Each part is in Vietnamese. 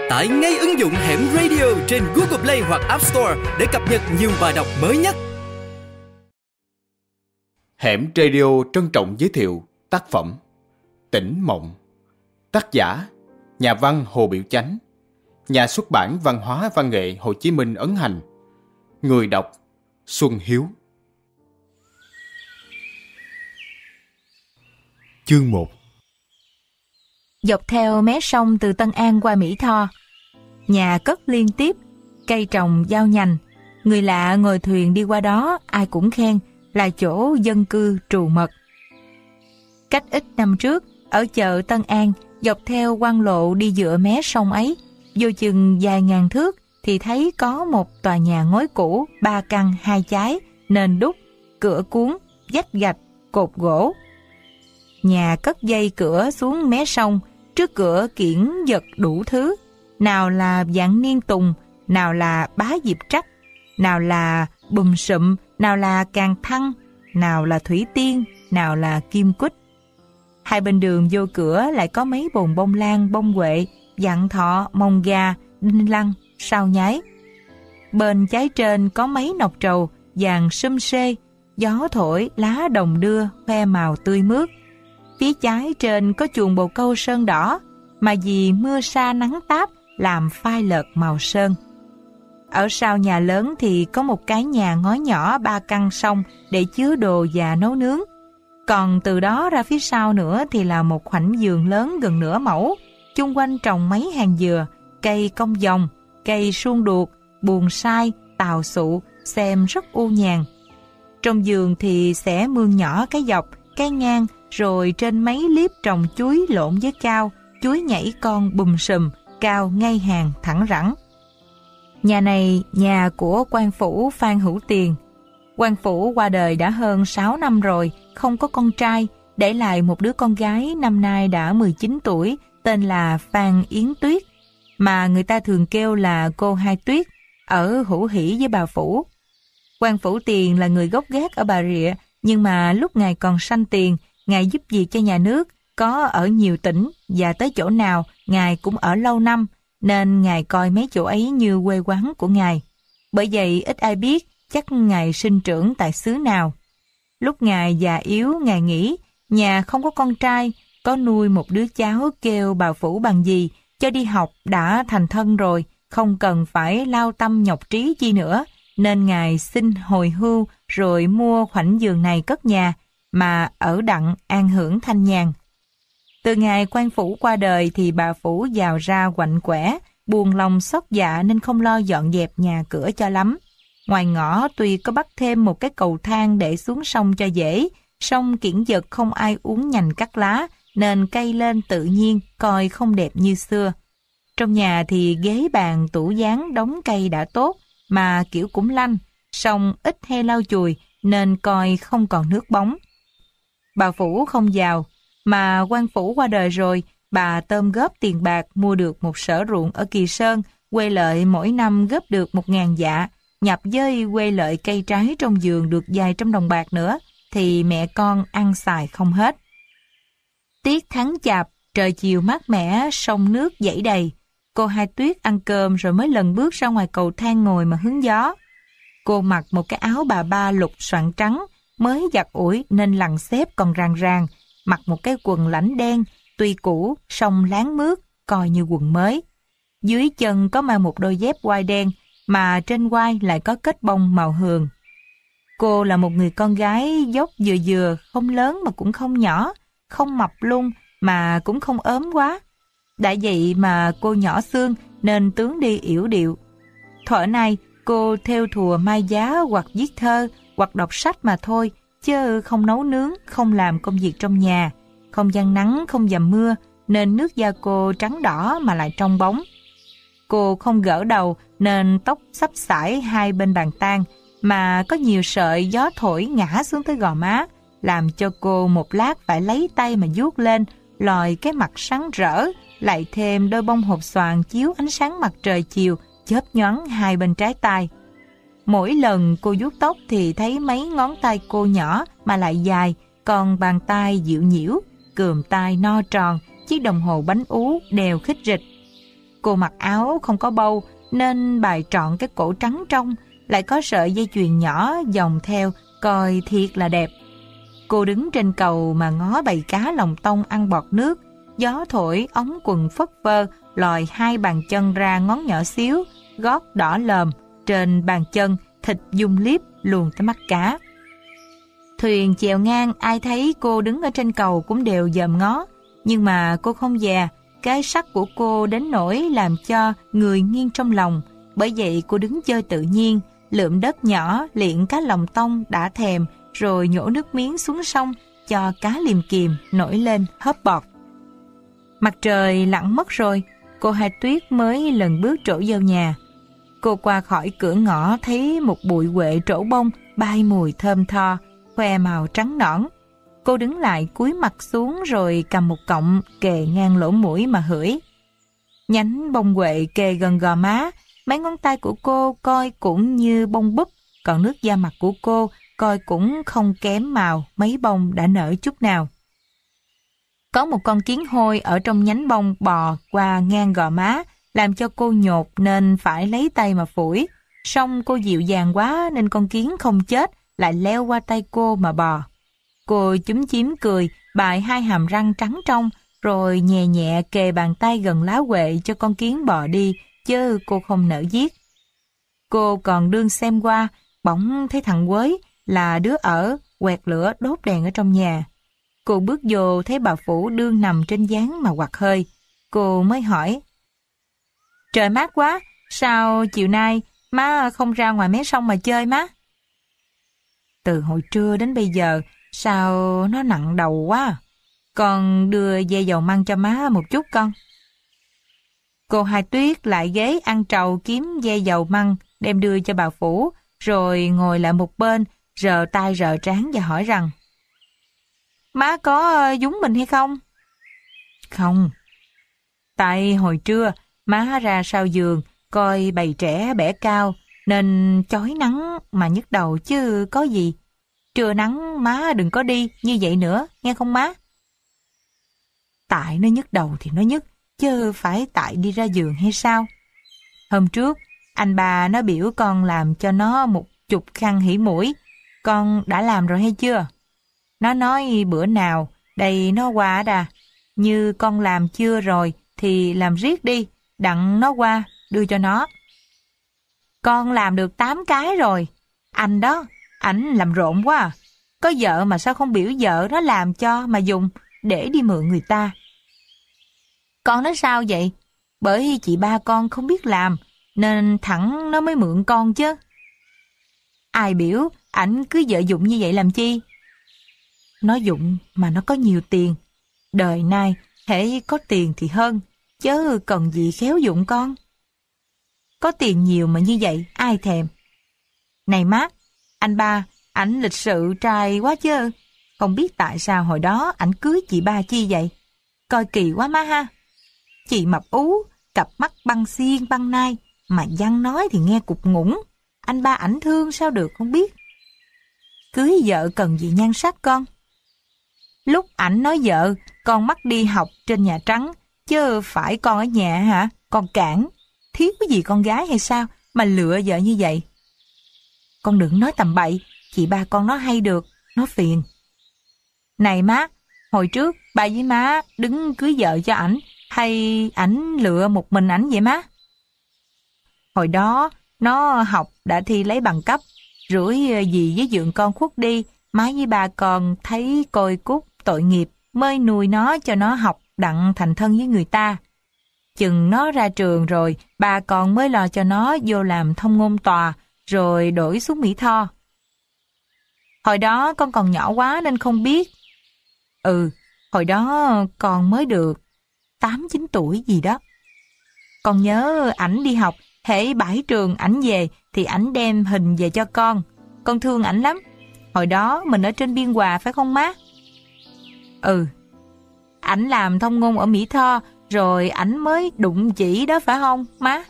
Tải ngay ứng dụng Hẻm Radio trên Google Play hoặc App Store để cập nhật nhiều bài đọc mới nhất. Hẻm Radio trân trọng giới thiệu tác phẩm Tỉnh Mộng. Tác giả nhà văn Hồ Biểu Chánh. Nhà xuất bản Văn hóa Văn nghệ Hồ Chí Minh ấn hành. Người đọc Xuân Hiếu. Chương 1. Dọc theo mé sông từ Tân An qua Mỹ Tho, nhà cất liên tiếp, cây trồng giao nhành. Người lạ ngồi thuyền đi qua đó ai cũng khen là chỗ dân cư trù mật. Cách ít năm trước, ở chợ Tân An, dọc theo quan lộ đi dựa mé sông ấy, vô chừng vài ngàn thước thì thấy có một tòa nhà ngói cũ, 3 căn 2 chái, nền đúc, cửa cuốn, vách gạch, cột gỗ. Nhà cất dây cửa xuống mé sông, trước cửa kiển vật đủ thứ, nào là vạn niên tùng, nào là bá diệp trắc, nào là bùm sụm, nào là càng thăng, nào là thủy tiên, nào là kim quýt. Hai bên đường vô cửa lại có mấy bồn bông lan, bông huệ, vạn thọ, mồng gà, đinh lăng, sao nhái. Bên trái trên có mấy nọc trầu, vàng sum xê, gió thổi, lá đồng đưa, khoe màu tươi mướt. Phía trái trên có chuồng bồ câu sơn đỏ, mà vì mưa sa nắng táp làm phai lợt màu sơn. Ở sau nhà lớn thì có một cái nhà ngói nhỏ 3 căn song để chứa đồ và nấu nướng. Còn từ đó ra phía sau nữa thì là một khoảnh vườn lớn gần nửa mẫu, chung quanh trồng mấy hàng dừa, cây công vòng, cây suông đuột, buồn sai, tào sụ, xem rất u nhàn. Trong vườn thì xẻ mương nhỏ cái dọc, cái ngang, rồi trên mấy liếp trồng chuối lộn với cao, chuối nhảy con bùm sùm, cao ngay hàng thẳng rẳng. Nhà này nhà của quan phủ Phan Hữu Tiền. Quan phủ qua đời đã hơn 6 năm rồi, không có con trai, để lại một đứa con gái năm nay đã 19 tuổi, tên là Phan Yến Tuyết, mà người ta thường kêu là cô Hai Tuyết, ở hữu hỉ với bà Phủ. Quan Phủ Tiền là người gốc gác ở Bà Rịa, nhưng mà lúc ngài còn sanh tiền, ngài giúp việc cho nhà nước, có ở nhiều tỉnh, và tới chỗ nào ngài cũng ở lâu năm, nên ngài coi mấy chỗ ấy như quê quán của ngài. Bởi vậy ít ai biết chắc ngài sinh trưởng tại xứ nào. Lúc ngài già yếu, ngài nghĩ nhà không có con trai, có nuôi một đứa cháu kêu bà Phủ bằng gì, cho đi học đã thành thân rồi, không cần phải lao tâm nhọc trí chi nữa, nên ngài xin hồi hưu rồi mua khoảnh vườn này cất nhà, mà ở đặng an hưởng thanh nhàn. Từ ngày quan phủ qua đời thì bà Phủ giàu ra quạnh quẻ, buồn lòng xót dạ nên không lo dọn dẹp nhà cửa cho lắm. Ngoài ngõ tuy có bắt thêm một cái cầu thang để xuống sông cho dễ, sông kiển vật không ai uống nhành cắt lá, nên cây lên tự nhiên, coi không đẹp như xưa. Trong nhà thì ghế bàn tủ dáng đống cây đã tốt, mà kiểu cũng lanh, song ít hay lau chùi, nên coi không còn nước bóng. Bà Phủ không giàu, mà quan phủ qua đời rồi, bà tôm góp tiền bạc mua được một sở ruộng ở Kỳ Sơn, quê lợi mỗi năm góp được 1.000 dạ, nhập với quê lợi cây trái trong vườn được vài trăm đồng bạc nữa, thì mẹ con ăn xài không hết. Tiết tháng chạp, trời chiều mát mẻ, sông nước dãy đầy. Cô Hai Tuyết ăn cơm rồi mới lần bước ra ngoài cầu thang ngồi mà hứng gió. Cô mặc một cái áo bà ba lục soạn trắng, mới giặt ủi nên lằn xếp còn ràng ràng, mặc một cái quần lãnh đen, tuy cũ, song láng mướt, coi như quần mới. Dưới chân có mang một đôi dép quai đen, mà trên quai lại có kết bông màu hường. Cô là một người con gái dốc vừa vừa, không lớn mà cũng không nhỏ, không mập lung mà cũng không ốm quá. Đã vậy mà cô nhỏ xương nên tướng đi yểu điệu. Thuở nay cô thêu thùa mai giá hoặc viết thơ hoặc đọc sách mà thôi, chứ không nấu nướng, không làm công việc trong nhà, không giăng nắng, không dầm mưa, nên nước da cô trắng đỏ mà lại trong bóng. Cô không gỡ đầu nên tóc xấp xải hai bên bàn tang, mà có nhiều sợi gió thổi ngã xuống tới gò má, làm cho cô một lát phải lấy tay mà vuốt lên, lòi cái mặt sáng rỡ, lại thêm đôi bông hột xoàn chiếu ánh sáng mặt trời chiều chớp nhoáng hai bên trái tai. Mỗi lần cô vuốt tóc thì thấy mấy ngón tay cô nhỏ mà lại dài, còn bàn tay dịu nhiễu, cườm tay no tròn, chiếc đồng hồ bánh ú đều khích rịch. Cô mặc áo không có bâu nên bài trọn cái cổ trắng trong, lại có sợi dây chuyền nhỏ vòng theo, coi thiệt là đẹp. Cô đứng trên cầu mà ngó bầy cá lòng tông ăn bọt nước, gió thổi ống quần phất phơ, lòi hai bàn chân ra ngón nhỏ xíu, gót đỏ lờm, trên bàn chân thịt dung liếp luồn tới mắt cá. Thuyền chèo ngang, ai thấy cô đứng ở trên cầu cũng đều dòm ngó, nhưng mà cô không già, cái sắc của cô đến nỗi làm cho người nghiêng trong lòng. Bởi vậy cô đứng chơi tự nhiên, lượm đất nhỏ, liệng cá lòng tông đã thèm, rồi nhổ nước miếng xuống sông cho cá liềm kiềm nổi lên hớp bọt. Mặt trời lặn mất rồi, cô Hai Tuyết mới lần bước trổ vào nhà. Cô qua khỏi cửa ngõ thấy một bụi huệ trổ bông bay mùi thơm tho, khoe màu trắng nõn. Cô đứng lại cúi mặt xuống rồi cầm một cọng kề ngang lỗ mũi mà hửi. Nhánh bông huệ kề gần gò má, mấy ngón tay của cô coi cũng như bông búp, còn nước da mặt của cô coi cũng không kém màu mấy bông đã nở chút nào. Có một con kiến hôi ở trong nhánh bông bò qua ngang gò má, làm cho cô nhột nên phải lấy tay mà phủi. Song cô dịu dàng quá nên con kiến không chết, lại leo qua tay cô mà bò. Cô chúm chím cười, bại hai hàm răng trắng trong, rồi nhẹ nhẹ kề bàn tay gần lá huệ cho con kiến bò đi, chứ cô không nỡ giết. Cô còn đương xem qua, bỗng thấy thằng Quế là đứa ở, quẹt lửa đốt đèn ở trong nhà. Cô bước vô thấy bà Phủ đương nằm trên gián mà quạt hơi. Cô mới hỏi: "Trời mát quá, sao chiều nay má không ra ngoài mé sông mà chơi má?" "Từ hồi trưa đến bây giờ, sao nó nặng đầu quá? Con đưa dây dầu măng cho má một chút con." Cô Hai Tuyết lại ghế ăn trầu kiếm dây dầu măng đem đưa cho bà Phủ, rồi ngồi lại một bên, rờ tay rờ trán và hỏi rằng: "Má có dúng mình hay không?" "Không. Tại hồi trưa má ra sau giường coi bầy trẻ bẻ cao nên chói nắng mà nhức đầu chứ có gì. Trưa nắng má đừng có đi như vậy nữa, nghe không má?" "Tại nó nhức đầu thì nó nhức, chứ phải tại đi ra giường hay sao? Hôm trước anh ba nó biểu con làm cho nó một chục khăn hỉ mũi, con đã làm rồi hay chưa? Nó nói bữa nào đây nó qua đà, như con làm chưa rồi thì làm riết đi, đặng nó qua đưa cho nó." "Con làm được 8 cái rồi. Anh đó, ảnh làm rộn quá à. Có vợ mà sao không biểu vợ nó làm cho mà dùng để đi mượn người ta?" "Con nói sao vậy? Bởi chị ba con không biết làm nên thẳng nó mới mượn con chứ." "Ai biểu ảnh cứ vợ dụng như vậy làm chi?" "Nó dụng mà nó có nhiều tiền. Đời nay hễ có tiền thì hơn, chớ cần gì khéo dụng con. Có tiền nhiều mà như vậy ai thèm. Này má, anh ba, ảnh lịch sự trai quá chứ. Không biết tại sao hồi đó ảnh cưới chị ba chi vậy. Coi kỳ quá má ha. Chị mập ú, cặp mắt băng xiên băng nai, mà văn nói thì nghe cục ngủng. Anh ba ảnh thương sao được không biết. Cưới vợ cần gì nhan sắc con?" Lúc ảnh nói vợ, con mắc đi học trên Nhà Trắng, chứ phải con ở nhà hả? Con cản, thiếu cái gì con gái hay sao mà lựa vợ như vậy? Con đừng nói tầm bậy, chị ba con nói hay được, nó phiền. Này má, hồi trước ba với má đứng cưới vợ cho ảnh, hay ảnh lựa một mình ảnh vậy má? Hồi đó, nó học đã thi lấy bằng cấp, rủi gì với dượng con khuất đi, má với ba con thấy côi cút tội nghiệp, mới nuôi nó cho nó học đặng thành thân với người ta. Chừng nó ra trường rồi, ba con mới lo cho nó vô làm thông ngôn tòa, rồi đổi xuống Mỹ Tho. Hồi đó con còn nhỏ quá nên không biết. Hồi đó con mới được 8-9 tuổi gì đó. Con nhớ ảnh đi học, hễ bãi trường ảnh về thì ảnh đem hình về cho con. Con thương ảnh lắm. Hồi đó mình ở trên Biên Hòa phải không má? Ảnh làm thông ngôn ở Mỹ Tho, rồi ảnh mới đụng chỉ đó phải không má?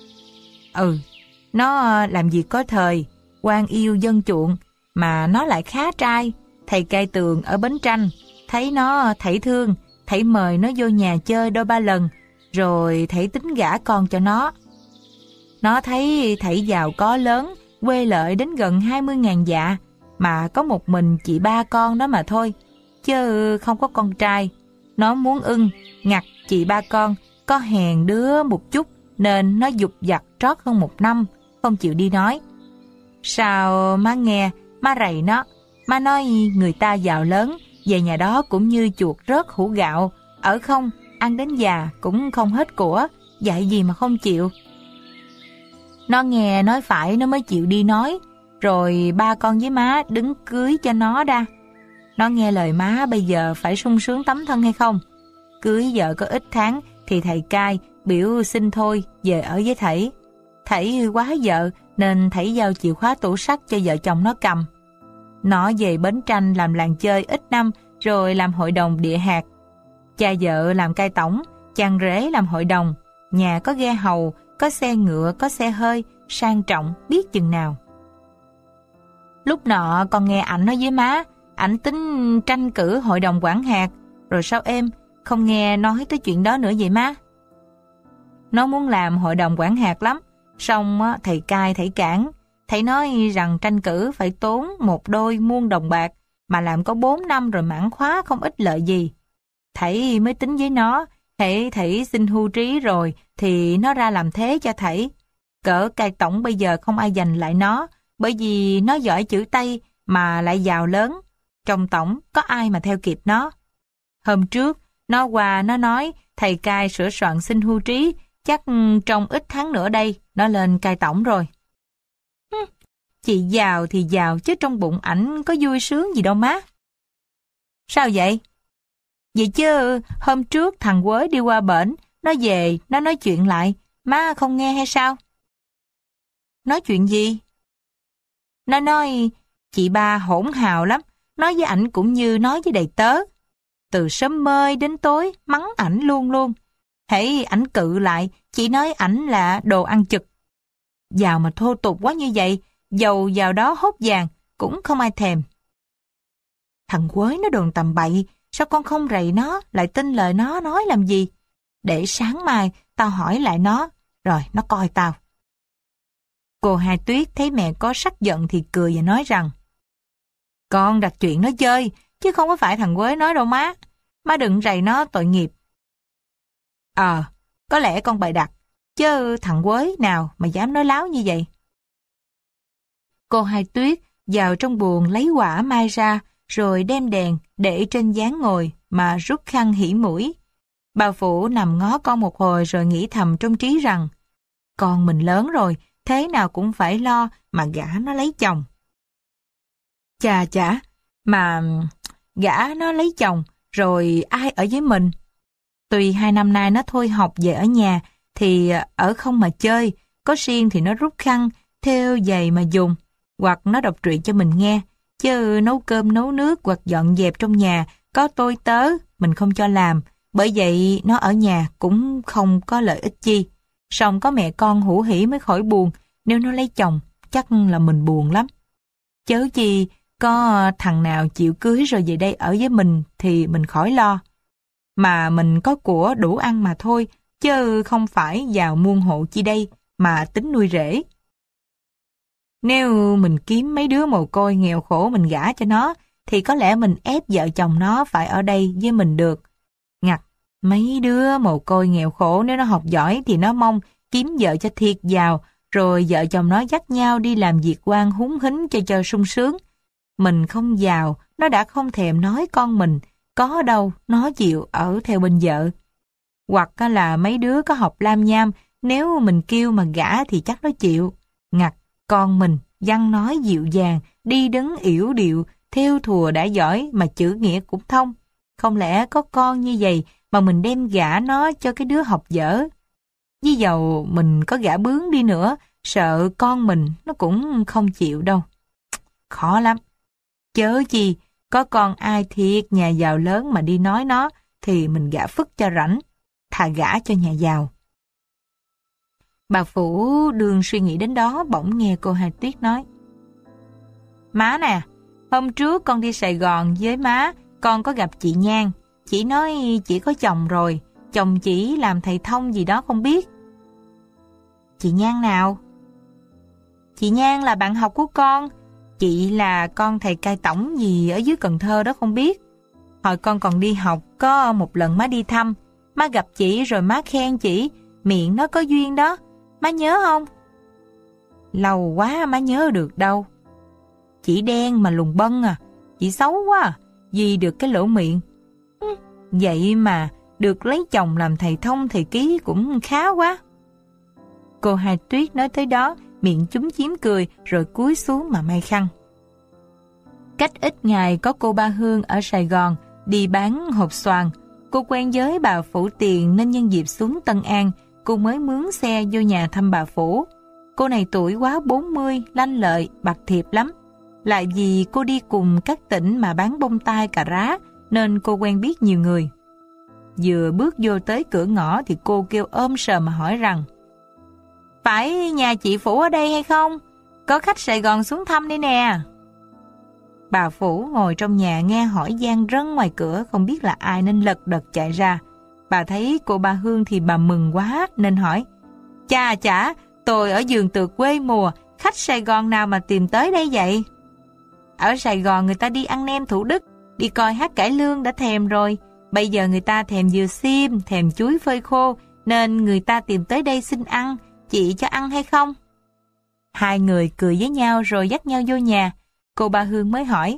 Nó làm việc có thời, quan yêu dân chuộng, mà nó lại khá trai. Thầy cai tường ở Bến Tranh thấy nó thảy thương, thảy mời nó vô nhà chơi đôi ba lần, rồi thảy tính gả con cho nó. Nó thấy thảy giàu có lớn, quê lợi đến gần 20.000 dạ, mà có một mình chị ba con đó mà thôi, chứ không có con trai. Nó muốn ngặt chị ba con, có hèn đứa một chút, nên nó dục dặt trót hơn 1 năm, không chịu đi nói. Sao má nghe, má rầy nó, má nói người ta giàu lớn, về nhà đó cũng như chuột rớt hũ gạo, ở không, ăn đến già cũng không hết của, dạy gì mà không chịu. Nó nghe nói phải nó mới chịu đi nói, rồi ba con với má đứng cưới cho nó đa. Nó nghe lời má bây giờ phải sung sướng tấm thân hay không. Cưới vợ có ít tháng thì thầy cai biểu xin thôi về ở với thảy. Thảy quá vợ nên thảy giao chìa khóa tủ sắt cho vợ chồng nó cầm. Nó về Bến Tranh làm làng chơi ít năm rồi làm hội đồng địa hạt. Cha vợ làm cai tổng, chàng rể làm hội đồng. Nhà có ghe hầu, có xe ngựa, có xe hơi, sang trọng biết chừng nào. Lúc nọ con nghe ảnh nói với má, ảnh tính tranh cử hội đồng quản hạt, rồi sao em không nghe nói tới chuyện đó nữa vậy má? Nó muốn làm hội đồng quản hạt lắm, xong thầy cai thầy cản, thầy nói rằng tranh cử phải tốn 1 đôi muôn đồng bạc, mà làm có 4 năm rồi mãn khóa không ích lợi gì. Thầy mới tính với nó, thầy xin hưu trí rồi thì nó ra làm thế cho thầy. Cỡ cai tổng bây giờ không ai giành lại nó, bởi vì nó giỏi chữ Tây mà lại giàu lớn. Trong tổng có ai mà theo kịp nó. Hôm trước nó qua nó nói thầy cai sửa soạn xin hưu trí, chắc trong ít tháng nữa đây nó lên cai tổng rồi. Chị giàu thì giàu chứ trong bụng ảnh có vui sướng gì đâu má. Sao vậy? Vậy chứ hôm trước thằng Quới đi qua bển, nó về nó nói chuyện lại, má không nghe hay sao? Nói chuyện gì? Nó nói chị ba hỗn hào lắm, nói với ảnh cũng như nói với đầy tớ. Từ sớm mơi đến tối mắng ảnh luôn luôn. Hễ ảnh cự lại, chị nói ảnh là đồ ăn chực. Giàu mà thô tục quá như vậy, dầu vào đó hốt vàng cũng không ai thèm. Thằng Quới nó đồn tầm bậy, sao con không rầy nó, lại tin lời nó nói làm gì? Để sáng mai tao hỏi lại nó, rồi nó coi tao. Cô Hai Tuyết thấy mẹ có sắc giận thì cười và nói rằng, con đặt chuyện nó chơi, chứ không có phải thằng Quới nói đâu má. Má đừng rầy nó tội nghiệp. Có lẽ con bày đặt, chứ thằng Quới nào mà dám nói láo như vậy. Cô Hai Tuyết vào trong buồng lấy quả mai ra, rồi đem đèn để trên gián ngồi mà rút khăn hỉ mũi. Bà Phụ nằm ngó con một hồi rồi nghĩ thầm trong trí rằng, con mình lớn rồi, thế nào cũng phải lo mà gả nó lấy chồng. Chà, mà gả nó lấy chồng, rồi ai ở với mình? Tuy 2 năm nay nó thôi học về ở nhà, thì ở không mà chơi, có riêng thì nó rút khăn, thêu giày mà dùng, hoặc nó đọc truyện cho mình nghe, chứ nấu cơm nấu nước hoặc dọn dẹp trong nhà, có tôi tớ, mình không cho làm, bởi vậy nó ở nhà cũng không có lợi ích chi. Song có mẹ con hủ hỉ mới khỏi buồn, nếu nó lấy chồng, chắc là mình buồn lắm. Chớ chi, có thằng nào chịu cưới rồi về đây ở với mình thì mình khỏi lo. Mà mình có của đủ ăn mà thôi, chứ không phải vào muôn hộ chi đây mà tính nuôi rể. Nếu mình kiếm mấy đứa mồ côi nghèo khổ mình gả cho nó, thì có lẽ mình ép vợ chồng nó phải ở đây với mình được. Ngặt, mấy đứa mồ côi nghèo khổ nếu nó học giỏi thì nó mong kiếm vợ cho thiệt giàu, rồi vợ chồng nó dắt nhau đi làm việc quan húng hính cho sung sướng. Mình không giàu, nó đã không thèm nói con mình, có đâu nó chịu ở theo bên vợ. Hoặc là mấy đứa có học lam nham, nếu mình kêu mà gả thì chắc nó chịu. Ngặt, con mình, văn nói dịu dàng, đi đứng yểu điệu, thêu thùa đã giỏi mà chữ nghĩa cũng thông. Không lẽ có con như vậy mà mình đem gả nó cho cái đứa học dở? Với dầu mình có gả bướng đi nữa, sợ con mình nó cũng không chịu đâu. Khó lắm. Chớ chi, có con ai thiệt nhà giàu lớn mà đi nói nó, thì mình gả phức cho rảnh, thà gả cho nhà giàu. Bà Phủ đương suy nghĩ đến đó, bỗng nghe cô Hai Tuyết nói, má nè, hôm trước con đi Sài Gòn với má, con có gặp chị Nhan. Chị nói chị có chồng rồi, chồng chị làm thầy thông gì đó không biết. Chị Nhan nào? Chị Nhan là bạn học của con. Chị là con thầy cai tổng gì ở dưới Cần Thơ đó không biết. Hồi con còn đi học, có một lần má đi thăm, má gặp chị rồi má khen chị, miệng nó có duyên đó. Má nhớ không? Lâu quá má nhớ được đâu. Chị đen mà lùn bâng à, chị xấu quá à, gì được cái lỗ miệng. Vậy mà được lấy chồng làm thầy thông thầy ký cũng khá quá. Cô Hai Tuyết nói tới đó, miệng chúm chím cười rồi cúi xuống mà may khăn. Cách ít ngày có cô Ba Hương ở Sài Gòn đi bán hộp xoàn. Cô quen với bà Phủ Tiền nên nhân dịp xuống Tân An, cô mới mướn xe vô nhà thăm bà Phủ. Cô này tuổi quá 40, lanh lợi, bạc thiệp lắm. Lại vì cô đi cùng các tỉnh mà bán bông tai cà rá, nên cô quen biết nhiều người. Vừa bước vô tới cửa ngõ thì cô kêu ôm sờm mà hỏi rằng: phải nhà chị Phủ ở đây hay không? Có khách Sài Gòn xuống thăm đây nè. Bà Phủ ngồi trong nhà nghe hỏi gian rân ngoài cửa, không biết là ai nên lật đật chạy ra. Bà thấy cô Ba Hương thì bà mừng quá nên hỏi: chà, tôi ở vườn tược quê mùa, khách Sài Gòn nào mà tìm tới đây vậy? Ở Sài Gòn người ta đi ăn nem Thủ Đức, đi coi hát cải lương đã thèm rồi. Bây giờ người ta thèm dừa xiêm, thèm chuối phơi khô, nên người ta tìm tới đây xin ăn. Chị cho ăn hay không? Hai người cười với nhau rồi dắt nhau vô nhà. Cô Ba Hương mới hỏi: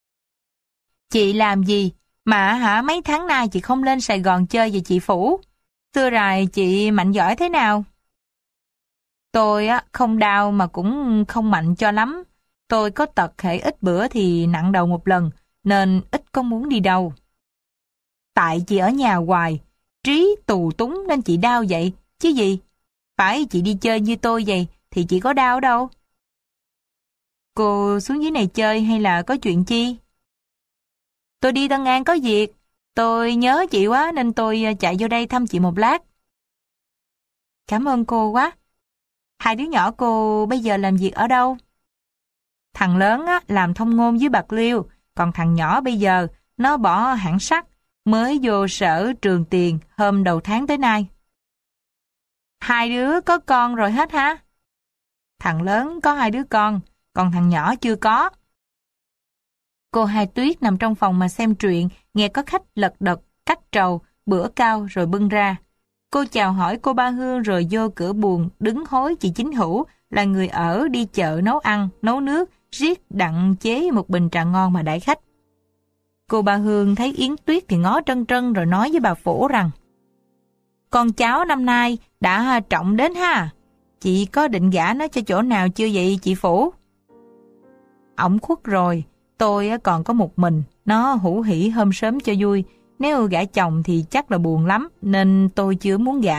chị làm gì mà mấy tháng nay chị không lên Sài Gòn chơi về chị Phủ? Xưa rày chị mạnh giỏi thế nào? Tôi không đau mà cũng không mạnh cho lắm. Tôi có tật hễ ít bữa thì nặng đầu một lần, nên ít có muốn đi đâu. Tại chị ở nhà hoài, trí tù túng nên chị đau vậy, chứ gì. Phải chị đi chơi như tôi vậy thì chị có đau đâu. Cô xuống dưới này chơi hay là có chuyện chi? Tôi đi Tân An có việc. Tôi nhớ chị quá nên tôi chạy vô đây thăm chị một lát. Cảm ơn cô quá. Hai đứa nhỏ cô bây giờ làm việc ở đâu? Thằng lớn làm thông ngôn dưới Bạc Liêu, còn thằng nhỏ bây giờ nó bỏ hãng sắt, mới vô sở Trường Tiền hôm đầu tháng tới nay. Hai đứa có con rồi hết hả? Thằng lớn có 2 đứa con, còn thằng nhỏ chưa có. Cô Hai Tuyết nằm trong phòng mà xem truyện, nghe có khách lật đật, cắt trầu, bữa cao rồi bưng ra. Cô chào hỏi cô Ba Hương rồi vô cửa buồng, đứng hối chị Chính Hữu là người ở đi chợ nấu ăn, nấu nước, riết đặng chế một bình trà ngon mà đãi khách. Cô Ba Hương thấy Yến Tuyết thì ngó trân trân rồi nói với bà Phổ rằng: con cháu năm nay đã trọng đến ha. Chị có định gả nó cho chỗ nào chưa vậy chị Phủ? Ổng khuất rồi, tôi còn có một mình, nó hủ hỉ hôm sớm cho vui. Nếu gả chồng thì chắc là buồn lắm, nên tôi chưa muốn gả.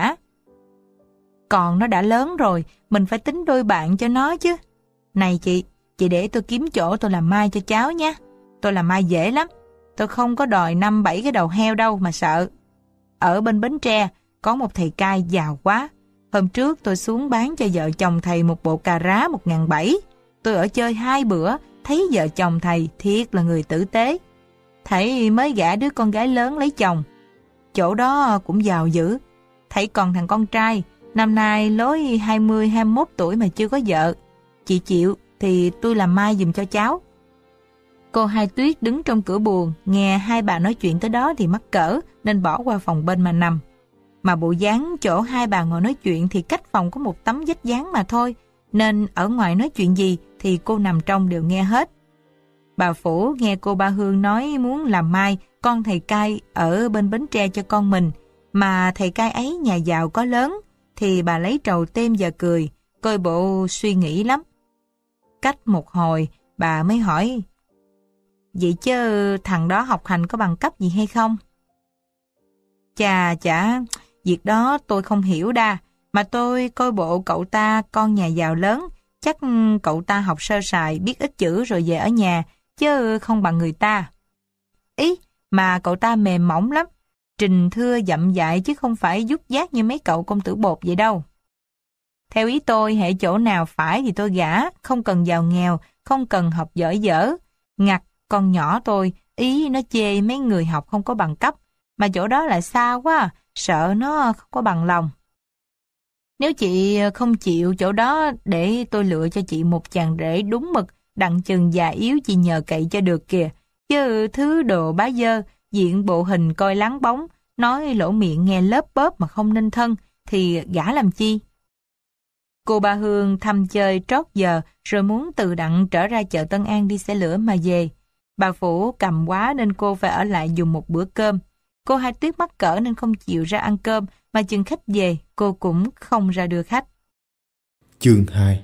Còn nó đã lớn rồi, mình phải tính đôi bạn cho nó chứ. Này chị để tôi kiếm chỗ tôi làm mai cho cháu nha. Tôi làm mai dễ lắm, tôi không có đòi 5-7 cái đầu heo đâu mà sợ. Ở bên Bến Tre có một thầy cai giàu quá. Hôm trước tôi xuống bán cho vợ chồng thầy một bộ cà rá 1.700. Tôi ở chơi 2 bữa, thấy vợ chồng thầy thiệt là người tử tế. Thầy mới gả đứa con gái lớn lấy chồng. Chỗ đó cũng giàu dữ. Thầy còn thằng con trai, năm nay lối 20-21 tuổi mà chưa có vợ. Chị chịu thì tôi làm mai giùm cho cháu. Cô Hai Tuyết đứng trong cửa buồng, nghe hai bà nói chuyện tới đó thì mắc cỡ, nên bỏ qua phòng bên mà nằm. Mà bộ dáng chỗ hai bà ngồi nói chuyện thì cách phòng có một tấm vách dán mà thôi, nên ở ngoài nói chuyện gì thì cô nằm trong đều nghe hết. Bà Phủ nghe cô Ba Hương nói muốn làm mai con thầy cai ở bên Bến Tre cho con mình, mà thầy cai ấy nhà giàu có lớn, thì bà lấy trầu tem và cười, coi bộ suy nghĩ lắm. Cách một hồi, bà mới hỏi: vậy chứ thằng đó học hành có bằng cấp gì hay không? Chà, việc đó tôi không hiểu đa, mà tôi coi bộ cậu ta con nhà giàu lớn, chắc cậu ta học sơ sài, biết ít chữ rồi về ở nhà, chứ không bằng người ta. Ý, mà cậu ta mềm mỏng lắm, trình thưa dậm dại chứ không phải dút dát như mấy cậu công tử bột vậy đâu. Theo ý tôi, hễ chỗ nào phải thì tôi gả, không cần giàu nghèo, không cần học giỏi dở. Ngặt con nhỏ tôi, ý nó chê mấy người học không có bằng cấp, mà chỗ đó lại xa quá, sợ nó không có bằng lòng. Nếu chị không chịu chỗ đó, để tôi lựa cho chị một chàng rể đúng mực, đặng chừng già yếu chị nhờ cậy cho được kìa. Chứ thứ đồ bá dơ, diện bộ hình coi láng bóng, nói lỗ miệng nghe lớp bóp mà không nên thân, thì gả làm chi? Cô Ba Hương thăm chơi trót giờ, rồi muốn từ đặng trở ra chợ Tân An đi xe lửa mà về. Bà Phủ cầm quá nên cô phải ở lại dùng một bữa cơm. Cô Hai Tuyết mắc cỡ nên không chịu ra ăn cơm, mà chừng khách về, cô cũng không ra đưa khách. Chương 2.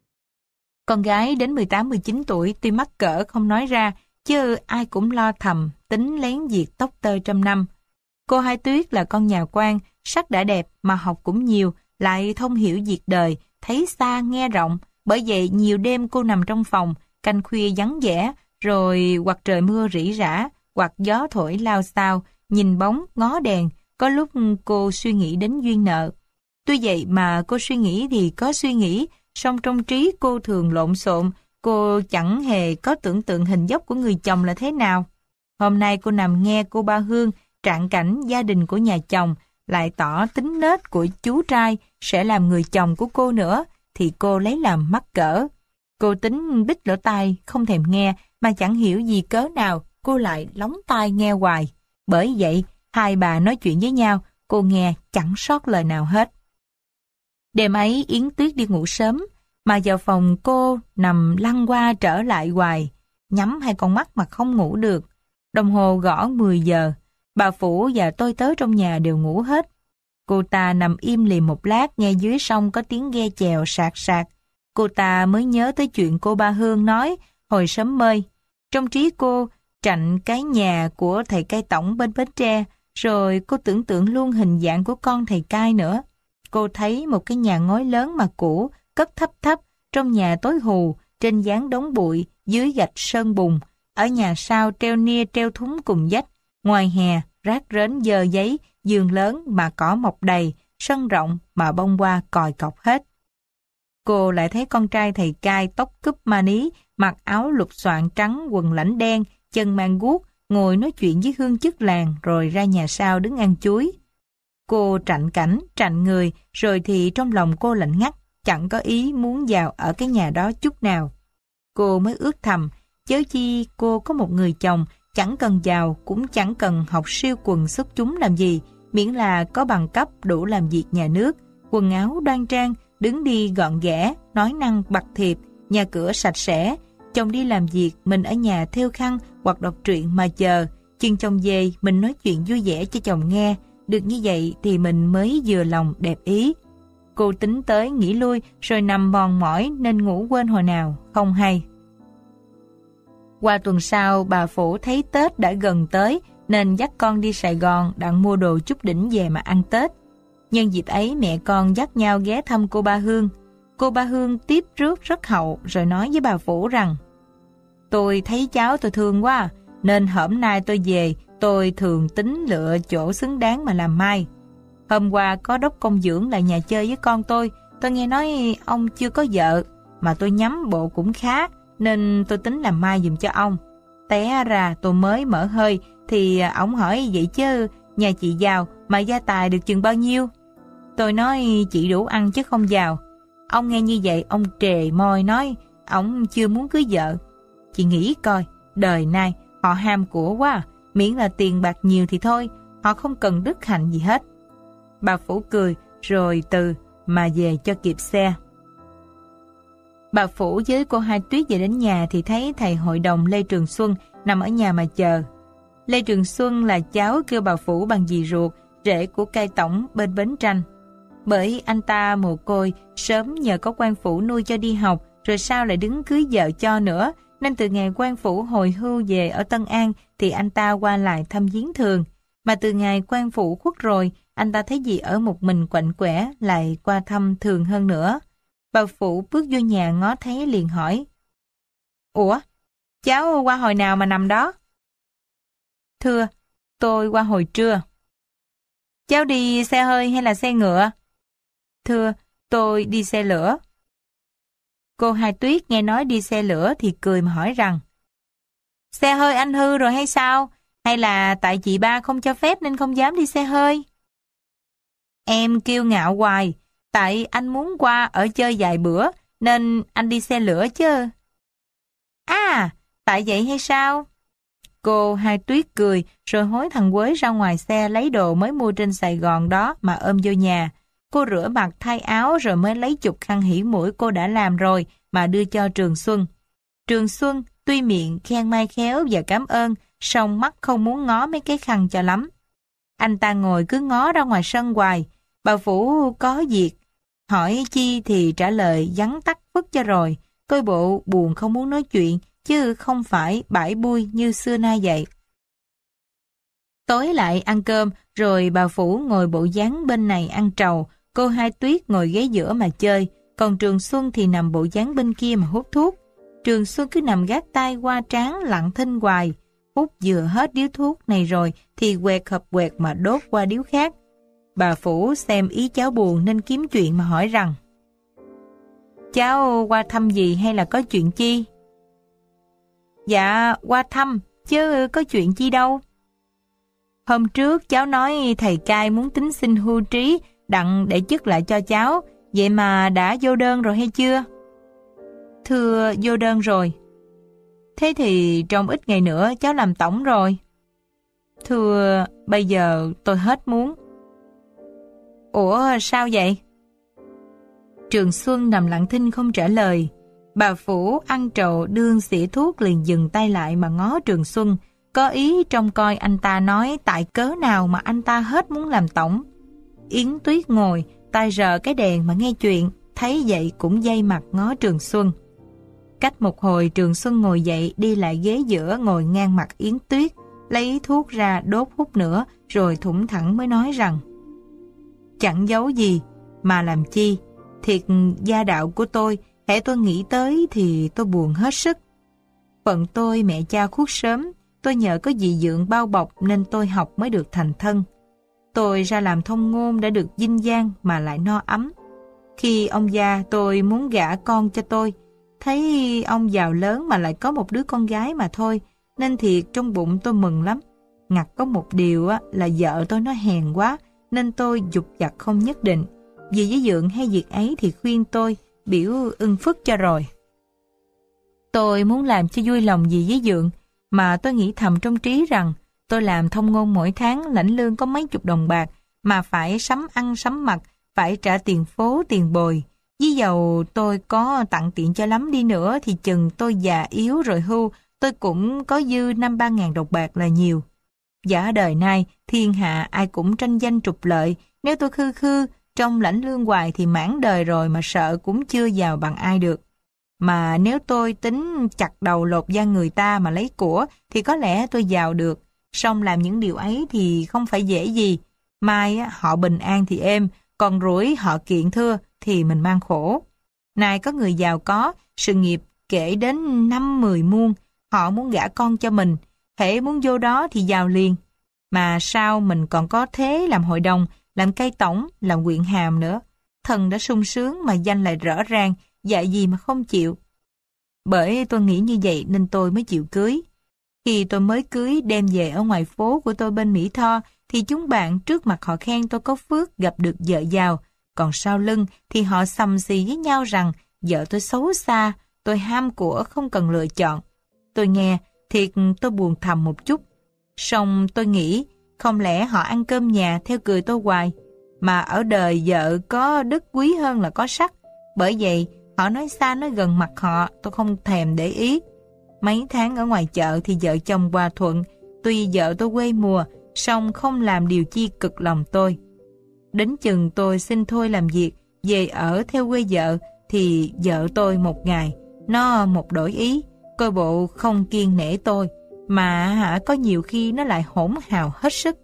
Con gái đến 18-19 tuổi tuy mắc cỡ không nói ra, chứ ai cũng lo thầm, tính lén diệt tóc tơ trăm năm. Cô Hai Tuyết là con nhà quan, sắc đã đẹp mà học cũng nhiều, lại thông hiểu việc đời, thấy xa nghe rộng. Bởi vậy nhiều đêm cô nằm trong phòng, canh khuya vắng vẻ, rồi hoặc trời mưa rỉ rả, hoặc gió thổi lao xao, nhìn bóng, ngó đèn. Có lúc cô suy nghĩ đến duyên nợ. Tuy vậy mà cô suy nghĩ thì có suy nghĩ, song trong trí cô thường lộn xộn, cô chẳng hề có tưởng tượng hình dốc của người chồng là thế nào. Hôm nay cô nằm nghe cô Ba Hương trạng cảnh gia đình của nhà chồng, lại tỏ tính nết của chú trai sẽ làm người chồng của cô nữa, thì cô lấy làm mắc cỡ. Cô tính bít lỗ tai, không thèm nghe, mà chẳng hiểu gì cớ nào, cô lại lóng tai nghe hoài. Bởi vậy, hai bà nói chuyện với nhau, cô nghe chẳng sót lời nào hết. Đêm ấy Yến Tuyết đi ngủ sớm, mà vào phòng cô nằm lăn qua trở lại hoài, nhắm hai con mắt mà không ngủ được. Đồng hồ gõ 10 giờ, bà Phủ và tôi tớ trong nhà đều ngủ hết. Cô ta nằm im lìm một lát, nghe dưới sông có tiếng ghe chèo sạc sạc. Cô ta mới nhớ tới chuyện cô Ba Hương nói hồi sớm mơi. Trong trí cô trạnh cái nhà của thầy cai tổng bên Bến Tre, rồi cô tưởng tượng luôn hình dạng của con thầy cai nữa. Cô thấy một cái nhà ngói lớn mà cũ, cất thấp thấp, trong nhà tối hù, trên dán đống bụi, dưới gạch sơn bùn. Ở nhà sau treo nia treo thúng cùng vách, ngoài hè rác rến dơ giấy, giường lớn mà cỏ mọc đầy, sân rộng mà bông hoa còi cọc hết. Cô lại thấy con trai thầy cai tóc cúp maní, mặc áo lục xoạn trắng, quần lãnh đen, chân mang guốc, ngồi nói chuyện với hương chức làng, rồi ra nhà sau đứng ăn chuối. Cô trạnh cảnh, trạnh người, rồi thì trong lòng cô lạnh ngắt, chẳng có ý muốn vào ở cái nhà đó chút nào. Cô mới ước thầm, chớ chi cô có một người chồng, chẳng cần giàu, cũng chẳng cần học siêu quần xuất chúng làm gì, miễn là có bằng cấp đủ làm việc nhà nước, quần áo đoan trang, đứng đi gọn ghẽ, nói năng bặt thiệp, nhà cửa sạch sẽ. Chồng đi làm việc, mình ở nhà thêu khăn hoặc đọc truyện mà chờ. Chừng chồng về, mình nói chuyện vui vẻ cho chồng nghe. Được như vậy thì mình mới vừa lòng đẹp ý. Cô tính tới nghĩ lui, rồi nằm mòn mỏi nên ngủ quên hồi nào, không hay. Qua tuần sau, bà Phủ thấy Tết đã gần tới, nên dắt con đi Sài Gòn đặng mua đồ chút đỉnh về mà ăn Tết. Nhân dịp ấy, mẹ con dắt nhau ghé thăm cô Ba Hương. Cô Ba Hương tiếp rước rất hậu, rồi nói với bà Phủ rằng: "Tôi thấy cháu tôi thương quá, nên hổm nay tôi về, tôi thường tính lựa chỗ xứng đáng mà làm mai. Hôm qua có đốc công dưỡng lại nhà chơi với con tôi nghe nói ông chưa có vợ, mà tôi nhắm bộ cũng khá, nên tôi tính làm mai giùm cho ông. Té ra tôi mới mở hơi, thì ổng hỏi vậy chứ, nhà chị giàu mà gia tài được chừng bao nhiêu? Tôi nói chị đủ ăn chứ không giàu. Ông nghe như vậy, ông trề môi nói ổng chưa muốn cưới vợ. Chị nghĩ coi, đời nay họ ham của quá, miễn là tiền bạc nhiều thì thôi, họ không cần đức hạnh gì hết." Bà Phủ cười, rồi từ mà về cho kịp xe. Bà Phủ với cô Hai Tuyết về đến nhà thì thấy thầy hội đồng Lê Trường Xuân nằm ở nhà mà chờ. Lê Trường Xuân là cháu kêu bà Phủ bằng dì ruột, rể của cai tổng bên Bến Tranh. Bởi anh ta mồ côi, sớm nhờ có quan phủ nuôi cho đi học, rồi sau lại đứng cưới vợ cho nữa, nên từ ngày quan phủ hồi hưu về ở Tân An thì anh ta qua lại thăm viếng thường. Mà từ ngày quan phủ khuất rồi, anh ta thấy dì ở một mình quạnh quẻ, lại qua thăm thường hơn nữa. Bà Phủ bước vô nhà ngó thấy liền hỏi: "Ủa, cháu qua hồi nào mà nằm đó?" "Thưa, tôi qua hồi trưa." "Cháu đi xe hơi hay là xe ngựa?" "Thưa, tôi đi xe lửa." Cô Hai Tuyết nghe nói đi xe lửa thì cười mà hỏi rằng: "Xe hơi anh hư rồi hay sao? Hay là tại chị ba không cho phép nên không dám đi xe hơi? Em kiêu ngạo hoài, tại anh muốn qua ở chơi vài bữa nên anh đi xe lửa chứ. À, tại vậy hay sao? Cô Hai Tuyết cười rồi hối thằng Quế ra ngoài xe lấy đồ mới mua trên Sài Gòn đó mà ôm vô nhà. Cô rửa mặt thay áo rồi mới lấy chục khăn hỉ mũi cô đã làm rồi mà đưa cho Trường Xuân. Trường Xuân tuy miệng khen Mai khéo và cảm ơn, song mắt không muốn ngó mấy cái khăn cho lắm. Anh ta ngồi cứ ngó ra ngoài sân hoài. Bà Phủ có việc, hỏi chi thì trả lời vắn tắt phức cho rồi. Coi bộ buồn không muốn nói chuyện, chứ không phải bãi bui như xưa nay vậy. Tối lại ăn cơm, rồi bà Phủ ngồi bộ dáng bên này ăn trầu, cô Hai Tuyết ngồi ghế giữa mà chơi, còn Trường Xuân thì nằm bộ dáng bên kia mà hút thuốc. Trường Xuân cứ nằm gác tay qua trán lặng thinh hoài, hút vừa hết điếu thuốc này rồi thì quẹt hộp quẹt mà đốt qua điếu khác. Bà Phủ xem ý cháu buồn nên kiếm chuyện mà hỏi rằng: cháu qua thăm gì hay là có chuyện chi? Dạ, qua thăm, chứ có chuyện chi đâu. Hôm trước cháu nói thầy cai muốn tính xin hưu trí đặng để chức lại cho cháu, vậy mà đã vô đơn rồi hay chưa? Thưa, vô đơn rồi. Thế thì trong ít ngày nữa cháu làm tổng rồi. Thưa, bây giờ tôi hết muốn. Ủa sao vậy? Trường Xuân nằm lặng thinh không trả lời. Bà Phủ ăn trầu đương xỉa thuốc liền dừng tay lại mà ngó Trường Xuân, có ý trông coi anh ta nói tại cớ nào mà anh ta hết muốn làm tổng. Yến Tuyết ngồi, tay rờ cái đèn mà nghe chuyện, thấy vậy cũng dây mặt ngó Trường Xuân. Cách một hồi Trường Xuân ngồi dậy đi lại ghế giữa ngồi ngang mặt Yến Tuyết, lấy thuốc ra đốt hút nữa, rồi thủng thẳng mới nói rằng: chẳng giấu gì, mà làm chi, thiệt gia đạo của tôi, hễ tôi nghĩ tới thì tôi buồn hết sức. Phận tôi mẹ cha khuất sớm, tôi nhờ có dì dượng bao bọc nên tôi học mới được thành thân. Tôi ra làm thông ngôn đã được dinh dang mà lại no ấm. Khi ông gia tôi muốn gả con cho tôi, thấy ông giàu lớn mà lại có một đứa con gái mà thôi, nên thiệt trong bụng tôi mừng lắm. Ngặt có một điều là vợ tôi nó hèn quá, nên tôi dục dặt không nhất định. Vì với dượng hay việc ấy thì khuyên tôi, biểu ưng phức cho rồi. Tôi muốn làm cho vui lòng dì với dượng, mà tôi nghĩ thầm trong trí rằng tôi làm thông ngôn mỗi tháng lãnh lương có mấy chục đồng bạc, mà phải sắm ăn sắm mặc, phải trả tiền phố tiền bồi. Ví dầu tôi có tặng tiện cho lắm đi nữa thì chừng tôi già yếu rồi hưu, tôi cũng có dư 5-3 ngàn đồng bạc là nhiều. Giả đời nay, thiên hạ ai cũng tranh danh trục lợi, nếu tôi khư khư, trong lãnh lương hoài thì mãn đời rồi mà sợ cũng chưa giàu bằng ai được. Mà nếu tôi tính chặt đầu lột da người ta mà lấy của thì có lẽ tôi giàu được. Song làm những điều ấy thì không phải dễ gì. Mai họ bình an thì êm, còn rủi họ kiện thưa thì mình mang khổ. Này có người giàu có, sự nghiệp kể đến 5-10 muôn, họ muốn gả con cho mình, hễ muốn vô đó thì giàu liền. Mà sao mình còn có thế làm hội đồng, làm cây tổng, làm huyện hàm nữa. Thần đã sung sướng mà danh lại rõ ràng, dạy gì mà không chịu. Bởi tôi nghĩ như vậy nên tôi mới chịu cưới. Khi tôi mới cưới đem về ở ngoài phố của tôi bên Mỹ Tho, thì chúng bạn trước mặt họ khen tôi có phước gặp được vợ giàu, còn sau lưng thì họ sầm xì với nhau rằng vợ tôi xấu xa, tôi ham của không cần lựa chọn. Tôi nghe, thiệt tôi buồn thầm một chút. Song tôi nghĩ, không lẽ họ ăn cơm nhà theo cười tôi hoài, mà ở đời vợ có đức quý hơn là có sắc. Bởi vậy, họ nói xa nói gần mặt họ, tôi không thèm để ý. Mấy tháng ở ngoài chợ thì vợ chồng hòa thuận, tuy vợ tôi quê mùa, song không làm điều chi cực lòng tôi. Đến chừng tôi xin thôi làm việc, về ở theo quê vợ, thì vợ tôi một ngày, nó một đổi ý, coi bộ không kiên nể tôi, mà có nhiều khi nó lại hỗn hào hết sức.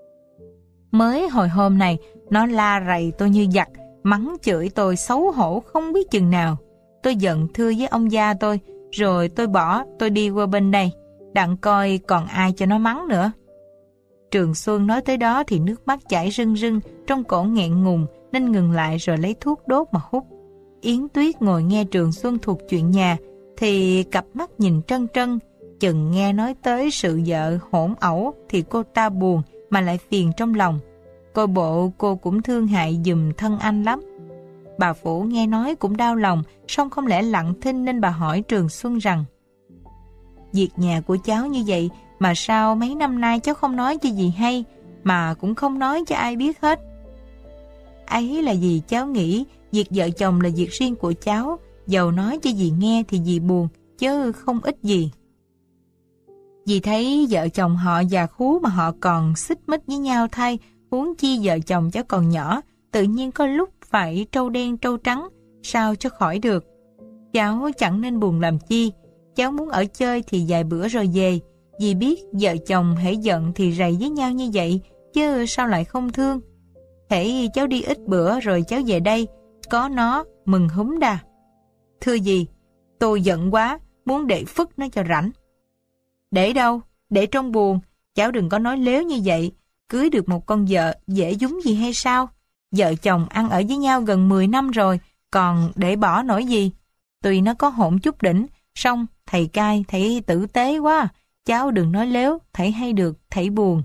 Mới hồi hôm này, nó la rầy tôi như giặc, mắng chửi tôi xấu hổ không biết chừng nào. Tôi giận thưa với ông gia tôi, rồi tôi bỏ, tôi đi qua bên đây, đặng coi còn ai cho nó mắng nữa. Trường Xuân nói tới đó thì nước mắt chảy rưng rưng, trong cổ nghẹn ngùng nên ngừng lại rồi lấy thuốc đốt mà hút. Yến Tuyết ngồi nghe Trường Xuân thuật chuyện nhà, thì cặp mắt nhìn trân trân, chừng nghe nói tới sự vợ hỗn ẩu thì cô ta buồn mà lại phiền trong lòng. Coi bộ cô cũng thương hại giùm thân anh lắm. Bà Phủ nghe nói cũng đau lòng, song không lẽ lặng thinh nên bà hỏi Trường Xuân rằng: việc nhà của cháu như vậy mà sao mấy năm nay cháu không nói cho dì hay, mà cũng không nói cho ai biết hết? Ấy là vì cháu nghĩ việc vợ chồng là việc riêng của cháu, dầu nói cho dì nghe thì dì buồn, chứ không ích gì. Dì thấy vợ chồng họ già khú mà họ còn xích mích với nhau thay, huống chi vợ chồng cháu còn nhỏ, tự nhiên có lúc phải trâu đen trâu trắng, sao cho khỏi được. Cháu chẳng nên buồn làm chi, cháu muốn ở chơi thì vài bữa rồi về. Dì biết vợ chồng hễ giận thì rầy với nhau như vậy, chứ sao lại không thương. Hễ cháu đi ít bữa rồi cháu về đây, có nó mừng húm đà. Thưa dì, tôi giận quá, muốn để phức nó cho rảnh. Để đâu? Để trong buồng. Cháu đừng có nói lếu như vậy. Cưới được một con vợ dễ dúng gì hay sao? Vợ chồng ăn ở với nhau gần 10 năm rồi, còn để bỏ nổi gì? Tuy nó có hỗn chút đỉnh, song thầy cai thấy tử tế quá. Cháu đừng nói lếu, thầy hay được, thầy buồn.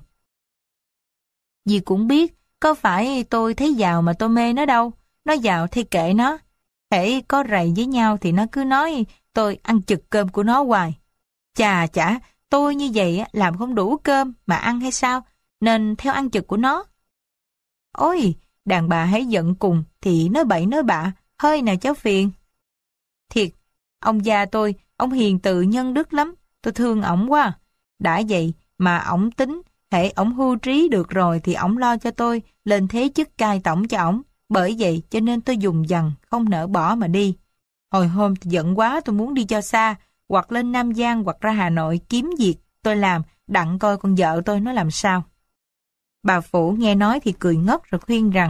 Dì cũng biết, có phải tôi thấy giàu mà tôi mê nó đâu. Nó giàu thì kệ nó. Hễ có rầy với nhau thì nó cứ nói tôi ăn chực cơm của nó hoài. Chà chả, tôi như vậy làm không đủ cơm mà ăn hay sao? Nên theo ăn chực của nó. Ôi, đàn bà hãy giận cùng thì nói bậy nói bạ, hơi nào cháu phiền. Thiệt, ông già tôi, ông hiền từ nhân đức lắm, tôi thương ổng quá. Đã vậy mà ổng tính, hễ ổng hưu trí được rồi thì ổng lo cho tôi lên thế chức cai tổng cho ổng. Bởi vậy cho nên tôi dùng dằn, không nỡ bỏ mà đi. Hồi hôm thì giận quá tôi muốn đi cho xa, hoặc lên Nam Giang hoặc ra Hà Nội kiếm việc tôi làm, đặng coi con vợ tôi nó làm sao. Bà Phủ nghe nói thì cười ngất rồi khuyên rằng: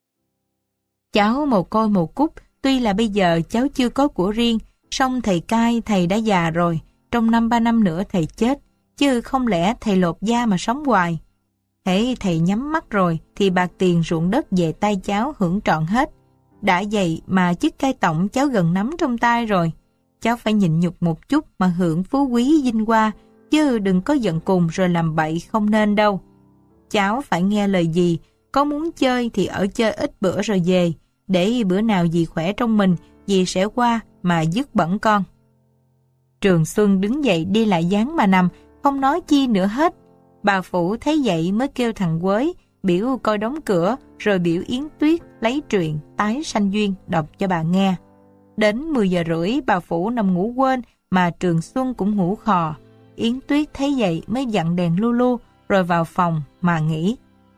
cháu mồ côi mồ cúc, tuy là bây giờ cháu chưa có của riêng, song thầy cai thầy đã già rồi, trong 5-3 năm nữa thầy chết, chứ không lẽ thầy lột da mà sống hoài. Hễ thầy nhắm mắt rồi thì bạc tiền ruộng đất về tay cháu hưởng trọn hết. Đã vậy mà chức cai tổng cháu gần nắm trong tay rồi. Cháu phải nhịn nhục một chút mà hưởng phú quý vinh hoa, chứ đừng có giận cùng rồi làm bậy không nên đâu. Cháu phải nghe lời dì, có muốn chơi thì ở chơi ít bữa rồi về, để bữa nào dì khỏe trong mình, dì sẽ qua mà dứt bẩn con. Trường Xuân đứng dậy đi lại dáng mà nằm, không nói chi nữa hết. Bà Phủ thấy vậy mới kêu thằng Quới biểu coi đóng cửa, rồi biểu Yến Tuyết lấy truyện Tái Sanh Duyên đọc cho bà nghe. Đến 10 giờ rưỡi bà Phủ nằm ngủ quên, mà Trường Xuân cũng ngủ khò. Yến Tuyết thấy vậy mới dặn đèn lu lu rồi vào phòng mà nghỉ.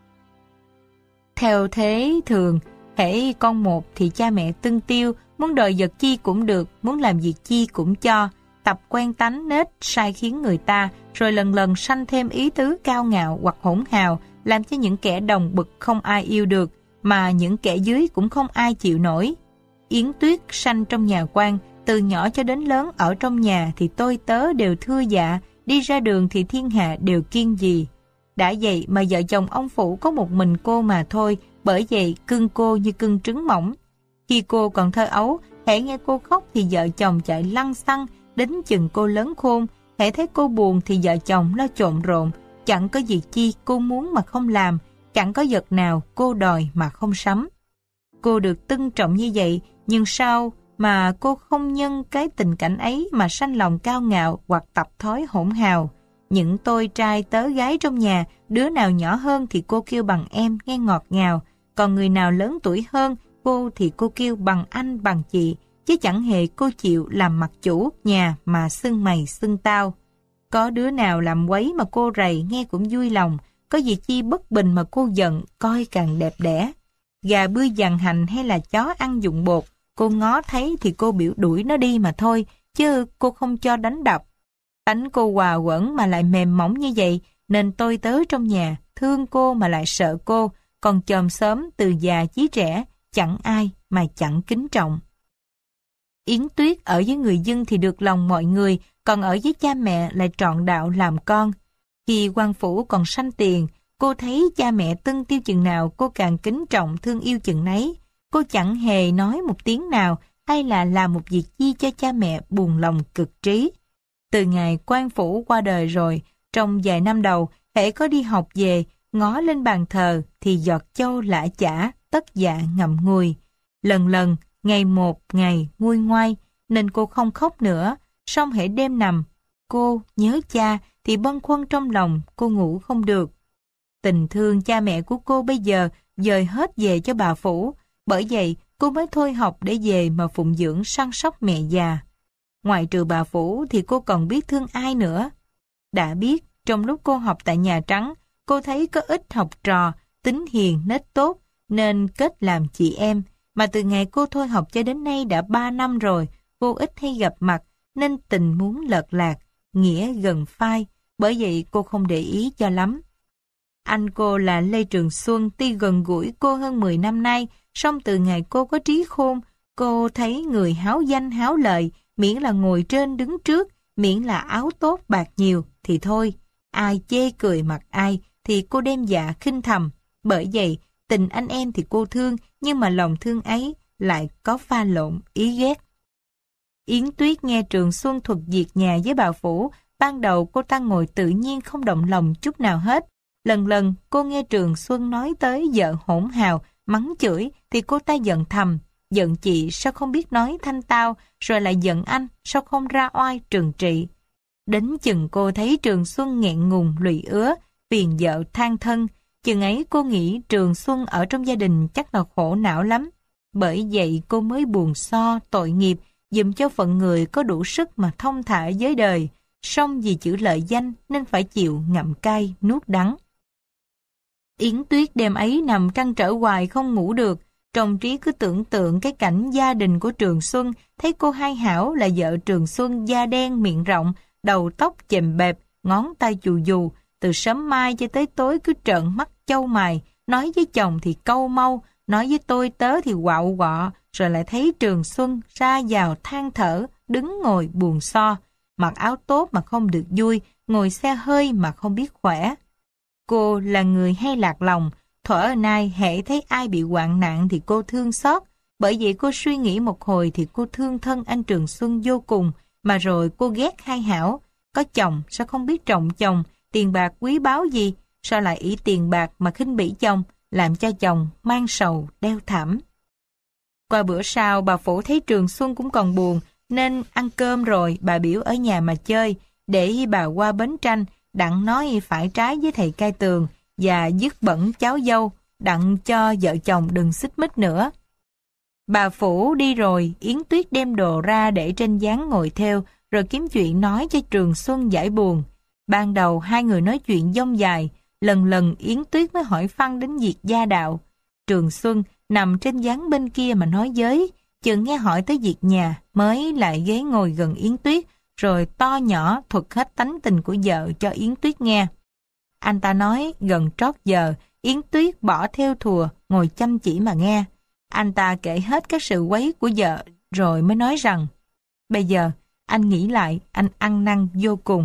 Theo thế thường, hễ con một thì cha mẹ tưng tiêu, muốn đòi vật chi cũng được, muốn làm việc chi cũng cho. Tập quen tánh nết sai khiến người ta, rồi lần lần sanh thêm ý tứ cao ngạo hoặc hỗn hào, làm cho những kẻ đồng bực không ai yêu được, mà những kẻ dưới cũng không ai chịu nổi. Yến Tuyết sanh trong nhà quan, từ nhỏ cho đến lớn ở trong nhà thì tôi tớ đều thưa dạ, đi ra đường thì thiên hạ đều kiêng dì. Đã vậy mà vợ chồng ông Phủ có một mình cô mà thôi, bởi vậy cưng cô như cưng trứng mỏng. Khi cô còn thơ ấu, hễ nghe cô khóc thì vợ chồng chạy lăng xăng, đến chừng cô lớn khôn, hễ thấy cô buồn thì vợ chồng lo trộn rộn, chẳng có việc chi cô muốn mà không làm, chẳng có vật nào cô đòi mà không sắm. Cô được trân trọng như vậy, nhưng sao mà cô không nhân cái tình cảnh ấy mà sanh lòng cao ngạo hoặc tập thói hỗn hào. Những tôi trai tớ gái trong nhà, đứa nào nhỏ hơn thì cô kêu bằng em nghe ngọt ngào, còn người nào lớn tuổi hơn cô thì cô kêu bằng anh bằng chị, chứ chẳng hề cô chịu làm mặt chủ nhà mà xưng mày xưng tao. Có đứa nào làm quấy mà cô rầy nghe cũng vui lòng, có gì chi bất bình mà cô giận coi càng đẹp đẽ. Gà bươi dằn hành hay là chó ăn dụng bột, cô ngó thấy thì cô biểu đuổi nó đi mà thôi, chứ cô không cho đánh đập. Tánh cô hòa quẩn mà lại mềm mỏng như vậy, nên tôi tớ trong nhà thương cô mà lại sợ cô, còn chòm xóm từ già chí trẻ, chẳng ai mà chẳng kính trọng. Yến Tuyết ở với người dân thì được lòng mọi người, còn ở với cha mẹ lại trọn đạo làm con. Khi quan phủ còn sanh tiền, cô thấy cha mẹ tưng tiêu chừng nào cô càng kính trọng thương yêu chừng nấy. Cô chẳng hề nói một tiếng nào hay là làm một việc chi cho cha mẹ buồn lòng cực trí. Từ ngày quan phủ qua đời rồi, trong vài năm đầu, hễ có đi học về, ngó lên bàn thờ thì giọt châu lã chả, tất dạ ngậm ngùi. Lần lần, ngày một ngày nguôi ngoai, nên cô không khóc nữa, song hễ đêm nằm, cô nhớ cha thì bâng khuâng trong lòng, cô ngủ không được. Tình thương cha mẹ của cô bây giờ dời hết về cho bà Phủ, bởi vậy cô mới thôi học để về mà phụng dưỡng săn sóc mẹ già. Ngoài trừ bà Phủ thì cô còn biết thương ai nữa. Đã biết, trong lúc cô học tại Nhà Trắng, cô thấy có ít học trò, tính hiền nết tốt, nên kết làm chị em. Mà từ ngày cô thôi học cho đến nay đã 3 năm rồi, cô ít hay gặp mặt, nên tình muốn lợt lạc, nghĩa gần phai, bởi vậy cô không để ý cho lắm. Anh cô là Lê Trường Xuân, tuy gần gũi cô hơn 10 năm nay, song từ ngày cô có trí khôn, cô thấy người háo danh háo lợi, miễn là ngồi trên đứng trước, miễn là áo tốt bạc nhiều, thì thôi, ai chê cười mặt ai, thì cô đem dạ khinh thầm. Bởi vậy, tình anh em thì cô thương, nhưng mà lòng thương ấy lại có pha lộn ý ghét. Yến Tuyết nghe Trường Xuân thuật việc nhà với bà Phủ, ban đầu cô ta ngồi tự nhiên không động lòng chút nào hết. Lần lần cô nghe Trường Xuân nói tới vợ hỗn hào, mắng chửi, thì cô ta giận thầm, giận chị sao không biết nói thanh tao, rồi lại giận anh sao không ra oai trừng trị. Đến chừng cô thấy Trường Xuân nghẹn ngùng lụy ứa, phiền vợ than thân, chừng ấy cô nghĩ Trường Xuân ở trong gia đình chắc là khổ não lắm. Bởi vậy cô mới buồn so tội nghiệp, dùm cho phận người có đủ sức mà thông thả với đời, song vì chữ lợi danh nên phải chịu ngậm cay nuốt đắng. Yến Tuyết đêm ấy nằm trăn trở hoài không ngủ được, trong trí cứ tưởng tượng cái cảnh gia đình của Trường Xuân, thấy cô Hai Hảo là vợ Trường Xuân da đen miệng rộng, đầu tóc chèm bẹp, ngón tay chù dù, từ sớm mai cho tới tối cứ trợn mắt chau mày, nói với chồng thì câu mau, nói với tôi tớ thì quạo quọ, rồi lại thấy Trường Xuân ra vào than thở, đứng ngồi buồn so, mặc áo tốt mà không được vui, ngồi xe hơi mà không biết khỏe. Cô là người hay lạc lòng, thuở nay hễ thấy ai bị hoạn nạn thì cô thương xót, bởi vậy cô suy nghĩ một hồi thì cô thương thân anh Trường Xuân vô cùng, mà rồi cô ghét Hai Hảo, có chồng sao không biết trọng chồng, tiền bạc quý báu gì, sao lại ỷ tiền bạc mà khinh bỉ chồng, làm cho chồng mang sầu đeo thảm. Qua bữa sau bà Phủ thấy Trường Xuân cũng còn buồn, nên ăn cơm rồi bà biểu ở nhà mà chơi, để bà qua bến tranh, đặng nói phải trái với thầy cai tường và dứt bẩn cháu dâu, đặng cho vợ chồng đừng xích mích nữa. Bà Phủ đi rồi, Yến Tuyết đem đồ ra để trên gián ngồi theo, rồi kiếm chuyện nói cho Trường Xuân giải buồn. Ban đầu hai người nói chuyện dông dài, lần lần Yến Tuyết mới hỏi phăng đến việc gia đạo. Trường Xuân nằm trên gián bên kia mà nói với, chừng nghe hỏi tới việc nhà mới lại ghé ngồi gần Yến Tuyết, rồi to nhỏ thuật hết tánh tình của vợ cho Yến Tuyết nghe. Anh ta nói gần trót giờ, Yến Tuyết bỏ theo thùa, ngồi chăm chỉ mà nghe. Anh ta kể hết các sự quấy của vợ, rồi mới nói rằng, bây giờ, anh nghĩ lại, anh ăn năn vô cùng.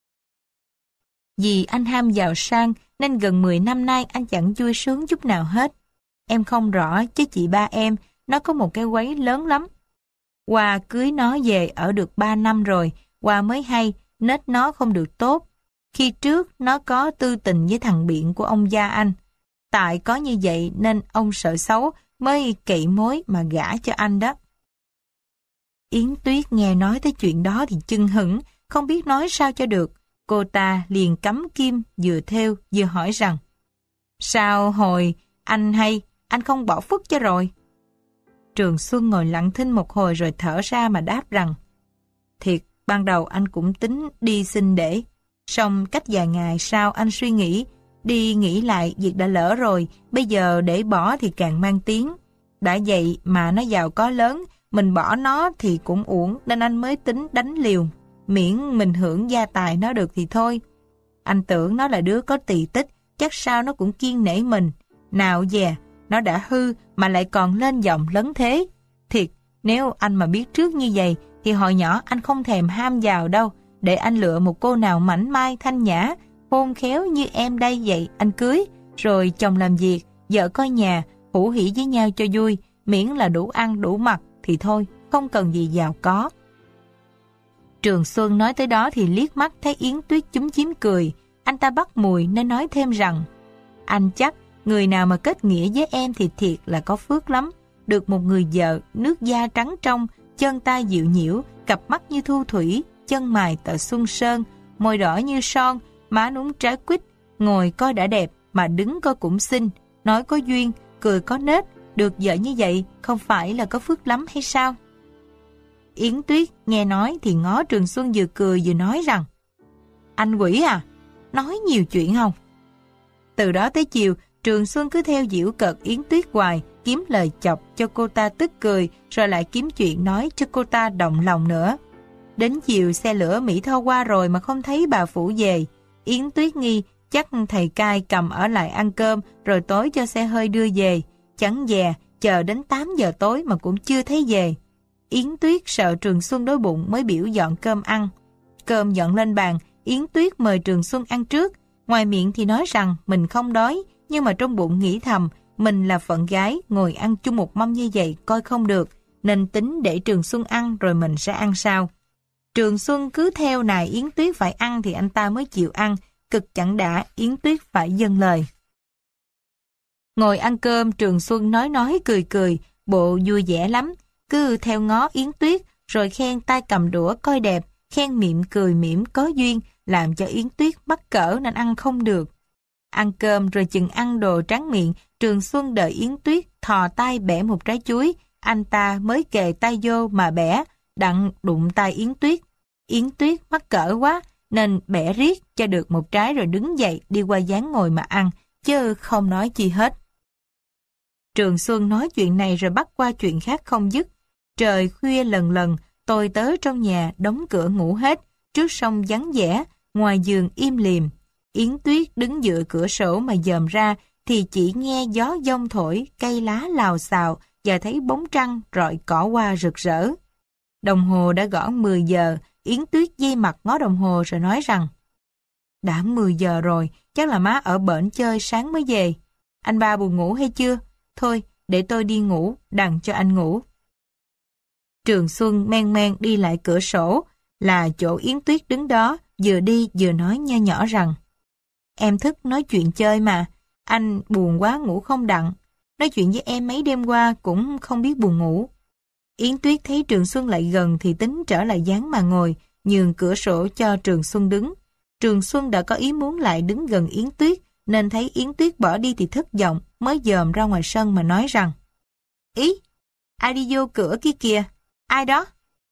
Vì anh ham giàu sang, nên gần 10 năm nay anh chẳng vui sướng chút nào hết. Em không rõ, chứ chị ba em, nó có một cái quấy lớn lắm. Hoa cưới nó về ở được 3 năm rồi, Hoa mới hay, nết nó không được tốt. Khi trước, nó có tư tình với thằng Biện của ông gia anh. Tại có như vậy nên ông sợ xấu mới kỵ mối mà gả cho anh đó. Yến Tuyết nghe nói tới chuyện đó thì chưng hửng, không biết nói sao cho được. Cô ta liền cắm kim, vừa theo vừa hỏi rằng, sao hồi anh hay, anh không bỏ phức cho rồi? Trường Xuân ngồi lặng thinh một hồi rồi thở ra mà đáp rằng, thiệt, ban đầu anh cũng tính đi xin để, song cách vài ngày sau anh suy nghĩ, đi nghĩ lại việc đã lỡ rồi, bây giờ để bỏ thì càng mang tiếng. Đã vậy mà nó giàu có lớn, mình bỏ nó thì cũng uổng, nên anh mới tính đánh liều, miễn mình hưởng gia tài nó được thì thôi. Anh tưởng nó là đứa có tỳ tích, chắc sao nó cũng kiêng nể mình. Nào dè, nó đã hư mà lại còn lên giọng lấn thế. Thiệt, nếu anh mà biết trước như vậy, thì hồi nhỏ anh không thèm ham giàu đâu, để anh lựa một cô nào mảnh mai thanh nhã, khôn khéo như em đây vậy anh cưới, rồi chồng làm việc, vợ coi nhà, hữu hỉ với nhau cho vui, miễn là đủ ăn đủ mặc thì thôi, không cần gì giàu có. Trường Xuân nói tới đó thì liếc mắt thấy Yến Tuyết chúm chím cười. Anh ta bắt mùi nên nói thêm rằng: anh chắc người nào mà kết nghĩa với em thì thiệt là có phước lắm. Được một người vợ, nước da trắng trong, chân tay dịu nhiễu, cặp mắt như thu thủy, chân mày tợ xuân sơn, môi đỏ như son, má núng trái quýt, ngồi coi đã đẹp, mà đứng coi cũng xinh, nói có duyên, cười có nết. Được vợ như vậy không phải là có phước lắm hay sao? Yến Tuyết nghe nói thì ngó Trường Xuân vừa cười vừa nói rằng: anh quỷ à, nói nhiều chuyện không? Từ đó tới chiều, Trường Xuân cứ theo giễu cợt Yến Tuyết hoài, kiếm lời chọc cho cô ta tức cười, rồi lại kiếm chuyện nói cho cô ta động lòng nữa. Đến chiều xe lửa Mỹ Tho qua rồi mà không thấy bà Phủ về. Yến Tuyết nghi chắc thầy cai cầm ở lại ăn cơm rồi tối cho xe hơi đưa về. Chẳng dè, chờ đến 8 giờ tối mà cũng chưa thấy về. Yến Tuyết sợ Trường Xuân đói bụng mới biểu dọn cơm ăn. Cơm dọn lên bàn, Yến Tuyết mời Trường Xuân ăn trước. Ngoài miệng thì nói rằng mình không đói, nhưng mà trong bụng nghĩ thầm mình là phận gái, ngồi ăn chung một mâm như vậy coi không được, nên tính để Trường Xuân ăn rồi mình sẽ ăn sau. Trường Xuân cứ theo nài Yến Tuyết phải ăn thì anh ta mới chịu ăn, cực chẳng đã Yến Tuyết phải dâng lời. Ngồi ăn cơm, Trường Xuân nói cười, bộ vui vẻ lắm, cứ theo ngó Yến Tuyết rồi khen tay cầm đũa coi đẹp, khen miệng cười mỉm có duyên, làm cho Yến Tuyết mắc cỡ nên ăn không được. Ăn cơm rồi chừng ăn đồ tráng miệng, Trường Xuân đợi Yến Tuyết thò tay bẻ một trái chuối, anh ta mới kề tay vô mà bẻ, đặng đụng tay Yến Tuyết. Yến Tuyết mắc cỡ quá nên bẻ riết cho được một trái rồi đứng dậy đi qua dáng ngồi mà ăn, chứ không nói chi hết. Trường Xuân nói chuyện này rồi bắt qua chuyện khác không dứt. Trời khuya lần, tôi tớ trong nhà đóng cửa ngủ hết, trước sông vắng vẻ, ngoài giường im lìm. Yến Tuyết đứng dựa cửa sổ mà dòm ra thì chỉ nghe gió giông thổi, cây lá lào xào và thấy bóng trăng rọi cỏ hoa rực rỡ. Đồng hồ đã gõ 10 giờ, Yến Tuyết dây mặt ngó đồng hồ rồi nói rằng: đã 10 giờ rồi, chắc là má ở bển chơi sáng mới về. Anh ba buồn ngủ hay chưa? Thôi, để tôi đi ngủ, đặng cho anh ngủ. Trường Xuân men đi lại cửa sổ, là chỗ Yến Tuyết đứng đó, vừa đi vừa nói nho nhỏ rằng: em thức nói chuyện chơi mà, anh buồn quá ngủ không đặng. Nói chuyện với em mấy đêm qua cũng không biết buồn ngủ. Yến Tuyết thấy Trường Xuân lại gần thì tính trở lại dáng mà ngồi, nhường cửa sổ cho Trường Xuân đứng. Trường Xuân đã có ý muốn lại đứng gần Yến Tuyết, nên thấy Yến Tuyết bỏ đi thì thất vọng, mới dòm ra ngoài sân mà nói rằng: ý, ai đi vô cửa kia kìa, ai đó?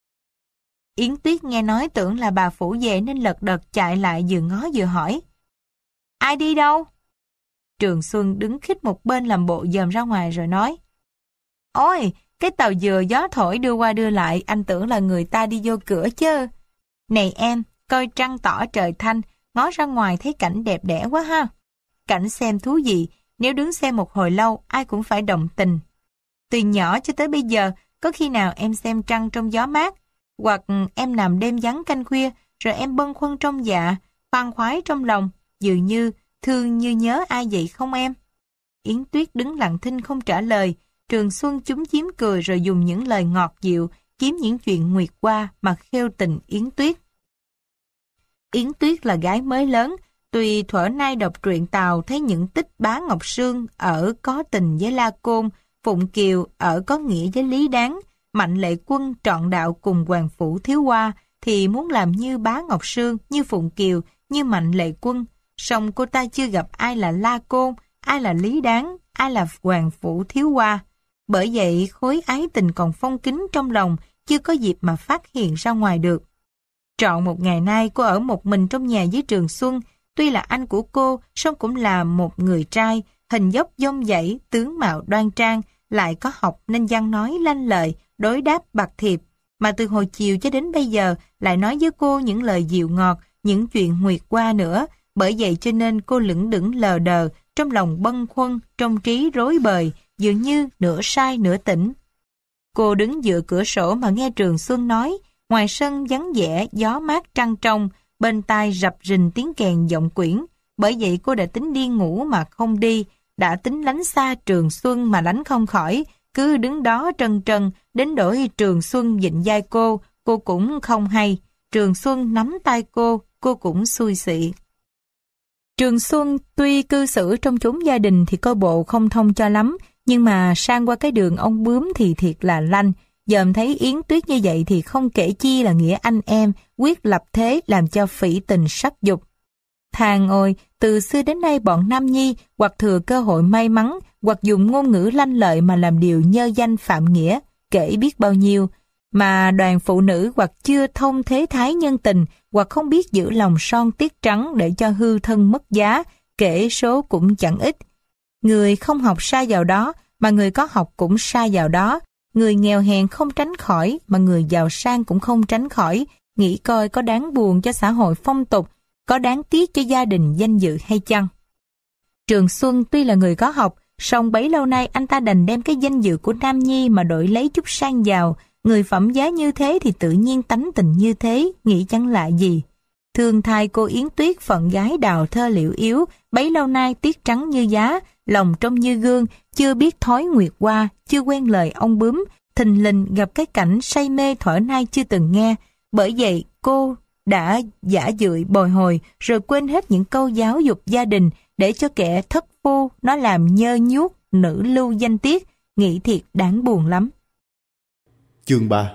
Yến Tuyết nghe nói tưởng là bà Phủ về nên lật đật chạy lại vừa ngó vừa hỏi: ai đi đâu? Trường Xuân đứng khít một bên làm bộ dòm ra ngoài rồi nói: ôi, cái tàu dừa gió thổi đưa qua đưa lại, anh tưởng là người ta đi vô cửa chứ. Này em, coi trăng tỏ trời thanh, ngó ra ngoài thấy cảnh đẹp đẽ quá ha. Cảnh xem thú vị, nếu đứng xem một hồi lâu ai cũng phải động tình. Từ nhỏ cho tới bây giờ, có khi nào em xem trăng trong gió mát, hoặc em nằm đêm vắng canh khuya, rồi em bâng khuâng trong dạ, khoan khoái trong lòng, dường như thương như nhớ ai vậy không em? Yến Tuyết đứng lặng thinh không trả lời. Trường Xuân chúm chím cười rồi dùng những lời ngọt dịu kiếm những chuyện nguyệt qua mà khêu tình Yến Tuyết. Yến Tuyết là gái mới lớn, tuy thuở nay đọc truyện Tàu thấy những tích Bá Ngọc Sương ở có tình với La Côn, Phụng Kiều ở có nghĩa với Lý Đáng, Mạnh Lệ Quân trọn đạo cùng Hoàng Phủ Thiếu Hoa, thì muốn làm như Bá Ngọc Sương, như Phụng Kiều, như Mạnh Lệ Quân. Song cô ta chưa gặp ai là La Côn, ai là Lý Đáng, ai là Hoàng Phủ Thiếu Hoa. Bởi vậy khối ái tình còn phong kín trong lòng, chưa có dịp mà phát hiện ra ngoài được. Trọn một ngày nay cô ở một mình trong nhà với Trường Xuân. Tuy là anh của cô, song cũng là một người trai, hình dốc dông dãy, tướng mạo đoan trang, lại có học nên văn nói lanh lợi, đối đáp bạc thiệp. Mà từ hồi chiều cho đến bây giờ lại nói với cô những lời dịu ngọt, những chuyện nguyệt qua nữa. Bởi vậy cho nên cô lững đững lờ đờ, trong lòng bâng khuâng, trong trí rối bời, dường như nửa sai nửa tỉnh. Cô đứng dựa cửa sổ mà nghe Trường Xuân nói, ngoài sân vắng vẻ, gió mát trăng trong, bên tai rập rình tiếng kèn giọng quyển. Bởi vậy cô đã tính đi ngủ mà không đi, đã tính lánh xa Trường Xuân mà lánh không khỏi, cứ đứng đó trân trân, đến đổi Trường Xuân vịnh vai cô cũng không hay. Trường Xuân nắm tay cô cũng xui xị. Trường Xuân tuy cư xử trong chốn gia đình thì coi bộ không thông cho lắm, nhưng mà sang qua cái đường ông bướm thì thiệt là lanh. Dòm thấy Yến Tuyết như vậy thì không kể chi là nghĩa anh em, quyết lập thế làm cho phỉ tình sắc dục. Thàng ôi, từ xưa đến nay bọn nam nhi hoặc thừa cơ hội may mắn, hoặc dùng ngôn ngữ lanh lợi mà làm điều nhơ danh phạm nghĩa, kể biết bao nhiêu. Mà đoàn phụ nữ hoặc chưa thông thế thái nhân tình, hoặc không biết giữ lòng son tiết trắng để cho hư thân mất giá, kể số cũng chẳng ít. Người không học sa vào đó, mà người có học cũng sa vào đó. Người nghèo hèn không tránh khỏi, mà người giàu sang cũng không tránh khỏi. Nghĩ coi có đáng buồn cho xã hội phong tục, có đáng tiếc cho gia đình danh dự hay chăng? Trường Xuân tuy là người có học, song bấy lâu nay anh ta đành đem cái danh dự của nam nhi mà đổi lấy chút sang giàu. Người phẩm giá như thế thì tự nhiên tánh tình như thế, nghĩ chẳng lạ gì. Thương thai cô Yến Tuyết phận gái đào thơ liễu yếu, bấy lâu nay tiết trắng như giá, lòng trong như gương, chưa biết thói nguyệt qua, chưa quen lời ông bướm, thình lình gặp cái cảnh say mê thuở nay chưa từng nghe. Bởi vậy cô đã giả dưỡi bồi hồi rồi quên hết những câu giáo dục gia đình để cho kẻ thất phu nó làm nhơ nhuốc nữ lưu danh tiết, nghĩ thiệt đáng buồn lắm. Chương 3.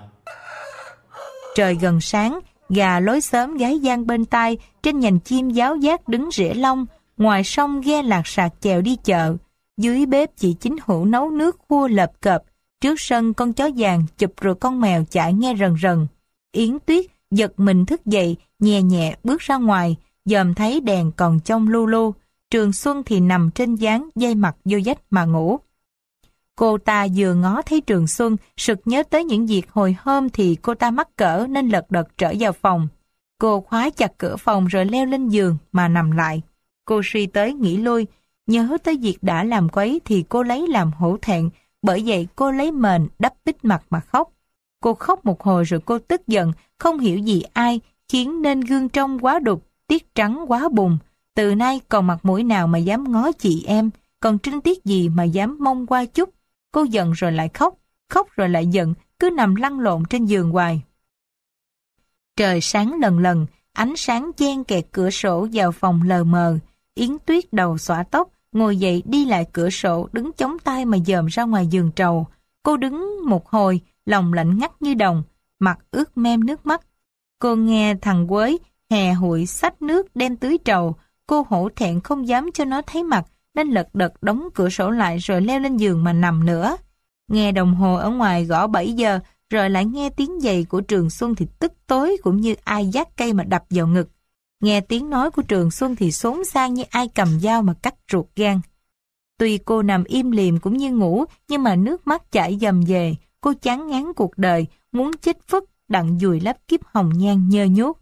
Trời gần sáng, gà lối xóm gáy giang bên tai, trên nhành chim giáo giác đứng rỉa lông, ngoài sông ghe lạc sạc chèo đi chợ, dưới bếp chị Chính Hữu nấu nước khua lợp cợp, trước sân con chó vàng chụp rồi con mèo chạy nghe rần rần. Yến Tuyết giật mình thức dậy, nhẹ nhẹ bước ra ngoài, dòm thấy đèn còn trong lu lu. Trường Xuân thì nằm trên gián dây mặt vô vách mà ngủ. Cô ta vừa ngó thấy Trường Xuân, sực nhớ tới những việc hồi hôm thì cô ta mắc cỡ nên lật đật trở vào phòng. Cô khóa chặt cửa phòng rồi leo lên giường mà nằm lại. Cô suy tới nghĩ lui, nhớ tới việc đã làm quấy thì cô lấy làm hổ thẹn, bởi vậy cô lấy mền đắp bít mặt mà khóc. Cô khóc một hồi rồi cô tức giận, không hiểu gì ai, khiến nên gương trong quá đục, tiết trắng quá bùng. Từ nay còn mặt mũi nào mà dám ngó chị em, còn trinh tiết gì mà dám mong qua chút. Cô giận rồi lại khóc, khóc rồi lại giận, cứ nằm lăn lộn trên giường hoài. Trời sáng lần lần, ánh sáng chen kẹt cửa sổ vào phòng lờ mờ. Yến Tuyết đầu xõa tóc, ngồi dậy đi lại cửa sổ, đứng chống tay mà dòm ra ngoài giường trầu. Cô đứng một hồi, lòng lạnh ngắt như đồng, mặt ướt mem nước mắt. Cô nghe thằng Quới hè hụi xách nước đem tưới trầu. Cô hổ thẹn không dám cho nó thấy mặt, nên lật đật đóng cửa sổ lại rồi leo lên giường mà nằm nữa. Nghe đồng hồ ở ngoài gõ 7 giờ, rồi lại nghe tiếng giày của Trường Xuân thì tức tối cũng như ai vác cây mà đập vào ngực. Nghe tiếng nói của Trường Xuân thì xốn sang như ai cầm dao mà cắt ruột gan. Tuy cô nằm im lìm cũng như ngủ, nhưng mà nước mắt chảy dầm về. Cô chán ngán cuộc đời, muốn chết phức, đặng dùi lấp kiếp hồng nhan nhơ nhút.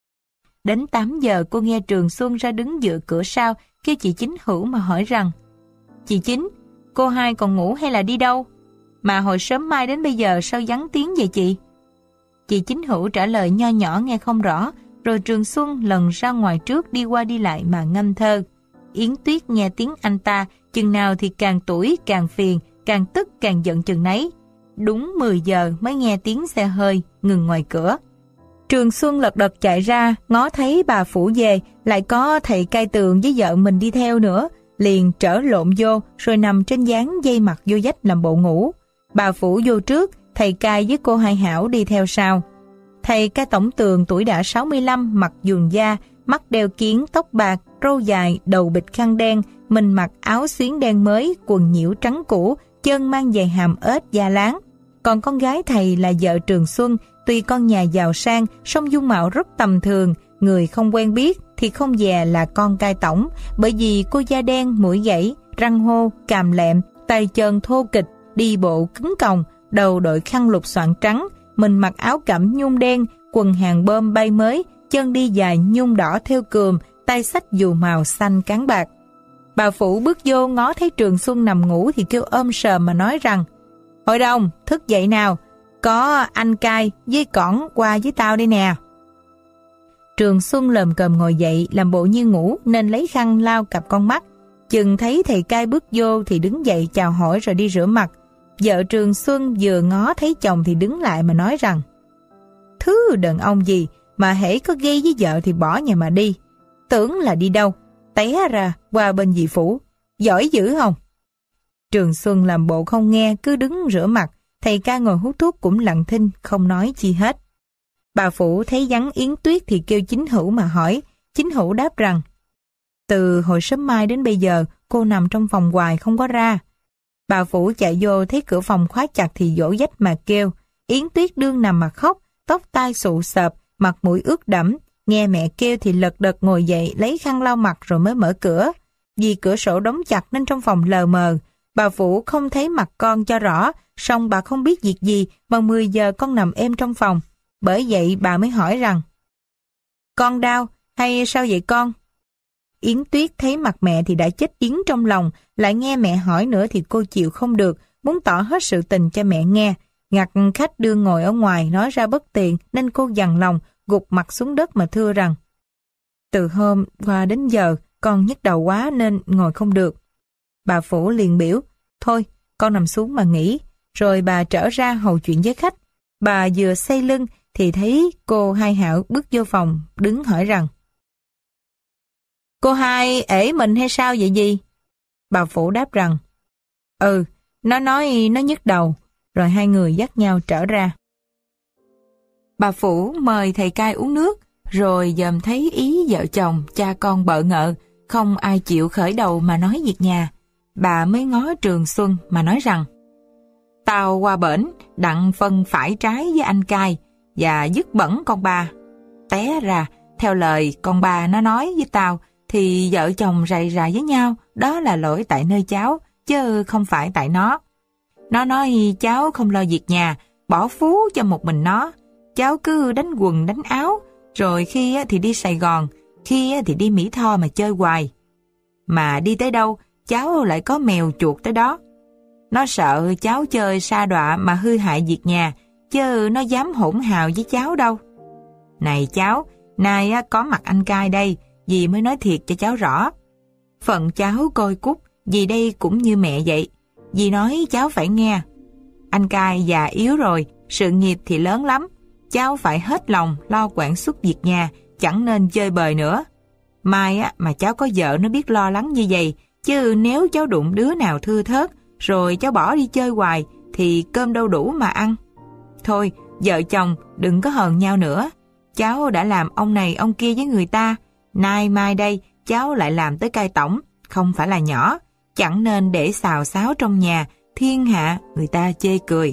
Đến 8 giờ cô nghe Trường Xuân ra đứng dựa cửa sau, kêu chị Chính Hữu mà hỏi rằng: "Chị Chính, cô hai còn ngủ hay là đi đâu? Mà hồi sớm mai đến bây giờ sao vắng tiếng vậy chị?" Chị Chính Hữu trả lời nho nhỏ nghe không rõ, rồi Trường Xuân lần ra ngoài trước đi qua đi lại mà ngâm thơ. Yến Tuyết nghe tiếng anh ta, chừng nào thì càng tủi càng phiền, càng tức càng giận chừng nấy. Đúng 10 giờ mới nghe tiếng xe hơi ngừng ngoài cửa. Trường Xuân lật đật chạy ra, ngó thấy bà Phủ về, lại có thầy cai tường với vợ mình đi theo nữa, liền trở lộn vô, rồi nằm trên gián dây mặt vô vách làm bộ ngủ. Bà Phủ vô trước, thầy cai với cô Hai Hảo đi theo sau. Thầy cai tổng tường tuổi đã 65, mặt vuông da, mắt đeo kiếng, tóc bạc, râu dài, đầu bịch khăn đen, mình mặc áo xuyến đen mới, quần nhiễu trắng cũ, chân mang giày hàm ếch da láng. Còn con gái thầy là vợ Trường Xuân, tuy con nhà giàu sang, song dung mạo rất tầm thường, người không quen biết thì không dè là con cai tổng, bởi vì cô da đen, mũi gãy, răng hô, càm lẹm, tay chân thô kịch, đi bộ cứng còng, đầu đội khăn lục xoạn trắng, mình mặc áo cẩm nhung đen, quần hàng bơm bay mới, chân đi dài nhung đỏ theo cườm, tay xách dù màu xanh cán bạc. Bà Phủ bước vô ngó thấy Trường Xuân nằm ngủ thì kêu ôm sờm mà nói rằng: "Hội đồng, thức dậy nào, có anh cai với cỏn qua với tao đây nè." Trường Xuân lồm cồm ngồi dậy, làm bộ như ngủ nên lấy khăn lau cặp con mắt. Chừng thấy thầy cai bước vô thì đứng dậy chào hỏi rồi đi rửa mặt. Vợ Trường Xuân vừa ngó thấy chồng thì đứng lại mà nói rằng: "Thứ đàn ông gì mà hễ có gây với vợ thì bỏ nhà mà đi. Tưởng là đi đâu, té ra qua bên dì Phủ. Giỏi dữ không? Trường Xuân làm bộ không nghe, cứ đứng rửa mặt. Thầy ca ngồi hút thuốc cũng lặng thinh, không nói chi hết. Bà Phủ thấy vắng Yến Tuyết thì kêu Chính Hữu mà hỏi. Chính Hữu đáp rằng, từ hồi sớm mai đến bây giờ, cô nằm trong phòng hoài không có ra. Bà Phủ chạy vô thấy cửa phòng khóa chặt thì dỗ dách mà kêu. Yến Tuyết đương nằm mà khóc, tóc tai xụ xợp, mặt mũi ướt đẫm. Nghe mẹ kêu thì lật đật ngồi dậy, lấy khăn lau mặt rồi mới mở cửa. Vì cửa sổ đóng chặt nên trong phòng lờ mờ. Bà Phủ không thấy mặt con cho rõ, song bà không biết việc gì mà 10 giờ con nằm êm trong phòng. Bởi vậy bà mới hỏi rằng, con đau hay sao vậy con? Yến Tuyết thấy mặt mẹ thì đã chết điếng trong lòng, lại nghe mẹ hỏi nữa thì cô chịu không được, muốn tỏ hết sự tình cho mẹ nghe. Ngặt khách đương ngồi ở ngoài nói ra bất tiện nên cô dằn lòng, gục mặt xuống đất mà thưa rằng, từ hôm qua đến giờ con nhức đầu quá nên ngồi không được. Bà Phủ liền biểu, thôi con nằm xuống mà nghỉ. Rồi bà trở ra hầu chuyện với khách. Bà vừa xoay lưng thì thấy cô Hai Hảo bước vô phòng, đứng hỏi rằng, cô Hai ể mình hay sao vậy gì? Bà Phủ đáp rằng, nó nói nó nhức đầu. Rồi hai người dắt nhau trở ra. Bà Phủ mời thầy cai uống nước, rồi dòm thấy ý vợ chồng, cha con bợ ngợ, không ai chịu khởi đầu mà nói việc nhà. Bà mới ngó Trường Xuân mà nói rằng, tao qua bển đặng phân phải trái với anh cai và dứt bẩn con ba. Té ra, theo lời con ba nó nói với tao, thì vợ chồng rầy rà với nhau, đó là lỗi tại nơi cháu, chứ không phải tại nó. Nó nói cháu không lo việc nhà, bỏ phú cho một mình nó. Cháu cứ đánh quần đánh áo, rồi khi thì đi Sài Gòn, khi thì đi Mỹ Tho mà chơi hoài. Mà đi tới đâu, cháu lại có mèo chuột tới đó. Nó sợ cháu chơi sa đọa mà hư hại việc nhà, chứ nó dám hỗn hào với cháu đâu. Này cháu, nay có mặt anh cai đây, dì mới nói thiệt cho cháu rõ. Phận cháu coi cút, dì đây cũng như mẹ vậy. Dì nói cháu phải nghe. Anh cai già yếu rồi, sự nghiệp thì lớn lắm. Cháu phải hết lòng lo quản suất việc nhà, chẳng nên chơi bời nữa. Mai mà cháu có vợ nó biết lo lắng như vậy, chứ nếu cháu đụng đứa nào thưa thớt, rồi cháu bỏ đi chơi hoài, thì cơm đâu đủ mà ăn. Thôi, vợ chồng đừng có hờn nhau nữa. Cháu đã làm ông này ông kia với người ta, nay mai đây cháu lại làm tới cai tổng, không phải là nhỏ. Chẳng nên để xào xáo trong nhà, thiên hạ người ta chê cười.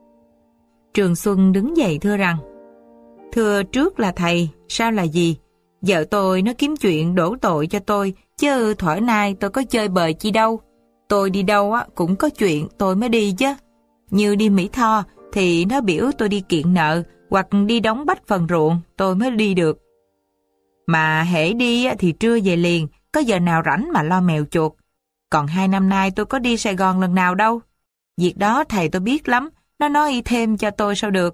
Trường Xuân đứng dậy thưa rằng, thưa trước là thầy, sao là gì? Vợ tôi nó kiếm chuyện đổ tội cho tôi, chứ thuở nay tôi có chơi bời chi đâu. Tôi đi đâu cũng có chuyện tôi mới đi chứ. Như đi Mỹ Tho thì nó biểu tôi đi kiện nợ, hoặc đi đóng bách phần ruộng tôi mới đi được. Mà hễ đi thì trưa về liền, có giờ nào rảnh mà lo mèo chuột. Còn 2 năm nay tôi có đi Sài Gòn lần nào đâu. Việc đó thầy tôi biết lắm, nó nói thêm cho tôi sao được.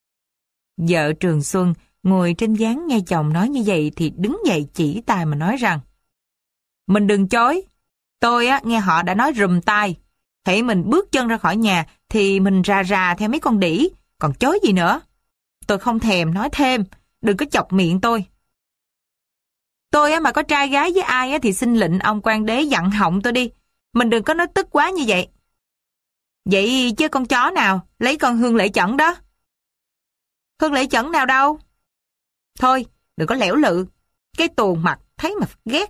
Vợ Trường Xuân ngồi trên gián nghe chồng nói như vậy thì đứng dậy chỉ tay mà nói rằng, mình đừng chối. Tôi nghe họ đã nói rùm tai. Hễ mình bước chân ra khỏi nhà thì mình rà rà theo mấy con đĩ, còn chối gì nữa. Tôi không thèm nói thêm, đừng có chọc miệng tôi. Tôi mà có trai gái với ai thì xin lệnh ông quan đế dặn họng tôi đi. Mình đừng có nói tức quá như vậy. Vậy chứ con chó nào lấy con Hương Lễ Chẩn đó? Hương Lễ Chẩn nào đâu? Thôi, đừng có lẻo lự. Cái tuồn mặt thấy mà ghét.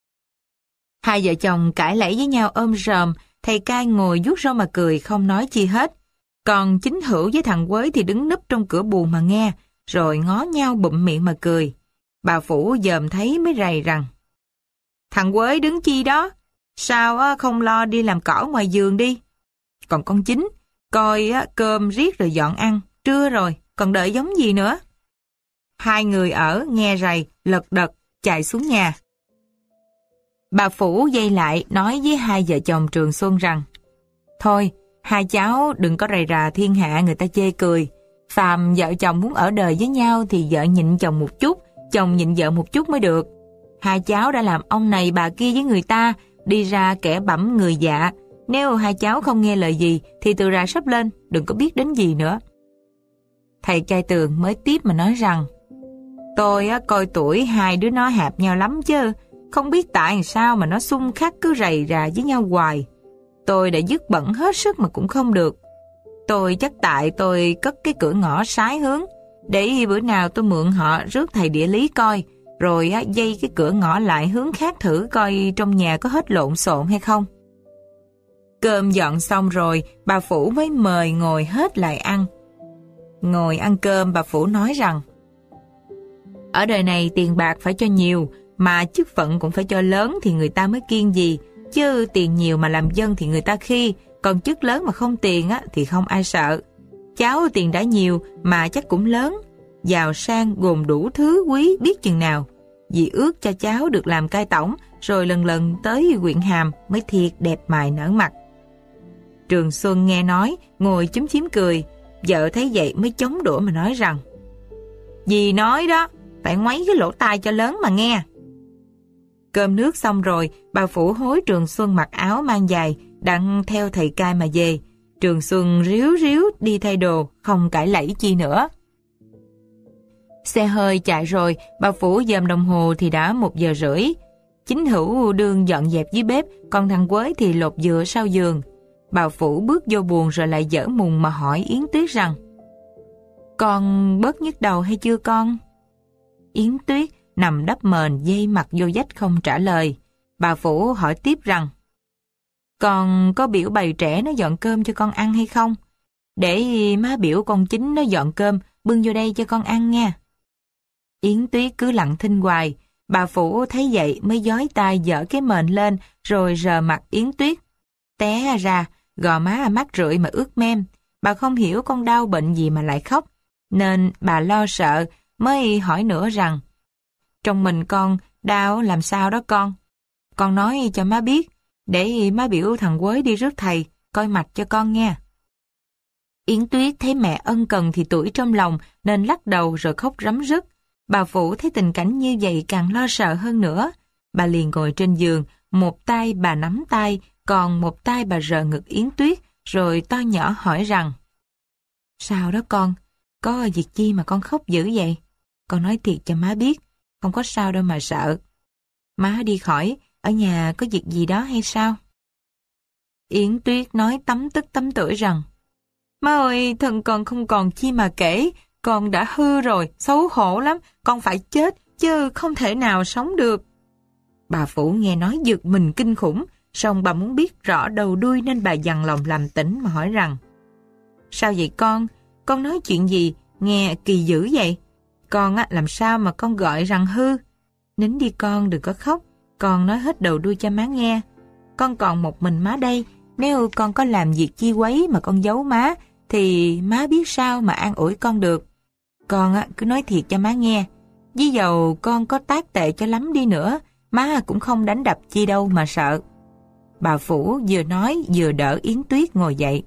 Hai vợ chồng cãi lẫy với nhau ôm rờm, thầy cai ngồi vuốt râu mà cười không nói chi hết. Còn Chính Hữu với thằng Quế thì đứng núp trong cửa buồng mà nghe, rồi ngó nhau bụm miệng mà cười. Bà Phủ dòm thấy mới rầy rằng, thằng Quế đứng chi đó, sao không lo đi làm cỏ ngoài vườn đi. Còn con Chính, coi cơm riết rồi dọn ăn, trưa rồi, còn đợi giống gì nữa. Hai người ở nghe rầy, lật đật, chạy xuống nhà. Bà Phủ dây lại nói với hai vợ chồng Trường Xuân rằng, thôi, hai cháu đừng có rầy rà thiên hạ người ta chê cười. Phàm vợ chồng muốn ở đời với nhau thì vợ nhịn chồng một chút, chồng nhịn vợ một chút mới được. Hai cháu đã làm ông này bà kia với người ta, đi ra kẻ bẩm người dạ. Nếu hai cháu không nghe lời gì thì từ rà sắp lên, đừng có biết đến gì nữa. Thầy cai tường mới tiếp mà nói rằng, Tôi coi tuổi hai đứa nó hạp nhau lắm chứ, không biết tại sao mà nó xung khắc cứ rầy rà với nhau hoài. Tôi đã dứt bẩn hết sức mà cũng không được. Tôi chắc tại tôi cất cái cửa ngõ trái hướng, để bữa nào tôi mượn họ rước thầy địa lý coi, rồi dây cái cửa ngõ lại hướng khác thử coi trong nhà có hết lộn xộn hay không. Cơm dọn xong rồi, bà Phủ mới mời ngồi hết lại ăn. Ngồi ăn cơm, bà Phủ nói rằng: ở đời này tiền bạc phải cho nhiều, mà chức phận cũng phải cho lớn thì người ta mới kiêng gì, chứ tiền nhiều mà làm dân thì người ta khi, còn chức lớn mà không tiền thì không ai sợ. Cháu tiền đã nhiều mà chắc cũng lớn, giàu sang gồm đủ thứ quý biết chừng nào. Dì ước cho cháu được làm cai tổng, rồi lần lần tới huyện hàm mới thiệt đẹp mày nở mặt. Trường Xuân nghe nói, ngồi chúm chím cười. Vợ thấy vậy mới chống đũa mà nói rằng: dì nói đó, phải ngoáy cái lỗ tai cho lớn mà nghe. Cơm nước xong rồi, bà Phủ hối Trường Xuân mặc áo mang giày, đặng theo thầy cai mà về. Trường Xuân ríu ríu đi thay đồ, không cãi lẫy chi nữa. Xe hơi chạy rồi, bà Phủ dòm đồng hồ thì đã 1:30. Chính Hữu đương dọn dẹp dưới bếp, còn thằng Quế thì lột dừa sau giường. Bà Phủ bước vô buồng rồi lại dở mùng mà hỏi Yến Tuyết rằng: con bớt nhức đầu hay chưa con? Yến Tuyết nằm đắp mền dây mặt vô vách không trả lời. Bà Phủ hỏi tiếp rằng: con có biểu bày trẻ nó dọn cơm cho con ăn hay không? Để má biểu con Chính nó dọn cơm bưng vô đây cho con ăn nha. Yến Tuyết cứ lặng thinh hoài. Bà Phủ thấy vậy mới giói tay dở cái mền lên rồi rờ mặt Yến Tuyết. Té ra, gò má mắt rượi mà ướt mem. Bà không hiểu con đau bệnh gì mà lại khóc, nên bà lo sợ mới hỏi nữa rằng: trong mình con đau làm sao đó con? Con nói cho má biết, để má biểu thằng Quế đi rước thầy coi mạch cho con nha. Yến Tuyết thấy mẹ ân cần thì tủi trong lòng nên lắc đầu rồi khóc rắm rứt. Bà Phủ thấy tình cảnh như vậy càng lo sợ hơn nữa. Bà liền ngồi trên giường, một tay bà nắm tay, còn một tay bà rờ ngực Yến Tuyết, rồi to nhỏ hỏi rằng: sao đó con? Có việc chi mà con khóc dữ vậy? Con nói thiệt cho má biết, không có sao đâu mà sợ. Má đi khỏi, ở nhà có việc gì đó hay sao? Yến Tuyết nói tấm tức tấm tưởi rằng: má ơi, thân con không còn chi mà kể, con đã hư rồi, xấu hổ lắm, con phải chết, chứ không thể nào sống được. Bà Phủ nghe nói giật mình kinh khủng, song bà muốn biết rõ đầu đuôi nên bà dằn lòng làm tĩnh mà hỏi rằng: sao vậy con? Con nói chuyện gì? Nghe kỳ dữ vậy. Con làm sao mà con gọi rằng hư? Nín đi con, đừng có khóc. Con nói hết đầu đuôi cho má nghe. Con còn một mình má đây. Nếu con có làm việc chi quấy mà con giấu má, thì má biết sao mà an ủi con được. Con cứ nói thiệt cho má nghe. Ví dầu con có tác tệ cho lắm đi nữa, má cũng không đánh đập chi đâu mà sợ. Bà Phủ vừa nói vừa đỡ Yến Tuyết ngồi dậy.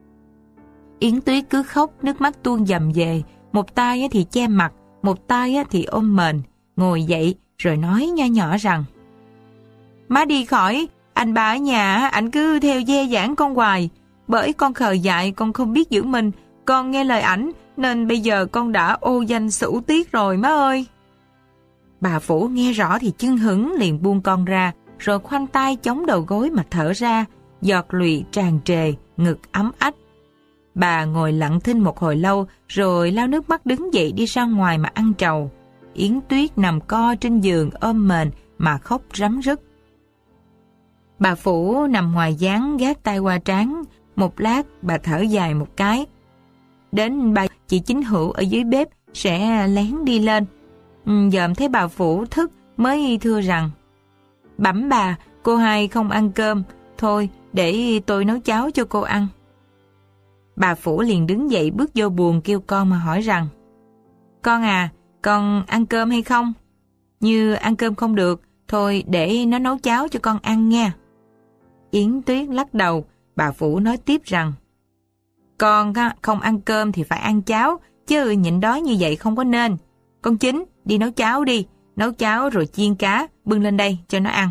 Yến Tuyết cứ khóc, nước mắt tuôn dầm về. Một tay thì che mặt, một tay thì ôm mền, ngồi dậy rồi nói nho nhỏ rằng: má đi khỏi, anh ba ở nhà anh cứ theo dè dãn con hoài. Bởi con khờ dại, con không biết giữ mình, con nghe lời ảnh, nên bây giờ con đã ô danh xửu tiết rồi má ơi. Bà Phủ nghe rõ thì chưng hửng liền buông con ra, rồi khoanh tay chống đầu gối mà thở ra, giọt lụy tràn trề, ngực ấm ách. Bà ngồi lặng thinh một hồi lâu, rồi lau nước mắt đứng dậy đi ra ngoài mà ăn trầu. Yến Tuyết nằm co trên giường ôm mền mà khóc rắm rứt. Bà Phủ nằm ngoài gián gác tay qua trán, một lát bà thở dài một cái. Đến bà chị Chính Hữu ở dưới bếp sẽ lén đi lên. Dòm thấy bà Phủ thức mới thưa rằng: bẩm bà, cô hai không ăn cơm, thôi để tôi nấu cháo cho cô ăn. Bà Phủ liền đứng dậy bước vô buồng kêu con mà hỏi rằng: con à, con ăn cơm hay không? Như ăn cơm không được, thôi để nó nấu cháo cho con ăn nha. Yến Tuyết lắc đầu. Bà Phủ nói tiếp rằng: con không ăn cơm thì phải ăn cháo, chứ nhịn đói như vậy không có nên. Con Chính, đi nấu cháo đi, nấu cháo rồi chiên cá, bưng lên đây cho nó ăn.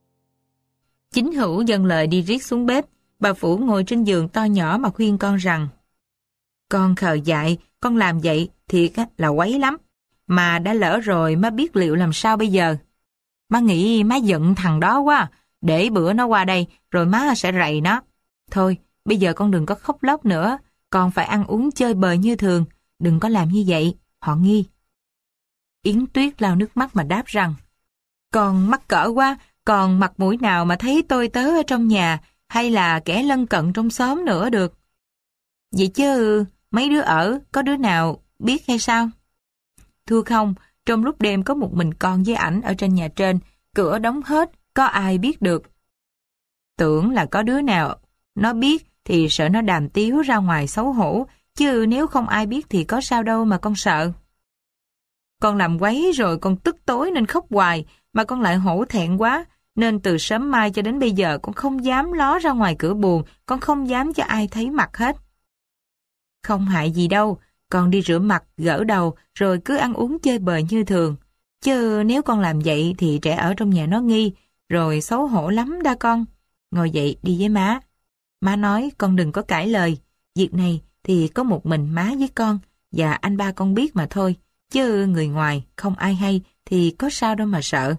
Chính Hữu dâng lời đi riết xuống bếp. Bà Phủ ngồi trên giường to nhỏ mà khuyên con rằng: con khờ dại, con làm vậy thiệt là quấy lắm. Mà đã lỡ rồi má biết liệu làm sao bây giờ. Má nghĩ má giận thằng đó quá, để bữa nó qua đây rồi má sẽ rầy nó. Thôi, bây giờ con đừng có khóc lóc nữa, con phải ăn uống chơi bời như thường, đừng có làm như vậy, họ nghi. Yến Tuyết lau nước mắt mà đáp rằng, con mắc cỡ quá, còn mặt mũi nào mà thấy tôi tớ ở trong nhà hay là kẻ lân cận trong xóm nữa được. Vậy chứ mấy đứa ở, có đứa nào biết hay sao? Thưa không, trong lúc đêm có một mình con với ảnh ở trên nhà trên, cửa đóng hết, có ai biết được. Tưởng là có đứa nào nó biết thì sợ nó đàm tiếu ra ngoài xấu hổ, chứ nếu không ai biết thì có sao đâu mà con sợ. Con làm quấy rồi con tức tối nên khóc hoài, mà con lại hổ thẹn quá, nên từ sớm mai cho đến bây giờ con không dám ló ra ngoài cửa buồng, con không dám cho ai thấy mặt hết. Không hại gì đâu, con đi rửa mặt, gỡ đầu, rồi cứ ăn uống chơi bời như thường. Chứ nếu con làm vậy thì trẻ ở trong nhà nó nghi, rồi xấu hổ lắm đa con. Ngồi dậy đi với má. Má nói con đừng có cãi lời, việc này thì có một mình má với con, và anh ba con biết mà thôi, chứ người ngoài không ai hay thì có sao đâu mà sợ.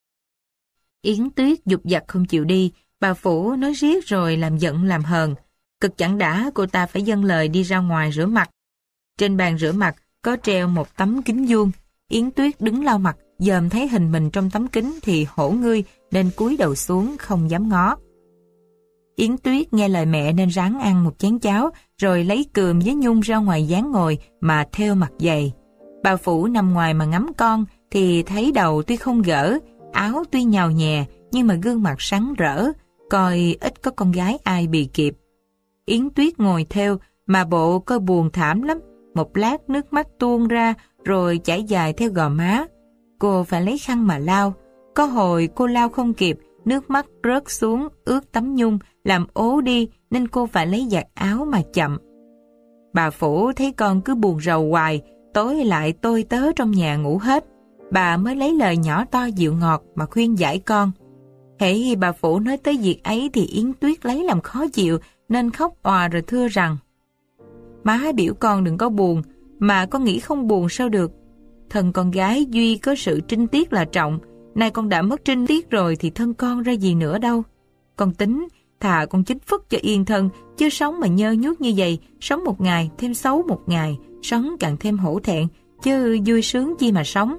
Yến Tuyết dục dặt không chịu đi, bà Phủ nói riết rồi làm giận làm hờn. Cực chẳng đã cô ta phải dâng lời đi ra ngoài rửa mặt. Trên bàn rửa mặt có treo một tấm kính vuông. Yến Tuyết đứng lau mặt, dòm thấy hình mình trong tấm kính thì hổ ngươi nên cúi đầu xuống không dám ngó. Yến Tuyết nghe lời mẹ nên ráng ăn một chén cháo, rồi lấy cườm với nhung ra ngoài gián ngồi mà thêu mặt dày. Bà Phủ nằm ngoài mà ngắm con thì thấy đầu tuy không gỡ, áo tuy nhào nhè nhưng mà gương mặt sáng rỡ, coi ít có con gái ai bì kịp. Yến Tuyết ngồi thêu mà bộ coi buồn thảm lắm, một lát nước mắt tuôn ra rồi chảy dài theo gò má. Cô phải lấy khăn mà lau, có hồi cô lau không kịp, nước mắt rớt xuống ướt tấm nhung làm ố đi nên cô phải lấy giặt áo mà chậm. Bà Phủ thấy con cứ buồn rầu hoài, tối lại tôi tớ trong nhà ngủ hết. Bà mới lấy lời nhỏ to dịu ngọt mà khuyên giải con. Hễ khi bà Phủ nói tới việc ấy thì Yến Tuyết lấy làm khó chịu nên khóc òa rồi thưa rằng, má biểu con đừng có buồn, mà con nghĩ không buồn sao được. Thân con gái duy có sự trinh tiết là trọng, nay con đã mất trinh tiết rồi thì thân con ra gì nữa đâu. Con tính thà con chính phức cho yên thân, chứ sống mà nhơ nhuốc như vậy, sống một ngày thêm xấu một ngày, sống càng thêm hổ thẹn, chứ vui sướng chi mà sống.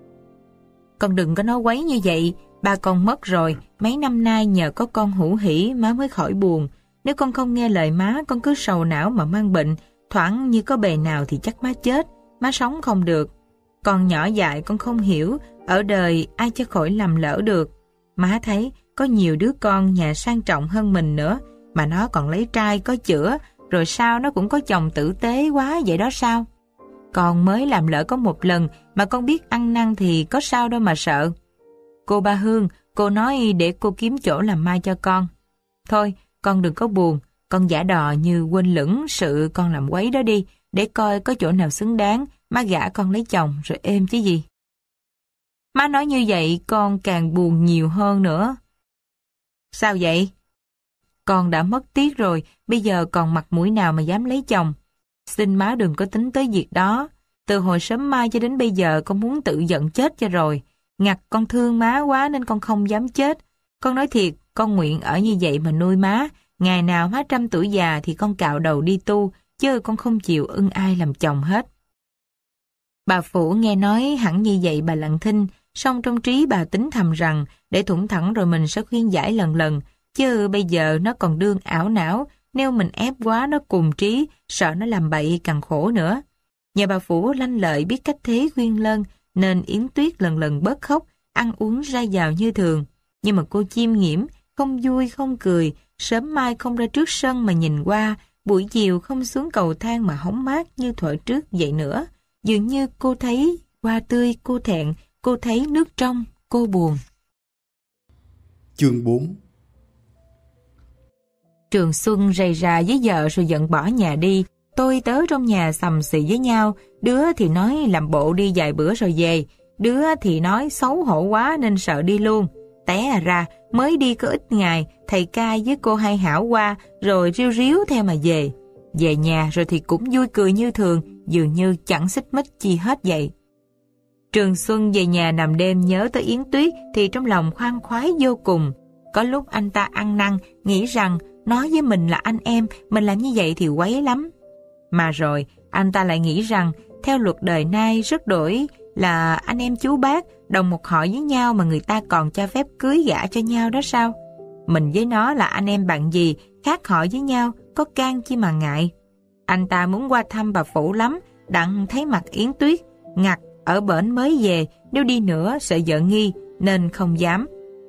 Con đừng có nói quấy như vậy, ba con mất rồi, mấy năm nay nhờ có con hữu hỉ má mới khỏi buồn. Nếu con không nghe lời má, con cứ sầu não mà mang bệnh, thoảng như có bề nào thì chắc má chết, má sống không được. Con nhỏ dại con không hiểu, ở đời ai cho khỏi làm lỡ được. Má thấy có nhiều đứa con nhà sang trọng hơn mình nữa, mà nó còn lấy trai có chữa, rồi sao nó cũng có chồng tử tế quá vậy đó sao? Con mới làm lỡ có một lần mà con biết ăn năn thì có sao đâu mà sợ. Cô Ba Hương, cô nói để cô kiếm chỗ làm mai cho con. Thôi, con đừng có buồn, con giả đò như quên lửng sự con làm quấy đó đi, để coi có chỗ nào xứng đáng, má gả con lấy chồng rồi êm chứ gì. Má nói như vậy con càng buồn nhiều hơn nữa. Sao vậy? Con đã mất tiếc rồi, bây giờ còn mặt mũi nào mà dám lấy chồng. Xin má đừng có tính tới việc đó. Từ hồi sớm mai cho đến bây giờ con muốn tự giận chết cho rồi. Ngặt con thương má quá nên con không dám chết. Con nói thiệt, con nguyện ở như vậy mà nuôi má. Ngày nào má 100 tuổi già thì con cạo đầu đi tu, chứ con không chịu ưng ai làm chồng hết. Bà Phủ nghe nói hẳn như vậy bà lặng thinh, song trong trí bà tính thầm rằng để thủng thẳng rồi mình sẽ khuyên giải lần lần, chứ bây giờ nó còn đương ảo não, nếu mình ép quá nó cùng trí, sợ nó làm bậy càng khổ nữa. Nhà bà Phủ lanh lợi biết cách thế khuyên lơn, nên Yến Tuyết lần lần bớt khóc, ăn uống ra vào như thường. Nhưng mà cô chiêm nghiễm, không vui không cười, sớm mai không ra trước sân mà nhìn qua, buổi chiều không xuống cầu thang mà hóng mát như thuở trước vậy nữa. Dường như cô thấy hoa tươi, cô thẹn, cô thấy nước trong, cô buồn. Chương 4. Trường Xuân rầy rà với vợ rồi giận bỏ nhà đi. Tôi tớ trong nhà xầm xì với nhau, đứa thì nói làm bộ đi vài bữa rồi về, đứa thì nói xấu hổ quá nên sợ đi luôn. Té ra, mới đi có ít ngày, thầy cai với cô Hai Hảo qua, rồi riu ríu theo mà về. Về nhà rồi thì cũng vui cười như thường, dường như chẳng xích mích chi hết vậy. Trường Xuân về nhà nằm đêm nhớ tới Yến Tuyết thì trong lòng khoan khoái vô cùng. Có lúc anh ta ăn năn, nghĩ rằng nói với mình là anh em, mình làm như vậy thì quấy lắm. Mà rồi, anh ta lại nghĩ rằng theo luật đời nay rất đổi là anh em chú bác, đồng một họ với nhau mà người ta còn cho phép cưới gả cho nhau đó sao? Mình với nó là anh em bạn gì, khác họ với nhau, có can chi mà ngại. Anh ta muốn qua thăm bà Phủ lắm, đặng thấy mặt Yến Tuyết, ngặt ở bển mới về, nếu đi nữa sợ vợ nghi, nên không dám.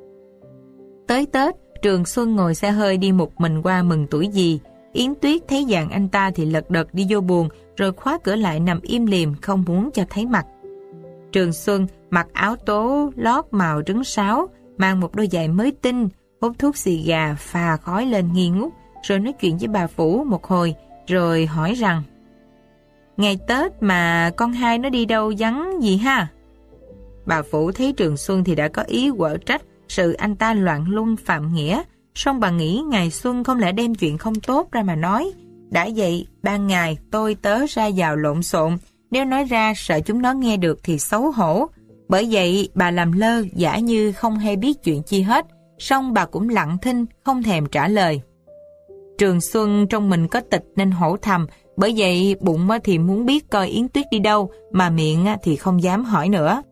Tới Tết, Trường Xuân ngồi xe hơi đi một mình qua mừng tuổi dì. Yến Tuyết thấy dạng anh ta thì lật đật đi vô buồng, rồi khóa cửa lại nằm im lìm không muốn cho thấy mặt. Trường Xuân mặc áo tố lót màu trứng sáo, mang một đôi giày mới tinh, hút thuốc xì gà phà khói lên nghi ngút, rồi nói chuyện với bà Phủ một hồi, rồi hỏi rằng: ngày Tết mà con hai nó đi đâu vắng gì ha? Bà Phủ thấy Trường Xuân thì đã có ý quở trách sự anh ta loạn luân phạm nghĩa, song bà nghĩ ngày Xuân không lẽ đem chuyện không tốt ra mà nói. Đã vậy, ban ngày tôi tớ ra vào lộn xộn, nếu nói ra sợ chúng nó nghe được thì xấu hổ. Bởi vậy bà làm lơ giả như không hề biết chuyện chi hết, song bà cũng lặng thinh không thèm trả lời. Trường Xuân trong mình có tịch nên hổ thầm, bởi vậy bụng thì muốn biết coi Yến Tuyết đi đâu, mà miệng thì không dám hỏi nữa.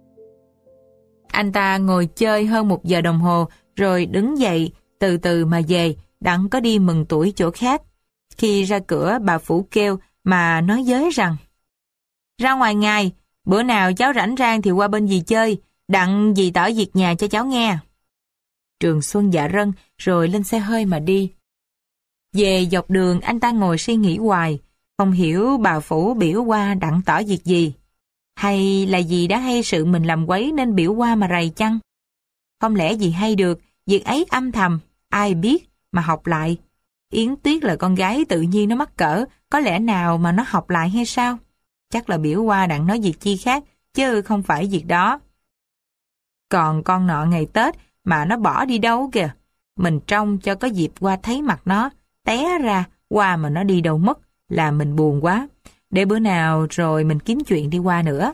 Anh ta ngồi chơi hơn 1 giờ đồng hồ, rồi đứng dậy, từ từ mà về, đặng có đi mừng tuổi chỗ khác. Khi ra cửa, bà Phủ kêu mà nói với rằng: ra ngoài ngài, bữa nào cháu rảnh rang thì qua bên dì chơi, đặng dì tỏ việc nhà cho cháu nghe. Trường Xuân dạ rân, rồi lên xe hơi mà đi. Về dọc đường anh ta ngồi suy nghĩ hoài, không hiểu bà Phủ biểu qua đặng tỏ việc gì. Hay là dì đã hay sự mình làm quấy nên biểu qua mà rầy chăng? Không lẽ dì hay được, việc ấy âm thầm, ai biết mà học lại. Yến Tuyết là con gái tự nhiên nó mắc cỡ, có lẽ nào mà nó học lại hay sao? Chắc là biểu qua đặng nói việc chi khác, chứ không phải việc đó. Còn con nọ ngày Tết mà nó bỏ đi đâu kìa. Mình trông cho có dịp qua thấy mặt nó, té ra qua mà nó đi đâu mất, là mình buồn quá. Để bữa nào rồi mình kiếm chuyện đi qua nữa.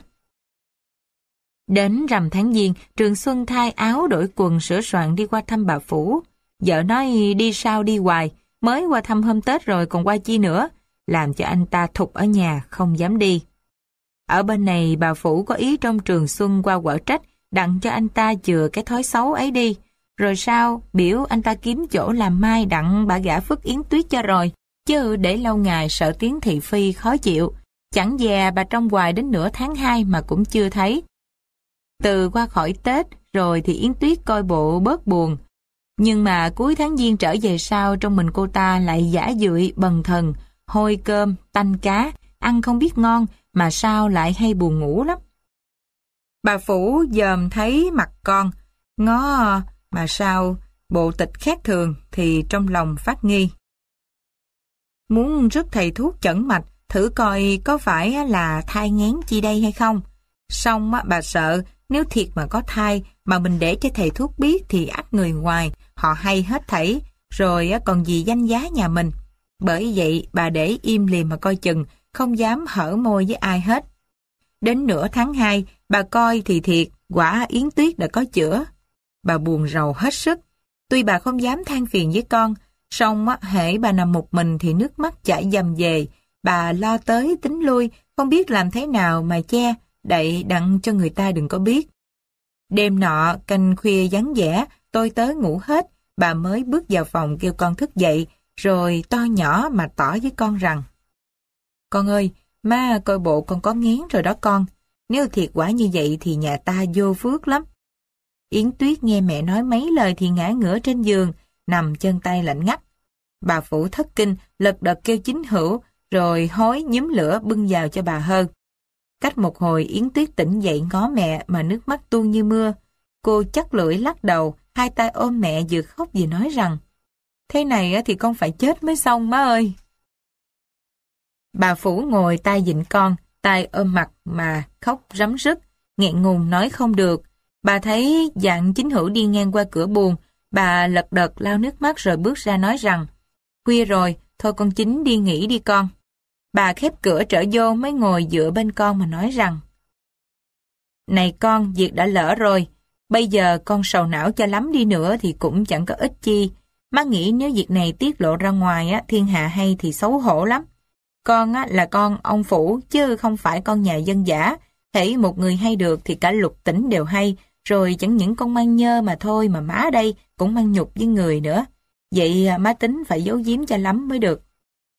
Đến rằm tháng Giêng, Trường Xuân thay áo đổi quần sửa soạn đi qua thăm bà Phủ. Vợ nói đi sao đi hoài, mới qua thăm hôm Tết rồi còn qua chi nữa, làm cho anh ta thục ở nhà không dám đi. Ở bên này bà Phủ có ý trong Trường Xuân qua quở trách, đặng cho anh ta chừa cái thói xấu ấy đi. Rồi sao biểu anh ta kiếm chỗ làm mai đặng bà gả phức Yến Tuyết cho rồi, chứ để lâu ngày sợ tiếng thị phi khó chịu. Chẳng dè bà trong hoài đến nửa tháng 2 mà cũng chưa thấy. Từ qua khỏi Tết rồi thì Yến Tuyết coi bộ bớt buồn. Nhưng mà cuối tháng Giêng trở về sau, trong mình cô ta lại giả dưỡi bần thần, hôi cơm, tanh cá, ăn không biết ngon, mà sao lại hay buồn ngủ lắm. Bà Phủ dòm thấy mặt con, ngó mà sao bộ tịch khác thường thì trong lòng phát nghi. Muốn rước thầy thuốc chẩn mạch, thử coi có phải là thai nghén chi đây hay không. Xong bà sợ nếu thiệt mà có thai mà mình để cho thầy thuốc biết thì ắt người ngoài họ hay hết thảy, rồi còn gì danh giá nhà mình. Bởi vậy bà để im lìm mà coi chừng, không dám hở môi với ai hết. Đến nửa tháng 2, bà coi thì thiệt, quả Yến Tuyết đã có chữa. Bà buồn rầu hết sức. Tuy bà không dám than phiền với con, song hễ bà nằm một mình thì nước mắt chảy dầm về. Bà lo tới tính lui, không biết làm thế nào mà che, đậy đặng cho người ta đừng có biết. Đêm nọ, canh khuya vắng vẻ, tôi tới ngủ hết, bà mới bước vào phòng kêu con thức dậy, rồi to nhỏ mà tỏ với con rằng: con ơi, má coi bộ con có nghén rồi đó con, nếu thiệt quả như vậy thì nhà ta vô phước lắm. Yến Tuyết nghe mẹ nói mấy lời thì ngã ngửa trên giường, nằm chân tay lạnh ngắt. Bà Phủ thất kinh, lật đật kêu chính hữu, rồi hối nhúm lửa bưng vào cho bà hơn. Cách một hồi Yến Tuyết tỉnh dậy ngó mẹ mà nước mắt tuôn như mưa. Cô chắt lưỡi lắc đầu, hai tay ôm mẹ vừa khóc vừa nói rằng: thế này thì con phải chết mới xong má ơi. Bà Phủ ngồi tay dịnh con, tay ôm mặt mà khóc rắm rứt, nghẹn ngùng nói không được. Bà thấy dặn chính hữu đi ngang qua cửa buồng, bà lật đật lau nước mắt rồi bước ra nói rằng: khuya rồi, thôi con Chính đi nghỉ đi con. Bà khép cửa trở vô mới ngồi dựa bên con mà nói rằng: Này con, việc đã lỡ rồi. Bây giờ con sầu não cho lắm đi nữa thì cũng chẳng có ích chi. Má nghĩ nếu việc này tiết lộ ra ngoài á, thiên hạ hay thì xấu hổ lắm. Con á, là con ông phủ chứ không phải con nhà dân dã. Hễ một người hay được thì cả lục tỉnh đều hay. Rồi chẳng những con mang nhơ mà thôi mà má đây cũng mang nhục với người nữa. Vậy má tính phải giấu giếm cho lắm mới được.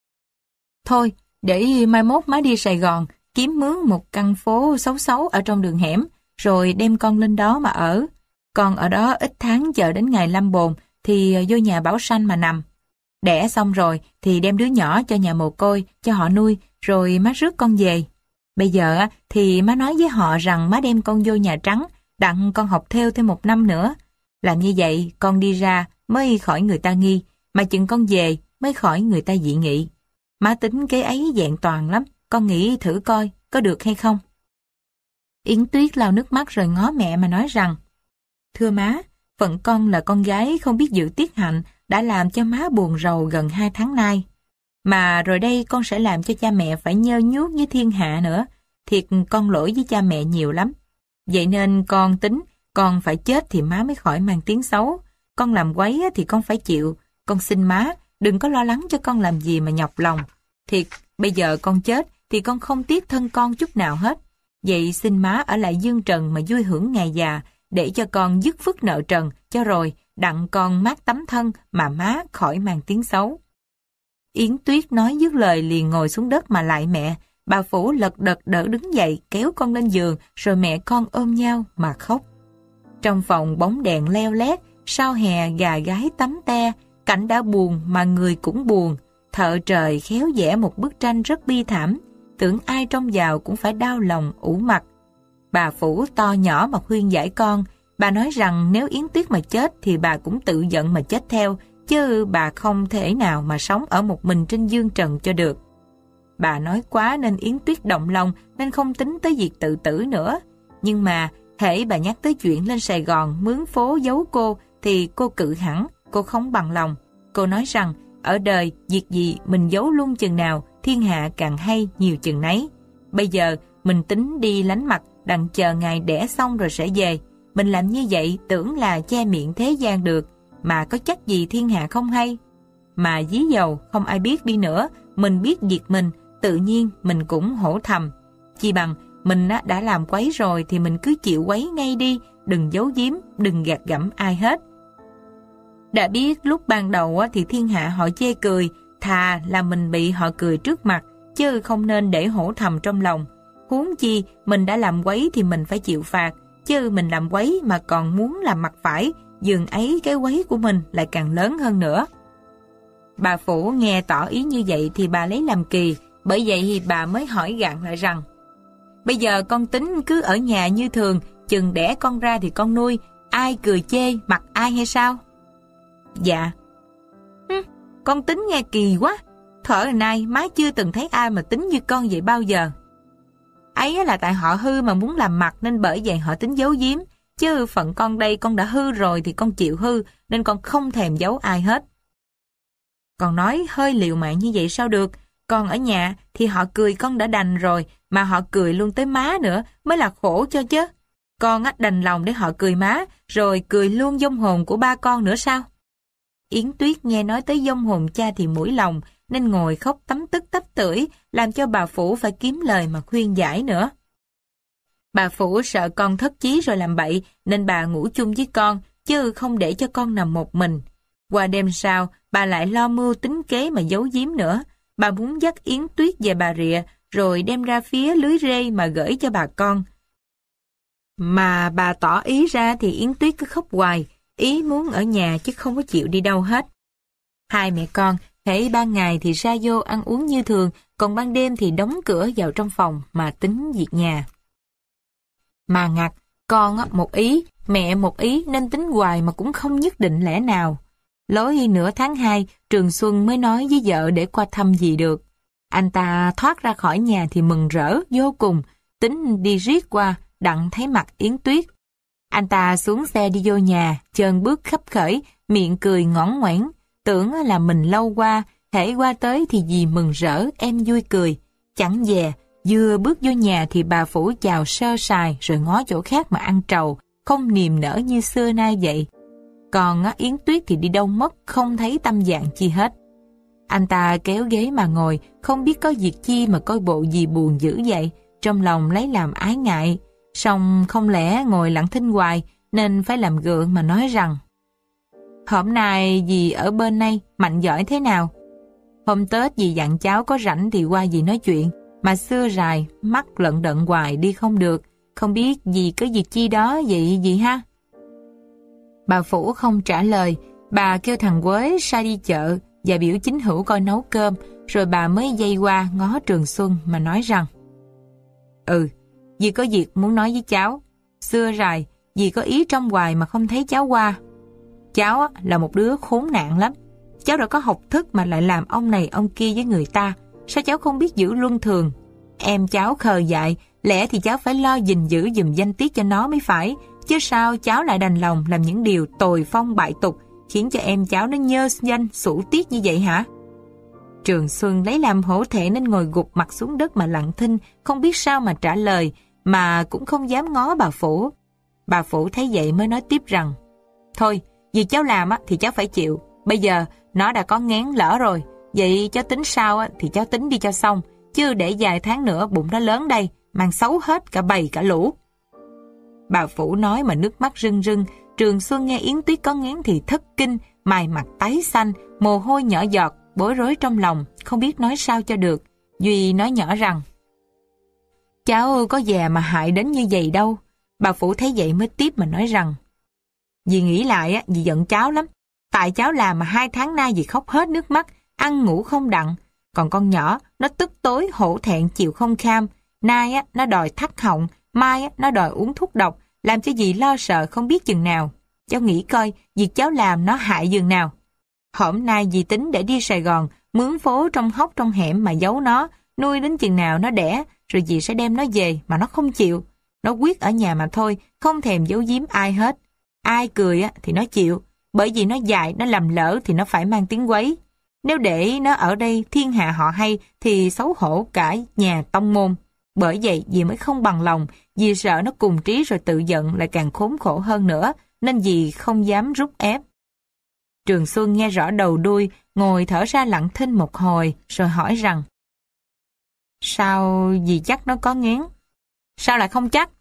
Thôi, để mai mốt má đi Sài Gòn kiếm mướn một căn phố xấu xấu ở trong đường hẻm, rồi đem con lên đó mà ở. Con ở đó ít tháng chờ đến ngày lâm bồn thì vô nhà Bảo Sanh mà nằm. Đẻ xong rồi thì đem đứa nhỏ cho nhà mồ côi, cho họ nuôi, rồi má rước con về. Bây giờ thì má nói với họ rằng má đem con vô Nhà Trắng, đặng con học thêu thêm 1 năm nữa. Làm như vậy con đi ra mới khỏi người ta nghi, mà chừng con về mới khỏi người ta dị nghị. Má tính kế ấy vẹn toàn lắm, con nghĩ thử coi có được hay không. Yến Tuyết lau nước mắt rồi ngó mẹ mà nói rằng: Thưa má, phận con là con gái không biết giữ tiết hạnh đã làm cho má buồn rầu gần 2 tháng nay. Mà rồi đây con sẽ làm cho cha mẹ phải nhơ nhuốc với thiên hạ nữa. Thiệt con lỗi với cha mẹ nhiều lắm. Vậy nên con tính con phải chết thì má mới khỏi mang tiếng xấu. Con làm quấy thì con phải chịu. Con xin má đừng có lo lắng cho con làm gì mà nhọc lòng. Thiệt bây giờ con chết thì con không tiếc thân con chút nào hết. Vậy xin má ở lại dương trần mà vui hưởng ngày già, để cho con dứt phước nợ trần, cho rồi đặng con mát tấm thân mà má khỏi mang tiếng xấu. Yến Tuyết nói dứt lời liền ngồi xuống đất mà lại mẹ. Bà Phủ lật đật đỡ đứng dậy kéo con lên giường, rồi mẹ con ôm nhau mà khóc. Trong phòng bóng đèn leo lét, sau hè gà gái tắm te, cảnh đã buồn mà người cũng buồn. Thợ trời khéo vẽ một bức tranh rất bi thảm, tưởng ai trông vào cũng phải đau lòng ủ mặt. Bà Phủ to nhỏ mà khuyên giải con. Bà nói rằng nếu Yến Tuyết mà chết thì bà cũng tự giận mà chết theo, chứ bà không thể nào mà sống ở một mình trên dương trần cho được. Bà nói quá nên Yến Tuyết động lòng, nên không tính tới việc tự tử nữa. Nhưng mà hễ bà nhắc tới chuyện lên Sài Gòn mướn phố giấu cô thì cô cự hẳn, cô không bằng lòng. Cô nói rằng ở đời việc gì mình giấu luôn chừng nào, thiên hạ càng hay nhiều chừng nấy. Bây giờ mình tính đi lánh mặt, đặng chờ ngày đẻ xong rồi sẽ về. Mình làm như vậy tưởng là che miệng thế gian được, mà có chắc gì thiên hạ không hay. Mà dí dầu không ai biết đi nữa, mình biết việc mình, tự nhiên mình cũng hổ thầm. Chi bằng mình đã làm quấy rồi thì mình cứ chịu quấy ngay đi, đừng giấu giếm, đừng gạt gẫm ai hết. Đã biết lúc ban đầu thì thiên hạ họ chê cười, thà là mình bị họ cười trước mặt, chứ không nên để hổ thầm trong lòng. Huống chi mình đã làm quấy thì mình phải chịu phạt, chứ mình làm quấy mà còn muốn làm mặt phải, dường ấy cái quấy của mình lại càng lớn hơn nữa. Bà Phủ nghe tỏ ý như vậy thì bà lấy làm kỳ, bởi vậy thì bà mới hỏi gạn lại rằng: Bây giờ con tính cứ ở nhà như thường, chừng đẻ con ra thì con nuôi, ai cười chê mặt ai hay sao? Dạ. Con tính nghe kỳ quá, thuở nay má chưa từng thấy ai mà tính như con vậy bao giờ. Ấy là tại họ hư mà muốn làm mặt nên bởi vậy họ tính giấu giếm, chứ phận con đây con đã hư rồi thì con chịu hư, nên con không thèm giấu ai hết. Con nói hơi liều mạng như vậy sao được? Con ở nhà thì họ cười con đã đành rồi, mà họ cười luôn tới má nữa mới là khổ cho chứ. Con đành lòng để họ cười má, rồi cười luôn vong hồn của ba con nữa sao? Yến Tuyết nghe nói tới vong hồn cha thì mũi lòng, nên ngồi khóc tấm tức tấp tưởi, làm cho bà Phủ phải kiếm lời mà khuyên giải nữa. Bà Phủ sợ con thất chí rồi làm bậy, nên bà ngủ chung với con, chứ không để cho con nằm một mình. Qua đêm sau, bà lại lo mưu tính kế mà giấu giếm nữa. Bà muốn dắt Yến Tuyết về Bà Rịa, rồi đem ra phía lưới rê mà gửi cho bà con. Mà bà tỏ ý ra thì Yến Tuyết cứ khóc hoài, ý muốn ở nhà chứ không có chịu đi đâu hết. Hai mẹ con, hễ ban ngày thì ra vô ăn uống như thường, còn ban đêm thì đóng cửa vào trong phòng mà tính việc nhà. Mà ngặt, con một ý, mẹ một ý nên tính hoài mà cũng không nhất định lẽ nào. Lối nửa tháng 2, Trường Xuân mới nói với vợ để qua thăm gì được. Anh ta thoát ra khỏi nhà thì mừng rỡ vô cùng, tính đi riết qua, đặng thấy mặt Yến Tuyết. Anh ta xuống xe đi vô nhà, chân bước khấp khởi, miệng cười ngõn ngoẻn, tưởng là mình lâu qua, hễ qua tới thì dì mừng rỡ, em vui cười. Chẳng dè, Vừa bước vô nhà thì bà Phủ chào sơ sài rồi ngó chỗ khác mà ăn trầu, không niềm nở như xưa nay vậy. Còn Yến Tuyết thì đi đâu mất, không thấy tâm dạng chi hết. Anh ta kéo ghế mà ngồi, không biết có việc chi mà coi bộ gì buồn dữ vậy, trong lòng lấy làm ái ngại. Song không lẽ ngồi lặng thinh hoài, nên phải làm gượng mà nói rằng: "Hôm nay dì ở bên đây, mạnh giỏi thế nào? Hôm Tết dì dặn cháu có rảnh thì qua dì nói chuyện, mà xưa rài, mắt lận đận hoài đi không được, không biết dì có việc chi đó vậy dì ha?" Bà Phủ không trả lời, bà kêu thằng Quế sai đi chợ và biểu chính hữu coi nấu cơm, rồi bà mới dây qua ngó Trường Xuân mà nói rằng: "Dì có việc muốn nói với cháu. Xưa rài, dì có ý trong hoài mà không thấy cháu qua. Cháu là một đứa khốn nạn lắm. Cháu đã có học thức mà lại làm ông này ông kia với người ta. Sao cháu không biết giữ luân thường? Em cháu khờ dại, lẽ thì cháu phải lo gìn giữ giùm danh tiết cho nó mới phải. Chứ sao cháu lại đành lòng làm những điều tồi phong bại tục, khiến cho em cháu nó nhơ danh xủ tiết như vậy hả?" Trường Xuân lấy làm hổ thẹn nên ngồi gục mặt xuống đất mà lặng thinh, không biết sao mà trả lời, mà cũng không dám ngó bà Phủ. Bà Phủ thấy vậy mới nói tiếp rằng: "Thôi, vì cháu làm thì cháu phải chịu. Bây giờ nó đã có ngán lỡ rồi, vậy cháu tính sao thì cháu tính đi cho xong, chứ để vài tháng nữa bụng nó lớn đây, mang xấu hết cả bầy cả lũ." Bà Phủ nói mà nước mắt rưng rưng. Trường Xuân nghe Yến Tuyết có ngán thì thất kinh, mày mặt tái xanh, mồ hôi nhỏ giọt, bối rối trong lòng, không biết nói sao cho được. Duy nói nhỏ rằng: "Cháu có già mà hại đến như vậy đâu." Bà Phủ thấy vậy mới tiếp mà nói rằng: "Dì nghĩ lại dì giận cháu lắm. Tại cháu làm mà 2 tháng nay dì khóc hết nước mắt, ăn ngủ không đặng. Còn con nhỏ, nó tức tối hổ thẹn chịu không kham. Nay nó đòi thắt họng, mai nó đòi uống thuốc độc, làm cho dì lo sợ không biết chừng nào. Cháu nghĩ coi, việc cháu làm nó hại dường nào. Hôm nay dì tính để đi Sài Gòn, mướn phố trong hốc trong hẻm mà giấu nó, nuôi đến chừng nào nó đẻ, rồi dì sẽ đem nó về, mà nó không chịu. Nó quyết ở nhà mà thôi, không thèm giấu giếm ai hết. Ai cười thì nó chịu, bởi vì nó dại, nó làm lỡ thì nó phải mang tiếng quấy. Nếu để nó ở đây thiên hạ họ hay thì xấu hổ cả nhà tông môn. Bởi vậy dì mới không bằng lòng, dì sợ nó cùng trí rồi tự giận lại càng khốn khổ hơn nữa, nên dì không dám rút ép." Trường Xuân nghe rõ đầu đuôi, ngồi thở ra lặng thinh một hồi, rồi hỏi rằng: "Sao dì chắc nó có ngán?" "Sao lại không chắc?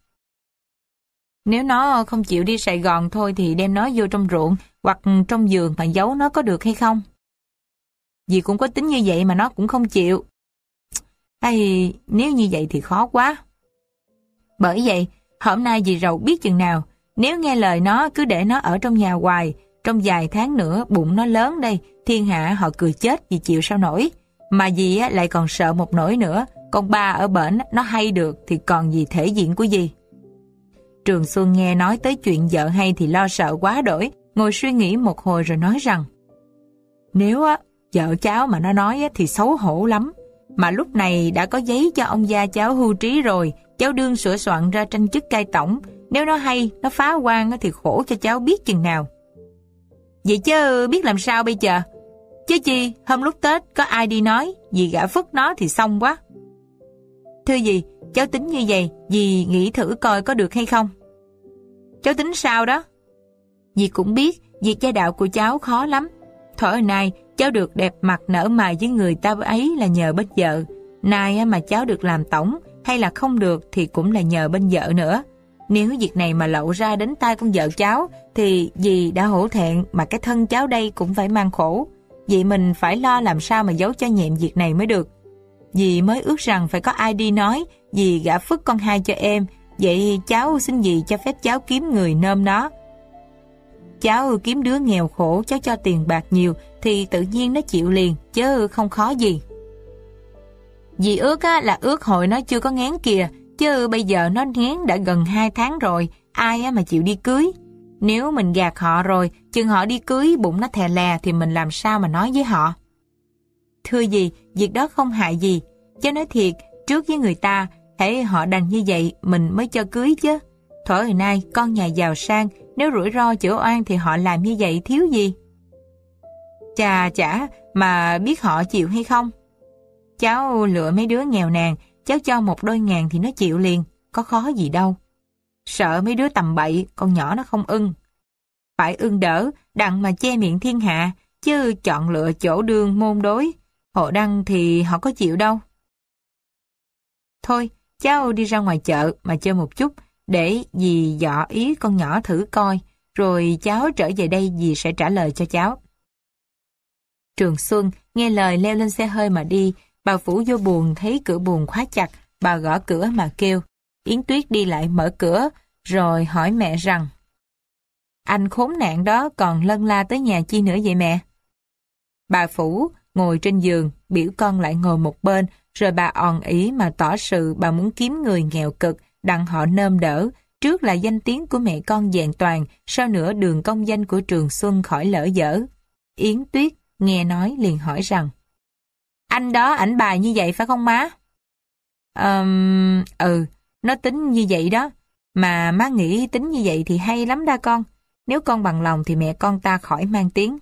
Nếu nó không chịu đi Sài Gòn thôi thì đem nó vô trong ruộng hoặc trong vườn mà giấu nó có được hay không?" "Dì cũng có tính như vậy mà nó cũng không chịu." "Hay, nếu như vậy thì khó quá." "Bởi vậy, hôm nay dì rầu biết chừng nào, nếu nghe lời nó cứ để nó ở trong nhà hoài, trong vài tháng nữa bụng nó lớn đây, thiên hạ họ cười chết dì chịu sao nổi. Mà dì lại còn sợ một nỗi nữa, con ba ở bển nó hay được thì còn gì thể diện của dì." Trường Xuân nghe nói tới chuyện vợ hay thì lo sợ quá đổi, ngồi suy nghĩ một hồi rồi nói rằng: "Nếu vợ cháu mà nó nói thì xấu hổ lắm. Mà lúc này đã có giấy cho ông gia cháu hưu trí rồi, cháu đương sửa soạn ra tranh chức cai tổng. Nếu nó hay, nó phá quan thì khổ cho cháu biết chừng nào. Vậy chứ biết làm sao bây giờ? Chứ chi, hôm lúc Tết có ai đi nói, dì gả phức nó thì xong quá." "Thưa dì, cháu tính như vậy, dì nghĩ thử coi có được hay không?" "Cháu tính sao đó?" "Dì cũng biết, việc gia đạo của cháu khó lắm. Thổi nay, cháu được đẹp mặt nở mày với người ta ấy là nhờ bên vợ. Nay mà cháu được làm tổng, hay là không được thì cũng là nhờ bên vợ nữa. Nếu việc này mà lậu ra đến tai con vợ cháu, thì dì đã hổ thẹn mà cái thân cháu đây cũng phải mang khổ. Vậy mình phải lo làm sao mà giấu cho nhẹm việc này mới được. Dì mới ước rằng phải có ai đi nói, dì gả phức con hai cho em. Vậy cháu xin dì cho phép cháu kiếm người nôm nó. Cháu kiếm đứa nghèo khổ, cháu cho tiền bạc nhiều thì tự nhiên nó chịu liền, chứ không khó gì. Dì ước là ước hồi nó chưa có ngán kìa, chứ bây giờ nó ngán đã gần 2 tháng rồi, ai mà chịu đi cưới. Nếu mình gạt họ rồi, chừng họ đi cưới bụng nó thè lè thì mình làm sao mà nói với họ?" "Thưa dì, việc đó không hại gì. Chứ nói thiệt, trước với người ta, hễ họ đành như vậy mình mới cho cưới chứ. Thuở hồi nay con nhà giàu sang, nếu rủi ro chữa oan thì họ làm như vậy thiếu gì?" "Chà chả, mà biết họ chịu hay không? Cháu lựa mấy đứa nghèo nàn, cháu cho 1 đôi ngàn thì nó chịu liền, có khó gì đâu. Sợ mấy đứa tầm bậy, con nhỏ nó không ưng. Phải ưng đỡ, đặng mà che miệng thiên hạ, chứ chọn lựa chỗ đường môn đối. Họ đăng thì họ có chịu đâu. Thôi, cháu đi ra ngoài chợ mà chơi một chút, để dì dọ ý con nhỏ thử coi, rồi cháu trở về đây dì sẽ trả lời cho cháu. Trường Xuân nghe lời leo lên xe hơi mà đi. Bà Phủ vô buồng thấy cửa buồng khóa chặt, bà gõ cửa mà kêu. Yến Tuyết đi lại mở cửa, rồi hỏi mẹ rằng: Anh khốn nạn đó còn lân la tới nhà chi nữa vậy mẹ? Bà Phủ ngồi trên giường, biểu con lại ngồi một bên, rồi bà òn ỉ mà tỏ sự bà muốn kiếm người nghèo cực, đặng họ nơm đỡ. Trước là danh tiếng của mẹ con vẹn toàn, sau nữa đường công danh của Trường Xuân khỏi lỡ dở. Yến Tuyết nghe nói liền hỏi rằng: Anh đó ảnh bài như vậy phải không má? Nó tính như vậy đó. Mà má nghĩ tính như vậy thì hay lắm đa con. Nếu con bằng lòng thì mẹ con ta khỏi mang tiếng.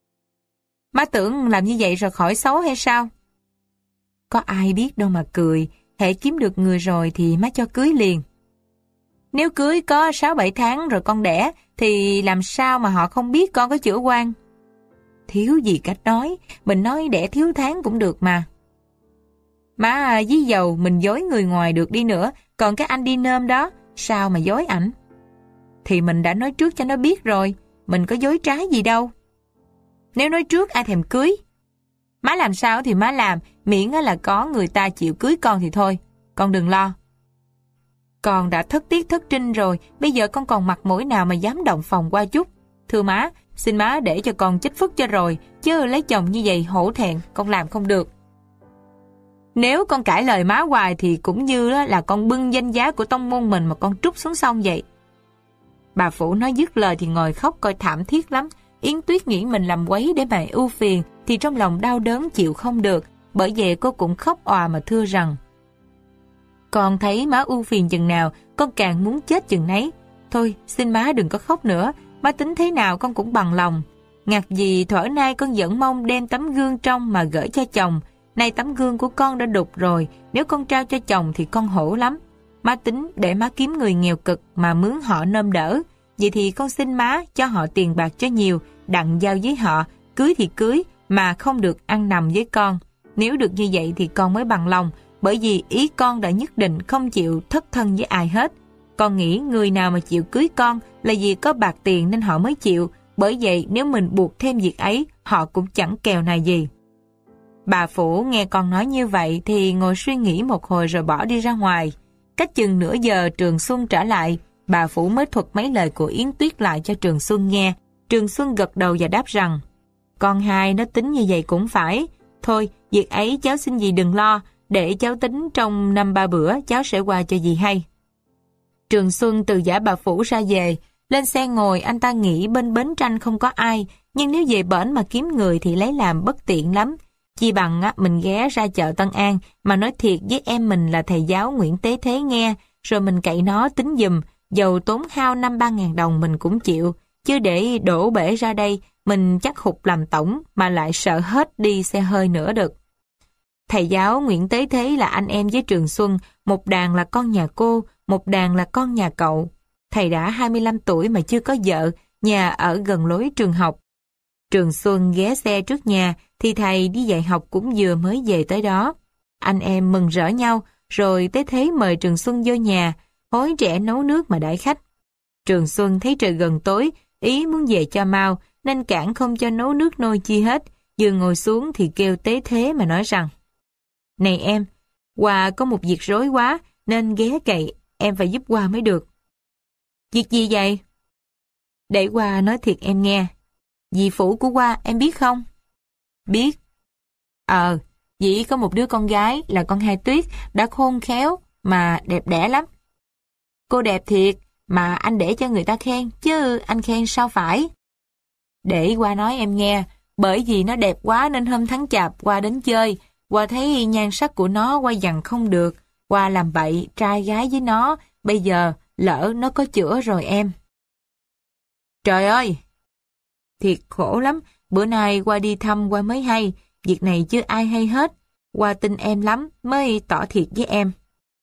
Má tưởng làm như vậy rồi khỏi xấu hay sao? Có ai biết đâu mà cười. Hễ kiếm được người rồi thì má cho cưới liền. Nếu cưới có 6-7 tháng rồi con đẻ thì làm sao mà họ không biết con có chữa quan? Thiếu gì cách nói, mình nói đẻ thiếu tháng cũng được mà. Má dí dầu mình dối người ngoài được đi nữa, còn cái anh đi nôm đó, sao mà dối ảnh? Thì mình đã nói trước cho nó biết rồi, mình có dối trá gì đâu. Nếu nói trước ai thèm cưới? Má làm sao thì má làm, miễn là có người ta chịu cưới con thì thôi, con đừng lo. Con đã thất tiết thất trinh rồi, bây giờ con còn mặt mũi nào mà dám động phòng qua chút. Thưa má, xin má để cho con chích phúc cho rồi, chứ lấy chồng như vậy hổ thẹn, con làm không được. Nếu con cãi lời má hoài thì cũng như là con bưng danh giá của tông môn mình mà con trút xuống sông vậy. Bà Phủ nói dứt lời thì ngồi khóc coi thảm thiết lắm. Yến Tuyết nghĩ mình làm quấy để bà ưu phiền thì trong lòng đau đớn chịu không được, bởi vậy cô cũng khóc òa mà thưa rằng: Con thấy má ưu phiền chừng nào, con càng muốn chết chừng nấy. Thôi, xin má đừng có khóc nữa, má tính thế nào con cũng bằng lòng. Ngặt gì thuở nay con vẫn mong đem tấm gương trong mà gửi cho chồng. Nay tấm gương của con đã đục rồi, nếu con trao cho chồng thì con hổ lắm. Má tính để má kiếm người nghèo cực mà mướn họ nôm đỡ. Vậy thì con xin má cho họ tiền bạc cho nhiều, đặng giao với họ, cưới thì cưới mà không được ăn nằm với con. Nếu được như vậy thì con mới bằng lòng, bởi vì ý con đã nhất định không chịu thất thân với ai hết. Con nghĩ người nào mà chịu cưới con là vì có bạc tiền nên họ mới chịu, bởi vậy nếu mình buộc thêm việc ấy, họ cũng chẳng kèo này gì. Bà Phủ nghe con nói như vậy thì ngồi suy nghĩ một hồi rồi bỏ đi ra ngoài. Cách chừng nửa giờ Trường Xuân trở lại, bà Phủ mới thuật mấy lời của Yến Tuyết lại cho Trường Xuân nghe. Trường Xuân gật đầu và đáp rằng: Con hai nó tính như vậy cũng phải. Thôi, việc ấy cháu xin dì đừng lo, để cháu tính trong 5-3 bữa cháu sẽ qua cho dì hay. Trường Xuân từ giả bà Phủ ra về. Lên xe ngồi anh ta nghĩ bên bến tranh không có ai, nhưng nếu về bển mà kiếm người thì lấy làm bất tiện lắm. Chi bằng mình ghé ra chợ Tân An mà nói thiệt với em mình là thầy giáo Nguyễn Tế Thế nghe, rồi mình cậy nó tính giùm, dầu tốn hao 5-3 ngàn đồng mình cũng chịu, chứ để đổ bể ra đây mình chắc hụt làm tổng mà lại sợ hết đi xe hơi nữa được. Thầy giáo Nguyễn Tế Thế là anh em với Trường Xuân, một đàn là con nhà cô, một đàn là con nhà cậu. Thầy đã 25 tuổi mà chưa có vợ, nhà ở gần lối trường học. Trường Xuân ghé xe trước nhà thì thầy đi dạy học cũng vừa mới về tới đó. Anh em mừng rỡ nhau, rồi Tế Thế mời Trường Xuân vô nhà, hối trẻ nấu nước mà đãi khách. Trường Xuân thấy trời gần tối, ý muốn về cho mau, nên cản không cho nấu nước nôi chi hết. Vừa ngồi xuống thì kêu Tế Thế mà nói rằng: Này em, Hoa có một việc rối quá, nên ghé cậy, em phải giúp Hoa mới được. Việc gì vậy? Để Hoa nói thiệt em nghe. Dì Phủ của Hoa em biết không? Biết. Dì có một đứa con gái là con Hai Tuyết, đã khôn khéo mà đẹp đẽ lắm. Cô đẹp thiệt mà anh để cho người ta khen, chứ anh khen sao phải. Để Hoa nói em nghe, bởi vì nó đẹp quá nên hôm tháng Chạp Hoa đến chơi, Hoa thấy nhan sắc của nó Hoa dằn không được, Hoa làm bậy trai gái với nó, bây giờ lỡ nó có chữa rồi em. Trời ơi! Thiệt khổ lắm, bữa nay Hoa đi thăm Hoa mới hay, việc này chưa ai hay hết. Hoa tin em lắm mới tỏ thiệt với em.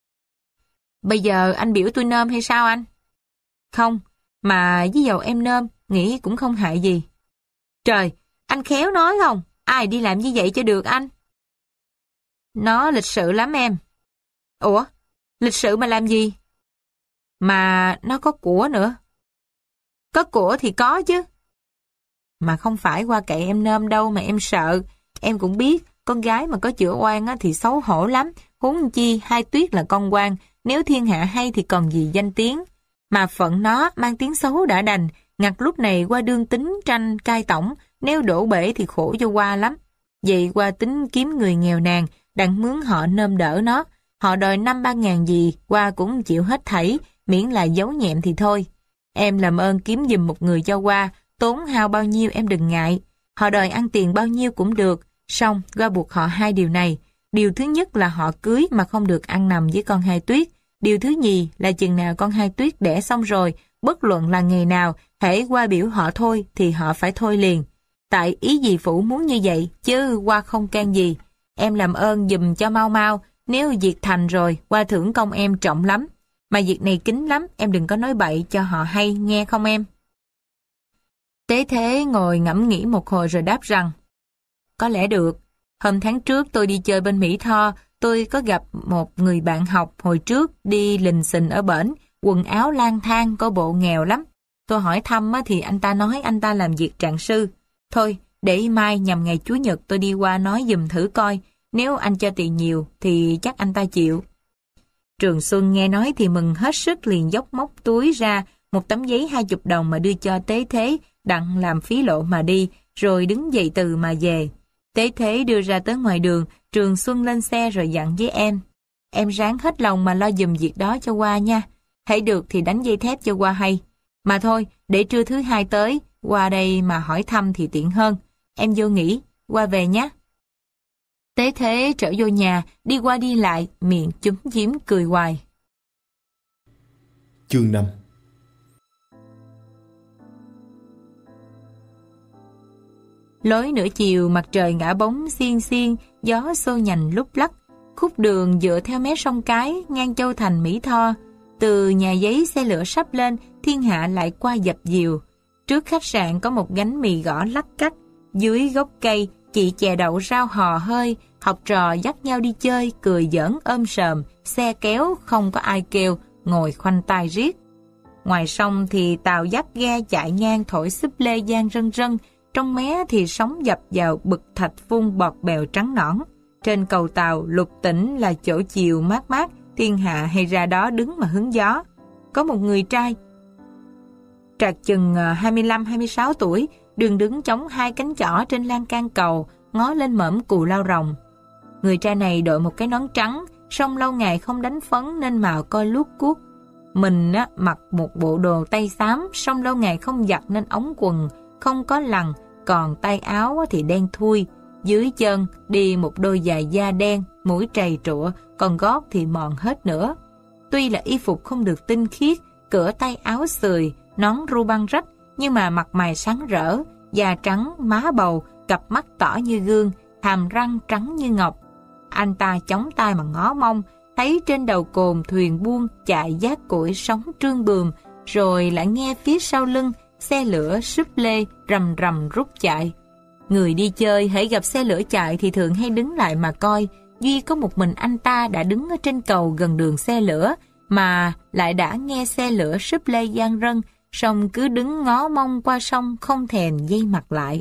Bây giờ anh biểu tôi nôm hay sao anh? Không, mà với dầu em nôm, nghĩ cũng không hại gì. Trời, anh khéo nói không? Ai đi làm như vậy cho được anh? Nó lịch sự lắm em. Ủa, lịch sự mà làm gì? Mà nó có của nữa. Có của thì có chứ. Mà không phải qua cậy em nôm đâu mà em sợ. Em cũng biết, con gái mà có chữa oan á thì xấu hổ lắm. Huống chi hai Tuyết là con quan, nếu thiên hạ hay thì còn gì danh tiếng. Mà phận nó mang tiếng xấu đã đành, ngặt lúc này qua đương tính tranh cai tổng, nếu đổ bể thì khổ cho qua lắm. Vậy qua tính kiếm người nghèo nàn, đặng mướn họ nôm đỡ nó. Họ đòi 5-3 ngàn gì, qua cũng chịu hết thảy, miễn là giấu nhẹm thì thôi. Em làm ơn kiếm giùm một người cho qua, tốn hao bao nhiêu em đừng ngại. Họ đòi ăn tiền bao nhiêu cũng được, xong qua buộc họ hai điều này. Điều thứ nhất là họ cưới mà không được ăn nằm với con hai Tuyết. Điều thứ nhì là chừng nào con hai Tuyết đẻ xong rồi, bất luận là ngày nào, hễ qua biểu họ thôi thì họ phải thôi liền. Tại ý dì Phủ muốn như vậy, chứ qua không can gì. Em làm ơn giùm cho mau mau, nếu việc thành rồi, qua thưởng công em trọng lắm. Mà việc này kín lắm, em đừng có nói bậy cho họ hay, nghe không em? Tế Thế ngồi ngẫm nghĩ một hồi rồi đáp rằng, có lẽ được. Hôm tháng trước tôi đi chơi bên Mỹ Tho, tôi có gặp một người bạn học hồi trước đi lình xình ở bển, quần áo lang thang, có bộ nghèo lắm. Tôi hỏi thăm thì anh ta nói anh ta làm việc trạng sư. Thôi, để mai nhằm ngày Chủ nhật tôi đi qua nói giùm thử coi, nếu anh cho tiền nhiều thì chắc anh ta chịu. Trường Xuân nghe nói thì mừng hết sức, liền dốc móc túi ra một tấm giấy 20 đồng mà đưa cho Tế Thế, đặng làm phí lộ mà đi, rồi đứng dậy từ mà về. Tế Thế đưa ra tới ngoài đường, Trường Xuân lên xe rồi dặn với em. Em ráng hết lòng mà lo giùm việc đó cho qua nha. Hãy được thì đánh dây thép cho qua hay. Mà thôi, để trưa thứ hai tới, qua đây mà hỏi thăm thì tiện hơn. Em vô nghỉ, qua về nhé. Tế Thế trở vô nhà, đi qua đi lại, miệng chúm chím cười hoài. Chương 5. Lối nửa chiều, mặt trời ngã bóng xiên xiên, gió xô nhành lúc lắc. Khúc đường dựa theo mé sông Cái, ngang Châu Thành Mỹ Tho. Từ nhà giấy xe lửa sắp lên, thiên hạ lại qua dập dìu. Trước khách sạn có một gánh mì gõ lắc cắt. Dưới gốc cây, chị chè đậu rau hò hơi, học trò dắt nhau đi chơi, cười giỡn ôm sờm, xe kéo không có ai kêu, ngồi khoanh tay riết. Ngoài sông thì tàu dắt ghe chạy ngang thổi xúp lê giang rân rân, trong mé thì sóng dập vào bực thạch phun bọt bèo trắng nõn. Trên cầu tàu Lục Tỉnh là chỗ chiều mát mát, thiên hạ hay ra đó đứng mà hứng gió. Có một người trai trạc chừng 25-26 tuổi, đường đứng chống hai cánh chỏ trên lan can cầu, ngó lên mởm cù lao rồng. Người trai này đội một cái nón trắng, song lâu ngày không đánh phấn nên màu coi luốt cuốt. Mình mặc một bộ đồ tây xám, song lâu ngày không giặt nên ống quần không có lằn, còn tay áo thì đen thui. Dưới chân đi một đôi giày da đen, mũi trầy trụa, còn gót thì mòn hết nữa. Tuy là y phục không được tinh khiết, cửa tay áo xười, nón ru băng rách, nhưng mà mặt mày sáng rỡ, da trắng, má bầu, cặp mắt tỏ như gương, hàm răng trắng như ngọc. Anh ta chống tay mà ngó mông, thấy trên đầu cồn thuyền buôn chạy vác củi sóng trương bườm, rồi lại nghe phía sau lưng xe lửa súp lê rầm rầm rút chạy. Người đi chơi hãy gặp xe lửa chạy thì thường hay đứng lại mà coi. Duy có một mình anh ta đã đứng ở trên cầu gần đường xe lửa, mà lại đã nghe xe lửa súp lê giang rân, song cứ đứng ngó mông qua sông không thèm dây mặt lại.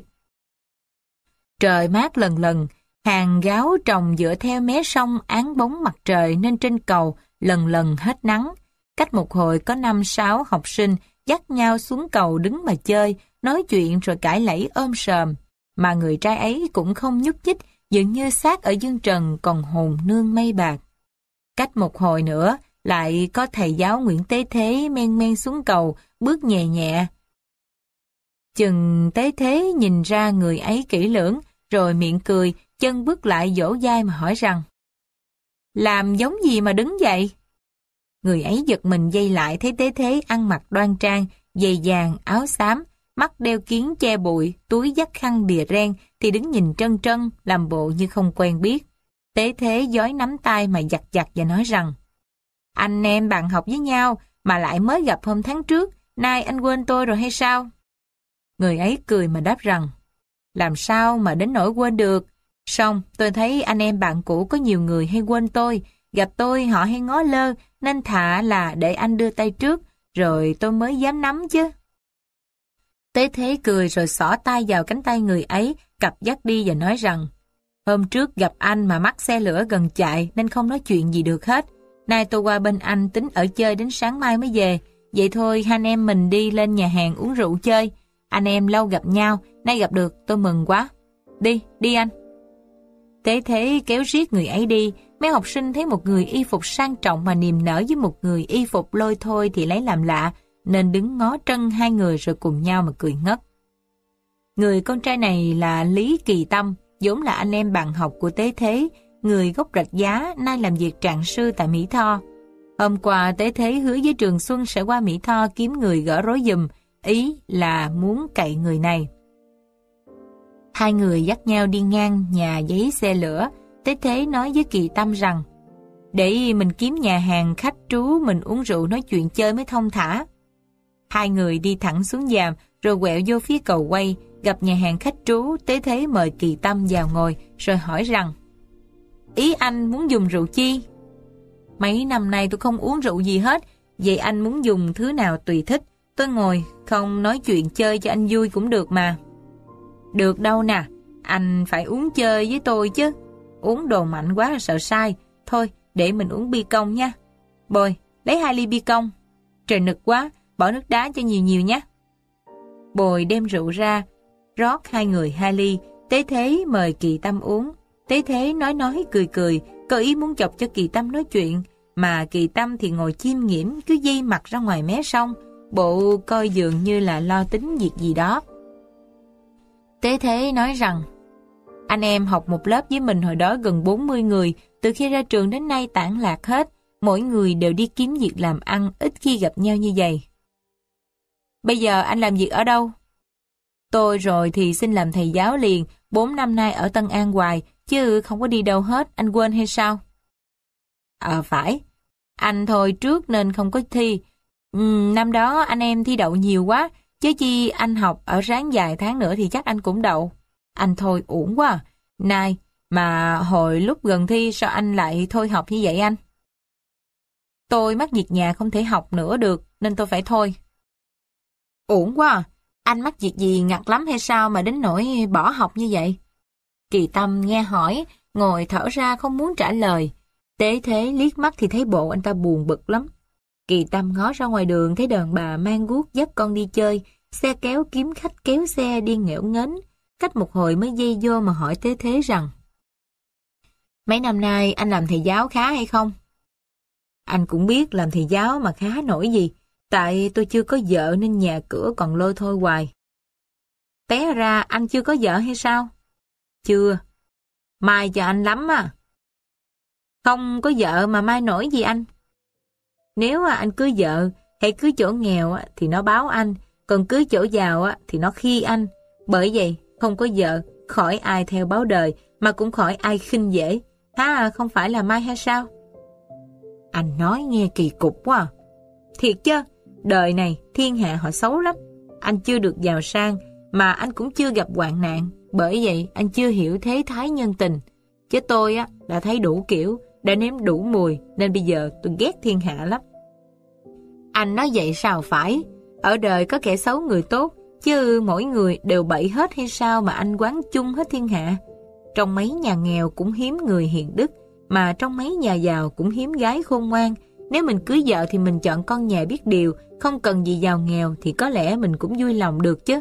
Trời mát lần lần, hàng gáo trồng dựa theo mé sông án bóng mặt trời nên trên cầu lần lần hết nắng. Cách một hồi có 5-6 học sinh dắt nhau xuống cầu đứng mà chơi, nói chuyện rồi cãi lẫy ôm sờm. Mà người trai ấy cũng không nhúc nhích, dường như xác ở dương trần còn hồn nương mây bạc. Cách một hồi nữa, lại có thầy giáo Nguyễn Tế Thế men men xuống cầu, bước nhẹ nhẹ. Chừng Tế Thế nhìn ra người ấy kỹ lưỡng, rồi miệng cười, chân bước lại vỗ vai mà hỏi rằng: làm giống gì mà đứng vậy? Người ấy giật mình dây lại, thấy Tế Thế ăn mặc đoan trang, giày vàng, áo xám, mắt đeo kiếng che bụi, túi dắt khăn bìa ren, thì đứng nhìn trân trân, làm bộ như không quen biết. Tế thế giói nắm tay mà giặt giặt và nói rằng: Anh em bạn học với nhau mà lại mới gặp hôm tháng trước, nay anh quên tôi rồi hay sao? Người ấy cười mà đáp rằng: Làm sao mà đến nỗi quên được? Song tôi thấy anh em bạn cũ có nhiều người hay quên tôi, gặp tôi họ hay ngó lơ, nên thà là để anh đưa tay trước, rồi tôi mới dám nắm chứ. Tế thế cười rồi xỏ tay vào cánh tay người ấy, cặp dắt đi và nói rằng: Hôm trước gặp anh mà mắc xe lửa gần chạy nên không nói chuyện gì được hết. Nay tôi qua bên anh tính ở chơi đến sáng mai mới về. Vậy thôi hai anh em mình đi lên nhà hàng uống rượu chơi. Anh em lâu gặp nhau, nay gặp được tôi mừng quá. Đi anh. Tế thế kéo riết người ấy đi. Mấy học sinh thấy một người y phục sang trọng mà niềm nở với một người y phục lôi thôi thì lấy làm lạ, nên đứng ngó trân hai người rồi cùng nhau mà cười ngất. Người con trai này là Lý Kỳ Tâm, vốn là anh em bạn học của Tế Thế, người gốc Rạch Giá, nay làm việc trạng sư tại Mỹ Tho. Hôm qua Tế Thế hứa với Trường Xuân sẽ qua Mỹ Tho kiếm người gỡ rối giùm, ý là muốn cậy người này. Hai người dắt nhau đi ngang nhà giấy xe lửa. Tế Thế nói với Kỳ Tâm rằng: Để mình kiếm nhà hàng khách trú mình uống rượu nói chuyện chơi mới thông thả. Hai người đi thẳng xuống giàm rồi quẹo vô phía cầu quay, gặp nhà hàng khách trú. Tế Thế mời Kỳ Tâm vào ngồi rồi hỏi rằng: Ý anh muốn dùng rượu chi? Mấy năm nay tôi không uống rượu gì hết, vậy anh muốn dùng thứ nào tùy thích. Tôi ngồi không nói chuyện chơi cho anh vui cũng được mà. Được đâu nè, anh phải uống chơi với tôi chứ. Uống đồ mạnh quá là sợ sai. Thôi để mình uống bi công nha. Bồi, lấy 2 ly bi công. Trời nực quá, bỏ nước đá cho nhiều nhiều nhé. Bồi đem rượu ra, rót hai người 2 ly. Tế Thế mời Kỳ Tâm uống. Tế Thế nói cười, có ý muốn chọc cho Kỳ Tâm nói chuyện, mà Kỳ Tâm thì ngồi chiêm nghiễm cứ dây mặt ra ngoài mé sông, bộ coi dường như là lo tính việc gì đó. Tế Thế nói rằng: Anh em học một lớp với mình hồi đó gần 40 người, từ khi ra trường đến nay tản lạc hết, mỗi người đều đi kiếm việc làm ăn, ít khi gặp nhau như vậy. Bây giờ anh làm việc ở đâu? Tôi rồi thì xin làm thầy giáo liền, 4 năm nay ở Tân An hoài, chứ không có đi đâu hết, anh quên hay sao? Phải, anh thôi trước nên không có thi. Năm đó anh em thi đậu nhiều quá, chứ chi anh học ở ráng vài tháng nữa thì chắc anh cũng đậu. Anh thôi uổng quá. Này, mà hồi lúc gần thi sao anh lại thôi học như vậy anh? Tôi mắc việc nhà không thể học nữa được, nên tôi phải thôi. Uổng quá, anh mắc việc gì ngặt lắm hay sao mà đến nỗi bỏ học như vậy? Kỳ Tâm nghe hỏi, ngồi thở ra không muốn trả lời. Tế Thế liếc mắt thì thấy bộ anh ta buồn bực lắm. Kỳ Tâm ngó ra ngoài đường thấy đàn bà mang guốc dắt con đi chơi, xe kéo kiếm khách kéo xe đi nghễu nghếch. Cách một hồi mới dây vô mà hỏi Tế Thế rằng: Mấy năm nay anh làm thầy giáo khá hay không? Anh cũng biết làm thầy giáo mà khá nổi gì, tại tôi chưa có vợ nên nhà cửa còn lôi thôi hoài. Té ra anh chưa có vợ hay sao? Chưa. Mai cho anh lắm à. Không có vợ mà mai nổi gì anh? Nếu anh cưới vợ, hay cưới chỗ nghèo thì nó báo anh, còn cưới chỗ giàu thì nó khi anh. Bởi vậy, không có vợ, khỏi ai theo báo đời, mà cũng khỏi ai khinh dễ. Không phải là mai hay sao? Anh nói nghe kỳ cục quá à. Thiệt chứ, đời này thiên hạ họ xấu lắm. Anh chưa được giàu sang, mà anh cũng chưa gặp hoạn nạn. Bởi vậy anh chưa hiểu thế thái nhân tình. Chứ tôi đã thấy đủ kiểu, đã nếm đủ mùi, nên bây giờ tôi ghét thiên hạ lắm. Anh nói vậy sao phải? Ở đời có kẻ xấu người tốt, chứ mỗi người đều bậy hết hay sao mà anh quán chung hết thiên hạ? Trong mấy nhà nghèo cũng hiếm người hiền đức, mà trong mấy nhà giàu cũng hiếm gái khôn ngoan. Nếu mình cưới vợ thì mình chọn con nhà biết điều, không cần gì giàu nghèo thì có lẽ mình cũng vui lòng được chứ.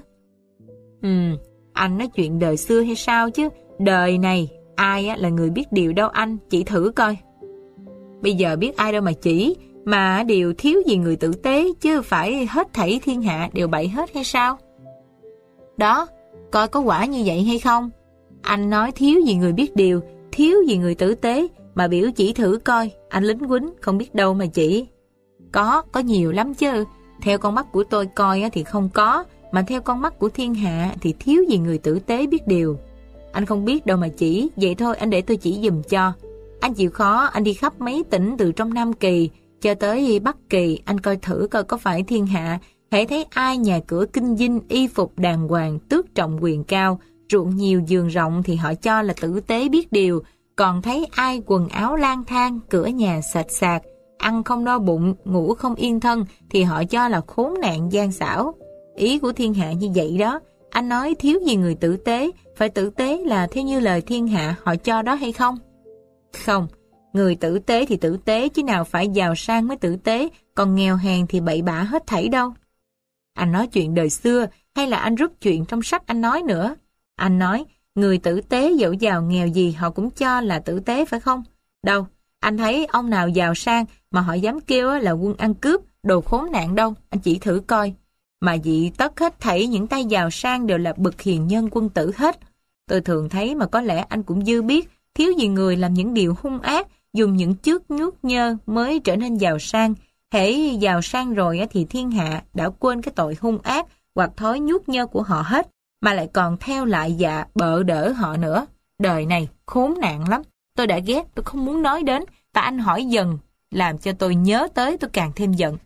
Anh nói chuyện đời xưa hay sao chứ? Đời này ai là người biết điều đâu anh, chỉ thử coi. Bây giờ biết ai đâu mà chỉ, mà điều thiếu gì người tử tế, chứ phải hết thảy thiên hạ đều bậy hết hay sao? Đó, coi có quả như vậy hay không? Anh nói thiếu gì người biết điều, thiếu gì người tử tế, mà biểu chỉ thử coi, anh lính quýnh không biết đâu mà chỉ. Có nhiều lắm chứ. Theo con mắt của tôi coi thì không có, mà theo con mắt của thiên hạ thì thiếu gì người tử tế biết điều. Anh không biết đâu mà chỉ, vậy thôi anh để tôi chỉ giùm cho. Anh chịu khó, anh đi khắp mấy tỉnh từ trong Nam Kỳ cho tới Bắc Kỳ, anh coi thử coi có phải thiên hạ hễ thấy ai nhà cửa kinh dinh, y phục đàng hoàng, tước trọng quyền cao, ruộng nhiều giường rộng thì họ cho là tử tế biết điều, còn thấy ai quần áo lang thang, cửa nhà sạch sạc, ăn không no bụng, ngủ không yên thân thì họ cho là khốn nạn gian xảo. Ý của thiên hạ như vậy đó. Anh nói thiếu gì người tử tế, phải tử tế là theo như lời thiên hạ họ cho đó hay không? Không, người tử tế thì tử tế chứ nào phải giàu sang mới tử tế, còn nghèo hèn thì bậy bạ hết thảy đâu. Anh nói chuyện đời xưa hay là anh rút chuyện trong sách anh nói nữa? Anh nói người tử tế dẫu giàu nghèo gì họ cũng cho là tử tế phải không? Đâu, anh thấy ông nào giàu sang mà họ dám kêu là quân ăn cướp, đồ khốn nạn đâu, anh chỉ thử coi. Mà dị tất hết thảy những tay giàu sang đều là bậc hiền nhân quân tử hết. Tôi thường thấy mà có lẽ anh cũng dư biết, thiếu gì người làm những điều hung ác, dùng những chức nhút nhơ mới trở nên giàu sang. Hễ giàu sang rồi thì thiên hạ đã quên cái tội hung ác hoặc thói nhút nhơ của họ hết, mà lại còn theo lại dạ bợ đỡ họ nữa. Đời này khốn nạn lắm. Tôi đã ghét, tôi không muốn nói đến, tại anh hỏi dần, làm cho tôi nhớ tới tôi càng thêm giận.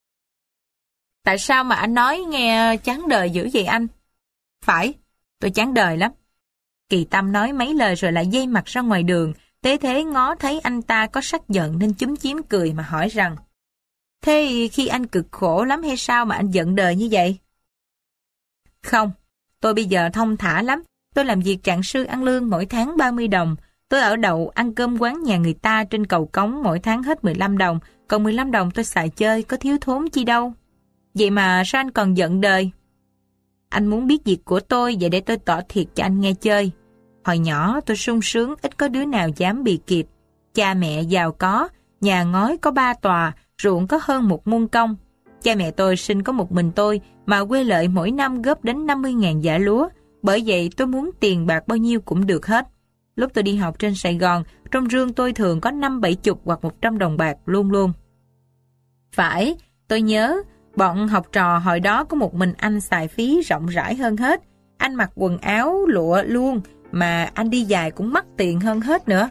Tại sao mà anh nói nghe chán đời dữ vậy anh? Phải, tôi chán đời lắm. Kỳ Tâm nói mấy lời rồi lại dây mặt ra ngoài đường, Tế Thế ngó thấy anh ta có sắc giận nên chúm chím cười mà hỏi rằng: Thế khi anh cực khổ lắm hay sao mà anh giận đời như vậy? Không, tôi bây giờ thông thả lắm. Tôi làm việc trạng sư ăn lương mỗi tháng 30 đồng. Tôi ở đậu ăn cơm quán nhà người ta trên cầu cống mỗi tháng hết 15 đồng. Còn 15 đồng tôi xài chơi, có thiếu thốn chi đâu. Vậy mà sao anh còn giận đời? Anh muốn biết việc của tôi, vậy để tôi tỏ thiệt cho anh nghe chơi. Hồi nhỏ tôi sung sướng, ít có đứa nào dám bị kịp. Cha mẹ giàu có, nhà ngói có 3 tòa, ruộng có hơn 1 muôn công. Cha mẹ tôi sinh có một mình tôi, mà quê lợi mỗi năm góp đến 50.000 giã lúa. Bởi vậy tôi muốn tiền bạc bao nhiêu cũng được hết. Lúc tôi đi học trên Sài Gòn, trong rương tôi thường có 50-70 hoặc 100 đồng bạc luôn luôn. Phải, tôi nhớ, bọn học trò hồi đó có một mình anh xài phí rộng rãi hơn hết. Anh mặc quần áo lụa luôn, mà anh đi dài cũng mắc tiền hơn hết nữa.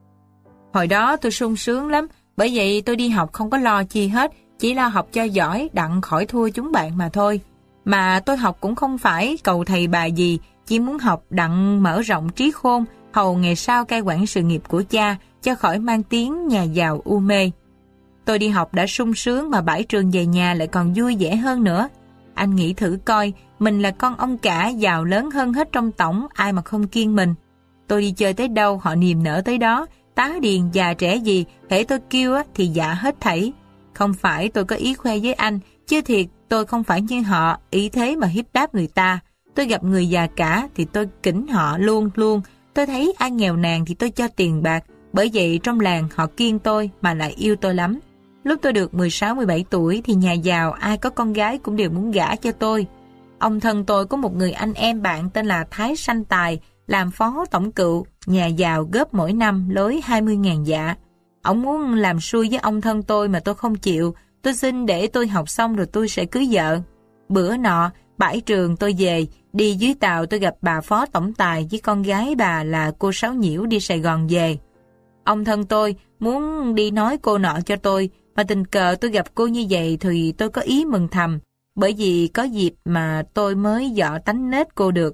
Hồi đó tôi sung sướng lắm, bởi vậy tôi đi học không có lo chi hết, chỉ lo học cho giỏi, đặng khỏi thua chúng bạn mà thôi. Mà tôi học cũng không phải cầu thầy bà gì, chỉ muốn học đặng mở rộng trí khôn, hầu ngày sau cai quản sự nghiệp của cha, cho khỏi mang tiếng nhà giàu u mê. Tôi đi học đã sung sướng mà bãi trường về nhà lại còn vui vẻ hơn nữa. Anh nghĩ thử coi, mình là con ông cả giàu lớn hơn hết trong tổng, ai mà không kiêng mình. Tôi đi chơi tới đâu họ niềm nở tới đó, tá điền già trẻ gì, hễ tôi kêu thì dạ hết thảy. Không phải tôi có ý khoe với anh, chứ thiệt tôi không phải như họ, ý thế mà hiếp đáp người ta. Tôi gặp người già cả thì tôi kính họ luôn luôn. Tôi thấy ai nghèo nàn thì tôi cho tiền bạc, bởi vậy trong làng họ kiêng tôi mà lại yêu tôi lắm. Lúc tôi được 16-17 tuổi thì nhà giàu ai có con gái cũng đều muốn gả cho tôi. Ông thân tôi có một người anh em bạn tên là Thái Sanh Tài, làm phó tổng cựu, nhà giàu góp mỗi năm lối 20.000 dạ. Ông muốn làm xui với ông thân tôi mà tôi không chịu. Tôi xin để tôi học xong rồi tôi sẽ cưới vợ. Bữa nọ, bãi trường tôi về, đi dưới tàu tôi gặp bà phó tổng tài với con gái bà là cô Sáu Nhiễu đi Sài Gòn về. Ông thân tôi muốn đi nói cô nọ cho tôi, mà tình cờ tôi gặp cô như vậy thì tôi có ý mừng thầm, bởi vì có dịp mà tôi mới dọ tánh nết cô được.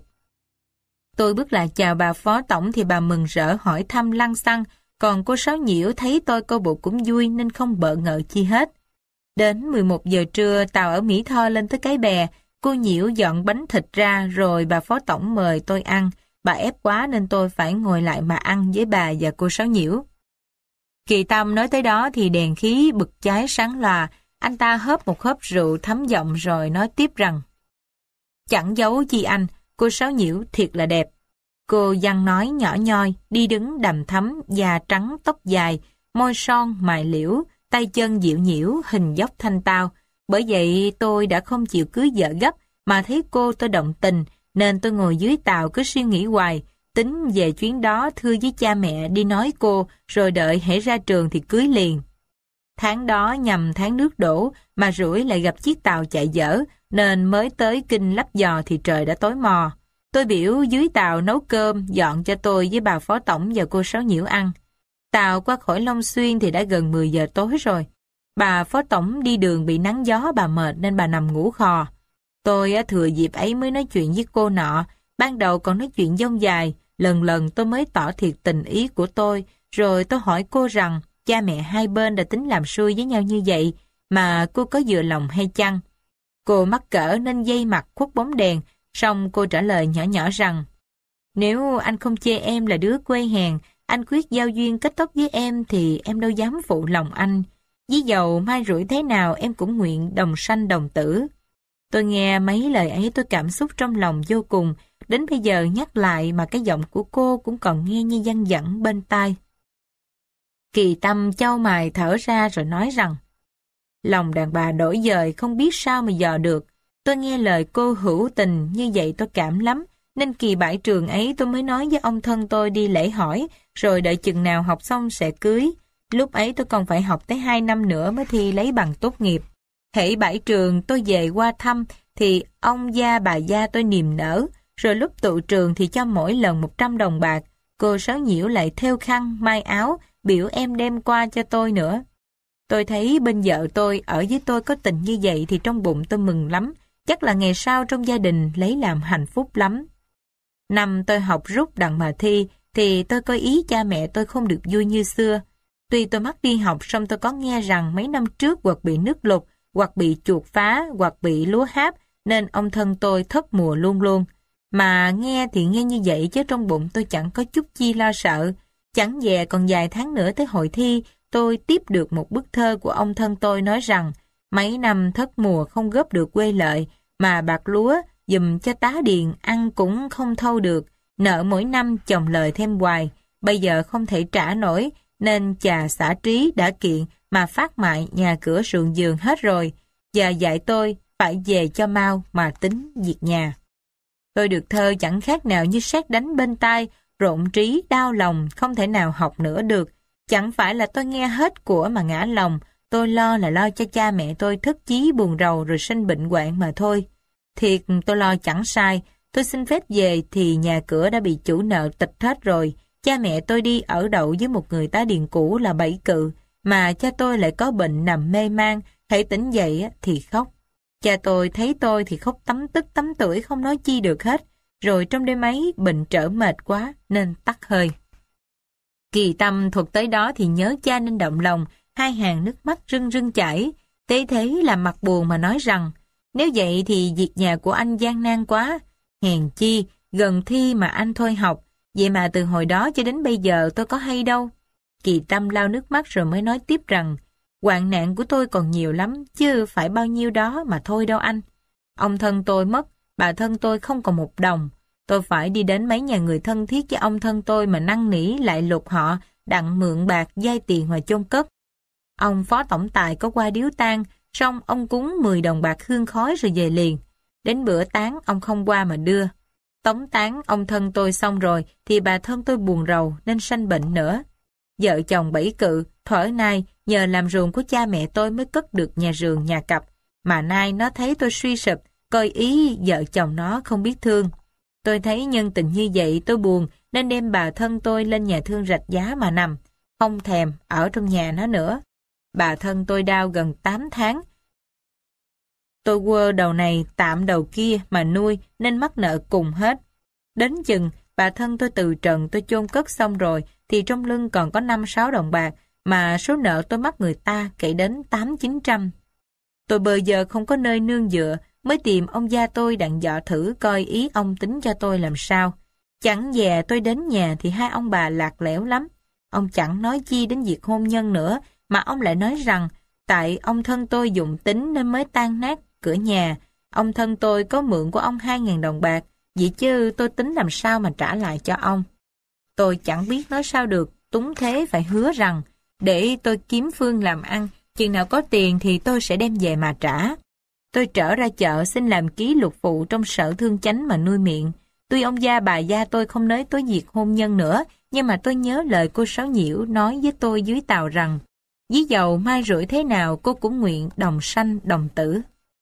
Tôi bước lại chào bà phó tổng thì bà mừng rỡ hỏi thăm lăng xăng, còn cô Sáu Nhiễu thấy tôi coi bộ cũng vui nên không bợ ngợ chi hết. Đến 11 giờ trưa tàu ở Mỹ Tho lên tới Cái Bè, cô Nhiễu dọn bánh thịt ra rồi bà phó tổng mời tôi ăn. Bà ép quá nên tôi phải ngồi lại mà ăn với bà và cô Sáu Nhiễu. Kỳ Tâm nói tới đó thì đèn khí bực cháy sáng lòa, anh ta hớp một hớp rượu thấm giọng rồi nói tiếp rằng: Chẳng giấu chi anh, cô Sáu Nhiễu thiệt là đẹp. Cô văn nói nhỏ nhoi, đi đứng đằm thắm, da trắng tóc dài, môi son mày liễu, tay chân dịu nhiễu, hình dốc thanh tao. Bởi vậy tôi đã không chịu cưới vợ gấp, mà thấy cô tôi động tình, nên tôi ngồi dưới tàu cứ suy nghĩ hoài, tính về chuyến đó thưa với cha mẹ đi nói cô, rồi đợi hễ ra trường thì cưới liền. Tháng đó nhằm tháng nước đổ, mà rủi lại gặp chiếc tàu chạy dở, nên mới tới Kinh Lấp Vò thì trời đã tối mò. Tôi biểu dưới tàu nấu cơm, dọn cho tôi với bà phó tổng và cô Sáu Nhiễu ăn. Tàu qua khỏi Long Xuyên thì đã gần 10 giờ tối rồi. Bà phó tổng đi đường bị nắng gió bà mệt nên bà nằm ngủ khò. Tôi thừa dịp ấy mới nói chuyện với cô nọ. Ban đầu còn nói chuyện dông dài, lần lần tôi mới tỏ thiệt tình ý của tôi. Rồi tôi hỏi cô rằng cha mẹ hai bên đã tính làm xui với nhau như vậy mà cô có vừa lòng hay chăng? Cô mắc cỡ nên dây mặt khuất bóng đèn, xong cô trả lời nhỏ nhỏ rằng nếu anh không chê em là đứa quê hèn, anh quyết giao duyên kết thúc với em thì em đâu dám phụ lòng anh. Ví dầu mai rủi thế nào em cũng nguyện đồng sanh đồng tử. Tôi nghe mấy lời ấy tôi cảm xúc trong lòng vô cùng, đến bây giờ nhắc lại mà cái giọng của cô cũng còn nghe như văng vẳng bên tai. Kỳ Tâm chau mày thở ra rồi nói rằng lòng đàn bà đổi dời không biết sao mà dò được. Tôi nghe lời cô hữu tình như vậy tôi cảm lắm, nên kỳ bãi trường ấy tôi mới nói với ông thân tôi đi lễ hỏi, rồi đợi chừng nào học xong sẽ cưới. Lúc ấy tôi còn phải học tới 2 năm nữa mới thi lấy bằng tốt nghiệp. Hễ bãi trường tôi về qua thăm thì ông gia bà gia tôi niềm nở, rồi lúc tụ trường thì cho mỗi lần 100 đồng bạc. Cô Sáu Nhiễu lại thêu khăn, may áo, biểu em đem qua cho tôi nữa. Tôi thấy bên vợ tôi ở với tôi có tình như vậy thì trong bụng tôi mừng lắm, chắc là ngày sau trong gia đình lấy làm hạnh phúc lắm. Năm tôi học rút đặng mà thi thì tôi có ý cha mẹ tôi không được vui như xưa. Tuy tôi mắc đi học xong tôi có nghe rằng mấy năm trước hoặc bị nước lụt, hoặc bị chuột phá, hoặc bị lúa háp, nên ông thân tôi thất mùa luôn luôn. Mà nghe thì nghe như vậy chứ trong bụng tôi chẳng có chút chi lo sợ. Chẳng dè còn vài tháng nữa tới hội thi, tôi tiếp được một bức thơ của ông thân tôi nói rằng mấy năm thất mùa không góp được quê lợi, mà bạc lúa dùm cho tá điền ăn cũng không thâu được, nợ mỗi năm chồng lời thêm hoài, bây giờ không thể trả nổi, nên chà xã trí đã kiện mà phát mại nhà cửa ruộng vườn hết rồi, và dạy tôi phải về cho mau mà tính việc nhà. Tôi được thơ chẳng khác nào như sét đánh bên tai, rộn trí, đau lòng, không thể nào học nữa được. Chẳng phải là tôi nghe hết của mà ngã lòng, tôi lo là lo cho cha mẹ tôi thất chí buồn rầu rồi sinh bệnh hoạn mà thôi. Thiệt tôi lo chẳng sai, tôi xin phép về thì nhà cửa đã bị chủ nợ tịch hết rồi. Cha mẹ tôi đi ở đậu với một người tá điền cũ là Bảy Cự, mà cha tôi lại có bệnh nằm mê man, hễ tỉnh dậy thì khóc. Cha tôi thấy tôi thì khóc tấm tức tấm tưởi không nói chi được hết, rồi trong đêm ấy bệnh trở mệt quá nên tắt hơi. Kỳ Tâm thuật tới đó thì nhớ cha nên động lòng, hai hàng nước mắt rưng rưng chảy. Tế thế làm mặt buồn mà nói rằng, nếu vậy thì việc nhà của anh gian nan quá, hèn chi, gần thi mà anh thôi học, vậy mà từ hồi đó cho đến bây giờ tôi có hay đâu. Kỳ Tâm lau nước mắt rồi mới nói tiếp rằng, hoạn nạn của tôi còn nhiều lắm, chứ phải bao nhiêu đó mà thôi đâu anh. Ông thân tôi mất, bà thân tôi không còn một đồng. Tôi phải đi đến mấy nhà người thân thiết với ông thân tôi mà năn nỉ lại lục họ, đặng mượn bạc vay tiền mà chôn cất. Ông phó tổng tài có qua điếu tang, xong ông cúng 10 đồng bạc hương khói rồi về liền. Đến bữa táng ông không qua mà đưa. Tống táng ông thân tôi xong rồi thì bà thân tôi buồn rầu nên sanh bệnh nữa. Vợ chồng Bảy Cự, thuở nay nhờ làm ruộng của cha mẹ tôi mới cất được nhà rường nhà cặp, mà nay nó thấy tôi suy sụp, coi ý vợ chồng nó không biết thương. Tôi thấy nhân tình như vậy tôi buồn nên đem bà thân tôi lên nhà thương Rạch Giá mà nằm, không thèm ở trong nhà nó nữa. Bà thân tôi đau gần 8 tháng. Tôi quơ đầu này tạm đầu kia mà nuôi nên mắc nợ cùng hết. Đến chừng bà thân tôi từ trần tôi chôn cất xong rồi thì trong lưng còn có 5-6 đồng bạc mà số nợ tôi mắc người ta kể đến 800-900. Tôi bờ giờ không có nơi nương dựa mới tìm ông gia tôi đặng dọ thử coi ý ông tính cho tôi làm sao. Chẳng dè tôi đến nhà thì hai ông bà lạc lẽo lắm. Ông chẳng nói chi đến việc hôn nhân nữa mà ông lại nói rằng tại ông thân tôi dụng tính nên mới tan nát cửa nhà. Ông thân tôi có mượn của ông 2.000 đồng bạc, vậy chứ tôi tính làm sao mà trả lại cho ông. Tôi chẳng biết nói sao được, túng thế phải hứa rằng để tôi kiếm phương làm ăn, chừng nào có tiền thì tôi sẽ đem về mà trả. Tôi trở ra chợ xin làm ký lục phụ trong sở thương chánh mà nuôi miệng. Tuy ông gia bà gia tôi không nói tới việc hôn nhân nữa, nhưng mà tôi nhớ lời cô Sáu Nhiễu nói với tôi dưới tàu rằng ví dầu mai rủi thế nào cô cũng nguyện đồng sanh đồng tử.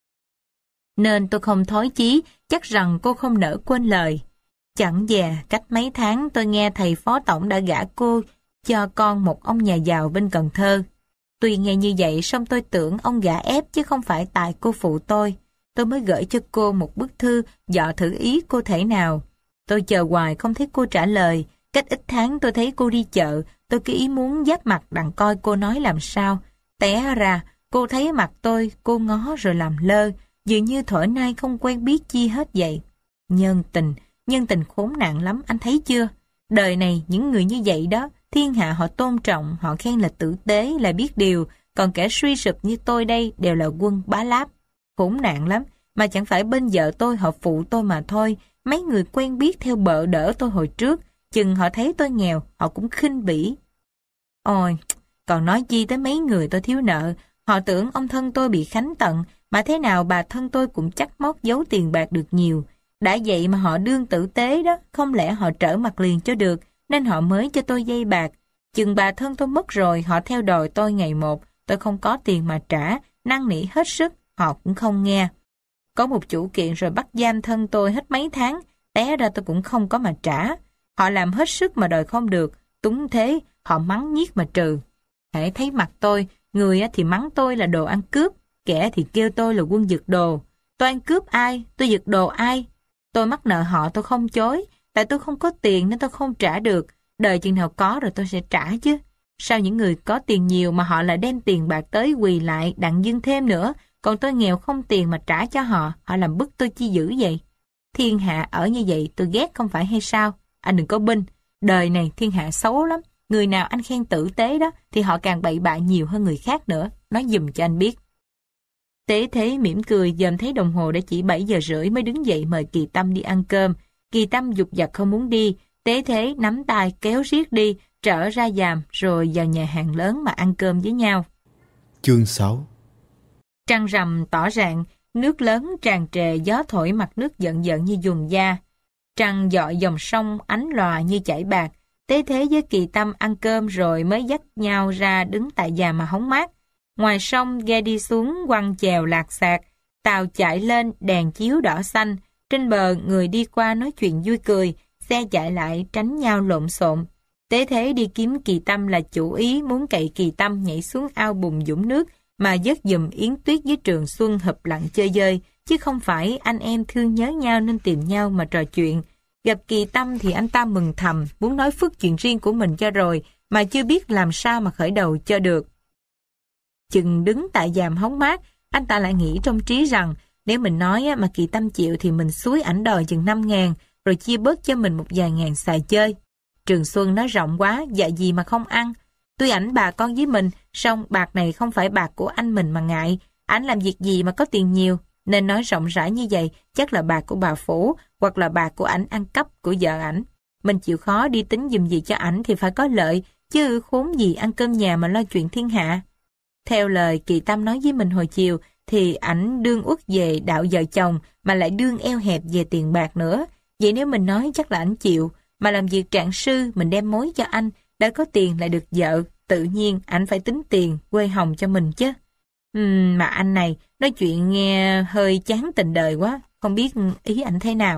Nên tôi không thối chí, chắc rằng cô không nỡ quên lời. Chẳng dè cách mấy tháng tôi nghe thầy phó tổng đã gả cô cho con một ông nhà giàu bên Cần Thơ. Tuy nghe như vậy, song tôi tưởng ông gả ép chứ không phải tại cô phụ tôi. Tôi mới gửi cho cô một bức thư dò thử ý cô thể nào. Tôi chờ hoài không thấy cô trả lời. Cách ít tháng tôi thấy cô đi chợ, tôi cứ ý muốn giáp mặt đặng coi cô nói làm sao. Té ra, cô thấy mặt tôi, cô ngó rồi làm lơ, dường như thuở nay không quen biết chi hết vậy. Nhân tình khốn nạn lắm, anh thấy chưa? Đời này những người như vậy đó, thiên hạ họ tôn trọng, họ khen là tử tế, là biết điều, còn kẻ suy sụp như tôi đây đều là quân bá láp. Khốn nạn lắm, mà chẳng phải bên vợ tôi họ phụ tôi mà thôi, mấy người quen biết theo bợ đỡ tôi hồi trước, chừng họ thấy tôi nghèo, họ cũng khinh bỉ. Ôi, còn nói chi tới mấy người tôi thiếu nợ, họ tưởng ông thân tôi bị khánh tận, mà thế nào bà thân tôi cũng chắc móc giấu tiền bạc được nhiều. Đã vậy mà họ đương tử tế đó, không lẽ họ trở mặt liền cho được, nên họ mới cho tôi dây bạc. Chừng bà thân tôi mất rồi, họ theo đòi tôi ngày một, tôi không có tiền mà trả, năn nỉ hết sức, họ cũng không nghe. Có một chủ kiện rồi bắt giam thân tôi hết mấy tháng, té ra tôi cũng không có mà trả. Họ làm hết sức mà đòi không được, túng thế, họ mắng nhiếc mà trừ. Hễ thấy mặt tôi, người thì mắng tôi là đồ ăn cướp, kẻ thì kêu tôi là quân giật đồ. Tôi ăn cướp ai, tôi giật đồ ai? Tôi mắc nợ họ tôi không chối, tại tôi không có tiền nên tôi không trả được. Đời chừng nào có rồi tôi sẽ trả chứ. Sao những người có tiền nhiều mà họ lại đem tiền bạc tới quỳ lại đặng dâng thêm nữa, còn tôi nghèo không tiền mà trả cho họ, họ làm bức tôi chi dữ vậy? Thiên hạ ở như vậy tôi ghét không phải hay sao? Anh đừng có binh, đời này thiên hạ xấu lắm. Người nào anh khen tử tế đó thì họ càng bậy bạ nhiều hơn người khác nữa, nói giùm cho anh biết. Tế Thế mỉm cười, dòm thấy đồng hồ đã chỉ 7 giờ rưỡi mới đứng dậy mời Kỳ Tâm đi ăn cơm. Kỳ Tâm dục dặt không muốn đi, Tế Thế nắm tay kéo riết đi, trở ra giàm rồi vào nhà hàng lớn mà ăn cơm với nhau. Chương 6. Trăng rằm tỏ rạng, nước lớn tràn trề, gió thổi mặt nước giận giận như dùng da. Trăng dọi dòng sông ánh lòa như chảy bạc. Tế Thế với Kỳ Tâm ăn cơm rồi mới dắt nhau ra đứng tại giàm mà hóng mát. Ngoài sông ghe đi xuống quăng chèo lạc xạc, tàu chạy lên đèn chiếu đỏ xanh. Trên bờ người đi qua nói chuyện vui cười, xe chạy lại tránh nhau lộn xộn. Tế Thế đi kiếm Kỳ Tâm là chủ ý muốn cậy Kỳ Tâm nhảy xuống ao bùn dũng nước mà vớt giùm Yến Tuyết với Trường Xuân hợp lặng chơi dơi, chứ không phải anh em thương nhớ nhau nên tìm nhau mà trò chuyện. Gặp Kỳ Tâm thì anh ta mừng thầm, muốn nói phức chuyện riêng của mình cho rồi, mà chưa biết làm sao mà khởi đầu cho được. Chừng đứng tại giàm hóng mát, anh ta lại nghĩ trong trí rằng nếu mình nói mà Kỳ Tâm chịu thì mình xúi ảnh đòi chừng 5.000, rồi chia bớt cho mình một vài ngàn xài chơi. Trường Xuân nói rộng quá, dạ gì mà không ăn. Tuy ảnh bà con với mình, song bạc này không phải bạc của anh mình mà ngại. Ảnh làm việc gì mà có tiền nhiều, nên nói rộng rãi như vậy chắc là bạc của bà Phủ, hoặc là bạc của ảnh ăn cắp của vợ ảnh. Mình chịu khó đi tính giùm gì cho ảnh thì phải có lợi, chứ khốn gì ăn cơm nhà mà lo chuyện thiên hạ. Theo lời Kỳ Tâm nói với mình hồi chiều, thì ảnh đương uất về đạo vợ chồng mà lại đương eo hẹp về tiền bạc nữa. Vậy nếu mình nói chắc là ảnh chịu, mà làm việc trạng sư mình đem mối cho anh, đã có tiền lại được vợ, tự nhiên ảnh phải tính tiền quê hồng cho mình chứ. Mà anh này nói chuyện nghe hơi chán tình đời quá, không biết ý ảnh thế nào.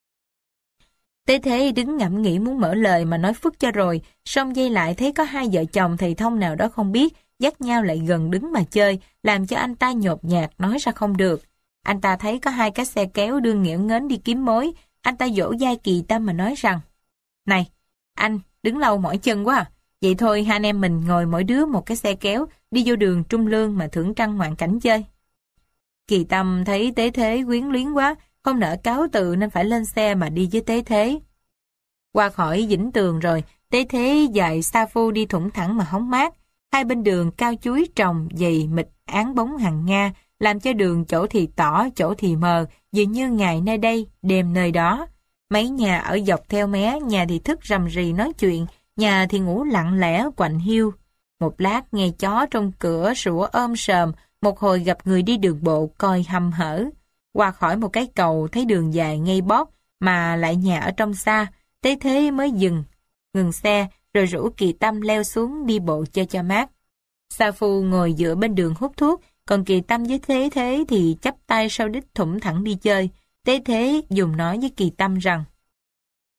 Tế Thế đứng ngẫm nghĩ muốn mở lời mà nói phức cho rồi, song giây lại thấy có hai vợ chồng thầy thông nào đó không biết dắt nhau lại gần đứng mà chơi, làm cho anh ta nhột nhạt nói ra không được. Anh ta thấy có hai cái xe kéo đương nghẽo nghếch đi kiếm mối, anh ta dỗ dai Kỳ Tâm mà nói rằng: "Này, anh đứng lâu mỏi chân quá à. Vậy thôi hai anh em mình ngồi mỗi đứa một cái xe kéo đi vô đường Trung Lương mà thưởng trăng ngoạn cảnh chơi." Kỳ Tâm thấy Tế Thế quyến luyến quá, không nỡ cáo từ nên phải lên xe mà đi với Tế Thế. Qua khỏi Vĩnh Tường rồi, Tế Thế dạy sa phu đi thủng thẳng mà hóng mát. Hai bên đường cao chuối trồng dày mịt áng bóng hàng Nga, làm cho đường chỗ thì tỏ, chỗ thì mờ, dường như ngày nơi đây, đêm nơi đó. Mấy nhà ở dọc theo mé, nhà thì thức rầm rì nói chuyện, nhà thì ngủ lặng lẽ quạnh hiu. Một lát nghe chó trong cửa sủa sờm, một hồi gặp người đi đường bộ coi hăm hở. Qua khỏi một cái cầu thấy đường dài ngay bót, mà lại nhà ở trong xa, Tế Thế mới ngừng xe, rồi rủ Kỳ Tâm leo xuống đi bộ cho mát. Sa phu ngồi dựa bên đường hút thuốc, còn Kỳ Tâm với Tế Thế thì chắp tay sau đít thủng thẳng đi chơi. Tế Thế dùng nói với Kỳ Tâm rằng: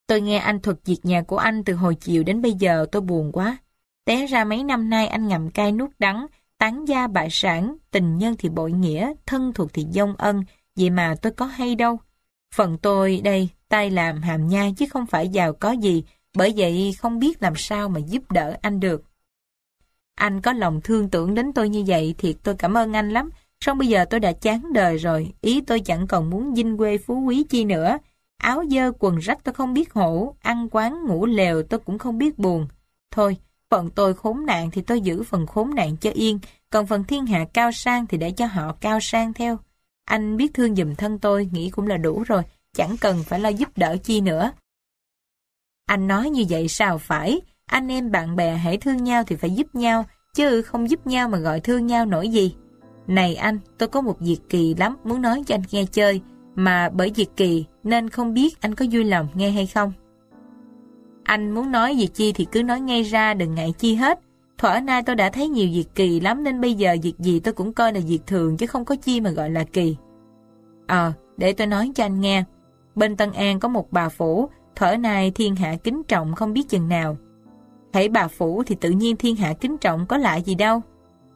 Tôi nghe anh thuật việc nhà của anh từ hồi chiều đến bây giờ tôi buồn quá. Té ra mấy năm nay anh ngậm cay nuốt đắng, tán gia bại sản, tình nhân thì bội nghĩa, thân thuộc thì vong ân, vậy mà tôi có hay đâu. Phần tôi đây, tay làm hàm nhai chứ không phải giàu có gì, bởi vậy không biết làm sao mà giúp đỡ anh được. Anh có lòng thương tưởng đến tôi như vậy thiệt tôi cảm ơn anh lắm. Song bây giờ tôi đã chán đời rồi, ý tôi chẳng còn muốn dinh quê phú quý chi nữa. Áo dơ quần rách tôi không biết hổ, ăn quán ngủ lều tôi cũng không biết buồn. Thôi, phần tôi khốn nạn thì tôi giữ phần khốn nạn cho yên, còn phần thiên hạ cao sang thì để cho họ cao sang theo. Anh biết thương giùm thân tôi, nghĩ cũng là đủ rồi, chẳng cần phải lo giúp đỡ chi nữa. Anh nói như vậy sao phải, anh em bạn bè hãy thương nhau thì phải giúp nhau, chứ không giúp nhau mà gọi thương nhau nổi gì. Này anh, tôi có một việc kỳ lắm, muốn nói cho anh nghe chơi, mà bởi việc kỳ nên không biết anh có vui lòng nghe hay không. Anh muốn nói việc chi thì cứ nói ngay ra, đừng ngại chi hết. Thuở nay tôi đã thấy nhiều việc kỳ lắm nên bây giờ việc gì tôi cũng coi là việc thường chứ không có chi mà gọi là kỳ. Để tôi nói cho anh nghe. Bên Tân An có một bà phủ, thuở nay thiên hạ kính trọng không biết chừng nào. Hễ bà phủ thì tự nhiên thiên hạ kính trọng có lạ gì đâu.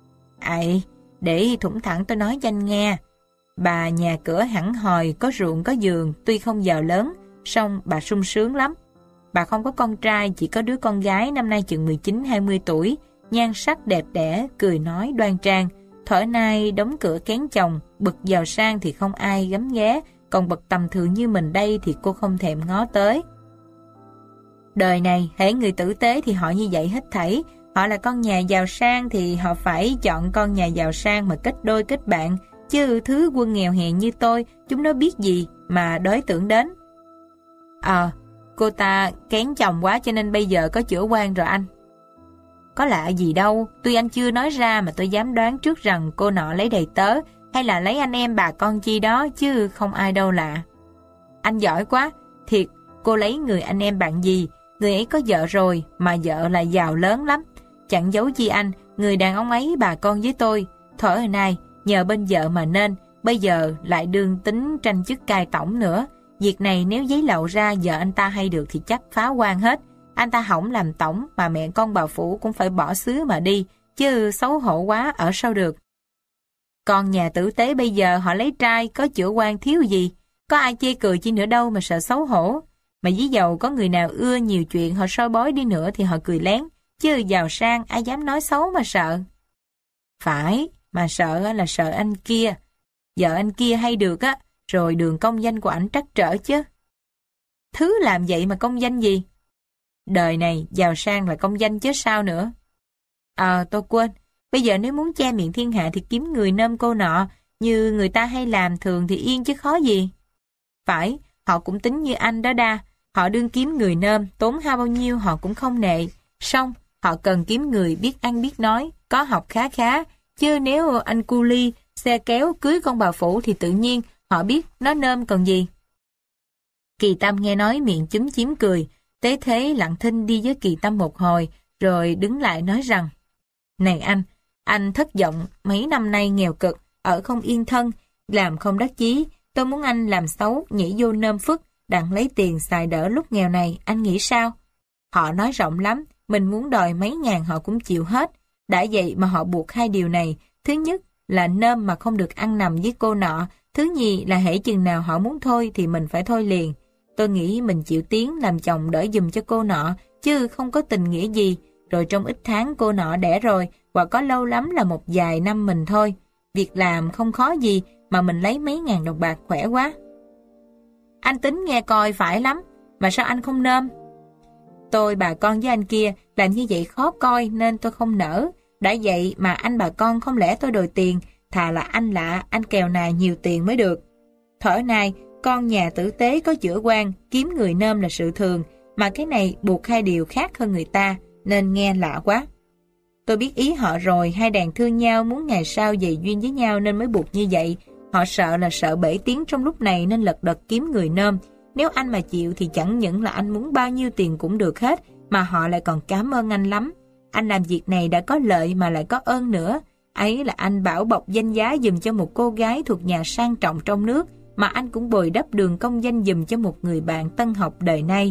Để thủng thẳng tôi nói cho anh nghe. Bà nhà cửa hẳn hòi, có ruộng có vườn, tuy không giàu lớn, song bà sung sướng lắm. Bà không có con trai, chỉ có đứa con gái năm nay chừng 19-20 tuổi, nhan sắc đẹp đẽ, cười nói đoan trang. Thuở nay đóng cửa kén chồng, bậc giàu sang thì không ai gắm ghé, còn bậc tầm thường như mình đây thì cô không thèm ngó tới. Đời này, hễ người tử tế thì họ như vậy hết thảy. Họ là con nhà giàu sang thì họ phải chọn con nhà giàu sang mà kết đôi kết bạn, chứ thứ quân nghèo hèn như tôi, chúng nó biết gì mà đối tưởng đến. Cô ta kén chồng quá cho nên bây giờ có chữa quan rồi anh. Có lạ gì đâu, tuy anh chưa nói ra mà tôi dám đoán trước rằng cô nọ lấy đầy tớ, hay là lấy anh em bà con chi đó, chứ không ai đâu lạ. Anh giỏi quá, thiệt, cô lấy người anh em bạn gì, người ấy có vợ rồi, mà vợ là giàu lớn lắm. Chẳng giấu chi anh, người đàn ông ấy bà con với tôi, thuở nay nhờ bên vợ mà nên, bây giờ lại đương tính tranh chức cai tổng nữa. Việc này nếu giấy lậu ra vợ anh ta hay được thì chắc phá quan hết. Anh ta hỏng làm tổng mà mẹ con bà phủ cũng phải bỏ xứ mà đi, chứ xấu hổ quá ở sao được. Còn nhà tử tế bây giờ họ lấy trai có chữa quan thiếu gì, có ai chê cười chi nữa đâu mà sợ xấu hổ. Mà ví dầu có người nào ưa nhiều chuyện họ soi bói đi nữa thì họ cười lén, chứ giàu sang ai dám nói xấu mà sợ. Phải, mà sợ là sợ anh kia. Vợ anh kia hay được á, rồi đường công danh của ảnh trắc trở chứ. Thứ làm vậy mà công danh gì? Đời này giàu sang là công danh chứ sao nữa. Tôi quên, bây giờ nếu muốn che miệng thiên hạ thì kiếm người nôm cô nọ, như người ta hay làm thường thì yên chứ khó gì. Phải, họ cũng tính như anh đó đa, họ đương kiếm người nôm, tốn hao bao nhiêu họ cũng không nệ. Xong, họ cần kiếm người biết ăn biết nói, có học khá khá, chứ nếu anh cu ly, xe kéo cưới con bà phủ thì tự nhiên họ biết nó nôm còn gì. Kỳ Tâm nghe nói miệng chúm chím cười, tế thế lặng thinh đi với Kỳ Tâm một hồi, rồi đứng lại nói rằng: Này anh thất vọng, mấy năm nay nghèo cực, ở không yên thân, làm không đắc chí, tôi muốn anh làm xấu, nhảy vô nôm phức, đặng lấy tiền xài đỡ lúc nghèo này, anh nghĩ sao? Họ nói rộng lắm, mình muốn đòi mấy ngàn họ cũng chịu hết, đã vậy mà họ buộc hai điều này, thứ nhất là nôm mà không được ăn nằm với cô nọ, thứ nhì là hễ chừng nào họ muốn thôi thì mình phải thôi liền. Tôi nghĩ mình chịu tiếng làm chồng đỡ giùm cho cô nọ, chứ không có tình nghĩa gì, rồi trong ít tháng cô nọ đẻ rồi, hoặc có lâu lắm là một vài năm mình thôi. Việc làm không khó gì, mà mình lấy mấy ngàn đồng bạc khỏe quá. Anh tính nghe coi phải lắm, mà sao anh không nôm? Tôi bà con với anh kia làm như vậy khó coi nên tôi không nỡ. Đã vậy mà anh bà con không lẽ tôi đòi tiền, thà là anh lạ, anh kèo nà nhiều tiền mới được. Thuở nay, con nhà tử tế có chữa quan, kiếm người nôm là sự thường, mà cái này buộc hai điều khác hơn người ta, nên nghe lạ quá. Tôi biết ý họ rồi, hai đàn thương nhau muốn ngày sau dày duyên với nhau nên mới buộc như vậy. Họ sợ là sợ bể tiếng trong lúc này nên lật đật kiếm người nôm. Nếu anh mà chịu thì chẳng những là anh muốn bao nhiêu tiền cũng được hết, mà họ lại còn cảm ơn anh lắm. Anh làm việc này đã có lợi mà lại có ơn nữa. Ấy là anh bảo bọc danh giá giùm cho một cô gái thuộc nhà sang trọng trong nước, mà anh cũng bồi đắp đường công danh giùm cho một người bạn tân học đời nay.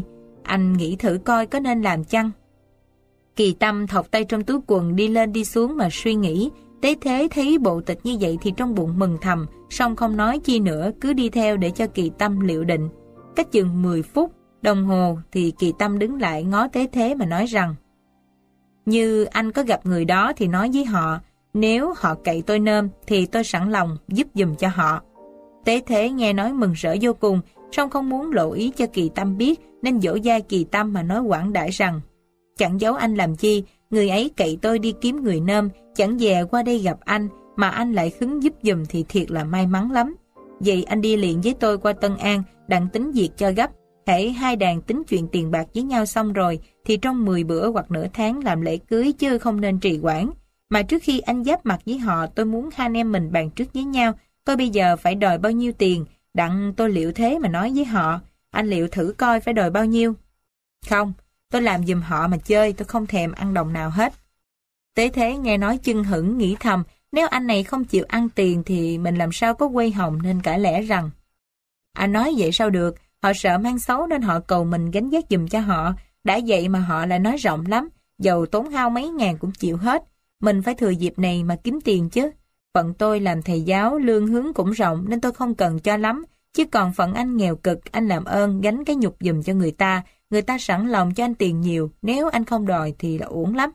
Anh nghĩ thử coi có nên làm chăng? Kỳ Tâm thọc tay trong túi quần đi lên đi xuống mà suy nghĩ. Tế Thế thấy bộ tịch như vậy thì trong bụng mừng thầm, song không nói chi nữa, cứ đi theo để cho Kỳ Tâm liệu định. Cách chừng 10 phút đồng hồ thì Kỳ Tâm đứng lại ngó Tế Thế mà nói rằng: như anh có gặp người đó thì nói với họ, nếu họ cậy tôi nơm thì tôi sẵn lòng giúp giùm cho họ. Tế Thế nghe nói mừng rỡ vô cùng, song không muốn lộ ý cho Kỳ Tâm biết, nên dỗ dai Kỳ Tâm mà nói quảng đãi rằng: chẳng giấu anh làm chi, người ấy cậy tôi đi kiếm người nơm, chẳng dè qua đây gặp anh, mà anh lại khứng giúp giùm thì thiệt là may mắn lắm. Vậy anh đi liền với tôi qua Tân An, đặng tính việc cho gấp. Hễ hai đàn tính chuyện tiền bạc với nhau xong rồi, thì trong 10 bữa hoặc nửa tháng làm lễ cưới, chứ không nên trì hoãn. Mà trước khi anh giáp mặt với họ, tôi muốn hai anh em mình bàn trước với nhau, coi bây giờ phải đòi bao nhiêu tiền, đặng tôi liệu thế mà nói với họ. Anh liệu thử coi phải đòi bao nhiêu. Không, tôi làm giùm họ mà chơi, tôi không thèm ăn đồng nào hết. Tế Thế nghe nói chưng hửng, nghĩ thầm, nếu anh này không chịu ăn tiền thì mình làm sao có quay hồng, nên cãi lẽ rằng: anh nói vậy sao được, họ sợ mang xấu nên họ cầu mình gánh vác giùm cho họ. Đã vậy mà họ lại nói rộng lắm, dầu tốn hao mấy ngàn cũng chịu hết. Mình phải thừa dịp này mà kiếm tiền chứ. Phận tôi làm thầy giáo, lương hướng cũng rộng nên tôi không cần cho lắm. Chứ còn phận anh nghèo cực, anh làm ơn gánh cái nhục giùm cho người ta sẵn lòng cho anh tiền nhiều, nếu anh không đòi thì là uổng lắm.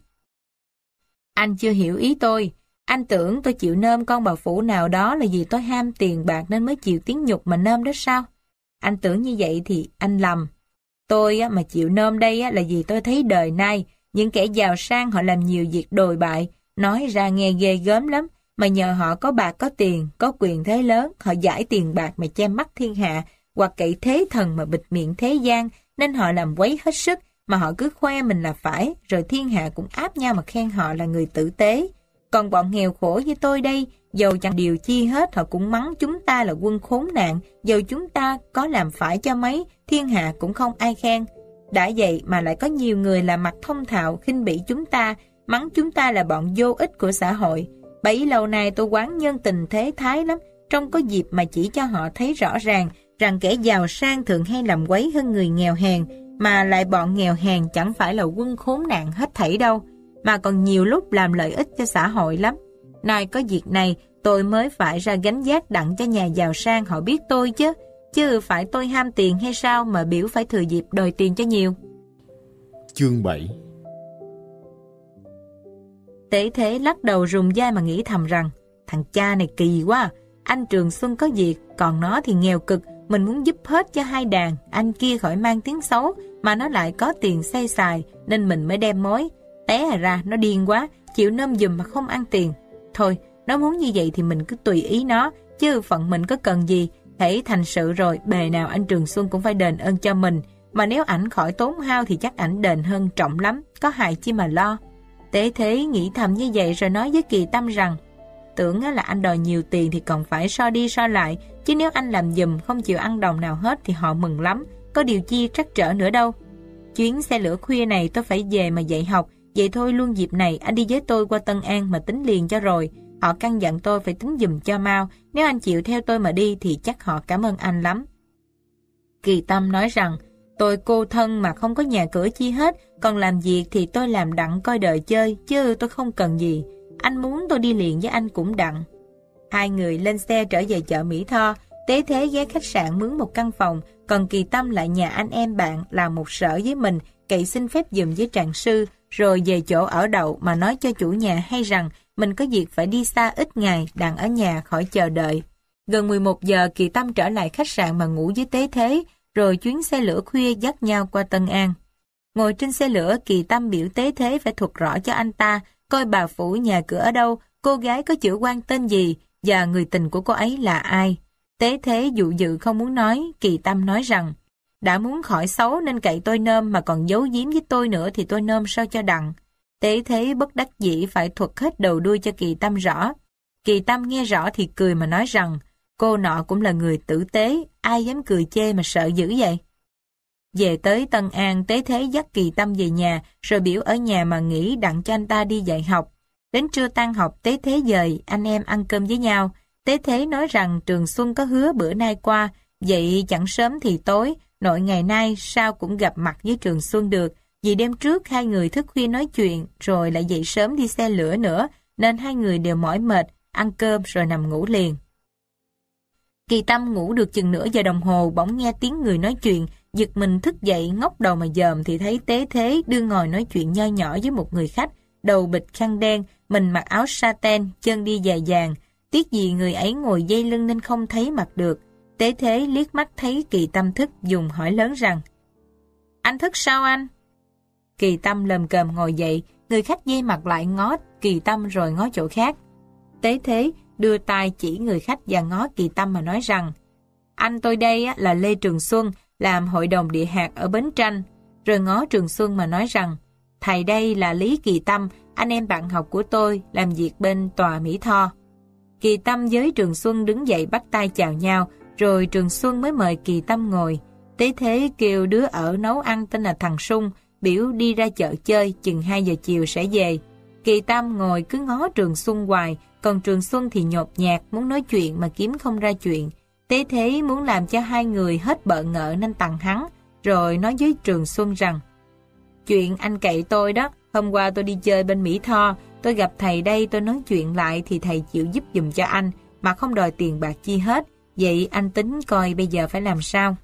Anh chưa hiểu ý tôi. Anh tưởng tôi chịu nơm con bà phủ nào đó là vì tôi ham tiền bạc nên mới chịu tiếng nhục mà nơm đó sao? Anh tưởng như vậy thì anh lầm. Tôi mà chịu nơm đây là vì tôi thấy đời nay những kẻ giàu sang họ làm nhiều việc đồi bại, nói ra nghe ghê gớm lắm, mà nhờ họ có bạc có tiền, có quyền thế lớn, họ giải tiền bạc mà che mắt thiên hạ, hoặc cậy thế thần mà bịt miệng thế gian, nên họ làm quấy hết sức, mà họ cứ khoe mình là phải, rồi thiên hạ cũng áp nhau mà khen họ là người tử tế. Còn bọn nghèo khổ như tôi đây, dầu chẳng điều chi hết, họ cũng mắng chúng ta là quân khốn nạn, dầu chúng ta có làm phải cho mấy, thiên hạ cũng không ai khen. Đã vậy mà lại có nhiều người là mặt thông thạo, khinh bỉ chúng ta, mắng chúng ta là bọn vô ích của xã hội. Bấy lâu nay tôi quán nhân tình thế thái lắm, trông có dịp mà chỉ cho họ thấy rõ ràng rằng kẻ giàu sang thường hay làm quấy hơn người nghèo hèn, mà lại bọn nghèo hèn chẳng phải là quân khốn nạn hết thảy đâu, mà còn nhiều lúc làm lợi ích cho xã hội lắm. Nay có việc này, tôi mới phải ra gánh vác đặng cho nhà giàu sang họ biết tôi chứ phải tôi ham tiền hay sao mà biểu phải thừa dịp đòi tiền cho nhiều. Chương 7. Tế Thế lắc đầu rùng vai mà nghĩ thầm rằng: thằng cha này kỳ quá, anh Trường Xuân có việc, còn nó thì nghèo cực, mình muốn giúp hết cho hai đàn, anh kia khỏi mang tiếng xấu, mà nó lại có tiền xây xài, nên mình mới đem mối. Té ra nó điên quá, chịu nôm giùm mà không ăn tiền. Thôi, nó muốn như vậy thì mình cứ tùy ý nó, chứ phận mình có cần gì. Hễ thành sự rồi, bề nào anh Trường Xuân cũng phải đền ơn cho mình, mà nếu ảnh khỏi tốn hao thì chắc ảnh đền hơn trọng lắm, có hại chi mà lo. Tế Thế nghĩ thầm như vậy rồi nói với Kỳ Tâm rằng: tưởng là anh đòi nhiều tiền thì còn phải so đi so lại, chứ nếu anh làm giùm không chịu ăn đồng nào hết thì họ mừng lắm, có điều chi trắc trở nữa đâu. Chuyến xe lửa khuya này tôi phải về mà dạy học, vậy thôi luôn dịp này anh đi với tôi qua Tân An mà tính liền cho rồi. Họ căn dặn tôi phải tính giùm cho mau, nếu anh chịu theo tôi mà đi thì chắc họ cảm ơn anh lắm. Kỳ Tâm nói rằng: tôi cô thân mà không có nhà cửa chi hết, còn làm việc thì tôi làm đặng coi đời chơi, chứ tôi không cần gì. Anh muốn tôi đi liền với anh cũng đặng. Hai người lên xe trở về chợ Mỹ Tho. Tế Thế ghé khách sạn mướn một căn phòng, còn Kỳ Tâm lại nhà anh em bạn làm một sở với mình, cậy xin phép giùm với trạng sư, rồi về chỗ ở đậu mà nói cho chủ nhà hay rằng mình có việc phải đi xa ít ngày, đặng ở nhà khỏi chờ đợi. Gần 11 giờ Kỳ Tâm trở lại khách sạn mà ngủ với Tế Thế, rồi chuyến xe lửa khuya dắt nhau qua Tân An. Ngồi trên xe lửa, Kỳ Tâm biểu Tế Thế phải thuật rõ cho anh ta, coi bà phủ nhà cửa ở đâu, cô gái có chữ quan tên gì, và người tình của cô ấy là ai. Tế Thế dụ dự không muốn nói. Kỳ Tâm nói rằng: đã muốn khỏi xấu nên cậy tôi nôm, mà còn giấu giếm với tôi nữa thì tôi nôm sao cho đặng. Tế Thế bất đắc dĩ phải thuật hết đầu đuôi cho Kỳ Tâm rõ. Kỳ Tâm nghe rõ thì cười mà nói rằng: cô nọ cũng là người tử tế, ai dám cười chê mà sợ dữ vậy. Về tới Tân An, Tế Thế dắt Kỳ Tâm về nhà, rồi biểu ở nhà mà nghỉ đặng cho anh ta đi dạy học. Đến trưa tan học, Tế Thế dời, anh em ăn cơm với nhau. Tế Thế nói rằng Trường Xuân có hứa bữa nay qua, vậy chẳng sớm thì tối, nội ngày nay sao cũng gặp mặt với Trường Xuân được, vì đêm trước hai người thức khuya nói chuyện, rồi lại dậy sớm đi xe lửa nữa, nên hai người đều mỏi mệt, ăn cơm rồi nằm ngủ liền. Kỳ Tâm ngủ được chừng nửa giờ đồng hồ, bỗng nghe tiếng người nói chuyện, giật mình thức dậy, ngóc đầu mà dòm thì thấy Tế Thế đương ngồi nói chuyện nho nhỏ với một người khách, đầu bịch khăn đen, mình mặc áo sa-ten, chân đi dài dàng. Tiếc gì người ấy ngồi dây lưng nên không thấy mặt được. Tế Thế liếc mắt thấy Kỳ Tâm thức, dùng hỏi lớn rằng: "Anh thức sao anh?" Kỳ Tâm lầm cồm ngồi dậy, người khách dây mặt lại ngó Kỳ Tâm rồi ngó chỗ khác. Tế Thế đưa tay chỉ người khách và ngó Kỳ Tâm mà nói rằng: "Anh tôi đây là Lê Trường Xuân, làm hội đồng địa hạt ở Bến Tranh." Rồi ngó Trường Xuân mà nói rằng: "Thầy đây là Lý Kỳ Tâm, anh em bạn học của tôi, làm việc bên tòa Mỹ Tho." Kỳ Tâm với Trường Xuân đứng dậy bắt tay chào nhau, rồi Trường Xuân mới mời Kỳ Tâm ngồi. Tế Thế kêu đứa ở nấu ăn tên là thằng Sung, biểu đi ra chợ chơi, chừng 2 giờ chiều sẽ về. Kỳ Tâm ngồi cứ ngó Trường Xuân hoài, còn Trường Xuân thì nhột nhạt, muốn nói chuyện mà kiếm không ra chuyện. Tế Thế muốn làm cho hai người hết bợ ngợ nên tằng hắn, rồi nói với Trường Xuân rằng: "Chuyện anh cậy tôi đó, hôm qua tôi đi chơi bên Mỹ Tho, tôi gặp thầy đây, tôi nói chuyện lại thì thầy chịu giúp giùm cho anh, mà không đòi tiền bạc chi hết. Vậy anh tính coi bây giờ phải làm sao?"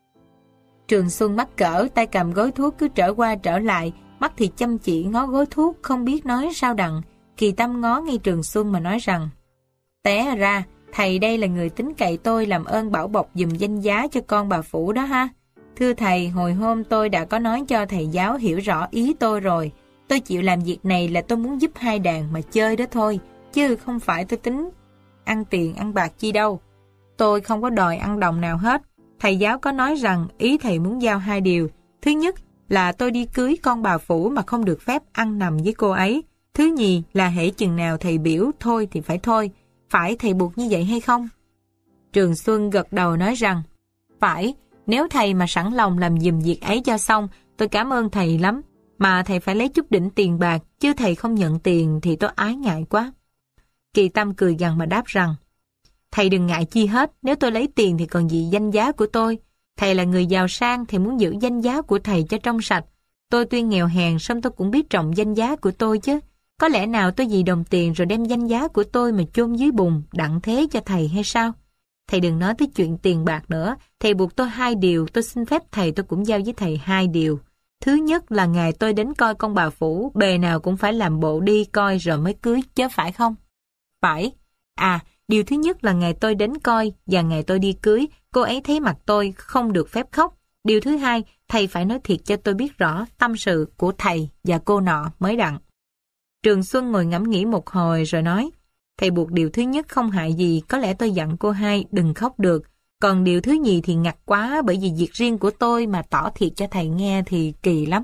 Trường Xuân mắc cỡ, tay cầm gói thuốc cứ trở qua trở lại, mắt thì chăm chỉ ngó gói thuốc, không biết nói sao đặng. Kỳ Tâm ngó ngay Trường Xuân mà nói rằng: "Té ra, thầy đây là người tính cậy tôi, làm ơn bảo bọc giùm danh giá cho con bà Phủ đó ha. Thưa thầy, hồi hôm tôi đã có nói cho thầy giáo hiểu rõ ý tôi rồi. Tôi chịu làm việc này là tôi muốn giúp hai đàn mà chơi đó thôi, chứ không phải tôi tính ăn tiền ăn bạc chi đâu. Tôi không có đòi ăn đồng nào hết. Thầy giáo có nói rằng ý thầy muốn giao 2 điều. Thứ nhất là tôi đi cưới con bà Phủ mà không được phép ăn nằm với cô ấy. Thứ nhì là hễ chừng nào thầy biểu thôi thì phải thôi. Phải thầy buộc như vậy hay không?" Trường Xuân gật đầu nói rằng: "Phải, nếu thầy mà sẵn lòng làm giùm việc ấy cho xong, tôi cảm ơn thầy lắm. Mà thầy phải lấy chút đỉnh tiền bạc, chứ thầy không nhận tiền thì tôi ái ngại quá." Kỳ Tâm cười gằn mà đáp rằng: "Thầy đừng ngại chi hết, nếu tôi lấy tiền thì còn gì danh giá của tôi. Thầy là người giàu sang, thầy muốn giữ danh giá của thầy cho trong sạch. Tôi tuy nghèo hèn, song tôi cũng biết trọng danh giá của tôi chứ. Có lẽ nào tôi vì đồng tiền rồi đem danh giá của tôi mà chôn dưới bùn, đặng thế cho thầy hay sao? Thầy đừng nói tới chuyện tiền bạc nữa, thầy buộc tôi 2 điều, tôi xin phép thầy tôi cũng giao với thầy 2 điều. Thứ nhất là ngày tôi đến coi con bà Phủ, bề nào cũng phải làm bộ đi coi rồi mới cưới, chứ phải không?" "Phải. Điều thứ nhất là ngày tôi đến coi và ngày tôi đi cưới, cô ấy thấy mặt tôi không được phép khóc. Điều thứ hai, thầy phải nói thiệt cho tôi biết rõ tâm sự của thầy và cô nọ mới đặng." Trường Xuân ngồi ngẫm nghĩ một hồi rồi nói: "Thầy buộc điều thứ nhất không hại gì, có lẽ tôi dặn cô hai đừng khóc được. Còn điều thứ nhì thì ngặt quá, bởi vì việc riêng của tôi mà tỏ thiệt cho thầy nghe thì kỳ lắm.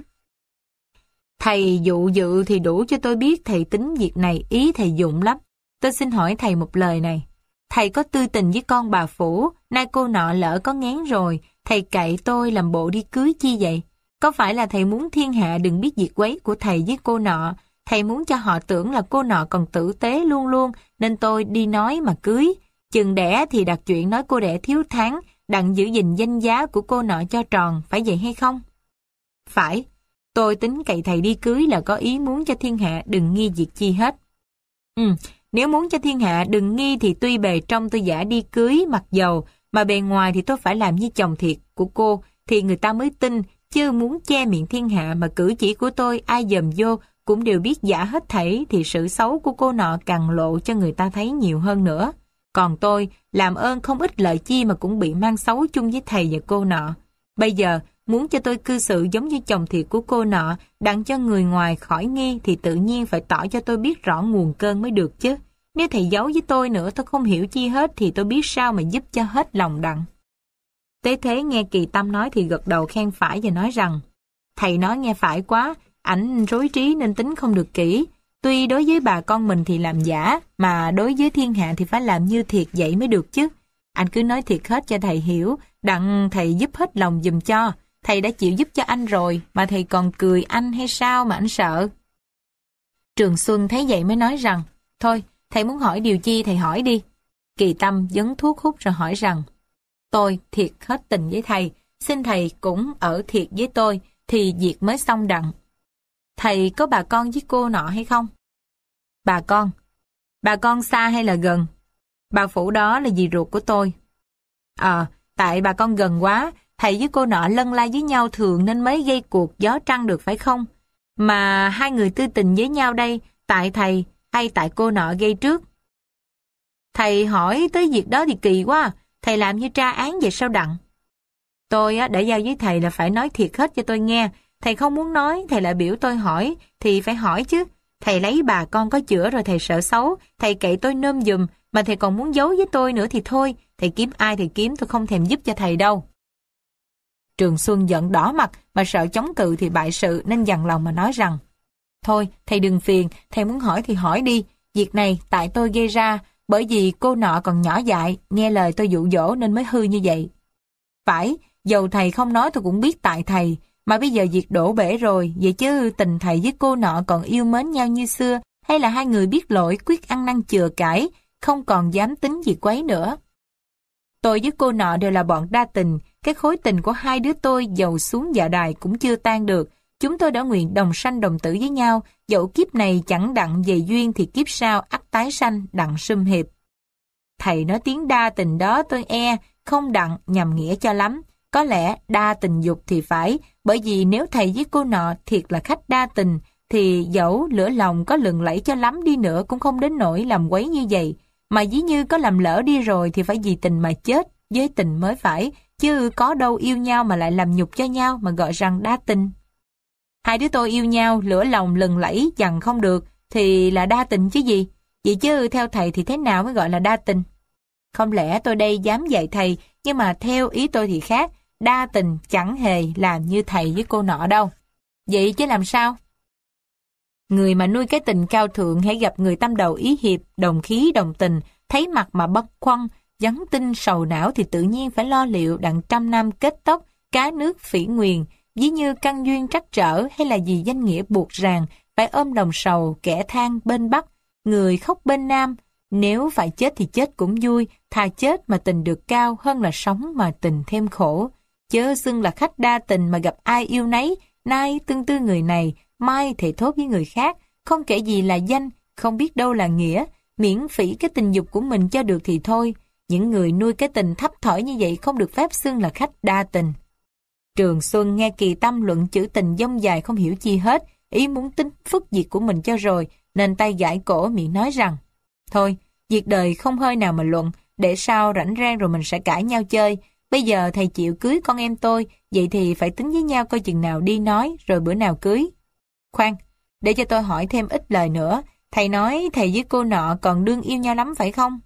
Thầy dụ dự thì đủ cho tôi biết thầy tính việc này, ý thầy dụng lắm. Tôi xin hỏi thầy một lời này. Thầy có tư tình với con bà Phủ, nay cô nọ lỡ có ngén rồi, thầy cậy tôi làm bộ đi cưới chi vậy? Có phải là thầy muốn thiên hạ đừng biết việc quấy của thầy với cô nọ? Thầy muốn cho họ tưởng là cô nọ còn tử tế luôn luôn, nên tôi đi nói mà cưới. Chừng đẻ thì đặt chuyện nói cô đẻ thiếu tháng, đặng giữ gìn danh giá của cô nọ cho tròn, phải vậy hay không?" "Phải, tôi tính cậy thầy đi cưới là có ý muốn cho thiên hạ đừng nghi việc chi hết." Nếu muốn cho thiên hạ đừng nghi thì tuy bề trong tôi giả đi cưới mặc dầu, mà bề ngoài thì tôi phải làm như chồng thiệt của cô, thì người ta mới tin, chứ muốn che miệng thiên hạ mà cử chỉ của tôi ai dòm vô cũng đều biết giả hết thảy, thì sự xấu của cô nọ càng lộ cho người ta thấy nhiều hơn nữa. Còn tôi, làm ơn không ít lợi chi mà cũng bị mang xấu chung với thầy và cô nọ. Bây giờ, muốn cho tôi cư xử giống như chồng thiệt của cô nọ, đặng cho người ngoài khỏi nghi thì tự nhiên phải tỏ cho tôi biết rõ nguồn cơn mới được chứ. Nếu thầy giấu với tôi nữa tôi không hiểu chi hết thì tôi biết sao mà giúp cho hết lòng đặng. Tế Thế nghe Kỳ Tâm nói thì gật đầu khen phải và nói rằng: "Thầy nói nghe phải quá, ảnh rối trí nên tính không được kỹ. Tuy đối với bà con mình thì làm giả, mà đối với thiên hạ thì phải làm như thiệt vậy mới được chứ. Anh cứ nói thiệt hết cho thầy hiểu, đặng thầy giúp hết lòng giùm cho. Thầy đã chịu giúp cho anh rồi, mà thầy còn cười anh hay sao mà anh sợ?" Trường Xuân thấy vậy mới nói rằng: "Thôi, thầy muốn hỏi điều chi thầy hỏi đi." Kỳ Tâm dấn thuốc hút rồi hỏi rằng: "Tôi thiệt hết tình với thầy, xin thầy cũng ở thiệt với tôi, thì việc mới xong đặng. Thầy có bà con với cô nọ hay không? Bà con xa hay là gần? Bà Phủ đó là dì ruột của tôi. Tại bà con gần quá, thầy với cô nọ lân la với nhau thường nên mới gây cuộc gió trăng được phải không? Mà hai người tư tình với nhau đây, tại thầy hay tại cô nọ gây trước? Thầy hỏi tới việc đó thì kỳ quá, thầy làm như tra án vậy sao đặng? Tôi đã giao với thầy là phải nói thiệt hết cho tôi nghe, thầy không muốn nói, thầy lại biểu tôi hỏi, thì phải hỏi chứ. Thầy lấy bà con có chữa rồi thầy sợ xấu, thầy cậy tôi nôm giùm, mà thầy còn muốn giấu với tôi nữa thì thôi, thầy kiếm ai thầy kiếm, tôi không thèm giúp cho thầy đâu. Trường Xuân giận đỏ mặt, mà sợ chống cự thì bại sự nên dằn lòng mà nói rằng, thôi, thầy đừng phiền, thầy muốn hỏi thì hỏi đi, việc này tại tôi gây ra, bởi vì cô nọ còn nhỏ dại, nghe lời tôi dụ dỗ nên mới hư như vậy. Phải, dầu thầy không nói tôi cũng biết tại thầy, mà bây giờ việc đổ bể rồi, vậy chứ tình thầy với cô nọ còn yêu mến nhau như xưa, hay là hai người biết lỗi quyết ăn năn chừa cãi, không còn dám tính gì quấy nữa. Tôi với cô nọ đều là bọn đa tình, cái khối tình của hai đứa tôi dầu xuống dạ đài cũng chưa tan được. Chúng tôi đã nguyện đồng sanh đồng tử với nhau, dẫu kiếp này chẳng đặng về duyên thì kiếp sau ắt tái sanh đặng sum hiệp. Thầy nói tiếng đa tình đó tôi không đặng nhằm nghĩa cho lắm. Có lẽ đa tình dục thì phải, bởi vì nếu thầy với cô nọ thiệt là khách đa tình, thì dẫu lửa lòng có lừng lẫy cho lắm đi nữa cũng không đến nỗi làm quấy như vậy. Mà dĩ như có làm lỡ đi rồi thì phải vì tình mà chết, với tình mới phải, chứ có đâu yêu nhau mà lại làm nhục cho nhau mà gọi rằng đa tình. Hai đứa tôi yêu nhau, lửa lòng lừng lẫy dằn không được, thì là đa tình chứ gì. Vậy chứ theo thầy thì thế nào mới gọi là đa tình? Không lẽ tôi đây dám dạy thầy, nhưng mà theo ý tôi thì khác, đa tình chẳng hề làm như thầy với cô nọ đâu. Vậy chứ làm sao? Người mà nuôi cái tình cao thượng hãy gặp người tâm đầu ý hiệp, đồng khí đồng tình, thấy mặt mà băn khoăn, vắng tin sầu não thì tự nhiên phải lo liệu đặng trăm năm kết tóc, cá nước phỉ nguyền, ví như căn duyên trắc trở hay là gì danh nghĩa buộc ràng, phải ôm đồng sầu, kẻ than bên Bắc, người khóc bên Nam. Nếu phải chết thì chết cũng vui, thà chết mà tình được cao hơn là sống mà tình thêm khổ. Chớ xưng là khách đa tình mà gặp ai yêu nấy, nay tương tư người này, mai thề thốt với người khác, không kể gì là danh, không biết đâu là nghĩa, miễn phỉ cái tình dục của mình cho được thì thôi. Những người nuôi cái tình thấp thỏi như vậy không được phép xưng là khách đa tình. Trường Xuân nghe Kỳ Tâm luận chữ tình dông dài không hiểu chi hết, ý muốn tính phức việc của mình cho rồi, nên tay gãi cổ miệng nói rằng, thôi, việc đời không hơi nào mà luận, để sau rảnh rang rồi mình sẽ cãi nhau chơi. Bây giờ thầy chịu cưới con em tôi, vậy thì phải tính với nhau coi chừng nào đi nói, rồi bữa nào cưới. Khoan, để cho tôi hỏi thêm ít lời nữa, thầy nói thầy với cô nọ còn đương yêu nhau lắm phải không?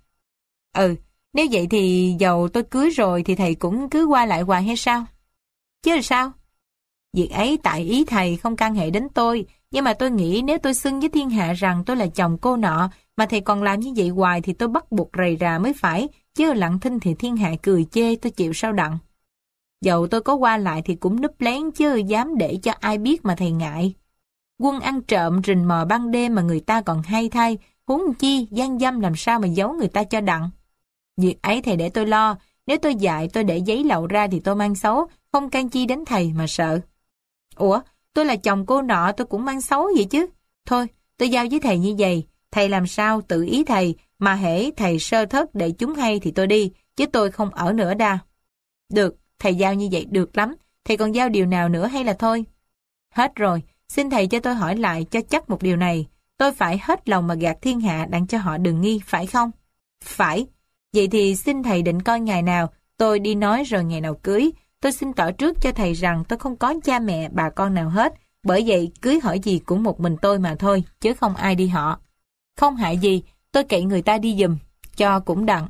Nếu vậy thì dầu tôi cưới rồi thì thầy cũng cứ qua lại hoài hay sao? Chứ là sao? Việc ấy tại ý thầy không can hệ đến tôi, nhưng mà tôi nghĩ nếu tôi xưng với thiên hạ rằng tôi là chồng cô nọ, mà thầy còn làm như vậy hoài thì tôi bắt buộc rầy rà mới phải, chứ lặng thinh thì thiên hạ cười chê, tôi chịu sao đặng. Dầu tôi có qua lại thì cũng núp lén chứ dám để cho ai biết mà thầy ngại. Quân ăn trộm rình mò ban đêm mà người ta còn hay thay, huống chi gian dâm làm sao mà giấu người ta cho đặng. Việc ấy thầy để tôi lo, nếu tôi dạy tôi để giấy lậu ra thì tôi mang xấu, không can chi đến thầy mà sợ. Ủa, tôi là chồng cô nọ tôi cũng mang xấu vậy chứ. Thôi, tôi giao với thầy như vậy, thầy làm sao tự ý thầy, mà hễ thầy sơ thất để chúng hay thì tôi đi, chứ tôi không ở nữa đa. Được, thầy giao như vậy được lắm, thầy còn giao điều nào nữa hay là thôi? Hết rồi, xin thầy cho tôi hỏi lại cho chắc một điều này, tôi phải hết lòng mà gạt thiên hạ đặng cho họ đừng nghi, phải không? Phải. Vậy thì xin thầy định coi ngày nào, tôi đi nói rồi ngày nào cưới. Tôi xin tỏ trước cho thầy rằng tôi không có cha mẹ, bà con nào hết. Bởi vậy cưới hỏi gì cũng một mình tôi mà thôi, chứ không ai đi họ. Không hại gì, tôi cậy người ta đi giùm, cho cũng đặng.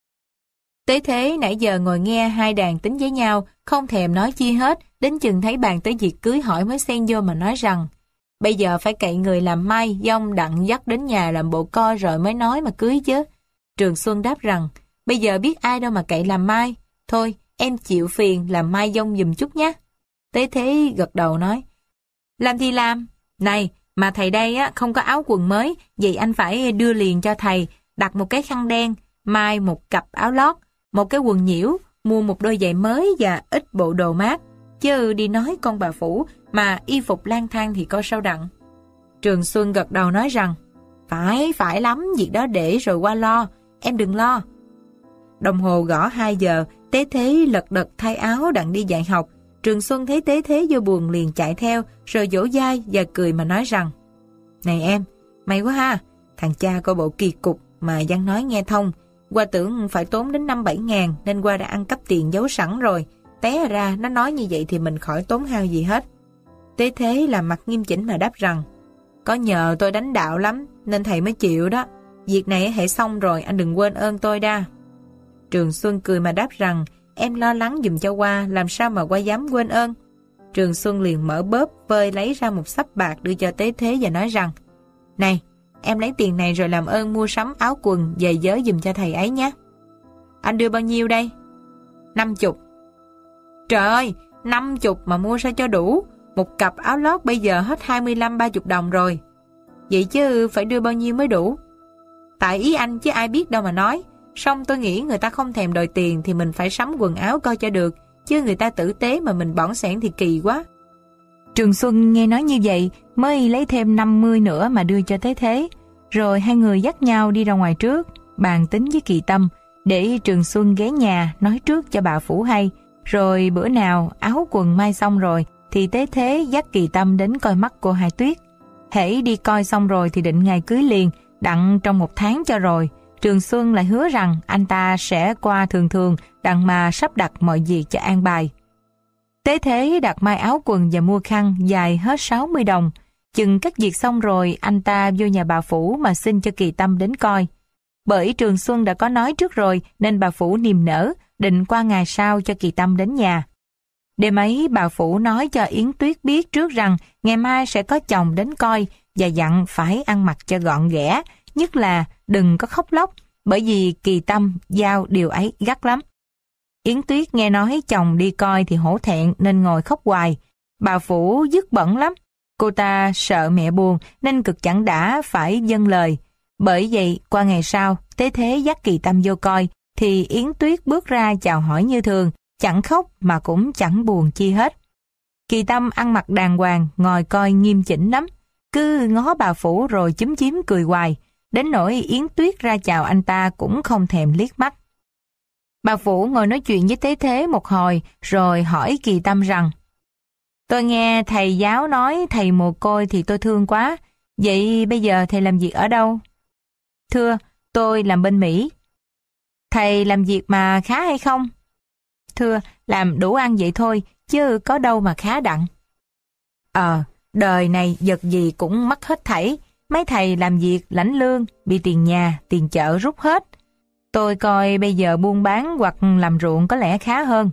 Tế thế nãy giờ ngồi nghe hai đàn tính với nhau, không thèm nói chi hết, đến chừng thấy bàn tới việc cưới hỏi mới xen vô mà nói rằng bây giờ phải cậy người làm mai, dông đặng dắt đến nhà làm bộ coi rồi mới nói mà cưới chứ. Trường Xuân đáp rằng bây giờ biết ai đâu mà cậy làm mai, thôi em chịu phiền làm mai dông giùm chút nhé. Tế thế gật đầu nói làm thì làm. Này, mà thầy đây á không có áo quần mới, vậy anh phải đưa liền cho thầy, đặt một cái khăn đen, mai một cặp áo lót, một cái quần nhiễu, mua một đôi giày mới và ít bộ đồ mát, chứ đi nói con bà Phủ mà y phục lang thang thì coi sao đặng. Trường Xuân gật đầu nói rằng, phải lắm, việc đó để rồi qua lo, em đừng lo. Đồng hồ gõ 2 giờ, Tế Thế lật đật thay áo đặng đi dạy học. Trường Xuân thấy Tế Thế vô buồn liền chạy theo, rồi vỗ vai và cười mà nói rằng, này em, may quá ha, thằng cha coi bộ kỳ cục mà văn nói nghe thông. Qua tưởng phải tốn đến 5-7 ngàn nên qua đã ăn cắp tiền giấu sẵn rồi. Té ra nó nói như vậy thì mình khỏi tốn hao gì hết. Tế Thế làm mặt nghiêm chỉnh mà đáp rằng, có nhờ tôi đánh đạo lắm nên thầy mới chịu đó. Việc này hãy xong rồi anh đừng quên ơn tôi đa. Trường Xuân cười mà đáp rằng, em lo lắng giùm cho qua, làm sao mà qua dám quên ơn. Trường Xuân liền mở bóp vơi lấy ra một xấp bạc đưa cho Tế Thế và nói rằng, này, em lấy tiền này rồi làm ơn mua sắm áo quần, giày giới giùm cho thầy ấy nhé. Anh đưa bao nhiêu đây? 50. Trời ơi, 50 mà mua sao cho đủ. Một cặp áo lót bây giờ hết 25-30 đồng rồi. Vậy chứ phải đưa bao nhiêu mới đủ? Tại ý anh chứ ai biết đâu mà nói. Xong tôi nghĩ người ta không thèm đòi tiền thì mình phải sắm quần áo coi cho được, chứ người ta tử tế mà mình bỏng sẻn thì kỳ quá. Trường Xuân nghe nói như vậy mới lấy thêm 50 nữa mà đưa cho Tế Thế. Rồi hai người dắt nhau đi ra ngoài trước, bàn tính với Kỳ Tâm để Trường Xuân ghé nhà nói trước cho bà Phủ hay. Rồi bữa nào áo quần may xong rồi thì Tế Thế dắt Kỳ Tâm đến coi mắt cô Hai Tuyết. Hễ đi coi xong rồi thì định ngày cưới liền, đặng trong 1 tháng cho rồi. Trường Xuân lại hứa rằng anh ta sẽ qua thường đặng mà sắp đặt mọi việc cho an bài. Tế Thế đặt may áo quần và mua khăn dài hết 60 đồng. Chừng các việc xong rồi anh ta vô nhà bà Phủ mà xin cho Kỳ Tâm đến coi. Bởi Trường Xuân đã có nói trước rồi nên bà Phủ niềm nở, định qua ngày sau cho Kỳ Tâm đến nhà. Đêm ấy bà Phủ nói cho Yến Tuyết biết trước rằng ngày mai sẽ có chồng đến coi và dặn phải ăn mặc cho gọn ghẽ, nhất là đừng có khóc lóc, bởi vì Kỳ Tâm giao điều ấy gắt lắm. Yến Tuyết nghe nói chồng đi coi thì hổ thẹn nên ngồi khóc hoài. Bà Phủ dứt bẩn lắm. Cô ta sợ mẹ buồn nên cực chẳng đã phải dâng lời. Bởi vậy qua ngày sau Tế Thế dắt Kỳ Tâm vô coi thì Yến Tuyết bước ra chào hỏi như thường, chẳng khóc mà cũng chẳng buồn chi hết. Kỳ Tâm ăn mặc đàng hoàng, ngồi coi nghiêm chỉnh lắm, cứ ngó bà Phủ rồi chúm chím cười hoài, đến nỗi Yến Tuyết ra chào anh ta cũng không thèm liếc mắt. Bà Phủ ngồi nói chuyện với Tế Thế một hồi rồi hỏi Kỳ Tâm rằng, tôi nghe thầy giáo nói thầy mồ côi thì tôi thương quá, vậy bây giờ thầy làm việc ở đâu? Thưa, tôi làm bên Mỹ. Thầy làm việc mà khá hay không? Thưa, làm đủ ăn vậy thôi, chứ có đâu mà khá đặng. Đời này vật gì cũng mắc hết thảy. Mấy thầy làm việc lãnh lương, bị tiền nhà, tiền chợ rút hết. Tôi coi bây giờ buôn bán hoặc làm ruộng có lẽ khá hơn.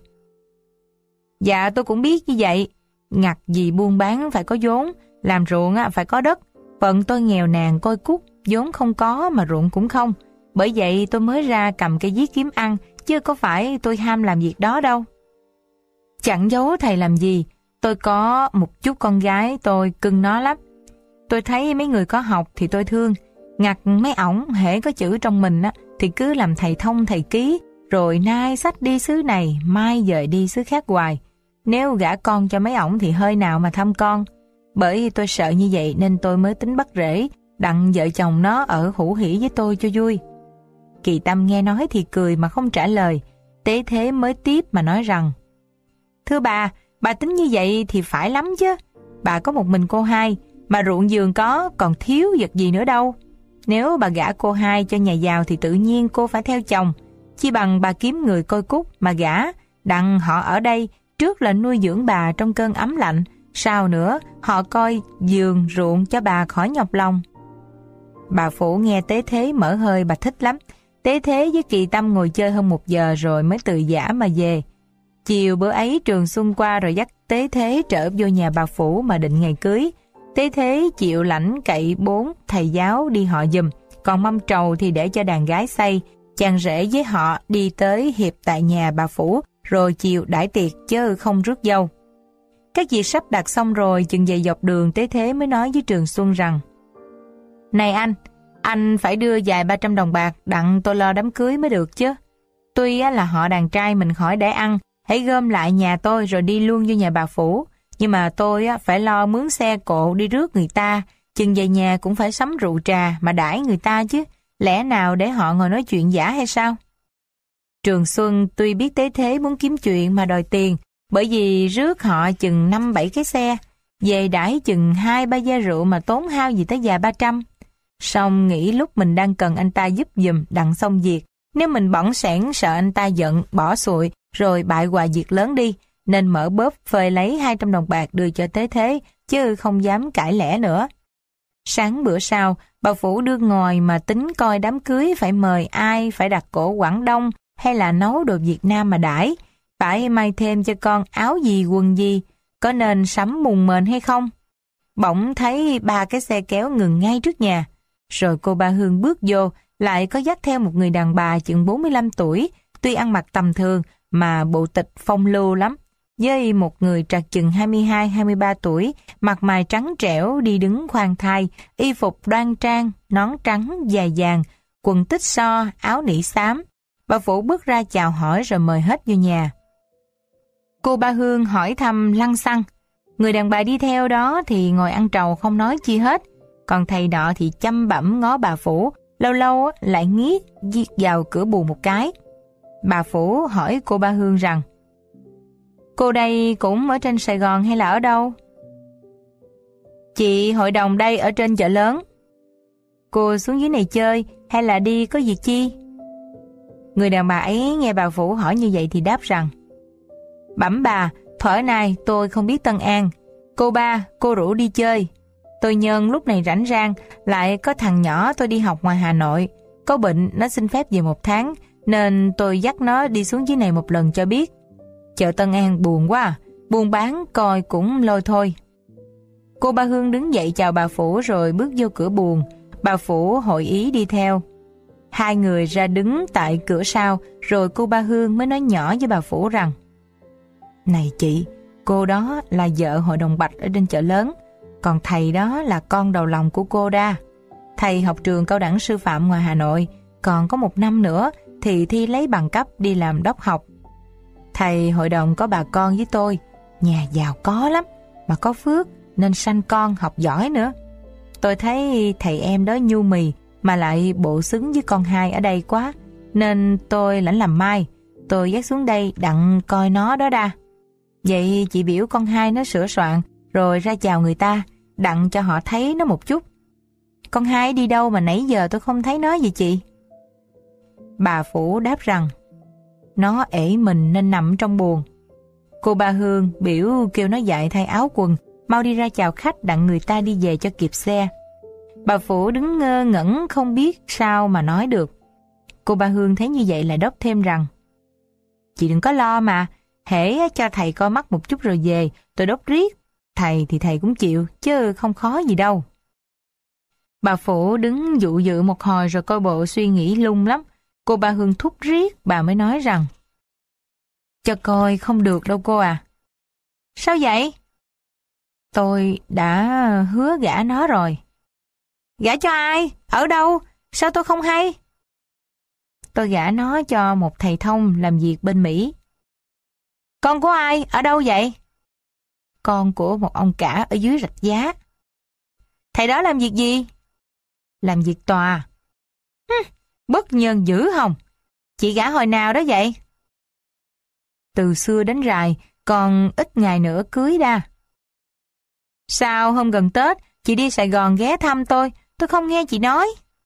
Dạ tôi cũng biết như vậy. Ngặt gì buôn bán phải có vốn, làm ruộng phải có đất. Phận tôi nghèo nàn coi cút, vốn không có mà ruộng cũng không. Bởi vậy tôi mới ra cầm cây viết kiếm ăn, chứ có phải tôi ham làm việc đó đâu. Chẳng giấu thầy làm gì, tôi có một chút con gái, tôi cưng nó lắm. Tôi thấy mấy người có học thì tôi thương. Ngặt mấy ổng hễ có chữ trong mình thì cứ làm thầy thông thầy ký, rồi nay xách đi xứ này, mai dời đi xứ khác hoài. Nếu gả con cho mấy ổng thì hơi nào mà thăm con. Bởi tôi sợ như vậy nên tôi mới tính bắt rễ, đặng vợ chồng nó ở hữu hỉ với tôi cho vui. Kỳ Tâm nghe nói thì cười mà không trả lời. Tế Thế mới tiếp mà nói rằng, thưa bà tính như vậy thì phải lắm chứ. Bà có một mình cô Hai, mà ruộng vườn có, còn thiếu vật gì nữa đâu. Nếu bà gả cô Hai cho nhà giàu thì tự nhiên cô phải theo chồng. Chi bằng bà kiếm người coi cút mà gả, đặng họ ở đây, trước là nuôi dưỡng bà trong cơn ấm lạnh, sau nữa họ coi vườn ruộng cho bà khỏi nhọc lòng. Bà Phủ nghe Tế Thế mở hơi bà thích lắm. Tế Thế với Kỳ Tâm ngồi chơi hơn 1 giờ rồi mới từ giã mà về. Chiều bữa ấy Trường Xuân qua rồi dắt Tế Thế trở vô nhà bà Phủ mà định ngày cưới. Tế Thế chịu lãnh cậy 4 thầy giáo đi họ giùm, còn mâm trầu thì để cho đàn gái xay. Chàng rể với họ đi tới hiệp tại nhà bà Phủ, rồi chiều đãi tiệc chứ không rước dâu. Các việc sắp đặt xong rồi, chừng về dọc đường Tế Thế mới nói với Trường Xuân rằng, này anh phải đưa vài 300 đồng bạc đặng tôi lo đám cưới mới được chứ. Tuy là họ đàn trai mình khỏi để ăn, hãy gom lại nhà tôi rồi đi luôn vô nhà bà Phủ. Nhưng mà tôi phải lo mướn xe cộ đi rước người ta, chừng về nhà cũng phải sắm rượu trà mà đãi người ta chứ, lẽ nào để họ ngồi nói chuyện giả hay sao? Trường Xuân tuy biết tế thế muốn kiếm chuyện mà đòi tiền, bởi vì rước họ chừng 5-7 cái xe, về đãi chừng 2-3 gia rượu mà tốn hao gì tới vài 300. Xong nghĩ lúc mình đang cần anh ta giúp giùm đặng xong việc, nếu mình bỏng sẻn sợ anh ta giận, bỏ sụi, rồi bại hoại việc lớn đi, nên mở bóp phơi lấy 200 đồng bạc đưa cho tế thế, chứ không dám cãi lẽ nữa. Sáng bữa sau, bà Phủ đưa ngồi mà tính coi đám cưới phải mời ai, phải đặt cỗ Quảng Đông hay là nấu đồ Việt Nam mà đãi, phải may thêm cho con áo gì quần gì, có nên sắm mùng mền hay không. Bỗng thấy 3 cái xe kéo ngừng ngay trước nhà, rồi cô Ba Hương bước vô, lại có dắt theo một người đàn bà chừng 45 tuổi, tuy ăn mặc tầm thường mà bộ tịch phong lưu lắm, với một người trạc chừng 22-23 tuổi, mặt mày trắng trẻo đi đứng khoan thai, y phục đoan trang, nón trắng dài vàng, quần tích so, áo nỉ xám. Bà Phủ bước ra chào hỏi rồi mời hết vô nhà. Cô Ba Hương hỏi thăm lăng xăng. Người đàn bà đi theo đó thì ngồi ăn trầu không nói chi hết, còn thầy nọ thì chăm bẩm ngó bà Phủ, lâu lâu lại nghiết vào cửa buồng một cái. Bà Phủ hỏi cô Ba Hương rằng: cô đây cũng ở trên Sài Gòn hay là ở đâu? Chị hội đồng đây ở trên chợ lớn. Cô xuống dưới này chơi hay là đi có việc chi? Người đàn bà ấy nghe bà Phủ hỏi như vậy thì đáp rằng: bẩm bà, thuở nay tôi không biết Tân An. Cô Ba, cô rủ đi chơi. Tôi nhân lúc này rảnh rang, lại có thằng nhỏ tôi đi học ngoài Hà Nội. Có bệnh, nó xin phép về 1 tháng, nên tôi dắt nó đi xuống dưới này một lần cho biết. Chợ Tân An buồn quá, buôn bán coi cũng lôi thôi. Cô Ba Hương đứng dậy chào bà Phủ rồi bước vô cửa buồng. Bà Phủ hội ý đi theo. 2 người ra đứng tại cửa sau, rồi cô Ba Hương mới nói nhỏ với bà Phủ rằng: này chị, cô đó là vợ hội đồng Bạch ở trên chợ lớn, còn thầy đó là con đầu lòng của cô đa. Thầy học trường cao đẳng sư phạm ngoài Hà Nội, còn có 1 năm nữa thì thi lấy bằng cấp đi làm đốc học. Thầy hội đồng có bà con với tôi, nhà giàu có lắm, mà có phước nên sanh con học giỏi nữa. Tôi thấy thầy em đó nhu mì, mà lại bộ xứng với con hai ở đây quá, nên tôi lãnh làm mai. Tôi dắt xuống đây đặng coi nó đó đa. Vậy chị biểu con hai nó sửa soạn, rồi ra chào người ta, đặng cho họ thấy nó một chút. Con hai đi đâu mà nãy giờ tôi không thấy nó vậy chị? Bà Phủ đáp rằng: nó ể mình nên nằm trong buồng. Cô Ba Hương biểu kêu nó dạy thay áo quần, mau đi ra chào khách đặng người ta đi về cho kịp xe. Bà Phủ đứng ngơ ngẩn không biết sao mà nói được. Cô Ba Hương thấy như vậy lại đốc thêm rằng: chị đừng có lo mà, hễ cho thầy coi mắt một chút rồi về, tôi đốc riết. Thầy thì thầy cũng chịu, chứ không khó gì đâu. Bà Phủ đứng dụ dự một hồi rồi coi bộ suy nghĩ lung lắm. Cô Ba Hương thúc riết, bà mới nói rằng: cho coi không được đâu cô à. Sao vậy? Tôi đã hứa gả nó rồi. Gả cho ai? Ở đâu? Sao tôi không hay? Tôi gả nó cho một thầy thông làm việc bên Mỹ. Con của ai? Ở đâu vậy? Con của một ông cả ở dưới Rạch Giá. Thầy đó làm việc gì? Làm việc tòa. Bất nhân dữ không? Chị gả hồi nào đó vậy? Từ xưa đến rày, còn ít ngày nữa cưới đa. Sao hôm gần Tết chị đi Sài Gòn ghé thăm tôi không nghe chị nói.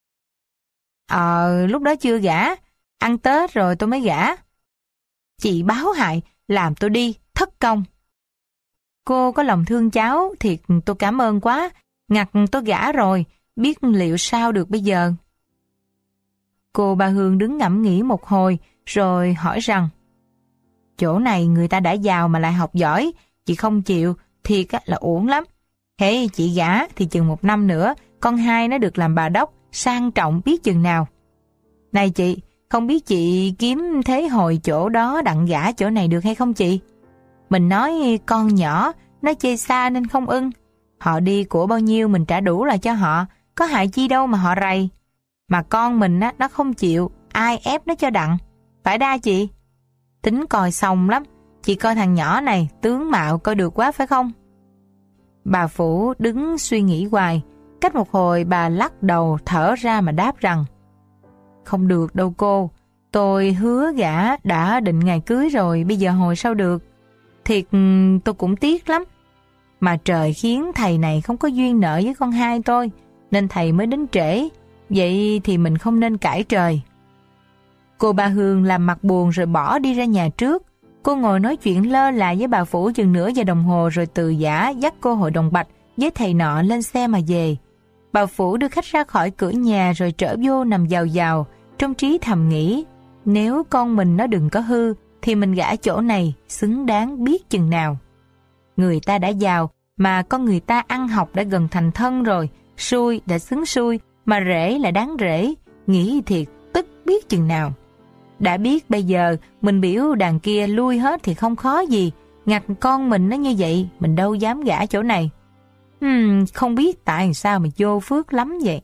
Lúc đó chưa gả, ăn Tết rồi tôi mới gả. Chị báo hại, làm tôi đi, thất công. Cô có lòng thương cháu, thiệt tôi cảm ơn quá. Ngặt tôi gả rồi, biết liệu sao được bây giờ. Cô Ba Hương đứng ngẫm nghĩ một hồi, rồi hỏi rằng: chỗ này người ta đã giàu mà lại học giỏi, chị không chịu, thiệt là uổng lắm. Hễ chị gả thì chừng 1 năm nữa, con hai nó được làm bà đốc, sang trọng biết chừng nào. Này chị, không biết chị kiếm thế hồi chỗ đó đặng gả chỗ này được hay không chị? Mình nói con nhỏ, nó chê xa nên không ưng. Họ đi của bao nhiêu mình trả đủ lại cho họ, có hại chi đâu mà họ rầy. Mà con mình nó không chịu, ai ép nó cho đặng. Phải đa chị? Tính coi xong lắm. Chị coi thằng nhỏ này, tướng mạo coi được quá phải không? Bà Phủ đứng suy nghĩ hoài. Cách một hồi bà lắc đầu thở ra mà đáp rằng: Không được đâu cô. Tôi hứa gả đã định ngày cưới rồi, bây giờ hồi sao được. Thiệt tôi cũng tiếc lắm. Mà trời khiến thầy này không có duyên nợ với con hai tôi, nên thầy mới đến trễ. Vậy thì mình không nên cãi trời. Cô Ba Hương làm mặt buồn rồi bỏ đi ra nhà trước. Cô ngồi nói chuyện lơ là với bà Phủ chừng nửa giờ đồng hồ rồi từ giã dắt cô hội đồng bạch với thầy nọ lên xe mà về. Bà Phủ đưa khách ra khỏi cửa nhà rồi trở vô nằm vào vào, trong trí thầm nghĩ, nếu con mình nó đừng có hư thì mình gả chỗ này xứng đáng biết chừng nào. Người ta đã giàu mà con người ta ăn học đã gần thành thân rồi, xui đã xứng xui mà rễ là đáng rễ, nghĩ thiệt tức biết chừng nào. Đã biết bây giờ mình biểu đàn kia lui hết thì không khó gì, ngặt con mình nó như vậy mình đâu dám gả chỗ này. Không biết tại sao mà vô phước lắm vậy.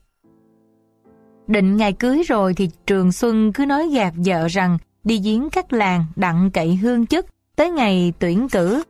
Định ngày cưới rồi thì Trường Xuân cứ nói gạt vợ rằng đi viếng các làng đặng cậy hương chức, tới ngày tuyển cử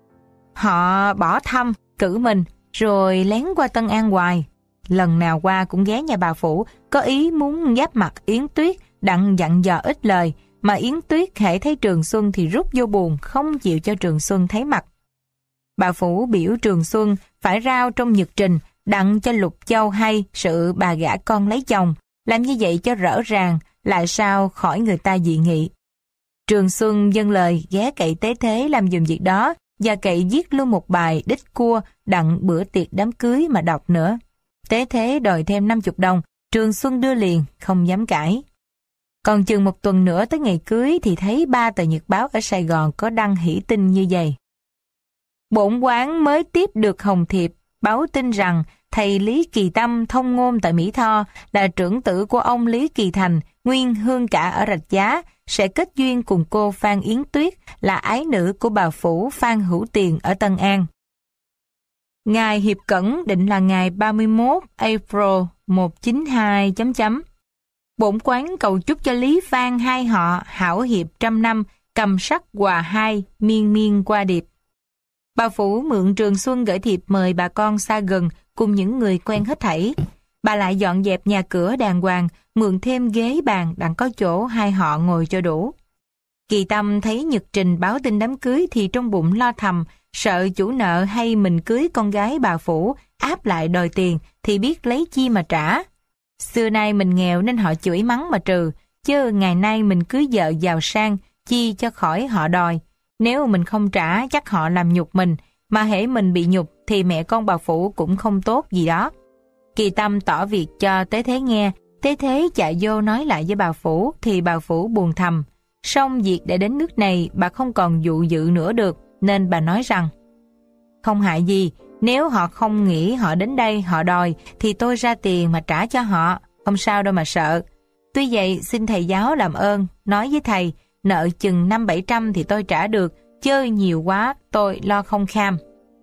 họ bỏ thăm cử mình rồi lén qua Tân An hoài. Lần nào qua cũng ghé nhà bà Phủ, có ý muốn giáp mặt Yến Tuyết đặng dặn dò ít lời, mà Yến Tuyết hễ thấy Trường Xuân thì rút vô buồn, không chịu cho Trường Xuân thấy mặt. Bà Phủ biểu Trường Xuân phải rao trong nhật trình đặng cho Lục Châu hay sự bà gả con lấy chồng, làm như vậy cho rõ ràng, lại sao khỏi người ta dị nghị. Trường Xuân dâng lời ghé cậy Tế Thế làm dùm việc đó, và cậy viết luôn một bài đích cua đặng bữa tiệc đám cưới mà đọc nữa. Tế Thế đòi thêm 50 đồng, Trường Xuân đưa liền, không dám cãi. Còn chừng một tuần nữa tới ngày cưới thì thấy 3 tờ nhật báo ở Sài Gòn có đăng hỷ tin như vậy. Bổn quán mới tiếp được hồng thiệp báo tin rằng thầy Lý Kỳ Tâm thông ngôn tại Mỹ Tho là trưởng tử của ông Lý Kỳ Thành, nguyên hương cả ở Rạch Giá, sẽ kết duyên cùng cô Phan Yến Tuyết là ái nữ của bà Phủ Phan Hữu Tiền ở Tân An. Ngày hiệp cẩn định là ngày 31 April 192 ... Bổn quán cầu chúc cho Lý Phan hai họ hảo hiệp trăm năm, cầm sắc hòa hai, miên miên qua điệp. Bà Phủ mượn Trường Xuân gửi thiệp mời bà con xa gần cùng những người quen hết thảy. Bà lại dọn dẹp nhà cửa đàng hoàng, mượn thêm ghế bàn đặng có chỗ hai họ ngồi cho đủ. Kỳ Tâm thấy nhật trình báo tin đám cưới thì trong bụng lo thầm, sợ chủ nợ hay mình cưới con gái bà Phủ áp lại đòi tiền thì biết lấy chi mà trả. Xưa nay mình nghèo nên họ chửi mắng mà trừ, chứ ngày nay mình cưới vợ giàu sang chi cho khỏi họ đòi. Nếu mình không trả chắc họ làm nhục mình, mà hễ mình bị nhục thì mẹ con bà Phủ cũng không tốt gì đó. Kỳ Tâm tỏ việc cho Tế Thế nghe. Tế Thế chạy vô nói lại với bà Phủ thì bà Phủ buồn thầm. Song việc đã đến nước này bà không còn dụ dự nữa được, nên bà nói rằng không hại gì, nếu họ không nghĩ họ đến đây họ đòi thì tôi ra tiền mà trả cho họ, không sao đâu mà sợ. Tuy vậy xin thầy giáo làm ơn nói với thầy nợ chừng 500-700 thì tôi trả được, chơi nhiều quá tôi lo không kham.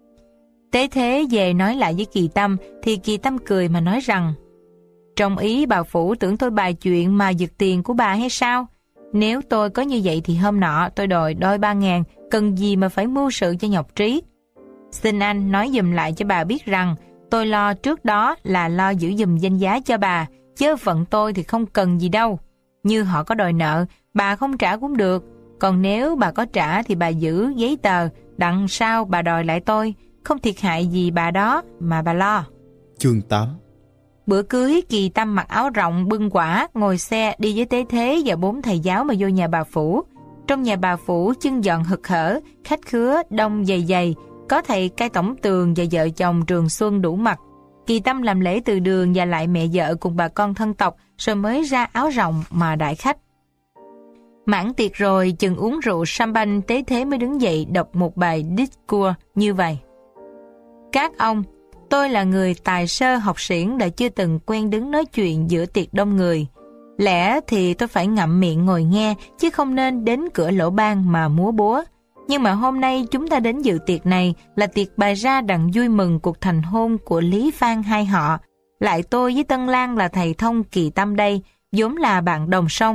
Tế Thế về nói lại với Kỳ Tâm thì Kỳ Tâm cười mà nói rằng trong ý bà Phủ tưởng tôi bài chuyện mà giật tiền của bà hay sao? Nếu tôi có như vậy thì hôm nọ tôi đòi đôi 3.000, cần gì mà phải mưu sự cho nhọc trí. Xin anh nói dùm lại cho bà biết rằng tôi lo trước đó là lo giữ dùm danh giá cho bà, chứ phận tôi thì không cần gì đâu. Như họ có đòi nợ, bà không trả cũng được. Còn nếu bà có trả thì bà giữ giấy tờ, đặng sao bà đòi lại tôi, không thiệt hại gì bà đó mà bà lo. Chương 8. Bữa cưới Kỳ Tâm mặc áo rộng bưng quả, ngồi xe đi với Tế Thế và 4 thầy giáo mà vô nhà bà Phủ. Trong nhà bà Phủ chân dọn hực hở, khách khứa đông dày dày, có thầy cai tổng tường và vợ chồng Trường Xuân đủ mặt. Kỳ Tâm làm lễ từ đường và lại mẹ vợ cùng bà con thân tộc, rồi mới ra áo rộng mà đãi khách. Mãn tiệc rồi, chừng uống rượu champagne, Tế Thế mới đứng dậy đọc một bài discours như vậy. Các ông, tôi là người tài sơ học xiển đã chưa từng quen đứng nói chuyện giữa tiệc đông người. Lẽ thì tôi phải ngậm miệng ngồi nghe, chứ không nên đến cửa lỗ ban mà múa búa. Nhưng mà hôm nay chúng ta đến dự tiệc này là tiệc bày ra đặng vui mừng cuộc thành hôn của Lý Phan hai họ. Lại tôi với Tân Lan là thầy Thông Kỳ Tâm đây, vốn là bạn đồng sông.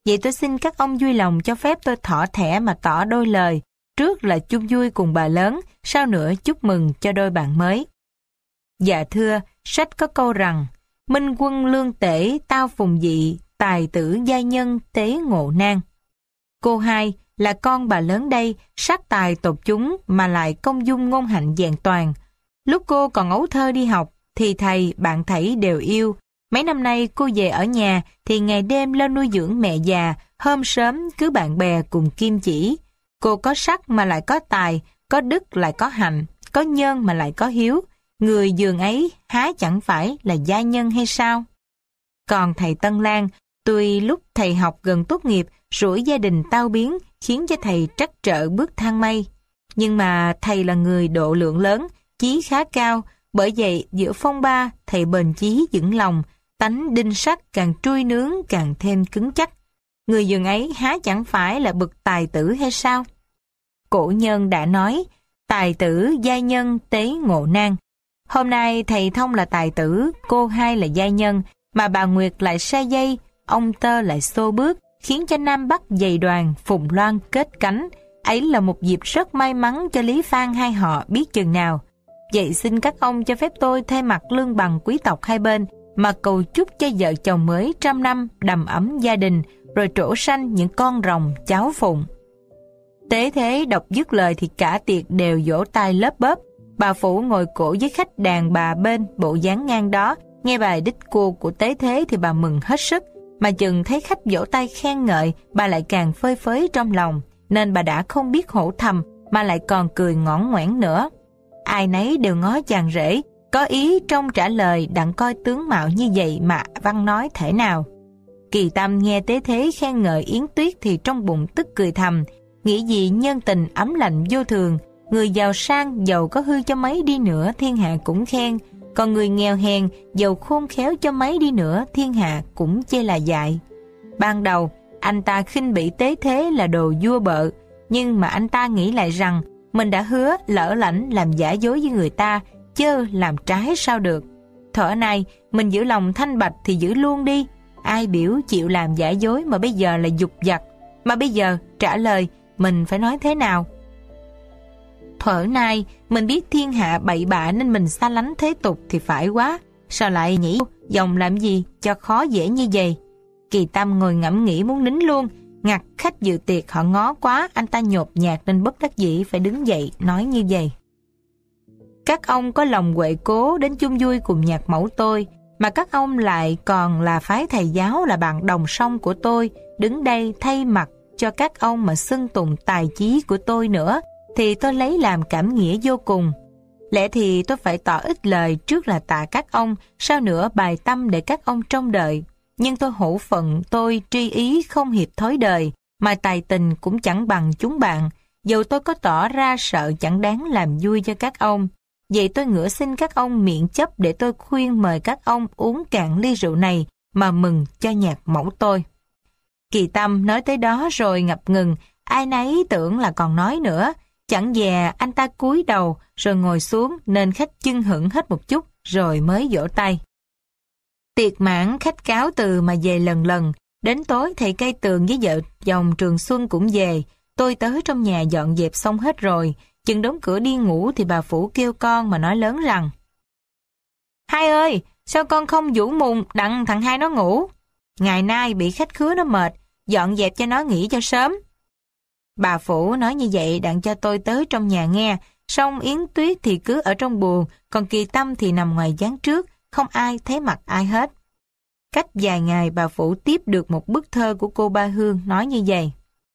Vậy tôi xin các ông vui lòng cho phép tôi thỏ thẻ mà tỏ đôi lời. Trước là chung vui cùng bà lớn, sau nữa chúc mừng cho đôi bạn mới. Dạ thưa, sách có câu rằng, minh quân lương tể tao phùng dị, tài tử giai nhân tế ngộ nan. Cô hai là con bà lớn đây, sắc tài tột chúng mà lại công dung ngôn hạnh vẹn toàn. Lúc cô còn ấu thơ đi học, thì thầy, bạn thảy đều yêu. Mấy năm nay cô về ở nhà thì ngày đêm lo nuôi dưỡng mẹ già, hôm sớm cứ bạn bè cùng kim chỉ. Cô có sắc mà lại có tài, có đức lại có hạnh, có nhân mà lại có hiếu. Người giường ấy há chẳng phải là gia nhân hay sao? Còn thầy Tân Lan, tuy lúc thầy học gần tốt nghiệp, rủi gia đình tao biến, khiến cho thầy trắc trở bước thang mây. Nhưng mà thầy là người độ lượng lớn, chí khá cao, bởi vậy giữa phong ba, thầy bền chí vững lòng, tánh đinh sắt càng trui nướng càng thêm cứng chắc. Người giường ấy há chẳng phải là bậc tài tử hay sao? Cổ nhân đã nói, tài tử giai nhân tế ngộ nan. Hôm nay thầy Thông là tài tử, cô hai là giai nhân, mà bà Nguyệt lại sai dây, ông Tơ lại xô bước, khiến cho Nam Bắc dày đoàn, Phùng Loan kết cánh. Ấy là một dịp rất may mắn cho Lý Phan hai họ biết chừng nào. Vậy xin các ông cho phép tôi thay mặt lương bằng quý tộc hai bên mà cầu chúc cho vợ chồng mới trăm năm đầm ấm gia đình, rồi trổ sanh những con rồng cháu phụng. Tế thế đọc dứt lời thì cả tiệc đều vỗ tay lớp bớp. Bà Phủ ngồi cổ với khách đàn bà bên bộ dáng ngang đó, nghe bài đích cô của Tế Thế thì bà mừng hết sức, mà chừng thấy khách vỗ tay khen ngợi, bà lại càng phơi phới trong lòng, nên bà đã không biết hổ thầm mà lại còn cười ngõn ngoẻn nữa. Ai nấy đều ngó chàng rể, có ý trong trả lời đặng coi tướng mạo như vậy mà văn nói thể nào. Kỳ Tâm nghe Tế Thế khen ngợi Yến Tuyết thì trong bụng tức cười thầm, nghĩ gì nhân tình ấm lạnh vô thường, người giàu sang giàu có hư cho mấy đi nữa thiên hạ cũng khen, còn người nghèo hèn giàu khôn khéo cho mấy đi nữa thiên hạ cũng chê là dại. Ban đầu anh ta khinh bỉ Tế Thế là đồ vua bợ, nhưng mà anh ta nghĩ lại rằng mình đã hứa lỡ lãnh làm giả dối với người ta, chớ làm trái sao được. Thuở này mình giữ lòng thanh bạch thì giữ luôn đi, ai biểu chịu làm giả dối mà bây giờ là dục vặt, mà bây giờ trả lời mình phải nói thế nào? Thuở nay mình biết thiên hạ bậy bạ nên mình xa lánh thế tục thì phải quá, sao lại nhỉ dòng làm gì cho khó dễ như vậy? Kỳ Tâm ngồi ngẫm nghĩ muốn nín luôn, ngặt khách dự tiệc họ ngó quá, anh ta nhột nhạt nên bất đắc dĩ phải đứng dậy nói như vậy. Các ông có lòng huệ cố đến chung vui cùng nhạc mẫu tôi, mà các ông lại còn là phái thầy giáo là bạn đồng song của tôi, đứng đây thay mặt cho các ông mà xưng tụng tài chí của tôi nữa, thì tôi lấy làm cảm nghĩa vô cùng. Lẽ thì tôi phải tỏ ít lời trước là tạ các ông, sau nữa bài tâm để các ông trông đợi. Nhưng tôi hổ phận tôi tri ý không hiệp thói đời, mà tài tình cũng chẳng bằng chúng bạn, dầu tôi có tỏ ra sợ chẳng đáng làm vui cho các ông. Vậy tôi ngửa xin các ông miễn chấp để tôi khuyên mời các ông uống cạn ly rượu này mà mừng cho nhạc mẫu tôi. Kỳ Tâm nói tới đó rồi ngập ngừng, ai nấy tưởng là còn nói nữa. Chẳng dè anh ta cúi đầu rồi ngồi xuống nên khách chưng hửng hết một chút rồi mới vỗ tay. Tiệc mãn khách cáo từ mà về lần lần. Đến tối thầy Cây Tường với vợ chồng Trường Xuân cũng về. Tôi tới trong nhà dọn dẹp xong hết rồi. Chừng đóng cửa đi ngủ thì bà Phủ kêu con mà nói lớn rằng: Hai ơi, sao con không vũ mùng đặng thằng Hai nó ngủ? Ngày nay bị khách khứa nó mệt, dọn dẹp cho nó nghỉ cho sớm. Bà Phủ nói như vậy đặng cho tôi tới trong nhà nghe, xong Yến Tuyết thì cứ ở trong buồng, còn Kỳ Tâm thì nằm ngoài gián trước, không ai thấy mặt ai hết. Cách vài ngày bà Phủ tiếp được một bức thơ của cô Ba Hương nói như vậy: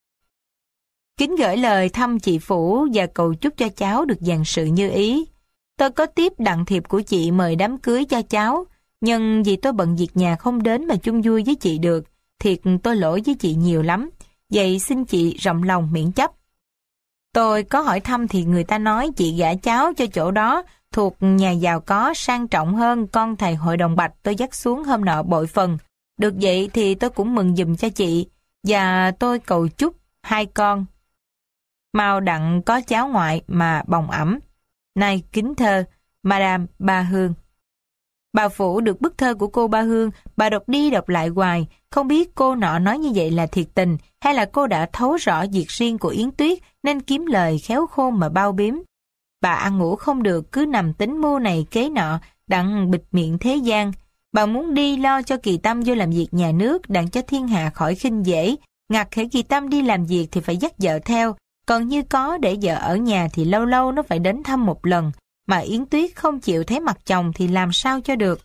Kính gửi lời thăm chị Phủ và cầu chúc cho cháu được vạn sự như ý. Tôi có tiếp đặng thiệp của chị mời đám cưới cho cháu, nhưng vì tôi bận việc nhà không đến mà chung vui với chị được, thiệt tôi lỗi với chị nhiều lắm, vậy xin chị rộng lòng miễn chấp. Tôi có hỏi thăm thì người ta nói chị gả cháu cho chỗ đó thuộc nhà giàu có sang trọng hơn con thầy hội đồng Bạch tôi dắt xuống hôm nọ bội phần. Được vậy thì tôi cũng mừng giùm cho chị, và tôi cầu chúc hai con mau đặng có cháu ngoại mà bồng ẵm. Này kính thơ, Madame Ba Hương. Bà Phủ được bức thơ của cô Ba Hương, bà đọc đi đọc lại hoài, không biết cô nọ nói như vậy là thiệt tình, hay là cô đã thấu rõ việc riêng của Yến Tuyết nên kiếm lời khéo khôn mà bao biếm. Bà ăn ngủ không được, cứ nằm tính mưu này kế nọ, đặng bịt miệng thế gian. Bà muốn đi lo cho Kỳ Tâm vô làm việc nhà nước, đặng cho thiên hạ khỏi khinh dễ. Ngặt hễ Kỳ Tâm đi làm việc thì phải dắt vợ theo, còn như có để vợ ở nhà thì lâu lâu nó phải đến thăm một lần, mà Yến Tuyết không chịu thấy mặt chồng thì làm sao cho được.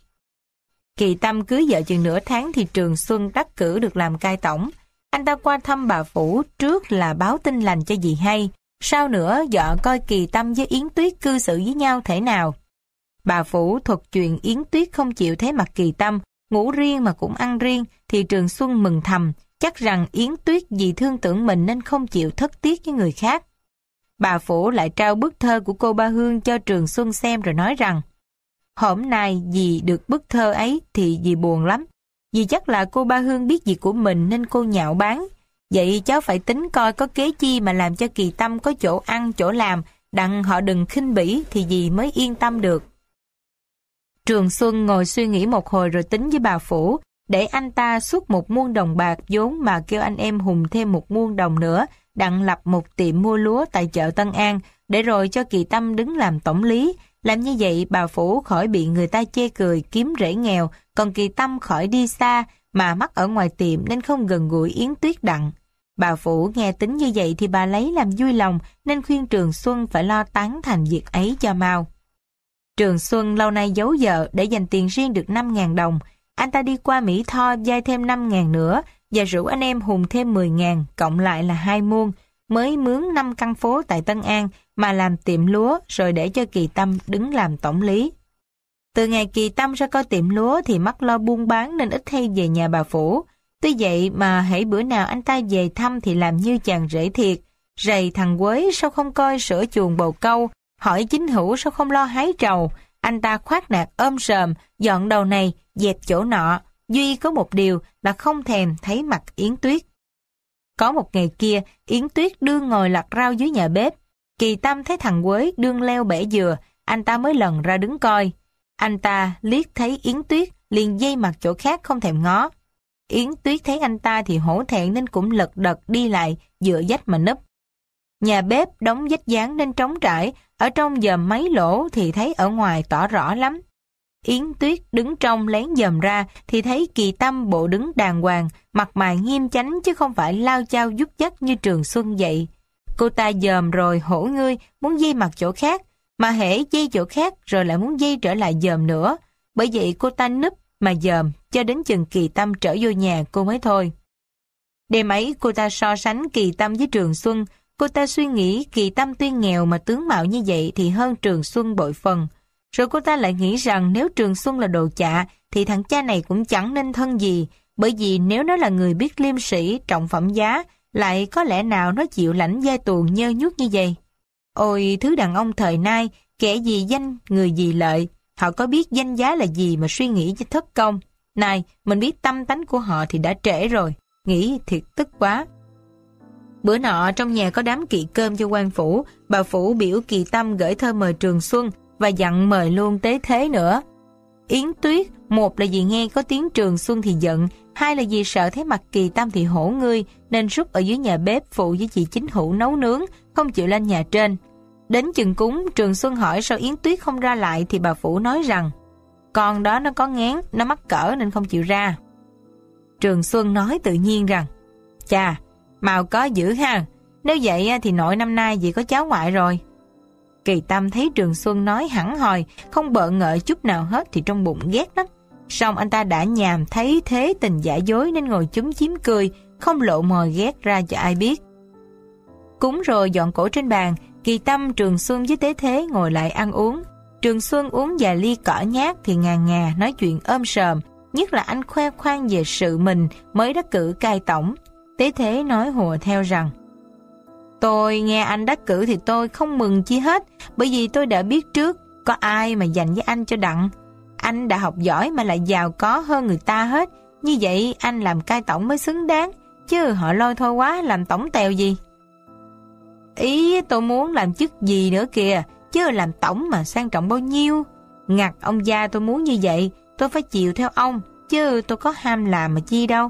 Kỳ Tâm cưới vợ chừng nửa tháng thì Trường Xuân đắc cử được làm cai tổng. Anh ta qua thăm bà Phủ trước là báo tin lành cho dì hay, sau nữa dọ coi Kỳ Tâm với Yến Tuyết cư xử với nhau thế nào. Bà Phủ thuật chuyện Yến Tuyết không chịu thấy mặt Kỳ Tâm, ngủ riêng mà cũng ăn riêng, thì Trường Xuân mừng thầm, chắc rằng Yến Tuyết vì thương tưởng mình nên không chịu thất tiếc với người khác. Bà Phủ lại trao bức thơ của cô Ba Hương cho Trường Xuân xem rồi nói rằng, hôm nay dì được bức thơ ấy thì dì buồn lắm. Dì chắc là cô Ba Hương biết việc của mình nên cô nhạo báng. Vậy cháu phải tính coi có kế chi mà làm cho Kỳ Tâm có chỗ ăn, chỗ làm, đặng họ đừng khinh bỉ thì dì mới yên tâm được. Trường Xuân ngồi suy nghĩ một hồi rồi tính với bà Phủ, để anh ta xuất 1 muôn đồng bạc vốn mà kêu anh em hùng thêm 1 muôn đồng nữa, đặng lập một tiệm mua lúa tại chợ Tân An, để rồi cho Kỳ Tâm đứng làm tổng lý. Làm như vậy bà Phủ khỏi bị người ta chê cười kiếm rễ nghèo, còn Kỳ Tâm khỏi đi xa mà mắc ở ngoài tiệm nên không gần gũi Yến Tuyết đặng. Bà Phủ nghe tính như vậy thì bà lấy làm vui lòng nên khuyên Trường Xuân phải lo tán thành việc ấy cho mau. Trường Xuân lâu nay giấu vợ để dành tiền riêng được 5.000 đồng. Anh ta đi qua Mỹ Tho vay thêm 5.000 nữa và rủ anh em hùng thêm 10.000, cộng lại là 2 muôn, mới mướn 5 căn phố tại Tân An mà làm tiệm lúa rồi để cho Kỳ Tâm đứng làm tổng lý. Từ ngày Kỳ Tâm ra coi tiệm lúa thì mắc lo buôn bán nên ít hay về nhà bà Phủ. Tuy vậy mà hễ bữa nào anh ta về thăm thì làm như chàng rể thiệt, rầy thằng Quế sao không coi sửa chuồng bầu câu, hỏi Chính Hữu sao không lo hái trầu. Anh ta khoác nạt ôm sờm, dọn đầu này, dẹp chỗ nọ, duy có một điều là không thèm thấy mặt Yến Tuyết. Có một ngày kia, Yến Tuyết đương ngồi lặt rau dưới nhà bếp. Kỳ Tâm thấy thằng Quế đương leo bẻ dừa, anh ta mới lần ra đứng coi. Anh ta liếc thấy Yến Tuyết, liền dây mặt chỗ khác không thèm ngó. Yến Tuyết thấy anh ta thì hổ thẹn nên cũng lật đật đi lại, dựa vách mà núp. Nhà bếp đóng vách dáng nên trống trải, ở trong dòm mấy lỗ thì thấy ở ngoài tỏ rõ lắm. Yến Tuyết đứng trong lén dòm ra thì thấy Kỳ Tâm bộ đứng đàng hoàng, mặt mày nghiêm chánh chứ không phải lao chao giúp dắt như Trường Xuân vậy. Cô ta dòm rồi hổ ngươi, muốn dây mặt chỗ khác, mà hễ dây chỗ khác rồi lại muốn dây trở lại dòm nữa. Bởi vậy cô ta núp mà dòm cho đến chừng Kỳ Tâm trở vô nhà cô mới thôi. Đêm ấy cô ta so sánh Kỳ Tâm với Trường Xuân. Cô ta suy nghĩ Kỳ Tâm tuy nghèo mà tướng mạo như vậy thì hơn Trường Xuân bội phần. Rồi cô ta lại nghĩ rằng nếu Trường Xuân là đồ chạ thì thằng cha này cũng chẳng nên thân gì, bởi vì nếu nó là người biết liêm sĩ, trọng phẩm giá, lại có lẽ nào nó chịu lãnh vai tù nhơ nhuốc như vậy. Ôi thứ đàn ông thời nay, kẻ gì danh người gì lợi, họ có biết danh giá là gì mà suy nghĩ cho thất công. Này, mình biết tâm tánh của họ thì đã trễ rồi, nghĩ thiệt tức quá. Bữa nọ trong nhà có đám kỵ cơm cho quan phủ, bà Phủ biểu Kỳ Tâm gửi thơ mời Trường Xuân và dặn mời luôn Tế Thế nữa. Yến Tuyết, một là vì nghe có tiếng Trường Xuân thì giận, hai là vì sợ thấy mặt Kỳ Tâm thì hổ ngươi, nên rút ở dưới nhà bếp phụ với chị Chính Hữu nấu nướng, không chịu lên nhà trên. Đến chừng cúng, Trường Xuân hỏi sao Yến Tuyết không ra lại thì bà Phủ nói rằng con đó nó có ngán, nó mắc cỡ nên không chịu ra. Trường Xuân nói tự nhiên rằng chà, màu có dữ ha, nếu vậy thì nội năm nay chỉ có cháu ngoại rồi. Kỳ Tâm thấy Trường Xuân nói hẳn hòi, không bợ ngợi chút nào hết thì trong bụng ghét lắm. Song anh ta đã nhàm thấy thế tình giả dối nên ngồi chúm chím cười, không lộ mồi ghét ra cho ai biết. Cúng rồi dọn cỗ trên bàn, Kỳ Tâm, Trường Xuân với Tế Thế ngồi lại ăn uống. Trường Xuân uống vài ly cỏ nhát thì ngà nói chuyện ôm sờm, nhất là anh khoe khoang về sự mình mới đắc cử cai tổng. Tế Thế nói hùa theo rằng tôi nghe anh đắc cử thì tôi không mừng chi hết, bởi vì tôi đã biết trước có ai mà giành với anh cho đặng. Anh đã học giỏi mà lại giàu có hơn người ta hết, như vậy anh làm cai tổng mới xứng đáng, chứ họ lôi thôi quá làm tổng tèo gì. Ý tôi muốn làm chức gì nữa kìa, chứ làm tổng mà sang trọng bao nhiêu. Ngặt ông gia tôi muốn như vậy, tôi phải chịu theo ông, chứ tôi có ham làm mà chi đâu.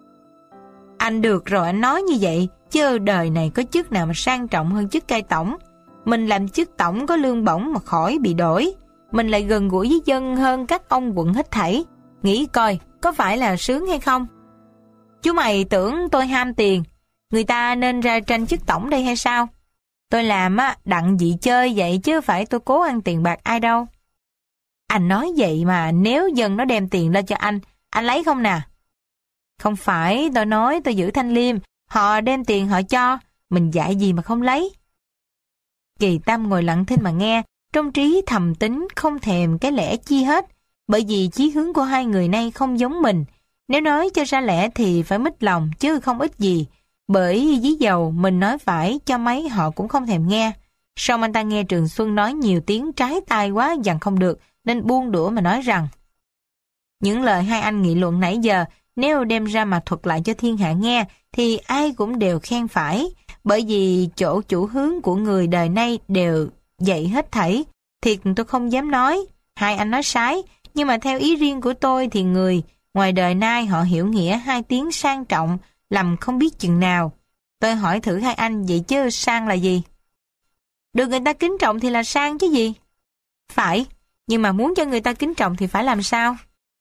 Anh được rồi, anh nói như vậy, chứ đời này có chức nào mà sang trọng hơn chức cai tổng. Mình làm chức tổng có lương bổng mà khỏi bị đổi. Mình lại gần gũi với dân hơn các ông quận hết thảy. Nghĩ coi, có phải là sướng hay không? Chú mày tưởng tôi ham tiền, người ta nên ra tranh chức tổng đây hay sao? Tôi làm đặng dị chơi vậy chứ phải tôi cố ăn tiền bạc ai đâu. Anh nói vậy mà nếu dân nó đem tiền lên cho anh lấy không nè? Không phải, tôi nói tôi giữ thanh liêm, họ đem tiền họ cho, mình dạy gì mà không lấy. Kỳ Tâm ngồi lặng thinh mà nghe, trong trí thầm tính không thèm cái lẽ chi hết, bởi vì chí hướng của hai người này không giống mình. Nếu nói cho ra lẽ thì phải mít lòng chứ không ít gì, bởi dí dầu mình nói phải cho mấy họ cũng không thèm nghe. Xong anh ta nghe Trường Xuân nói nhiều tiếng trái tai quá dằn không được, nên buông đũa mà nói rằng: những lời hai anh nghị luận nãy giờ, nếu đem ra mà thuật lại cho thiên hạ nghe, thì ai cũng đều khen phải, bởi vì chỗ chủ hướng của người đời nay đều vậy hết thảy. Thiệt tôi không dám nói, hai anh nói sai, nhưng mà theo ý riêng của tôi thì người ngoài đời nay họ hiểu nghĩa hai tiếng sang trọng, lầm không biết chừng nào. Tôi hỏi thử hai anh vậy chứ sang là gì? Được người ta kính trọng thì là sang chứ gì? Phải, nhưng mà muốn cho người ta kính trọng thì phải làm sao?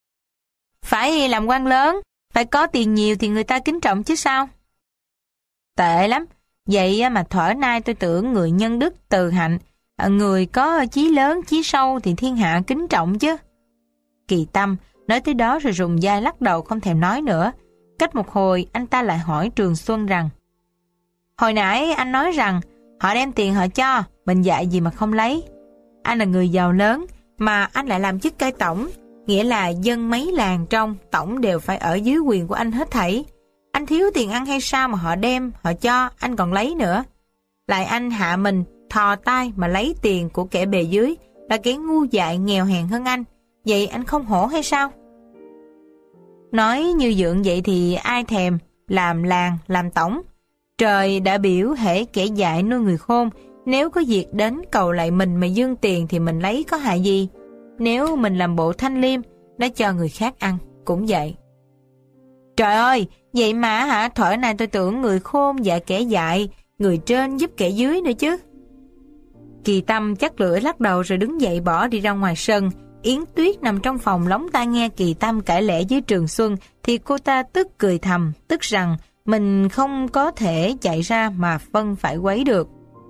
Phải làm quan lớn, phải có tiền nhiều thì người ta kính trọng chứ sao? Tệ lắm, vậy mà thuở nay tôi tưởng người nhân đức từ hạnh, người có chí lớn chí sâu thì thiên hạ kính trọng chứ. Kỳ Tâm nói tới đó rồi rùng vai lắc đầu không thèm nói nữa. Cách một hồi anh ta lại hỏi Trường Xuân rằng: hồi nãy anh nói rằng họ đem tiền họ cho, mình dạy gì mà không lấy. Anh là người giàu lớn mà anh lại làm chức cai tổng, nghĩa là dân mấy làng trong tổng đều phải ở dưới quyền của anh hết thảy. Anh thiếu tiền ăn hay sao mà họ đem, họ cho, anh còn lấy nữa. Lại anh hạ mình thò tay mà lấy tiền của kẻ bề dưới, là kẻ ngu dại nghèo hèn hơn anh. Vậy anh không hổ hay sao? Nói như dượng vậy thì ai thèm làm làng, làm tổng. Trời đã biểu hễ kẻ dại nuôi người khôn, nếu có việc đến cầu lại mình mà dương tiền thì mình lấy có hại gì. Nếu mình làm bộ thanh liêm, đã cho người khác ăn, cũng vậy. Trời ơi, vậy mà thuở này tôi tưởng người khôn dạy kẻ dại, người trên giúp kẻ dưới nữa chứ. Kỳ Tâm chắc lưỡi lắc đầu rồi đứng dậy bỏ đi ra ngoài sân. Yến Tuyết nằm trong phòng lóng tai nghe Kỳ Tâm cãi lẽ với Trường Xuân thì cô ta tức cười thầm, tức rằng mình không có thể chạy ra mà Phân phải quấy được.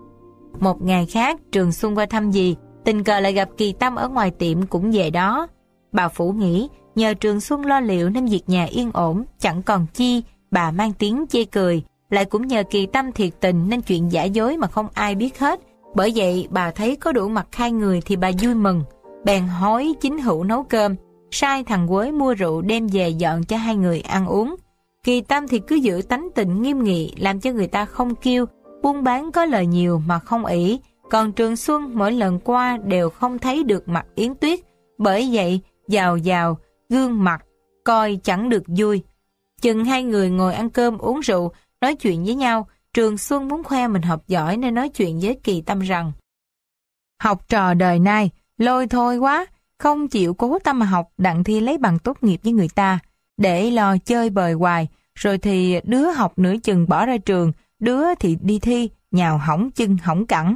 Một ngày khác Trường Xuân qua thăm dì, tình cờ lại gặp Kỳ Tâm ở ngoài tiệm cũng về đó. Bà Phủ nghĩ nhờ Trường Xuân lo liệu nên việc nhà yên ổn, chẳng còn chi, bà mang tiếng chê cười. Lại cũng nhờ Kỳ Tâm thiệt tình nên chuyện giả dối mà không ai biết hết. Bởi vậy bà thấy có đủ mặt hai người thì bà vui mừng, bèn hối chính hữu nấu cơm, sai thằng Quế mua rượu đem về dọn cho hai người ăn uống. Kỳ Tâm thì cứ giữ tánh tình nghiêm nghị, làm cho người ta không kêu, buôn bán có lời nhiều mà không ỷ. Còn Trường Xuân mỗi lần qua đều không thấy được mặt Yến Tuyết, bởi vậy giàu gương mặt coi chẳng được vui. Chừng hai người ngồi ăn cơm uống rượu, nói chuyện với nhau, Trường Xuân muốn khoe mình học giỏi nên nói chuyện với Kỳ Tâm rằng: học trò đời nay lôi thôi quá, không chịu cố tâm mà học đặng thi lấy bằng tốt nghiệp với người ta, để lo chơi bời hoài, rồi thì đứa học nửa chừng bỏ ra trường, đứa thì đi thi, nhào hỏng chân hỏng cẳng.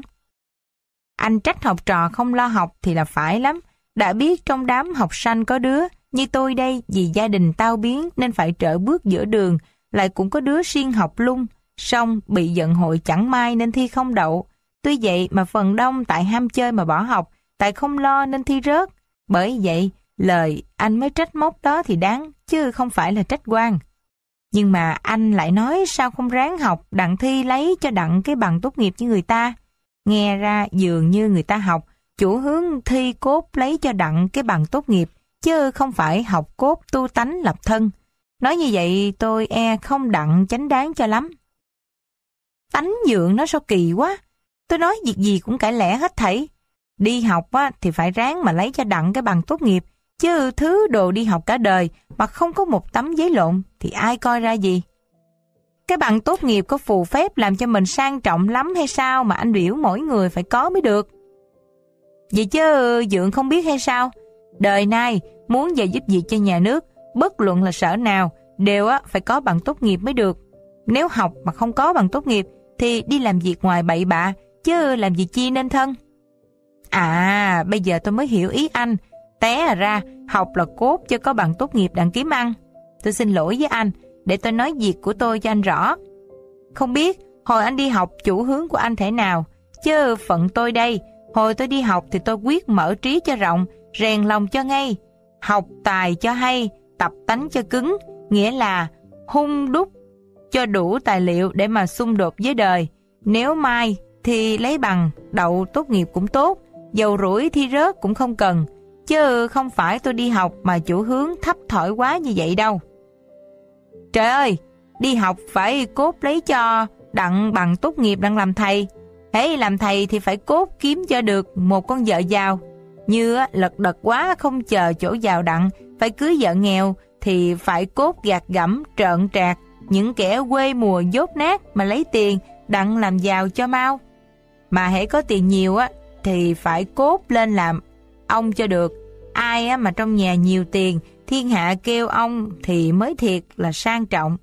Anh trách học trò không lo học thì là phải lắm, đã biết trong đám học sanh có đứa như tôi đây vì gia đình tao biến nên phải trở bước giữa đường, lại cũng có đứa siêng học lung, xong bị giận hội chẳng may nên thi không đậu. Tuy vậy mà phần đông tại ham chơi mà bỏ học, tại không lo nên thi rớt. Bởi vậy lời anh mới trách móc đó thì đáng, chứ không phải là trách quan. Nhưng mà anh lại nói sao không ráng học đặng thi lấy cho đặng cái bằng tốt nghiệp với người ta. Nghe ra dường như người ta học chủ hướng thi cốt lấy cho đặng cái bằng tốt nghiệp, chứ không phải học cốt tu tánh lập thân. Nói như vậy tôi không đặng chánh đáng cho lắm. Tánh dượng nó sao kỳ quá. Tôi nói việc gì cũng cãi lẽ hết thảy. Đi học thì phải ráng mà lấy cho đặng cái bằng tốt nghiệp, chứ thứ đồ đi học cả đời mà không có một tấm giấy lộn thì ai coi ra gì. Cái bằng tốt nghiệp có phù phép làm cho mình sang trọng lắm hay sao mà anh biểu mỗi người phải có mới được. Vậy chứ Dượng không biết hay sao? Đời nay muốn về giúp việc cho nhà nước, bất luận là sở nào, đều phải có bằng tốt nghiệp mới được. Nếu học mà không có bằng tốt nghiệp thì đi làm việc ngoài bậy bạ, chứ làm gì chi nên thân. À, bây giờ tôi mới hiểu ý anh. Té ra học là cốt cho có bằng tốt nghiệp đặng kiếm ăn. Tôi xin lỗi với anh, để tôi nói việc của tôi cho anh rõ. Không biết hồi anh đi học chủ hướng của anh thế nào, chứ phận tôi đây, hồi tôi đi học thì tôi quyết mở trí cho rộng, rèn lòng cho ngay, học tài cho hay, tập tánh cho cứng, nghĩa là hung đúc cho đủ tài liệu để mà xung đột với đời. Nếu mai thì lấy bằng đậu tốt nghiệp cũng tốt, dầu rủi thi rớt cũng không cần, chứ không phải tôi đi học mà chủ hướng thấp thỏi quá như vậy đâu. Trời ơi, đi học phải cốt lấy cho đặng bằng tốt nghiệp đặng làm thầy. Hễ làm thầy thì phải cốt kiếm cho được một con vợ giàu. Như lật đật quá không chờ chỗ giàu đặng, phải cưới vợ nghèo thì phải cốt gạt gẫm trợn trạc những kẻ quê mùa dốt nát mà lấy tiền đặng làm giàu cho mau. Mà hễ có tiền nhiều thì phải cốt lên làm ông cho được. Ai mà trong nhà nhiều tiền, thiên hạ kêu ông thì mới thiệt là sang trọng.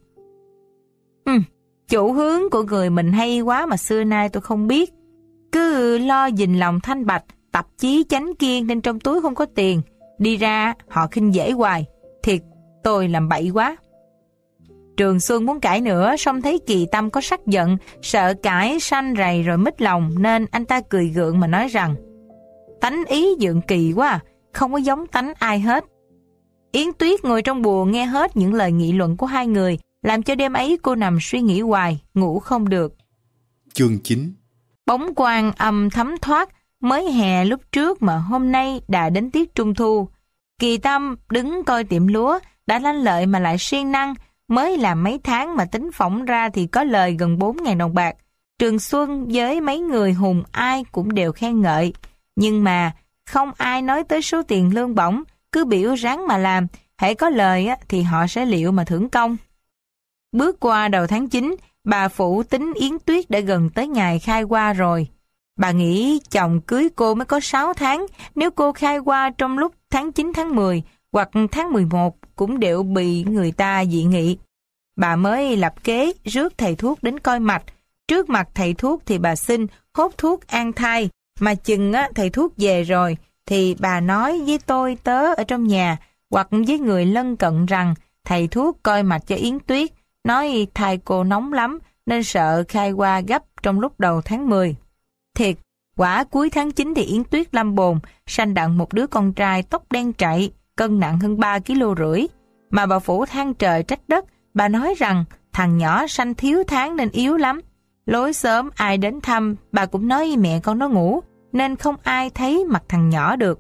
Chủ hướng của người mình hay quá mà xưa nay tôi không biết. Cứ lo gìn lòng thanh bạch, tập chí chánh kiên nên trong túi không có tiền. Đi ra họ khinh dễ hoài. Thiệt, tôi làm bậy quá. Trường Xuân muốn cãi nữa, song thấy Kỳ Tâm có sắc giận, sợ cãi sanh rầy rồi mít lòng, nên anh ta cười gượng mà nói rằng: tánh ý Dượng kỳ quá, không có giống tánh ai hết. Yến Tuyết ngồi trong buồng nghe hết những lời nghị luận của hai người, làm cho đêm ấy cô nằm suy nghĩ hoài, ngủ không được. Chương 9. Bóng quang âm thấm thoát, mới hè lúc trước mà hôm nay đã đến tiết trung thu. Kỳ Tâm đứng coi tiệm lúa, đã lanh lợi mà lại siêng năng, mới làm mấy tháng mà tính phỏng ra thì có lời gần 4.000 đồng bạc. Trường Xuân với mấy người hùng ai cũng đều khen ngợi, nhưng mà không ai nói tới số tiền lương bổng, cứ biểu ráng mà làm, hễ có lời thì họ sẽ liệu mà thưởng công. Bước qua đầu tháng 9, bà Phụ tính Yến Tuyết đã gần tới ngày khai hoa rồi. Bà nghĩ chồng cưới cô mới có 6 tháng, nếu cô khai hoa trong lúc tháng 9 tháng 10 hoặc tháng 11 cũng đều bị người ta dị nghị. Bà mới lập kế rước thầy thuốc đến coi mạch. Trước mặt thầy thuốc thì bà xin hốt thuốc an thai, mà chừng thầy thuốc về rồi thì bà nói với tôi tớ ở trong nhà hoặc với người lân cận rằng thầy thuốc coi mạch cho Yến Tuyết, nói thai cô nóng lắm nên sợ khai hoa gấp trong lúc đầu tháng 10. Thiệt, quả cuối tháng 9 thì Yến Tuyết lâm bồn, sanh đặng một đứa con trai tóc đen trạy, cân nặng hơn 3,5 kg. Mà bà Phụ than trời trách đất, bà nói rằng thằng nhỏ sanh thiếu tháng nên yếu lắm. Lối sớm ai đến thăm, bà cũng nói với mẹ con nó ngủ, nên không ai thấy mặt thằng nhỏ được.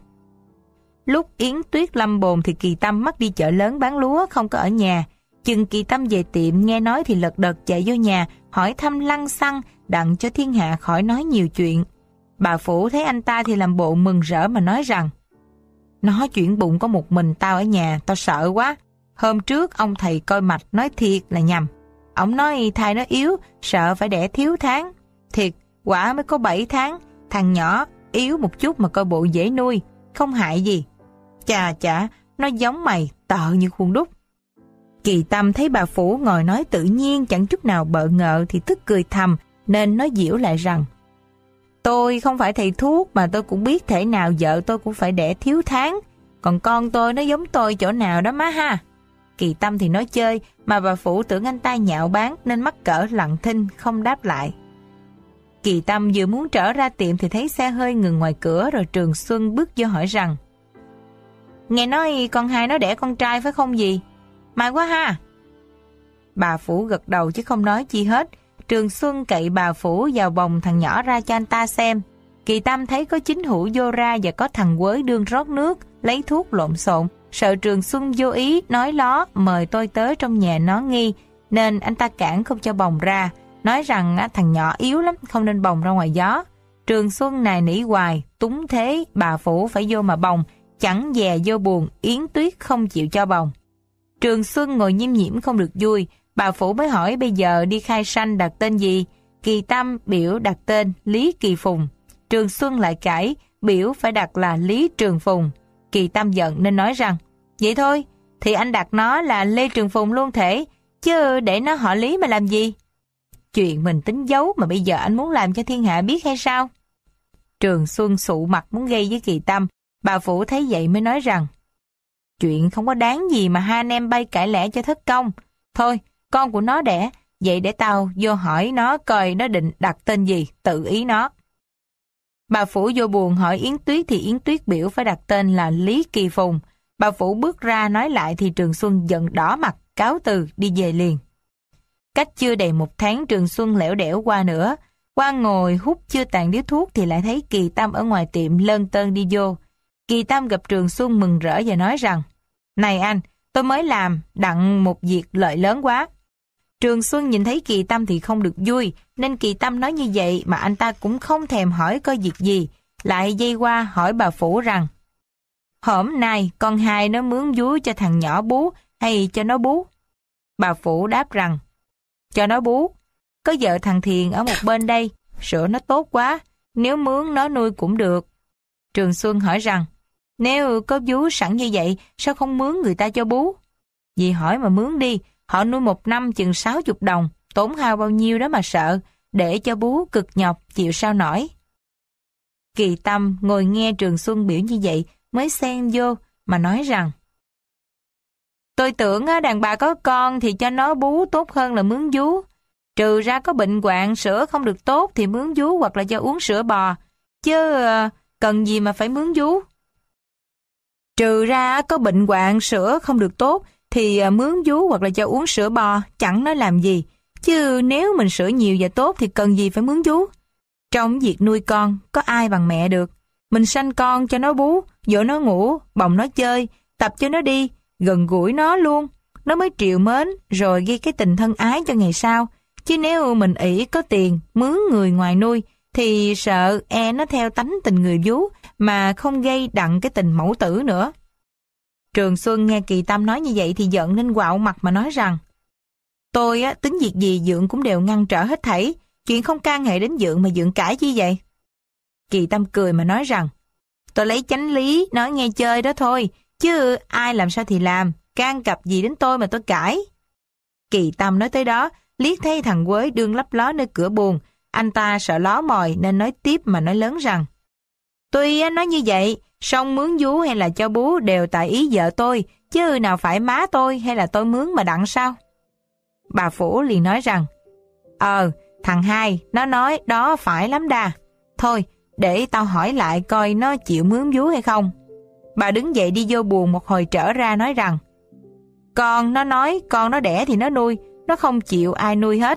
Lúc Yến Tuyết lâm bồn thì Kỳ Tâm mắc đi chợ lớn bán lúa, không có ở nhà. Chừng Kỳ Tâm về tiệm nghe nói thì lật đật chạy vô nhà, hỏi thăm lăng xăng, đặng cho thiên hạ khỏi nói nhiều chuyện. Bà Phụ thấy anh ta thì làm bộ mừng rỡ mà nói rằng: nói chuyện bụng có một mình tao ở nhà, tao sợ quá. Hôm trước ông thầy coi mạch nói thiệt là nhầm. Ông nói thai nó yếu, sợ phải đẻ thiếu tháng. Thiệt, quả mới có 7 tháng, thằng nhỏ yếu một chút mà coi bộ dễ nuôi, không hại gì. Chà, nó giống mày, tợ như khuôn đúc. Kỳ Tâm thấy bà Phụ ngồi nói tự nhiên chẳng chút nào bợ ngợ thì tức cười thầm, nên nói giễu lại rằng: tôi không phải thầy thuốc mà tôi cũng biết thể nào vợ tôi cũng phải đẻ thiếu tháng. Còn con tôi nó giống tôi chỗ nào đó má ha. Kỳ Tâm thì nói chơi, mà bà Phụ tưởng anh ta nhạo báng nên mắc cỡ lặng thinh không đáp lại. Kỳ Tâm vừa muốn trở ra tiệm thì thấy xe hơi ngừng ngoài cửa, rồi Trường Xuân bước vô hỏi rằng: nghe nói con hai nó đẻ con trai phải không gì? May quá ha. Bà Phụ gật đầu chứ không nói chi hết. Trường Xuân cậy bà Phụ vào bồng thằng nhỏ ra cho anh ta xem. Kỳ Tâm thấy có chính hữu vô ra và có thằng Quới đương rót nước, lấy thuốc lộn xộn, sợ Trường Xuân vô ý nói ló mời tôi tới trong nhà nó nghi, nên anh ta cản không cho bồng ra, nói rằng thằng nhỏ yếu lắm, không nên bồng ra ngoài gió. Trường Xuân nài nỉ hoài, túng thế bà Phụ phải vô mà bồng, chẳng dè vô buồn, Yến Tuyết không chịu cho bồng. Trường Xuân ngồi nhiêm nhiễm không được vui. Bà Phụ mới hỏi bây giờ đi khai sanh đặt tên gì. Kỳ Tâm biểu đặt tên Lý Kỳ Phùng. Trường Xuân lại cãi, biểu phải đặt là Lý Trường Phùng. Kỳ Tâm giận nên nói rằng, vậy thôi, thì anh đặt nó là Lê Trường Phùng luôn thể, chứ để nó họ Lý mà làm gì? Chuyện mình tính giấu mà bây giờ anh muốn làm cho thiên hạ biết hay sao? Trường Xuân sụ mặt muốn gây với Kỳ Tâm. Bà Phủ thấy vậy mới nói rằng, chuyện không có đáng gì mà hai anh em bay cãi lẽ cho thất công. Thôi, con của nó đẻ, vậy để tao vô hỏi nó coi nó định đặt tên gì, tự ý nó. Bà Phủ vô buồn hỏi Yến Tuyết thì Yến Tuyết biểu phải đặt tên là Lý Kỳ Phùng. Bà Phủ bước ra nói lại thì Trường Xuân giận đỏ mặt, cáo từ đi về liền. Cách chưa đầy 1 tháng Trường Xuân lẻo đẻo qua nữa. Qua ngồi hút chưa tàn điếu thuốc thì lại thấy Kỳ Tâm ở ngoài tiệm lân tơn đi vô. Kỳ Tâm gặp Trường Xuân mừng rỡ và nói rằng, này anh, tôi mới làm, đặng một việc lợi lớn quá. Trường Xuân nhìn thấy Kỳ Tâm thì không được vui, nên Kỳ Tâm nói như vậy mà anh ta cũng không thèm hỏi coi việc gì, lại dây qua hỏi bà Phủ rằng, hôm nay con hai nó mướn vú cho thằng nhỏ bú hay cho nó bú? Bà Phủ đáp rằng, cho nó bú. Có vợ thằng Thiền ở một bên đây, sữa nó tốt quá, nếu mướn nó nuôi cũng được. Trường Xuân hỏi rằng, nếu có vú sẵn như vậy, sao không mướn người ta cho bú? Dì hỏi mà mướn đi, họ nuôi 1 năm chừng 60 đồng, tốn hao bao nhiêu đó mà sợ, để cho bú cực nhọc, chịu sao nổi. Kỳ Tâm ngồi nghe Trường Xuân biểu như vậy, mới xen vô mà nói rằng, tôi tưởng đàn bà có con thì cho nó bú tốt hơn là mướn vú. Trừ ra có bệnh hoạn sữa không được tốt thì mướn vú hoặc là cho uống sữa bò, chứ cần gì mà phải mướn vú. Trừ ra có bệnh hoạn sữa không được tốt thì mướn vú hoặc là cho uống sữa bò, chẳng nói làm gì. Chứ nếu mình sữa nhiều và tốt thì cần gì phải mướn vú. Trong việc nuôi con, có ai bằng mẹ được. Mình sanh con cho nó bú, dỗ nó ngủ, bồng nó chơi, tập cho nó đi, gần gũi nó luôn. Nó mới trìu mến, rồi ghi cái tình thân ái cho ngày sau. Chứ nếu mình ỷ có tiền, mướn người ngoài nuôi, thì sợ nó theo tánh tình người vú, mà không gây đặng cái tình mẫu tử nữa. Trường Xuân nghe Kỳ Tâm nói như vậy thì giận nên quạo mặt mà nói rằng, tôi tính việc gì Dượng cũng đều ngăn trở hết thảy, chuyện không can hệ đến Dượng mà Dượng cãi chi vậy? Kỳ Tâm cười mà nói rằng, tôi lấy chánh lý nói nghe chơi đó thôi, chứ ai làm sao thì làm, can cập gì đến tôi mà tôi cãi. Kỳ Tâm nói tới đó, liếc thấy thằng Quế đương lấp ló nơi cửa buồng, anh ta sợ ló mồi nên nói tiếp mà nói lớn rằng, tôi nói như vậy, song mướn vú hay là cho bú đều tại ý vợ tôi, chứ nào phải má tôi hay là tôi mướn mà đặng sao? Bà Phủ liền nói rằng, thằng hai, nó nói đó phải lắm đà. Thôi, để tao hỏi lại coi nó chịu mướn vú hay không. Bà đứng dậy đi vô buồng một hồi trở ra nói rằng, con nó nói con nó đẻ thì nó nuôi, nó không chịu ai nuôi hết.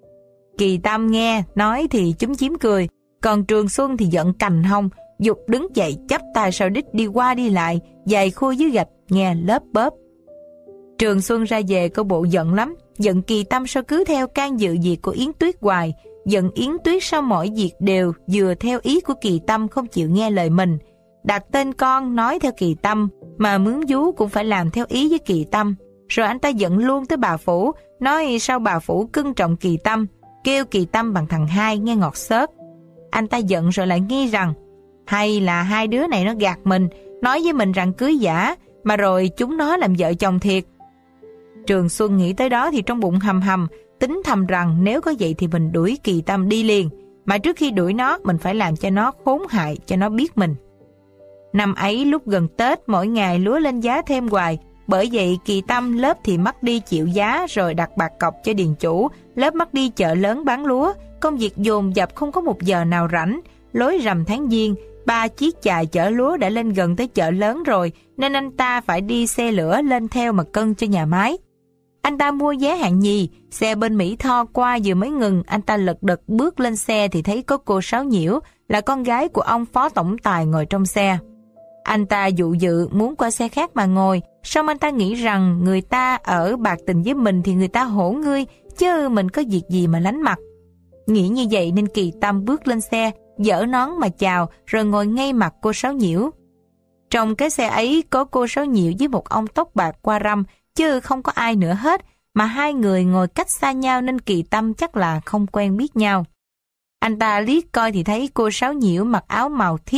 Kỳ Tâm nghe nói thì chúm chím cười, còn Trường Xuân thì giận cành hông, giục đứng dậy chắp tay sau đít đi qua đi lại, giày khua dưới gạch nghe lớp bớp. Trường Xuân ra về có bộ giận lắm, giận Kỳ Tâm sao cứ theo can dự việc của Yến Tuyết hoài, giận Yến Tuyết sao mọi việc đều vừa theo ý của Kỳ Tâm không chịu nghe lời mình. Đặt tên con nói theo Kỳ Tâm, mà mướn vú cũng phải làm theo ý với Kỳ Tâm. Rồi anh ta giận luôn tới bà Phủ, nói sao bà Phủ cưng trọng Kỳ Tâm, kêu Kỳ Tâm bằng thằng hai nghe ngọt xớt. Anh ta giận rồi lại nghi rằng, hay là hai đứa này nó gạt mình, nói với mình rằng cưới giả, mà rồi chúng nó làm vợ chồng thiệt. Trường Xuân nghĩ tới đó thì trong bụng hầm hầm, tính thầm rằng nếu có vậy thì mình đuổi Kỳ Tâm đi liền, mà trước khi đuổi nó mình phải làm cho nó khốn hại, cho nó biết mình. Năm ấy lúc gần Tết mỗi ngày lúa lên giá thêm hoài, bởi vậy Kỳ Tâm lớp thì mắc đi chịu giá rồi đặt bạc cọc cho điền chủ, lớp mắc đi chợ lớn bán lúa, công việc dồn dập không có một giờ nào rảnh. Lối rằm tháng Giêng, 3 chiếc chài chở lúa đã lên gần tới chợ lớn rồi, nên anh ta phải đi xe lửa lên theo mà cân cho nhà máy. Anh ta mua vé hạng nhì, xe bên Mỹ Tho qua vừa mới ngừng, anh ta lật đật bước lên xe thì thấy có cô Sáu Nhiễu, là con gái của ông phó tổng tài ngồi trong xe. Anh ta dụ dự muốn qua xe khác mà ngồi, song anh ta nghĩ rằng người ta ở bạc tình với mình thì người ta hổ ngươi, chứ mình có việc gì mà lánh mặt. Nghĩ như vậy nên Kỳ Tâm bước lên xe, giở nón mà chào, rồi ngồi ngay mặt cô Sáu Nhiễu. Trong cái xe ấy có cô Sáu Nhiễu với một ông tóc bạc qua râm, chứ không có ai nữa hết, mà hai người ngồi cách xa nhau nên Kỳ Tâm chắc là không quen biết nhau. Anh ta liếc coi thì thấy cô Sáu Nhiễu mặc áo màu thiết,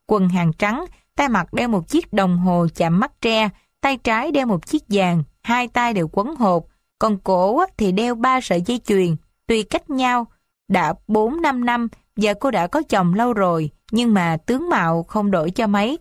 quần hàng trắng, tay mặt đeo một chiếc đồng hồ chạm mắt tre, tay trái đeo một chiếc vàng, hai tay đều quấn hột, còn cổ thì đeo 3 sợi dây chuyền, tuy cách nhau đã 4-5 năm và cô đã có chồng lâu rồi, nhưng mà tướng mạo không đổi cho mấy.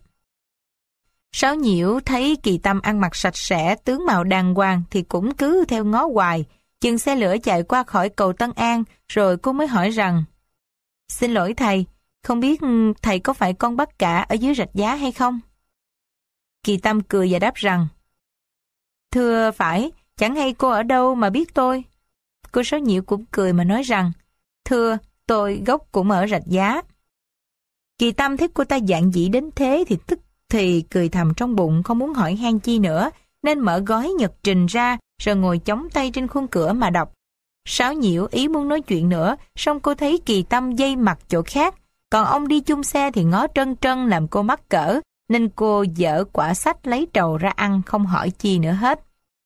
Sáu Nhiễu thấy Kỳ Tâm ăn mặc sạch sẽ, tướng mạo đàng hoàng thì cũng cứ theo ngó hoài. Chừng xe lửa chạy qua khỏi cầu Tân An, rồi cô mới hỏi rằng: "Xin lỗi thầy, không biết thầy có phải con Bắc Cả ở dưới Rạch Giá hay không?" Kỳ Tâm cười và đáp rằng: "Thưa phải, chẳng hay cô ở đâu mà biết tôi." Cô Sáu Nhiễu cũng cười mà nói rằng: "Thưa, tôi gốc cũng ở Rạch Giá." Kỳ Tâm thấy cô ta dạn dĩ đến thế thì tức thì cười thầm trong bụng, không muốn hỏi han chi nữa, nên mở gói nhật trình ra rồi ngồi chống tay trên khung cửa mà đọc. Sáu Nhiễu ý muốn nói chuyện nữa, song cô thấy Kỳ Tâm dây mặt chỗ khác, còn ông đi chung xe thì ngó trân trân làm cô mắc cỡ, nên cô dở quả sách lấy trầu ra ăn, không hỏi chi nữa hết.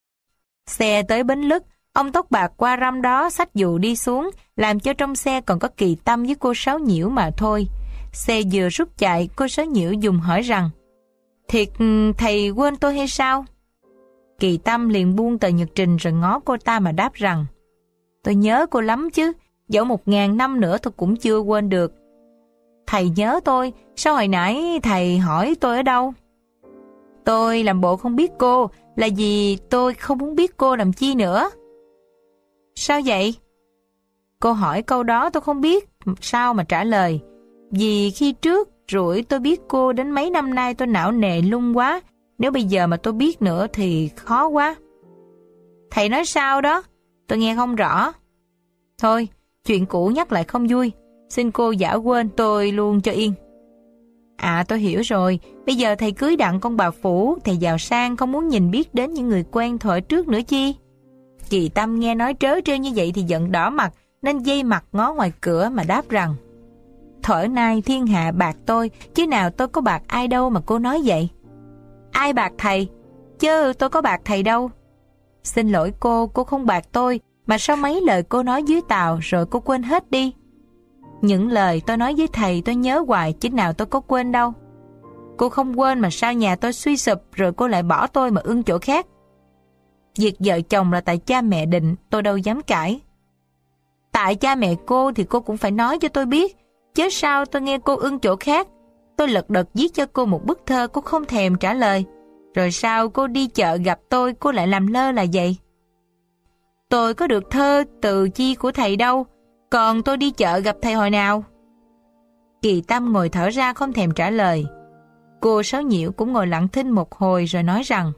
Xe tới Bến Lức, ông tóc bạc qua răm đó xách dù đi xuống, làm cho trong xe còn có Kỳ Tâm với cô Sáu Nhiễu mà thôi. Xe vừa rút chạy, cô Sáu Nhiễu dùng hỏi rằng: "Thiệt thầy quên tôi hay sao?" Kỳ Tâm liền buông tờ nhật trình rồi ngó cô ta mà đáp rằng: "Tôi nhớ cô lắm chứ, dẫu 1000 năm nữa tôi cũng chưa quên được." "Thầy nhớ tôi, sao hồi nãy thầy hỏi tôi ở đâu?" "Tôi làm bộ không biết cô, là vì tôi không muốn biết cô làm chi nữa." "Sao vậy?" "Cô hỏi câu đó tôi không biết sao mà trả lời. Vì khi trước rủi tôi biết cô đến mấy năm nay tôi não nề lung quá. Nếu bây giờ mà tôi biết nữa thì khó quá." "Thầy nói sao đó? Tôi nghe không rõ." "Thôi, chuyện cũ nhắc lại không vui. Xin cô giả quên tôi luôn cho yên." "À, tôi hiểu rồi. Bây giờ thầy cưới đặng con bà Phủ, thầy giàu sang không muốn nhìn biết đến những người quen thuở trước nữa chi?" Kỳ Tâm nghe nói trớ trêu như vậy thì giận đỏ mặt, nên dây mặt ngó ngoài cửa mà đáp rằng: "Thuở nay thiên hạ bạc tôi, chứ nào tôi có bạc ai đâu mà cô nói vậy." "Ai bạc thầy? Chứ tôi có bạc thầy đâu." "Xin lỗi cô không bạc tôi, mà sao mấy lời cô nói dưới tàu rồi cô quên hết đi?" "Những lời tôi nói với thầy tôi nhớ hoài, chứ nào tôi có quên đâu." "Cô không quên mà sao nhà tôi suy sụp rồi cô lại bỏ tôi mà ưng chỗ khác?" "Việc vợ chồng là tại cha mẹ định, tôi đâu dám cãi." "Tại cha mẹ cô thì cô cũng phải nói cho tôi biết, chứ sao tôi nghe cô ưng chỗ khác. Tôi lật đật viết cho cô một bức thơ, cô không thèm trả lời. Rồi sao cô đi chợ gặp tôi, cô lại làm lơ là vậy?" "Tôi có được thơ từ chi của thầy đâu, còn tôi đi chợ gặp thầy hồi nào?" Kỳ Tâm ngồi thở ra không thèm trả lời. Cô Sáu Nhiễu cũng ngồi lặng thinh một hồi rồi nói rằng: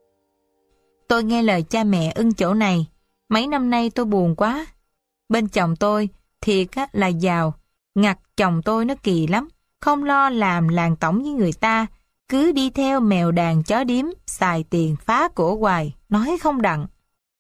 "Tôi nghe lời cha mẹ ưng chỗ này. Mấy năm nay tôi buồn quá. Bên chồng tôi thiệt là giàu, ngặt chồng tôi nó kỳ lắm, không lo làm làng tổng với người ta, cứ đi theo mèo đàn chó điếm, xài tiền phá của hoài, nói không đặng."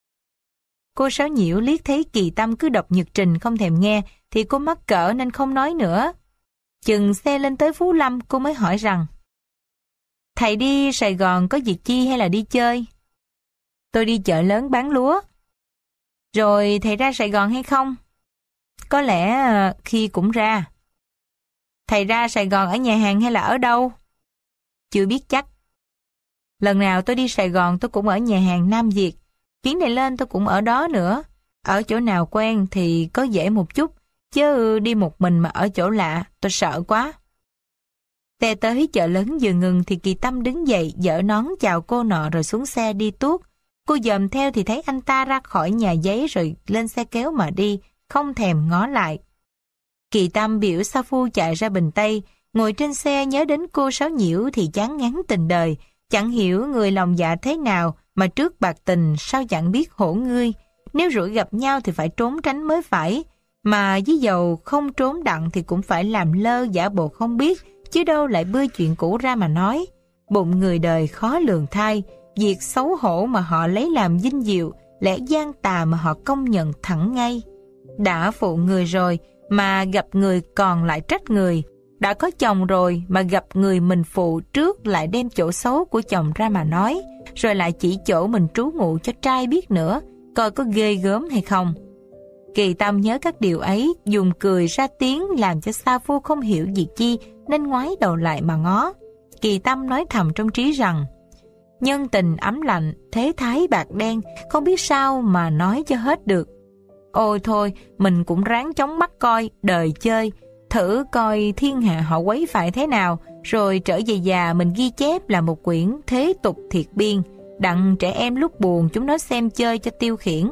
Cô Sáu Nhiễu liếc thấy Kỳ Tâm cứ đọc nhật trình không thèm nghe, thì cô mắc cỡ nên không nói nữa. Chừng xe lên tới Phú Lâm, cô mới hỏi rằng: "Thầy đi Sài Gòn có việc chi hay là đi chơi?" "Tôi đi chợ lớn bán lúa." "Rồi thầy ra Sài Gòn hay không?" "Có lẽ khi cũng ra." "Thầy ra Sài Gòn ở nhà hàng hay là ở đâu?" "Chưa biết chắc. Lần nào tôi đi Sài Gòn tôi cũng ở nhà hàng Nam Việt. Chuyến này lên tôi cũng ở đó nữa. Ở chỗ nào quen thì có dễ một chút, chứ đi một mình mà ở chỗ lạ tôi sợ quá." Xe tới chợ lớn vừa ngừng thì Kỳ Tâm đứng dậy giở nón chào cô nọ rồi xuống xe đi tuốt. Cô dòm theo thì thấy anh ta ra khỏi nhà giấy rồi lên xe kéo mà đi, không thèm ngó lại. Kỳ Tâm biểu sa phu chạy ra Bình Tây, ngồi trên xe nhớ đến cô Sáu Nhiễu thì chán ngán tình đời, chẳng hiểu người lòng dạ thế nào mà trước bạc tình sao chẳng biết hổ ngươi. Nếu rủi gặp nhau thì phải trốn tránh mới phải, mà với dầu không trốn đặng thì cũng phải làm lơ giả bộ không biết, chứ đâu lại bươi chuyện cũ ra mà nói. Bụng người đời khó lường thay, việc xấu hổ mà họ lấy làm vinh diệu, lẽ gian tà mà họ công nhận thẳng ngay. Đã phụ người rồi mà gặp người còn lại trách người, đã có chồng rồi mà gặp người mình phụ trước lại đem chỗ xấu của chồng ra mà nói, rồi lại chỉ chỗ mình trú ngụ cho trai biết nữa, coi có ghê gớm hay không. Kỳ Tâm nhớ các điều ấy, dùng cười ra tiếng làm cho sa phu không hiểu việc chi, nên ngoái đầu lại mà ngó. Kỳ Tâm nói thầm trong trí rằng: nhân tình ấm lạnh, thế thái bạc đen, không biết sao mà nói cho hết được. Ôi thôi, mình cũng ráng chống mắt coi, đời chơi, thử coi thiên hạ họ quấy phải thế nào, rồi trở về già mình ghi chép là một quyển thế tục thiệt biên, đặng trẻ em lúc buồn chúng nó xem chơi cho tiêu khiển.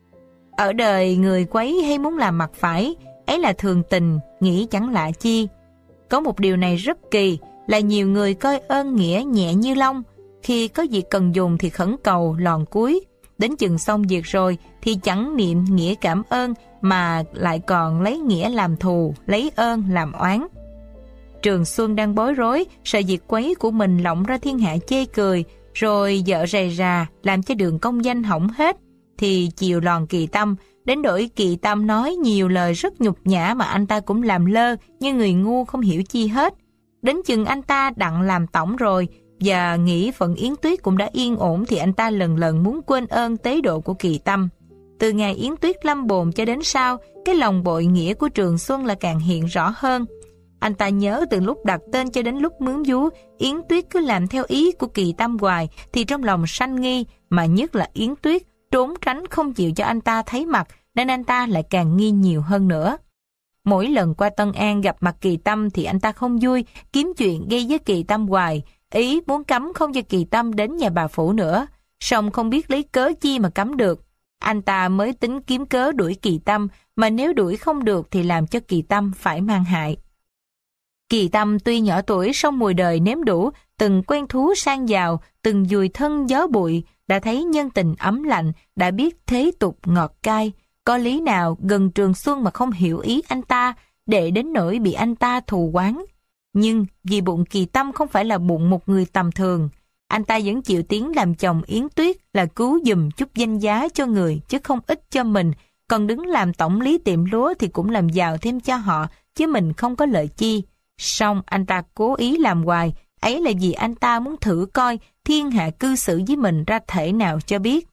Ở đời người quấy hay muốn làm mặt phải, ấy là thường tình, nghĩ chẳng lạ chi. Có một điều này rất kỳ, là nhiều người coi ơn nghĩa nhẹ như long, khi có việc cần dùng thì khẩn cầu lòn cúi, đến chừng xong việc rồi thì chẳng niệm nghĩa cảm ơn mà lại còn lấy nghĩa làm thù, lấy ơn làm oán. Trường Xuân đang bối rối, sợ việc quấy của mình lộng ra thiên hạ chê cười, rồi vợ rầy rà làm cho đường công danh hỏng hết, thì chiều lòn Kỳ Tâm, đến đổi Kỳ Tâm nói nhiều lời rất nhục nhã mà anh ta cũng làm lơ như người ngu không hiểu chi hết. Đến chừng anh ta đặng làm tổng rồi và nghĩ phận Yến Tuyết cũng đã yên ổn thì anh ta lần lần muốn quên ơn tế độ của Kỳ Tâm. Từ ngày Yến Tuyết lâm bồn cho đến sau, cái lòng bội nghĩa của Trường Xuân là càng hiện rõ hơn. Anh ta nhớ từ lúc đặt tên cho đến lúc mướn vú, Yến Tuyết cứ làm theo ý của Kỳ Tâm hoài thì trong lòng sanh nghi, mà nhất là Yến Tuyết trốn tránh không chịu cho anh ta thấy mặt, nên anh ta lại càng nghi nhiều hơn nữa. Mỗi lần qua Tân An gặp mặt Kỳ Tâm thì anh ta không vui, kiếm chuyện gây với Kỳ Tâm hoài, ý muốn cấm không cho Kỳ Tâm đến nhà bà Phủ nữa, song không biết lấy cớ chi mà cấm được. Anh ta mới tính kiếm cớ đuổi Kỳ Tâm, mà nếu đuổi không được thì làm cho Kỳ Tâm phải mang hại. Kỳ Tâm tuy nhỏ tuổi song mùi đời nếm đủ, từng quen thú sang giàu, từng dùi thân gió bụi, đã thấy nhân tình ấm lạnh, đã biết thế tục ngọt cay. Có lý nào gần Trường Xuân mà không hiểu ý anh ta, để đến nỗi bị anh ta thù oán. Nhưng vì bụng Kỳ Tâm không phải là bụng một người tầm thường, anh ta vẫn chịu tiếng làm chồng Yến Tuyết là cứu giùm chút danh giá cho người chứ không ít cho mình, còn đứng làm tổng lý tiệm lúa thì cũng làm giàu thêm cho họ, chứ mình không có lợi chi. Song anh ta cố ý làm hoài, ấy là vì anh ta muốn thử coi thiên hạ cư xử với mình ra thể nào cho biết.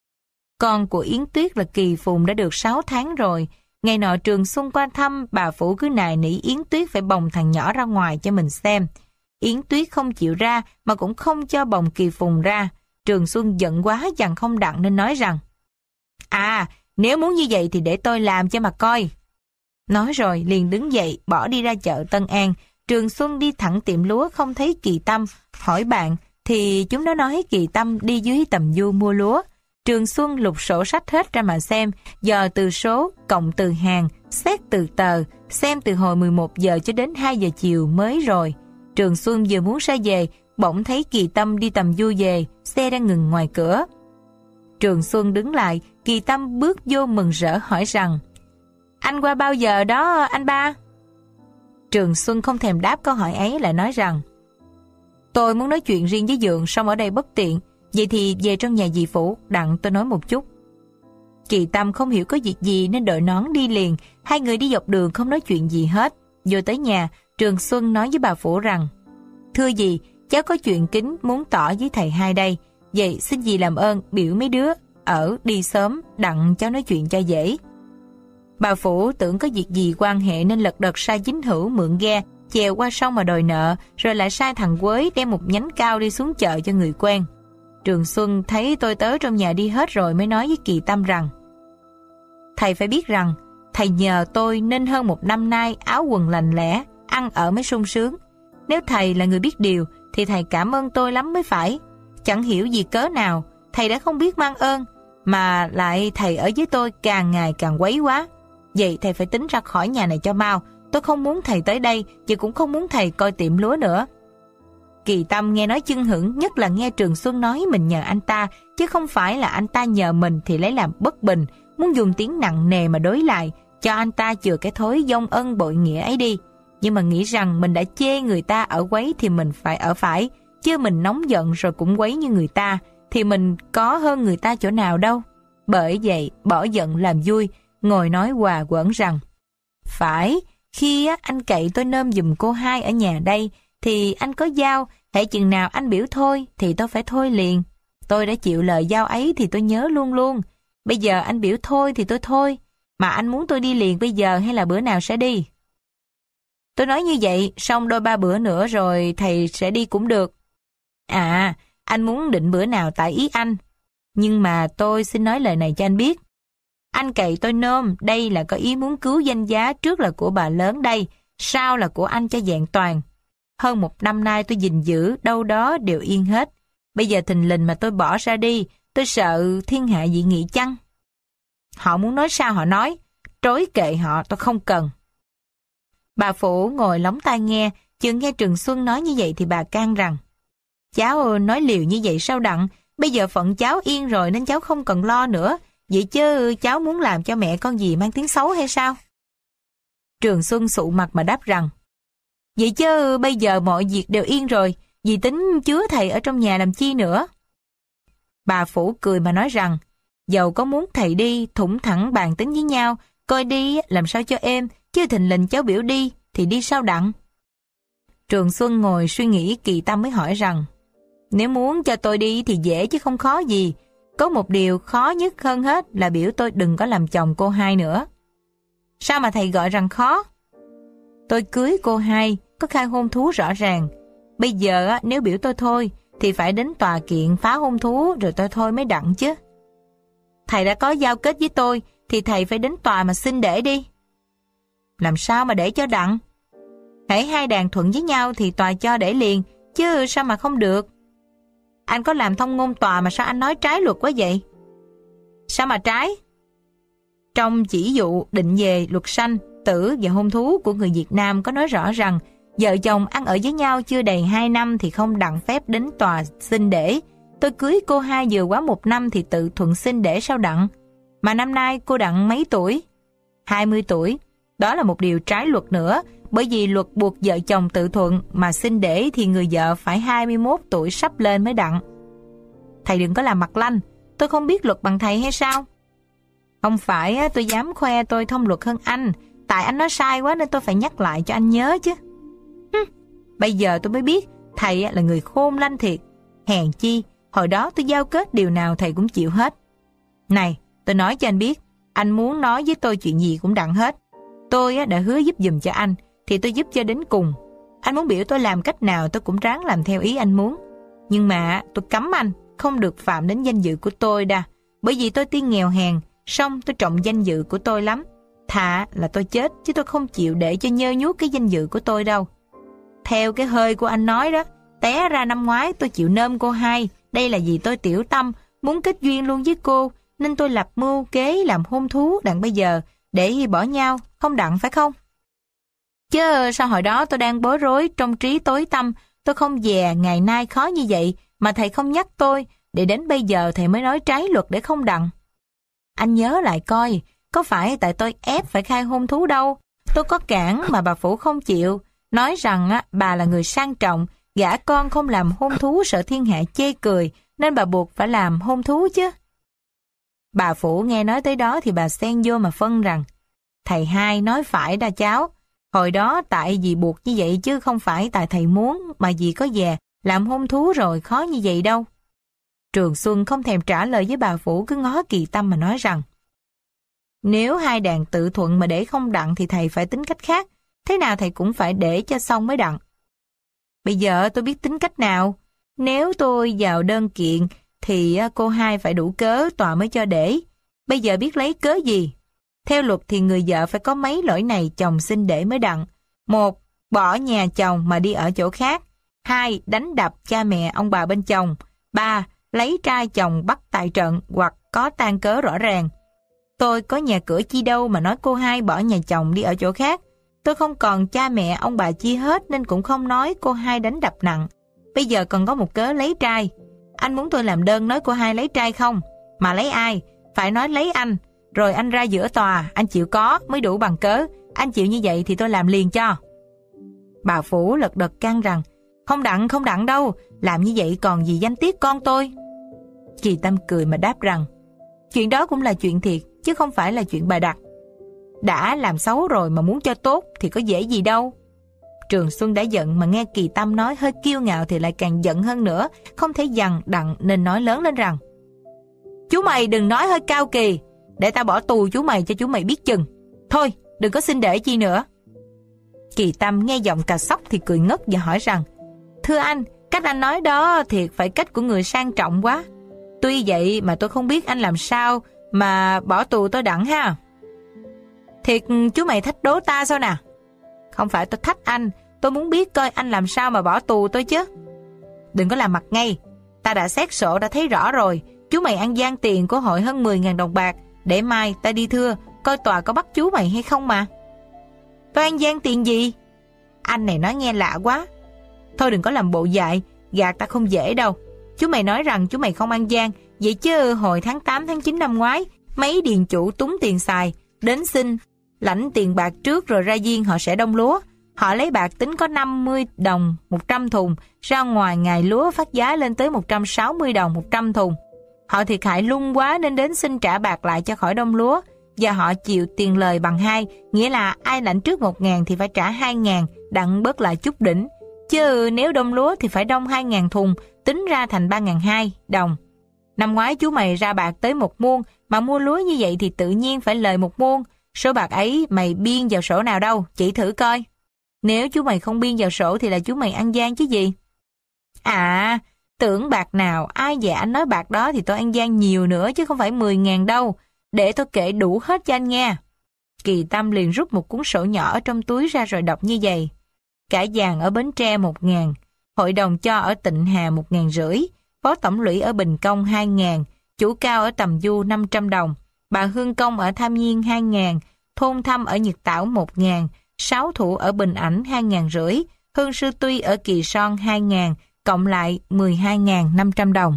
Con của Yến Tuyết là Kỳ Phùng đã được 6 tháng rồi. Ngày nọ Trường Xuân qua thăm, bà Phủ cứ nài nỉ Yến Tuyết phải bồng thằng nhỏ ra ngoài cho mình xem. Yến Tuyết không chịu ra mà cũng không cho bồng Kỳ Phùng ra. Trường Xuân giận quá dằn không đặng nên nói rằng: nếu muốn như vậy thì để tôi làm cho mà coi. Nói rồi liền đứng dậy bỏ đi ra chợ Tân An. Trường Xuân đi thẳng tiệm lúa không thấy Kỳ Tâm, hỏi bạn thì chúng nó nói Kỳ Tâm đi dưới Tầm Du mua lúa. Trường Xuân lục sổ sách hết ra mà xem, dò từ số, cộng từ hàng, xét từ tờ, xem từ hồi 11 giờ cho đến 2 giờ chiều mới rồi. Trường Xuân vừa muốn ra về, bỗng thấy Kỳ Tâm đi Tầm Du về, xe đang ngừng ngoài cửa. Trường Xuân đứng lại, Kỳ Tâm bước vô mừng rỡ hỏi rằng: anh qua bao giờ đó anh ba? Trường Xuân không thèm đáp câu hỏi ấy, lại nói rằng: tôi muốn nói chuyện riêng với Dượng, song ở đây bất tiện, vậy thì về trong nhà dì Phủ đặng tôi nói một chút. Kỳ Tâm không hiểu có việc gì nên đội nón đi liền. Hai người đi dọc đường không nói chuyện gì hết. Vô tới nhà, Trường Xuân nói với bà Phủ rằng: thưa dì, cháu có chuyện kính muốn tỏ với thầy hai đây, vậy xin dì làm ơn biểu mấy đứa ở đi sớm đặng cháu nói chuyện cho dễ. Bà Phủ tưởng có việc gì quan hệ nên lật đật sai Chính Hữu mượn ghe chèo qua sông mà đòi nợ, rồi lại sai thằng Quế đem một nhánh cao đi xuống chợ cho người quen. Trường Xuân thấy tôi tớ trong nhà đi hết rồi mới nói với Kỳ Tâm rằng: thầy phải biết rằng thầy nhờ tôi nên hơn 1 năm nay áo quần lành lẽ, ăn ở mới sung sướng. Nếu thầy là người biết điều thì thầy cảm ơn tôi lắm mới phải. Chẳng hiểu vì cớ nào thầy đã không biết mang ơn, mà lại thầy ở với tôi càng ngày càng quấy quá. Vậy thầy phải tính ra khỏi nhà này cho mau. Tôi không muốn thầy tới đây, và cũng không muốn thầy coi tiệm lúa nữa. Kỳ Tâm nghe nói chưng hửng, nhất là nghe Trường Xuân nói mình nhờ anh ta, chứ không phải là anh ta nhờ mình thì lấy làm bất bình, muốn dùng tiếng nặng nề mà đối lại, cho anh ta chừa cái thói vong ân bội nghĩa ấy đi. Nhưng mà nghĩ rằng mình đã chê người ta ở quấy thì mình phải ở phải, chứ mình nóng giận rồi cũng quấy như người ta, thì mình có hơn người ta chỗ nào đâu. Bởi vậy bỏ giận làm vui, ngồi nói hòa quẩn rằng: phải, khi anh cậy tôi nôm giùm cô hai ở nhà đây thì anh có giao, hễ chừng nào anh biểu thôi thì tôi phải thôi liền. Tôi đã chịu lời giao ấy thì tôi nhớ luôn luôn. Bây giờ anh biểu thôi thì tôi thôi, mà anh muốn tôi đi liền bây giờ hay là bữa nào sẽ đi? Tôi nói như vậy, xong đôi ba bữa nữa rồi thầy sẽ đi cũng được. À, anh muốn định bữa nào tại ý anh. Nhưng mà tôi xin nói lời này cho anh biết. Anh cậy tôi nôm, đây là có ý muốn cứu danh giá, trước là của bà lớn đây, sau là của anh cho vẹn toàn. Hơn 1 năm nay tôi gìn giữ, đâu đó đều yên hết. Bây giờ thình lình mà tôi bỏ ra đi, tôi sợ thiên hạ dị nghị chăng? Họ muốn nói sao họ nói, trối kệ họ, tôi không cần. Bà Phủ ngồi lóng tai nghe, chừng nghe Trường Xuân nói như vậy thì bà can rằng, cháu nói liều như vậy sao đặng, bây giờ phận cháu yên rồi nên cháu không cần lo nữa, vậy chứ cháu muốn làm cho mẹ con gì mang tiếng xấu hay sao? Trường Xuân sụ mặt mà đáp rằng, vậy chứ bây giờ mọi việc đều yên rồi, dì tính chứa thầy ở trong nhà làm chi nữa? Bà Phủ cười mà nói rằng, dầu có muốn thầy đi, thủng thẳng bàn tính với nhau, coi đi làm sao cho êm, chứ thình lình cháu biểu đi, thì đi sao đặng? Trường Xuân ngồi suy nghĩ kỳ tâm mới hỏi rằng, nếu muốn cho tôi đi thì dễ chứ không khó gì. Có một điều khó nhất hơn hết là biểu tôi đừng có làm chồng cô Hai nữa. Sao mà thầy gọi rằng khó? Tôi cưới cô Hai, có khai hôn thú rõ ràng. Bây giờ nếu biểu tôi thôi, thì phải đến tòa kiện phá hôn thú rồi tôi thôi mới đặng chứ. Thầy đã có giao kết với tôi, thì thầy phải đến tòa mà xin để đi. Làm sao mà để cho đặng? Hễ hai đàn thuận với nhau thì tòa cho để liền, chứ sao mà không được? Anh có làm thông ngôn tòa mà sao anh nói trái luật quá vậy? Sao mà trái? Trong chỉ dụ định về luật sanh, tử và hôn thú của người Việt Nam có nói rõ rằng vợ chồng ăn ở với nhau chưa đầy 2 năm thì không đặng phép đến tòa xin để. Tôi cưới cô Hai vừa quá 1 năm thì tự thuận xin để sao đặng? Mà năm nay cô đặng mấy tuổi? 20 tuổi. Đó là một điều trái luật nữa, bởi vì luật buộc vợ chồng tự thuận mà xin để thì người vợ phải 21 tuổi sắp lên mới đặng. Thầy đừng có làm mặt lanh, tôi không biết luật bằng thầy hay sao? Không phải tôi dám khoe tôi thông luật hơn anh, tại anh nói sai quá nên tôi phải nhắc lại cho anh nhớ chứ. Bây giờ tôi mới biết thầy là người khôn lanh thiệt. Hèn chi, hồi đó tôi giao kết điều nào thầy cũng chịu hết. Này, tôi nói cho anh biết, anh muốn nói với tôi chuyện gì cũng đặng hết. Tôi đã hứa giúp giùm cho anh, thì tôi giúp cho đến cùng. Anh muốn biểu tôi làm cách nào tôi cũng ráng làm theo ý anh muốn. Nhưng mà tôi cấm anh, không được phạm đến danh dự của tôi đa. Bởi vì tôi tuy nghèo hèn, song tôi trọng danh dự của tôi lắm. Thà là tôi chết, chứ tôi không chịu để cho nhơ nhuốc cái danh dự của tôi đâu. Theo cái hơi của anh nói đó, té ra năm ngoái tôi chịu nôm cô Hai. Đây là vì tôi tiểu tâm, muốn kết duyên luôn với cô, nên tôi lập mưu kế làm hôn thú đặng bây giờ, để bỏ nhau, không đặng phải không? Chứ sao hồi đó tôi đang bối rối trong trí tối tăm, tôi không dè ngày nay khó như vậy, mà thầy không nhắc tôi, để đến bây giờ thầy mới nói trái luật để không đặng. Anh nhớ lại coi, có phải tại tôi ép phải khai hôn thú đâu. Tôi có cản mà bà Phủ không chịu, nói rằng bà là người sang trọng, gả con không làm hôn thú sợ thiên hạ chê cười, nên bà buộc phải làm hôn thú chứ. Bà Phủ nghe nói tới đó thì bà xen vô mà phân rằng, thầy Hai nói phải đa cháu, hồi đó tại vì buộc như vậy chứ không phải tại thầy muốn, mà vì có về làm hôn thú rồi khó như vậy đâu. Trường Xuân không thèm trả lời với bà Phủ, cứ ngó kỳ tâm mà nói rằng, nếu hai đàn tự thuận mà để không đặng thì thầy phải tính cách khác, thế nào thầy cũng phải để cho xong mới đặng. Bây giờ tôi biết tính cách nào, nếu tôi vào đơn kiện thì cô Hai phải đủ cớ tòa mới cho để. Bây giờ biết lấy cớ gì? Theo luật thì người vợ phải có mấy lỗi này chồng xin để mới đặng. 1. Bỏ nhà chồng mà đi ở chỗ khác. 2. Đánh đập cha mẹ ông bà bên chồng. 3. Lấy trai chồng bắt tại trận hoặc có tang cớ rõ ràng. Tôi có nhà cửa chi đâu mà nói cô Hai bỏ nhà chồng đi ở chỗ khác. Tôi không còn cha mẹ ông bà chi hết nên cũng không nói cô Hai đánh đập nặng. Bây giờ còn có một cớ lấy trai. Anh muốn tôi làm đơn nói cô Hai lấy trai không? Mà lấy ai? Phải nói lấy anh. Rồi anh ra giữa tòa, anh chịu có mới đủ bằng cớ. Anh chịu như vậy thì tôi làm liền cho. Bà Phủ lật đật can rằng, không đặng đâu, làm như vậy còn gì danh tiết con tôi. Kỳ Tâm cười mà đáp rằng, chuyện đó cũng là chuyện thiệt, chứ không phải là chuyện bà đặt. Đã làm xấu rồi mà muốn cho tốt thì có dễ gì đâu. Trường Xuân đã giận mà nghe Kỳ Tâm nói hơi kiêu ngạo thì lại càng giận hơn nữa, không thể dằn đặng nên nói lớn lên rằng, chú mày đừng nói hơi cao kỳ, để tao bỏ tù chú mày cho chú mày biết chừng. Thôi, đừng có xin để chi nữa. Kỳ Tâm nghe giọng cà sóc thì cười ngất và hỏi rằng: Thưa anh, cách anh nói đó thiệt phải cách của người sang trọng quá. Tuy vậy mà tôi không biết anh làm sao mà bỏ tù tôi đặng ha. Thiệt chú mày thách đố ta sao nè? Không phải tôi thách anh, tôi muốn biết coi anh làm sao mà bỏ tù tôi chứ. Đừng có làm mặt ngay, ta đã xét sổ đã thấy rõ rồi. Chú mày ăn gian tiền của hội hơn 10.000 đồng bạc. Để mai ta đi thưa coi tòa có bắt chú mày hay không mà. Tôi ăn gian tiền gì? Anh này nói nghe lạ quá. Thôi đừng có làm bộ dại, gạt ta không dễ đâu. Chú mày nói rằng chú mày không ăn gian, vậy chứ hồi tháng 8 tháng 9 năm ngoái, mấy điền chủ túng tiền xài, đến xin lãnh tiền bạc trước rồi ra diên họ sẽ đông lúa. Họ lấy bạc tính có 50 đồng 100 thùng, ra ngoài ngày lúa phát giá lên tới 160 đồng 100 thùng. Họ thiệt hại lung quá nên đến xin trả bạc lại cho khỏi đông lúa, và họ chịu tiền lời bằng 2, nghĩa là ai lãnh trước 1.000 thì phải trả 2.000, đặng bớt lại chút đỉnh. Chứ nếu đông lúa thì phải đông 2.000 thùng, tính ra thành 3.200 đồng. Năm ngoái chú mày ra bạc tới 1 muôn, mà mua lúa như vậy thì tự nhiên phải lời 1 muôn. Số bạc ấy mày biên vào sổ nào đâu, chỉ thử coi. Nếu chú mày không biên vào sổ thì là chú mày ăn gian chứ gì. À, tưởng bạc nào, ai dè anh nói bạc đó thì tôi ăn gian nhiều nữa chứ không phải 10.000 đâu. Để tôi kể đủ hết cho anh nghe. Kỳ Tâm liền rút một cuốn sổ nhỏ ở trong túi ra rồi đọc như vậy. Cả vàng ở Bến Tre 1.000, hội đồng cho ở Tịnh Hà 1.500, phó tổng lũy ở Bình Công 2.000, chủ cao ở Tầm Du 500 đồng, bà Hương Công ở Tham Nhiên 2.000, thôn Thăm ở Nhật Tảo 1.000, Sáu Thủ ở Bình Ảnh 2.500, Hương Sư Tuy ở Kỳ Son 2.000, cộng lại 12.500 đồng.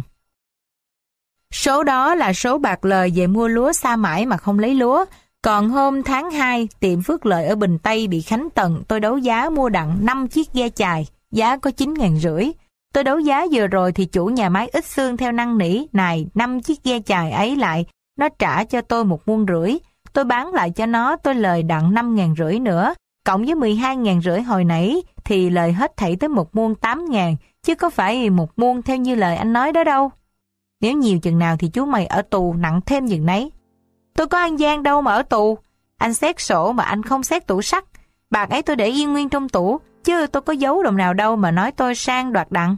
Số đó là số bạc lời về mua lúa Sa Mãi mà không lấy lúa. Còn hôm tháng 2, tiệm Phước Lợi ở Bình Tây bị Khánh Tần tôi đấu giá mua đặng 5 chiếc ghe chài, giá có 9.500. Tôi đấu giá vừa rồi thì chủ nhà máy ít xương theo năn nỉ, này 5 chiếc ghe chài ấy lại, nó trả cho tôi 1,5 muôn. Tôi bán lại cho nó, tôi lời đặng 5.500 nữa, cộng với 12.500 hồi nãy thì lời hết thảy tới 1,8 muôn, chứ có phải 1 muôn theo như lời anh nói đó đâu. Nếu nhiều chừng nào thì chú mày ở tù nặng thêm chừng nấy. Tôi có ăn gian đâu mà ở tù. Anh xét sổ mà anh không xét tủ sắt. Bạc ấy tôi để yên nguyên trong tủ, chứ tôi có giấu đồng nào đâu mà nói tôi sang đoạt đặng.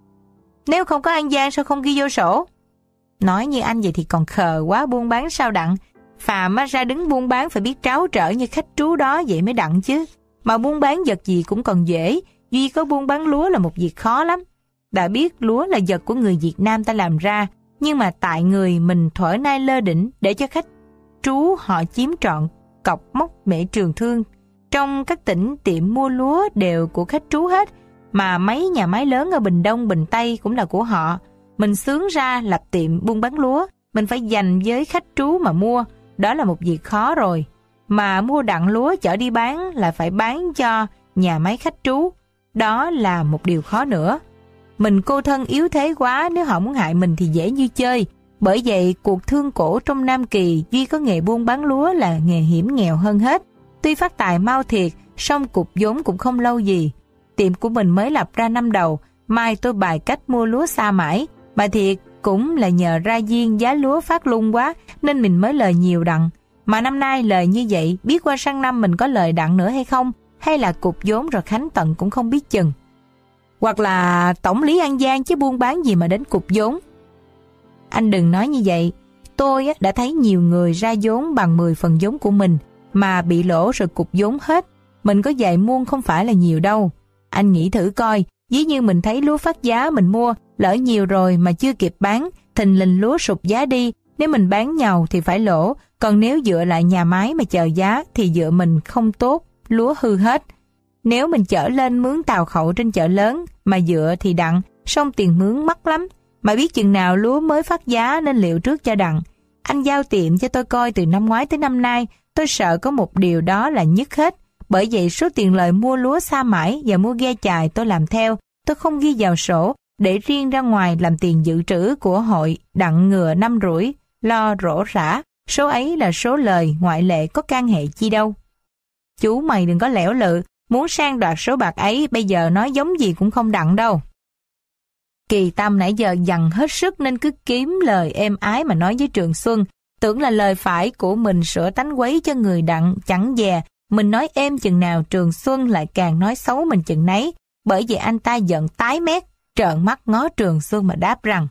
Nếu không có ăn gian sao không ghi vô sổ? Nói như anh vậy thì còn khờ quá, buôn bán sao đặng. Phàm ra đứng buôn bán phải biết tráo trở như khách trú đó vậy mới đặng chứ. Mà buôn bán vật gì cũng còn dễ, duy có buôn bán lúa là một việc khó lắm. Đã biết lúa là vật của người Việt Nam ta làm ra, nhưng mà tại người mình thuở nay lơ đỉnh để cho khách trú họ chiếm trọn cọc mốc mễ Trường Thương. Trong các tỉnh tiệm mua lúa đều của khách trú hết, mà mấy nhà máy lớn ở Bình Đông, Bình Tây cũng là của họ. Mình xướng ra lập tiệm buôn bán lúa, mình phải dành với khách trú mà mua, đó là một việc khó rồi. Mà mua đặng lúa chở đi bán là phải bán cho nhà máy khách trú, đó là một điều khó nữa. Mình cô thân yếu thế quá, nếu họ muốn hại mình thì dễ như chơi. Bởi vậy cuộc thương cổ trong Nam Kỳ duy có nghề buôn bán lúa là nghề hiểm nghèo hơn hết. Tuy phát tài mau thiệt, song cục vốn cũng không lâu gì. Tiệm của mình mới lập ra năm đầu, mai tôi bài cách mua lúa Sa Mãi, mà thiệt cũng là nhờ ra duyên giá lúa phát lung quá nên mình mới lời nhiều đặng. Mà năm nay lời như vậy, biết qua sang năm mình có lời đặng nữa hay không, hay là cục vốn rồi Khánh Tận cũng không biết chừng. Hoặc là tổng lý ăn gian chứ buôn bán gì mà đến cục vốn. Anh đừng nói như vậy. Tôi đã thấy nhiều người ra vốn bằng 10 phần vốn của mình mà bị lỗ rồi cục vốn hết. Mình có vài muôn không phải là nhiều đâu. Anh nghĩ thử coi, ví như mình thấy lúa phát giá mình mua, lỡ nhiều rồi mà chưa kịp bán, thình lình lúa sụt giá đi. Nếu mình bán nhàu thì phải lỗ, còn nếu dựa lại nhà máy mà chờ giá thì dựa mình không tốt, lúa hư hết. Nếu mình chở lên mướn tàu khẩu trên chợ lớn mà dựa thì đặng, xong tiền mướn mắc lắm. Mà biết chừng nào lúa mới phát giá nên liệu trước cho đặng. Anh giao tiệm cho tôi coi từ năm ngoái tới năm nay, tôi sợ có một điều đó là nhất hết. Bởi vậy số tiền lời mua lúa Sa Mãi và mua ghe chài tôi làm theo, tôi không ghi vào sổ, để riêng ra ngoài làm tiền dự trữ của hội đặng ngừa năm rủi, lo rổ rã. Số ấy là số lời ngoại lệ có can hệ chi đâu. Chú mày đừng có lẻo lự, muốn sang đoạt số bạc ấy bây giờ nói giống gì cũng không đặng đâu. Kỳ Tâm nãy giờ dằn hết sức nên cứ kiếm lời êm ái mà nói với Trường Xuân, tưởng là lời phải của mình sửa tánh quấy cho người đặng chẳng dè, Mình nói êm chừng nào Trường Xuân lại càng nói xấu mình chừng nấy, bởi vì anh ta giận tái mét, trợn mắt ngó Trường Xuân mà đáp rằng: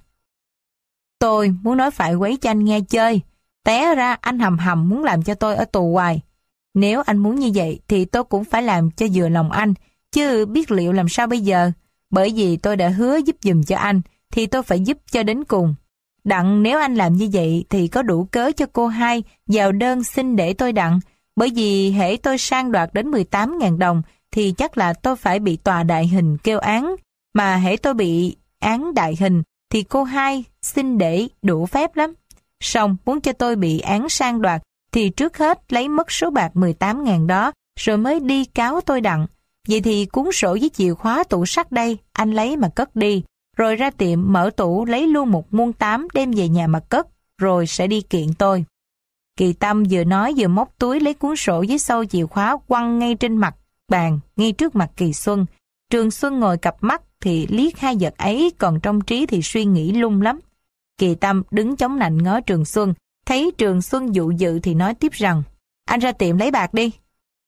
tôi muốn nói phải quấy cho anh nghe chơi, té ra anh hầm hầm muốn làm cho tôi ở tù hoài. Nếu anh muốn như vậy thì tôi cũng phải làm cho vừa lòng anh, chứ biết liệu làm sao bây giờ. Bởi vì tôi đã hứa giúp giùm cho anh, thì tôi phải giúp cho đến cùng. Đặng nếu anh làm như vậy thì có đủ cớ cho cô hai vào đơn xin để tôi đặng. Bởi vì hễ tôi sang đoạt đến 18.000 đồng thì chắc là tôi phải bị tòa đại hình kêu án. Mà hễ tôi bị án đại hình thì cô hai xin để đủ phép lắm. Song muốn cho tôi bị án sang đoạt thì trước hết lấy mất số bạc 18.000 đó rồi mới đi cáo tôi đặng. Vậy thì cuốn sổ với chìa khóa tủ sắt đây, anh lấy mà cất đi. Rồi ra tiệm mở tủ lấy luôn một muôn tám đem về nhà mà cất, rồi sẽ đi kiện tôi. Kỳ Tâm vừa nói vừa móc túi lấy cuốn sổ với sâu chìa khóa quăng ngay trên mặt bàn, ngay trước mặt Kỳ Xuân. Trường Xuân ngồi cặp mắt thì liếc hai vật ấy, còn trong trí thì suy nghĩ lung lắm. Kỳ Tâm đứng chống nạnh ngó Trường Xuân, thấy Trường Xuân dụ dự thì nói tiếp rằng: anh ra tiệm lấy bạc đi.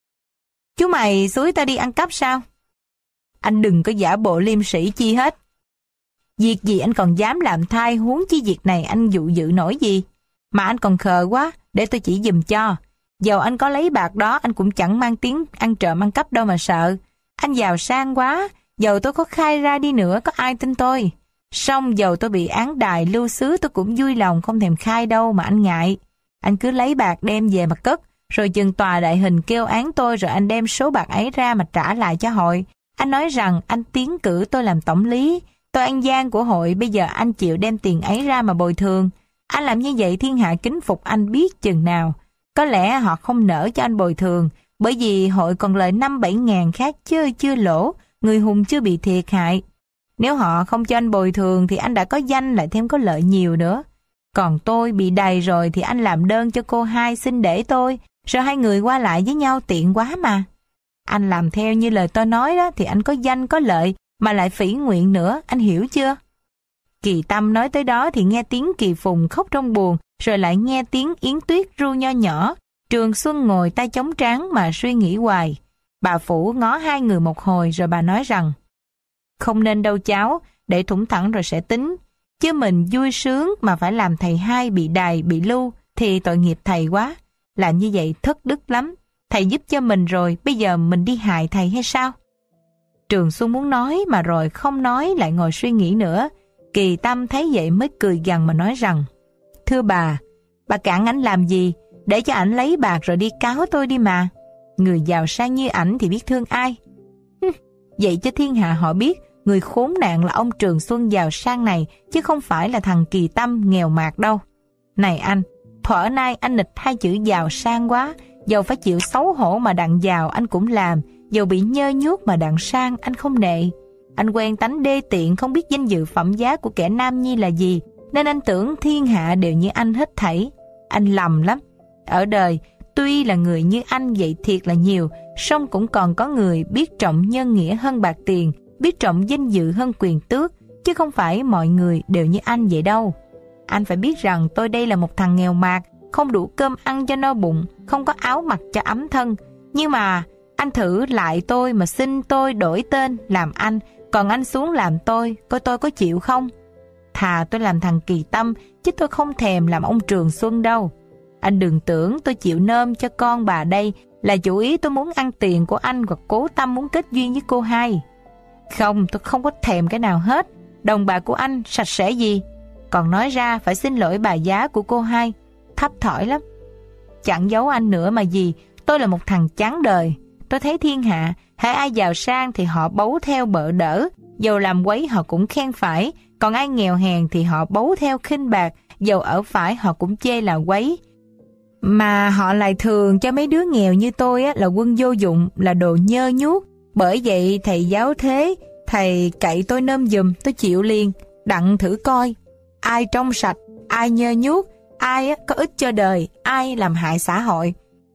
Chú mày xúi ta đi ăn cắp sao? Anh đừng có giả bộ liêm sĩ chi hết. Việc gì anh còn dám làm thai, huống chi việc này anh dụ dự nổi gì. Mà anh còn khờ quá, để tôi chỉ giùm cho. Dầu anh có lấy bạc đó anh cũng chẳng mang tiếng ăn trộm ăn cắp đâu mà sợ. Anh giàu sang quá, dầu tôi có khai ra đi nữa có ai tin tôi. Song dầu tôi bị án đài lưu xứ tôi cũng vui lòng không thèm khai đâu mà anh ngại. Anh cứ lấy bạc đem về mà cất, rồi chừng tòa đại hình kêu án tôi rồi anh đem số bạc ấy ra mà trả lại cho hội. Anh nói rằng anh tiến cử tôi làm tổng lý, tôi ăn gian của hội, bây giờ anh chịu đem tiền ấy ra mà bồi thường. Anh làm như vậy thiên hạ kính phục anh biết chừng nào. Có lẽ họ không nỡ cho anh bồi thường, bởi vì hội còn lời 5-7 ngàn khác chứ chưa lỗ, người hùng chưa bị thiệt hại. Nếu họ không cho anh bồi thường thì anh đã có danh lại thêm có lợi nhiều nữa. Còn tôi bị đầy rồi thì anh làm đơn cho cô hai xin để tôi, rồi hai người qua lại với nhau tiện quá mà. Anh làm theo như lời tôi nói đó thì anh có danh có lợi mà lại phỉ nguyện nữa, anh hiểu chưa? Kỳ Tâm nói tới đó thì nghe tiếng Kỳ Phùng khóc trong buồn, rồi lại nghe tiếng Yến Tuyết ru nho nhỏ. Trường Xuân ngồi tay chống trán mà suy nghĩ hoài. Bà Phủ ngó hai người một hồi rồi bà nói rằng: không nên đâu cháu, để thủng thẳng rồi sẽ tính. Chứ mình vui sướng mà phải làm thầy hai bị đày bị lưu thì tội nghiệp thầy quá. Làm như vậy thất đức lắm. Thầy giúp cho mình rồi, bây giờ mình đi hại thầy hay sao? Trường Xuân muốn nói mà rồi không nói, lại ngồi suy nghĩ nữa. Kỳ Tâm thấy vậy mới cười gằn mà nói rằng: thưa bà cản ảnh làm gì? Để cho ảnh lấy bạc rồi đi cáo tôi đi mà. Người giàu sang như ảnh thì biết thương ai? Vậy cho thiên hạ họ biết người khốn nạn là ông Trường Xuân giàu sang này, chứ không phải là thằng Kỳ Tâm nghèo mạt đâu. Này anh, thuở nay anh nịch hai chữ giàu sang quá. Dầu phải chịu xấu hổ mà đặng giàu anh cũng làm, dầu bị nhơ nhuốc mà đặng sang anh không nệ. Anh quen tánh đê tiện, không biết danh dự phẩm giá của kẻ nam nhi là gì, nên anh tưởng thiên hạ đều như anh hết thảy. Anh lầm lắm. Ở đời tuy là người như anh vậy thiệt là nhiều, song cũng còn có người biết trọng nhân nghĩa hơn bạc tiền, biết trọng danh dự hơn quyền tước, chứ không phải mọi người đều như anh vậy đâu. Anh phải biết rằng tôi đây là một thằng nghèo mạt, không đủ cơm ăn cho no bụng, không có áo mặc cho ấm thân. Nhưng mà anh thử lại tôi mà xin tôi đổi tên làm anh, còn anh xuống làm tôi, coi tôi có chịu không? Thà tôi làm thằng Kỳ Tâm, chứ tôi không thèm làm ông Trường Xuân đâu. Anh đừng tưởng tôi chịu nôm cho con bà đây là chủ ý tôi muốn ăn tiền của anh hoặc cố tâm muốn kết duyên với cô hai. Không, tôi không có thèm cái nào hết. Đồng bạc của anh sạch sẽ gì? Còn nói ra phải xin lỗi bà giá của cô hai, thấp thỏi lắm. Chẳng giấu anh nữa mà gì, tôi là một thằng chán đời. Tôi thấy thiên hạ, hễ ai giàu sang thì họ bấu theo bợ đỡ, dầu làm quấy họ cũng khen phải, còn ai nghèo hèn thì họ bấu theo khinh bạc, dầu ở phải họ cũng chê là quấy. Mà họ lại thường cho mấy đứa nghèo như tôi là quân vô dụng, là đồ nhơ nhuốc. Bởi vậy thầy giáo thế, thầy cậy tôi nôm giùm, tôi chịu liền. Đặng thử coi, ai trong sạch, ai nhơ nhuốc, ai có ích cho đời, ai làm hại xã hội.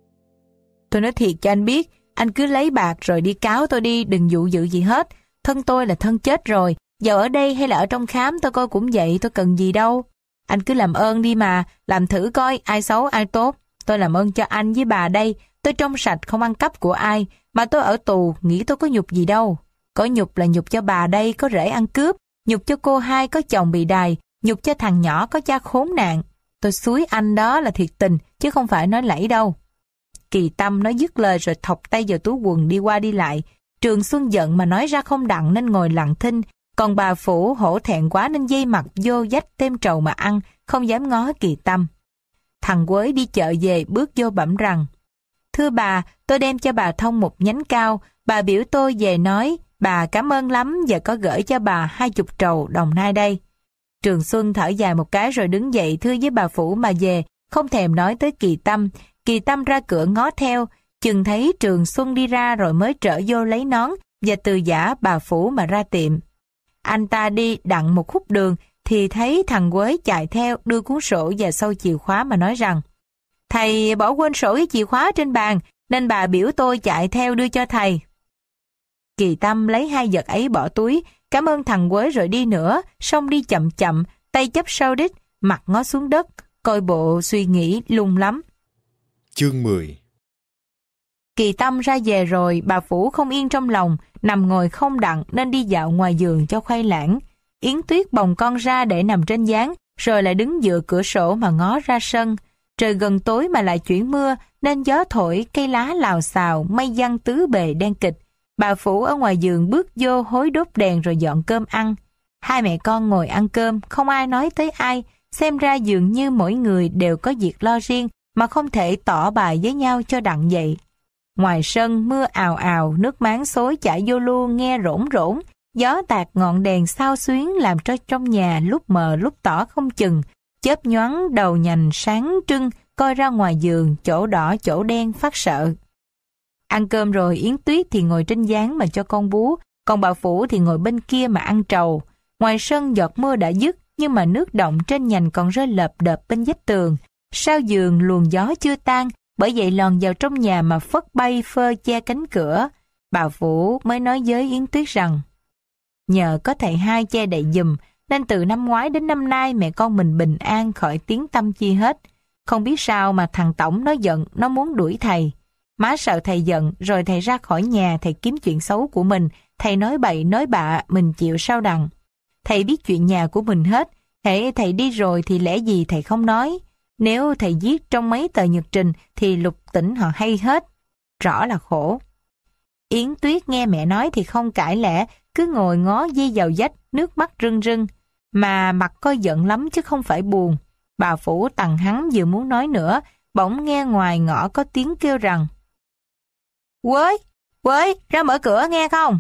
Tôi nói thiệt cho anh biết, anh cứ lấy bạc rồi đi cáo tôi đi, đừng dụ dự gì hết. Thân tôi là thân chết rồi, dầu ở đây hay là ở trong khám tôi coi cũng vậy, tôi cần gì đâu. Anh cứ làm ơn đi mà, làm thử coi ai xấu ai tốt. Tôi làm ơn cho anh với bà đây, Tôi trong sạch không ăn cắp của ai, mà tôi ở tù, nghĩ tôi có nhục gì đâu. Có nhục là nhục cho bà đây có rễ ăn cướp, nhục cho cô hai có chồng bị đày, nhục cho thằng nhỏ có cha khốn nạn. Tôi xúi anh đó là thiệt tình, chứ không phải nói lẫy đâu. Kỳ Tâm nói dứt lời rồi thọc tay vào túi quần đi qua đi lại. Trường Xuân giận mà nói ra không đặng nên ngồi lặng thinh, còn bà Phủ hổ thẹn quá nên dây mặt vô dách thêm trầu mà ăn, không dám ngó Kỳ Tâm. Thằng Quới đi chợ về bước vô bẩm rằng: Thưa bà, tôi đem cho bà thông một nhánh cao, bà biểu tôi về nói, bà cảm ơn lắm và có gửi cho bà 20 trầu Đồng Nai đây. Trường Xuân thở dài một cái rồi đứng dậy thưa với bà Phủ mà về, không thèm nói tới Kỳ Tâm. Kỳ Tâm ra cửa ngó theo, chừng thấy Trường Xuân đi ra rồi mới trở vô lấy nón và từ giả bà Phủ mà ra tiệm. Anh ta đi đặng một khúc đường thì thấy thằng Quới chạy theo đưa cuốn sổ và sâu chìa khóa mà nói rằng: Thầy bỏ quên sổ với chìa khóa trên bàn nên bà biểu tôi chạy theo đưa cho thầy. Kỳ Tâm lấy 2 vật ấy bỏ túi, cảm ơn thằng Quới rồi đi nữa, xong đi chậm chậm, tay chấp sau đít, mặt ngó xuống đất, coi bộ suy nghĩ lung lắm. Chương 10. Kỳ Tâm ra về rồi, bà Phủ không yên trong lòng, nằm ngồi không đặng nên đi dạo ngoài giường cho khuây lãng. Yến Tuyết bồng con ra để nằm trên gián, rồi lại đứng dựa cửa sổ mà ngó ra sân. Trời gần tối mà lại chuyển mưa, nên gió thổi, cây lá lào xào, mây giăng tứ bề đen kịch. Bà Phủ ở ngoài giường bước vô hối đốt đèn rồi dọn cơm ăn. Hai mẹ con ngồi ăn cơm, không ai nói tới ai, xem ra dường như mỗi người đều có việc lo riêng mà không thể tỏ bài với nhau cho đặng vậy. Ngoài sân mưa ào ào, nước máng xối chảy vô lu nghe rỗn rỗn, gió tạt ngọn đèn xao xuyến làm cho trong nhà lúc mờ lúc tỏ không chừng, chớp nhoáng đầu nhành sáng trưng, coi ra ngoài giường chỗ đỏ chỗ đen phát sợ. Ăn cơm rồi Yến Tuyết thì ngồi trên gián mà cho con bú, còn bà Phủ thì ngồi bên kia mà ăn trầu. Ngoài sân giọt mưa đã dứt, nhưng mà nước động trên nhành còn rơi lợp đợp bên vách tường. Sau giường luồng gió chưa tan, bởi vậy lòn vào trong nhà mà phất bay phơ che cánh cửa. Bà Phủ mới nói với Yến Tuyết rằng: Nhờ có thầy hai che đậy giùm, nên từ năm ngoái đến năm nay mẹ con mình bình an khỏi tiếng tăm chi hết. Không biết sao mà thằng Tổng nó giận, nó muốn đuổi thầy. Má sợ thầy giận, rồi thầy ra khỏi nhà, thầy kiếm chuyện xấu của mình, thầy nói bậy nói bạ, mình chịu sao đặng. Thầy biết chuyện nhà của mình hết, hễ thầy đi rồi thì lẽ gì thầy không nói. Nếu thầy viết trong mấy tờ nhật trình thì lục tỉnh họ hay hết. Rõ là khổ. Yến Tuyết nghe mẹ nói thì không cãi lẽ, cứ ngồi ngó dây vào vách, nước mắt rưng rưng. Mà mặt coi giận lắm chứ không phải buồn. Bà Phủ tằng hắn vừa muốn nói nữa, bỗng nghe ngoài ngõ có tiếng kêu rằng: Quới, Quới, ra mở cửa nghe không?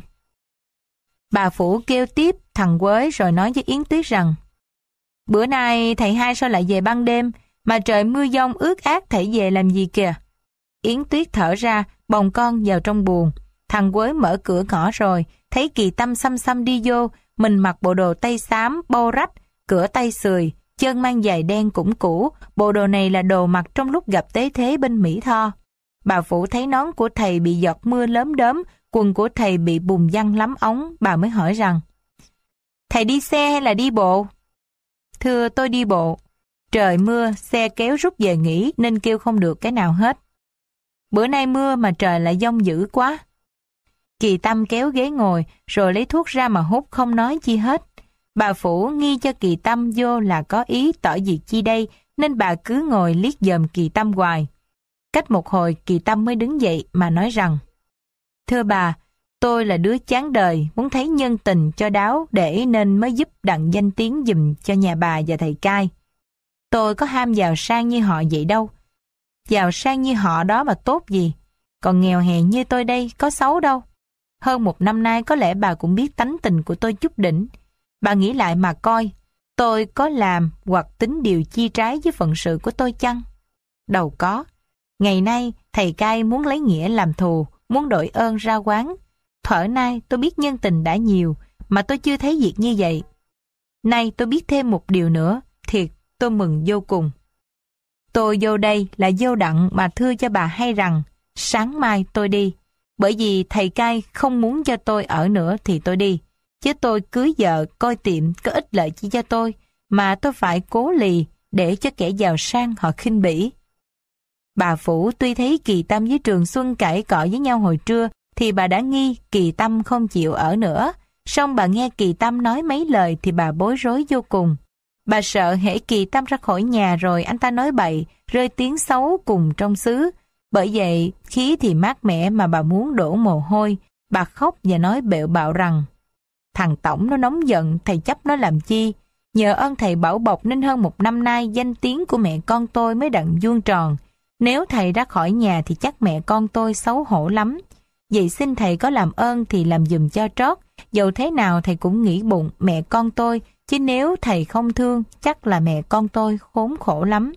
Bà Phủ kêu tiếp thằng Quới rồi nói với Yến Tuyết rằng: Bữa nay thầy hai sao lại về ban đêm, mà trời mưa giông ướt át thầy về làm gì kìa? Yến Tuyết thở ra, bồng con vào trong buồng. Thằng Quới mở cửa ngõ rồi, thấy Kỳ Tâm xăm xăm đi vô, mình mặc bộ đồ tây xám, bâu rách, cửa tay xười, chân mang giày đen cũng cũ, bộ đồ này là đồ mặc trong lúc gặp tế thế bên Mỹ Tho. Bà Phủ thấy nón của thầy bị giọt mưa lớm đớm, quần của thầy bị bùn văng lắm ống, bà mới hỏi rằng: Thầy đi xe hay là đi bộ? Thưa tôi đi bộ. Trời mưa, xe kéo rút về nghỉ nên kêu không được cái nào hết. Bữa nay mưa mà trời lại giông dữ quá. Kỳ Tâm kéo ghế ngồi rồi lấy thuốc ra mà hút không nói chi hết. Bà Phủ nghi cho Kỳ Tâm vô là có ý tỏ việc chi đây nên bà cứ ngồi liếc dòm Kỳ Tâm hoài. Cách một hồi Kỳ Tâm mới đứng dậy mà nói rằng: Thưa bà, tôi là đứa chán đời, muốn thấy nhân tình cho đáo để nên mới giúp đặng danh tiếng giùm cho nhà bà và thầy cai. Tôi có ham giàu sang như họ vậy đâu. Giàu sang như họ đó mà tốt gì. Còn nghèo hèn như tôi đây có xấu đâu. Hơn 1 năm nay có lẽ bà cũng biết tánh tình của tôi chút đỉnh. Bà nghĩ lại mà coi, tôi có làm hoặc tính điều chi trái với phận sự của tôi chăng? Đâu có. Ngày nay thầy cai muốn lấy nghĩa làm thù, muốn đổi ơn ra oán. Thuở nay tôi biết nhân tình đã nhiều, mà tôi chưa thấy việc như vậy. Nay tôi biết thêm một điều nữa, thiệt tôi mừng vô cùng. Tôi vô đây là vô đặng mà thưa cho bà hay rằng sáng mai tôi đi. Bởi vì thầy cai không muốn cho tôi ở nữa thì tôi đi. Chứ tôi cưới vợ, coi tiệm có ích lợi chi cho tôi, mà tôi phải cố lì để cho kẻ giàu sang họ khinh bỉ. Bà Phủ tuy thấy Kỳ Tâm với Trường Xuân cãi cọ với nhau hồi trưa, thì bà đã nghi Kỳ Tâm không chịu ở nữa. Song bà nghe Kỳ Tâm nói mấy lời thì bà bối rối vô cùng. Bà sợ hễ Kỳ Tâm ra khỏi nhà rồi anh ta nói bậy, rơi tiếng xấu cùng trong xứ. Bởi vậy, khí thì mát mẻ mà bà muốn đổ mồ hôi. Bà khóc và nói bệu bạo rằng: thằng Tổng nó nóng giận, thầy chấp nó làm chi? Nhờ ơn thầy bảo bọc nên hơn 1 năm nay danh tiếng của mẹ con tôi mới đặng vuông tròn. Nếu thầy ra khỏi nhà thì chắc mẹ con tôi xấu hổ lắm. Vậy xin thầy có làm ơn thì làm giùm cho trót. Dầu thế nào thầy cũng nghĩ bụng mẹ con tôi, chứ nếu thầy không thương chắc là mẹ con tôi khốn khổ lắm.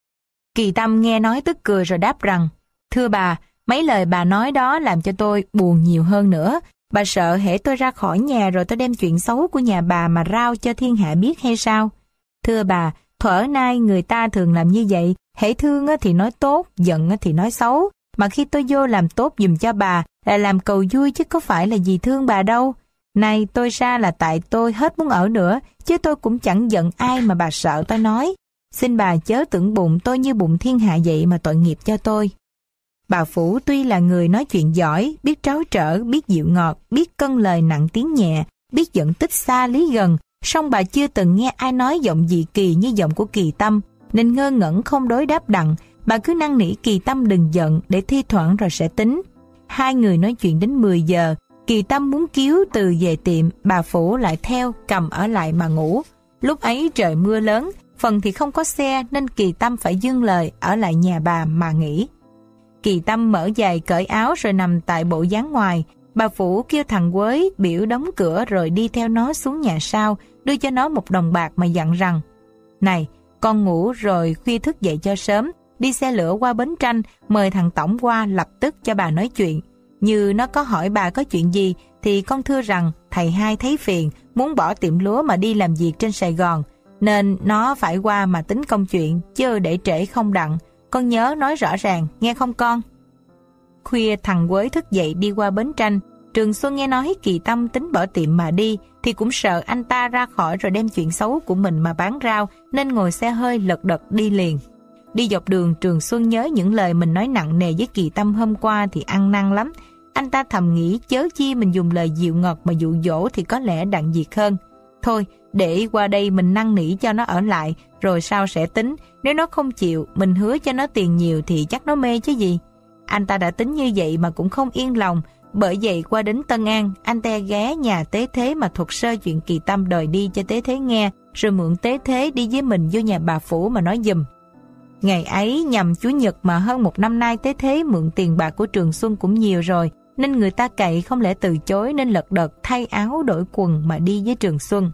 Kỳ Tâm nghe nói tức cười rồi đáp rằng: thưa bà, mấy lời bà nói đó làm cho tôi buồn nhiều hơn nữa. Bà sợ hễ tôi ra khỏi nhà rồi tôi đem chuyện xấu của nhà bà mà rao cho thiên hạ biết hay sao? Thưa bà, thuở nay người ta thường làm như vậy, hễ thương thì nói tốt, giận thì nói xấu. Mà khi tôi vô làm tốt giùm cho bà là làm cầu vui chứ có phải là vì thương bà đâu. Này tôi ra là tại tôi hết muốn ở nữa, chứ tôi cũng chẳng giận ai mà bà sợ tôi nói. Xin bà chớ tưởng bụng tôi như bụng thiên hạ vậy mà tội nghiệp cho tôi. Bà Phủ tuy là người nói chuyện giỏi, biết tráo trở, biết dịu ngọt, biết cân lời nặng tiếng nhẹ, biết dẫn tích xa lý gần, song bà chưa từng nghe ai nói giọng dị kỳ như giọng của Kỳ Tâm, nên ngơ ngẩn không đối đáp đặng. Bà cứ năn nỉ Kỳ Tâm đừng giận để thi thoảng rồi sẽ tính. Hai người nói chuyện đến 10 giờ, Kỳ Tâm muốn cứu từ về tiệm, bà Phủ lại theo cầm ở lại mà ngủ. Lúc ấy trời mưa lớn, phần thì không có xe nên Kỳ Tâm phải dâng lời ở lại nhà bà mà nghỉ. Kỳ Tâm mở giày cởi áo rồi nằm tại bộ dáng ngoài. Bà Phủ kêu thằng Quới biểu đóng cửa rồi đi theo nó xuống nhà sau, đưa cho nó 1 đồng bạc mà dặn rằng: này, con ngủ rồi khuya thức dậy cho sớm, đi xe lửa qua Bến Tranh, mời thằng Tổng qua lập tức cho bà nói chuyện. Như nó có hỏi bà có chuyện gì thì con thưa rằng thầy hai thấy phiền, muốn bỏ tiệm lúa mà đi làm việc trên Sài Gòn, nên nó phải qua mà tính công chuyện, chứ để trễ không đặng. Con nhớ nói rõ ràng, nghe không con? Khuya thằng Quới thức dậy đi qua Bến Tranh. Trường Xuân nghe nói Kỳ Tâm tính bỏ tiệm mà đi, thì cũng sợ anh ta ra khỏi rồi đem chuyện xấu của mình mà bán rao, nên ngồi xe hơi lật đật đi liền. Đi dọc đường, Trường Xuân nhớ những lời mình nói nặng nề với Kỳ Tâm hôm qua thì ăn năn lắm. Anh ta thầm nghĩ chớ chi mình dùng lời dịu ngọt mà dụ dỗ thì có lẽ đặng việc hơn. Thôi, để qua đây mình năn nỉ cho nó ở lại, rồi sau sẽ tính. Nếu nó không chịu, mình hứa cho nó tiền nhiều thì chắc nó mê chứ gì. Anh ta đã tính như vậy mà cũng không yên lòng. Bởi vậy qua đến Tân An, anh ta ghé nhà Tế Thế mà thuật sơ chuyện Kỳ Tâm đòi đi cho Tế Thế nghe, rồi mượn Tế Thế đi với mình vô nhà bà Phủ mà nói giùm. Ngày ấy nhằm Chủ nhật mà hơn 1 năm nay Tế Thế mượn tiền bạc của Trường Xuân cũng nhiều rồi, nên người ta cậy không lẽ từ chối, nên lật đật thay áo đổi quần mà đi với Trường Xuân.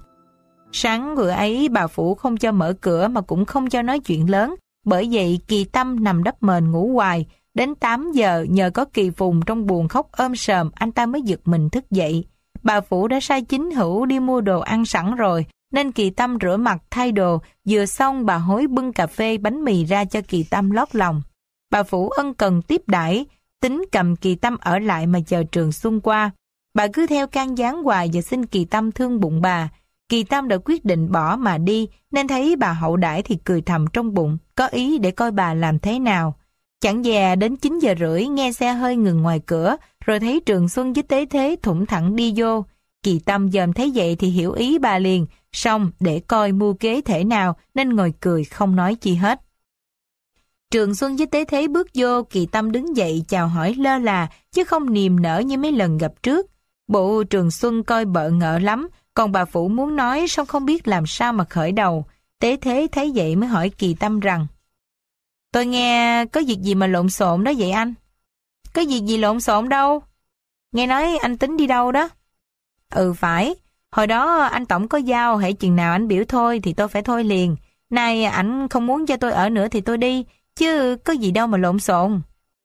Sáng bữa ấy bà Phủ không cho mở cửa mà cũng không cho nói chuyện lớn, bởi vậy Kỳ Tâm nằm đắp mền ngủ hoài. Đến 8 giờ nhờ có Kỳ Phùng trong buồng khóc ôm sờm, anh ta mới giật mình thức dậy. Bà Phủ đã sai Chính Hữu đi mua đồ ăn sẵn rồi, nên Kỳ Tâm rửa mặt thay đồ, vừa xong bà hối bưng cà phê bánh mì ra cho Kỳ Tâm lót lòng. Bà Phủ ân cần tiếp đãi, tính cầm Kỳ Tâm ở lại mà chờ Trường Xuân qua. Bà cứ theo can gián hoài và xin Kỳ Tâm thương bụng bà. Kỳ Tâm đã quyết định bỏ mà đi, nên thấy bà hậu đãi thì cười thầm trong bụng, có ý để coi bà làm thế nào. Chẳng dè đến 9 giờ rưỡi nghe xe hơi ngừng ngoài cửa, rồi thấy Trường Xuân với Tế Thế thủng thẳng đi vô. Kỳ Tâm dòm thấy vậy thì hiểu ý bà liền, xong để coi mưu kế thể nào nên ngồi cười không nói chi hết. Trường Xuân với Tế Thế bước vô, Kỳ Tâm đứng dậy chào hỏi lơ là, chứ không niềm nở như mấy lần gặp trước. Bộ Trường Xuân coi bợ ngỡ lắm, còn bà Phủ muốn nói xong không biết làm sao mà khởi đầu. Tế Thế thấy vậy mới hỏi Kỳ Tâm rằng: tôi nghe có việc gì mà lộn xộn đó vậy anh? Có việc gì lộn xộn đâu. Nghe nói anh tính đi đâu đó? Ừ phải, hồi đó anh Tổng có giao hễ chừng nào anh biểu thôi thì tôi phải thôi liền. Nay ảnh không muốn cho tôi ở nữa thì tôi đi, chứ có gì đâu mà lộn xộn.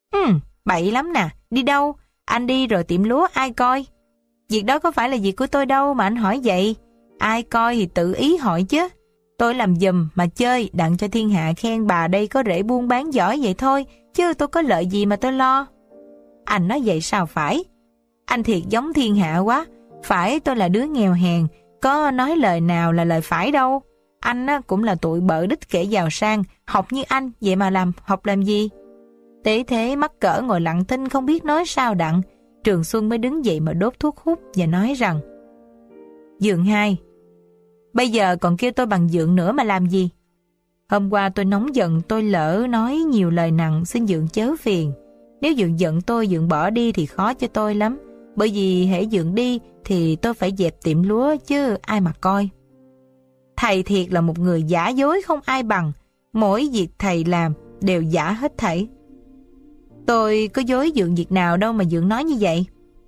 Bậy lắm nè, đi đâu? Anh đi rồi tiệm lúa ai coi? Việc đó có phải là việc của tôi đâu mà anh hỏi vậy. Ai coi thì tự ý hỏi chứ. Tôi làm giùm mà chơi, đặng cho thiên hạ khen bà đây có rễ buôn bán giỏi vậy thôi, chứ tôi có lợi gì mà tôi lo. Anh nói vậy sao phải? Anh thiệt giống thiên hạ quá. Phải tôi là đứa nghèo hèn, có nói lời nào là lời phải đâu. Anh cũng là tụi bợ đích kể giàu sang, học như anh, vậy mà học làm gì? Tế thế mắc cỡ ngồi lặng thinh không biết nói sao đặng. Trường Xuân mới đứng dậy mà đốt thuốc hút và nói rằng: Dượng hai, bây giờ còn kêu tôi bằng dượng nữa mà làm gì? Hôm qua tôi nóng giận, tôi lỡ nói nhiều lời nặng, xin dượng chớ phiền. Nếu dượng giận tôi, dượng bỏ đi thì khó cho tôi lắm. Bởi vì hễ dượng đi thì tôi phải dẹp tiệm lúa chứ ai mà coi. Thầy thiệt là một người giả dối không ai bằng. Mỗi việc thầy làm đều giả hết thảy. Tôi có dối dượng việc nào đâu mà dượng nói như vậy.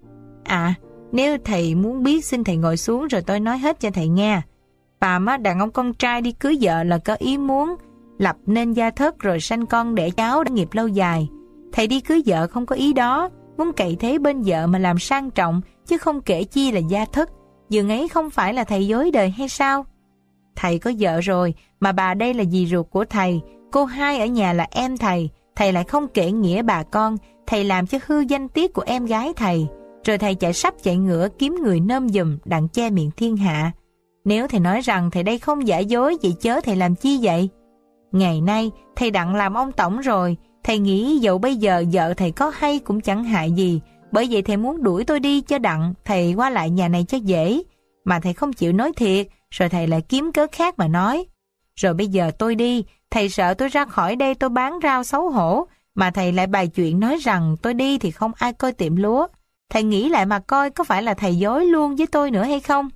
À, nếu thầy muốn biết xin thầy ngồi xuống rồi tôi nói hết cho thầy nghe. Phàm đàn ông con trai đi cưới vợ là có ý muốn lập nên gia thất rồi sanh con đẻ cháu để nghiệp lâu dài. Thầy đi cưới vợ không có ý đó, muốn cậy thế bên vợ mà làm sang trọng, chứ không kể chi là gia thất. Dường ấy không phải là thầy dối đời hay sao? Thầy có vợ rồi, mà bà đây là dì ruột của thầy, cô hai ở nhà là em thầy. Thầy lại không kể nghĩa bà con, thầy làm cho hư danh tiết của em gái thầy. Rồi thầy chạy sắp chạy ngựa kiếm người nơm giùm đặng che miệng thiên hạ. Nếu thầy nói rằng thầy đây không giả dối, vậy chớ thầy làm chi vậy? Ngày nay thầy đặng làm ông tổng rồi, thầy nghĩ dẫu bây giờ vợ thầy có hay cũng chẳng hại gì. Bởi vậy thầy muốn đuổi tôi đi cho đặng thầy qua lại nhà này cho dễ. Mà thầy không chịu nói thiệt, rồi thầy lại kiếm cớ khác mà nói. Rồi bây giờ tôi đi, thầy sợ tôi ra khỏi đây tôi bán rau xấu hổ, mà thầy lại bày chuyện nói rằng tôi đi thì không ai coi tiệm lúa. Thầy nghĩ lại mà coi có phải là thầy dối luôn với tôi nữa hay không?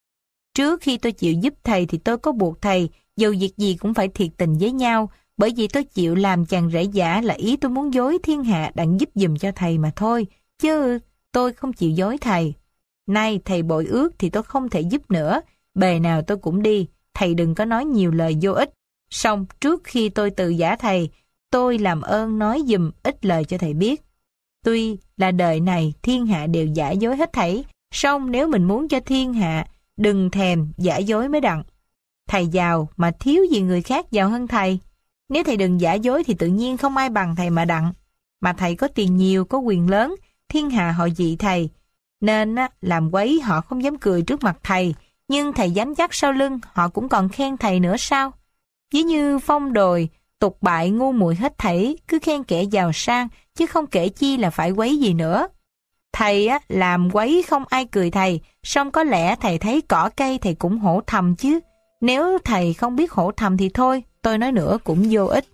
Trước khi tôi chịu giúp thầy thì tôi có buộc thầy, dù việc gì cũng phải thiệt tình với nhau, bởi vì tôi chịu làm chàng rể giả là ý tôi muốn dối thiên hạ đặng giúp giùm cho thầy mà thôi, chứ tôi không chịu dối thầy. Nay thầy bội ước thì tôi không thể giúp nữa, bề nào tôi cũng đi, thầy đừng có nói nhiều lời vô ích. Xong trước khi tôi từ giả thầy, tôi làm ơn nói giùm ít lời cho thầy biết. Tuy là đời này thiên hạ đều giả dối hết thảy, song nếu mình muốn cho thiên hạ đừng thèm giả dối mới đặng. Thầy giàu mà thiếu gì người khác giàu hơn thầy. Nếu thầy đừng giả dối thì tự nhiên không ai bằng thầy mà đặng. Mà thầy có tiền nhiều, có quyền lớn, thiên hạ họ dị thầy. Nên làm quấy họ không dám cười trước mặt thầy, nhưng thầy dám chắc sau lưng họ cũng còn khen thầy nữa sao? Ví như phong đồi, tục bại ngu muội hết thảy, cứ khen kẻ giàu sang, chứ không kể chi là phải quấy gì nữa. Thầy làm quấy không ai cười thầy, song có lẽ thầy thấy cỏ cây thầy cũng hổ thầm chứ. Nếu thầy không biết hổ thầm thì thôi, tôi nói nữa cũng vô ích.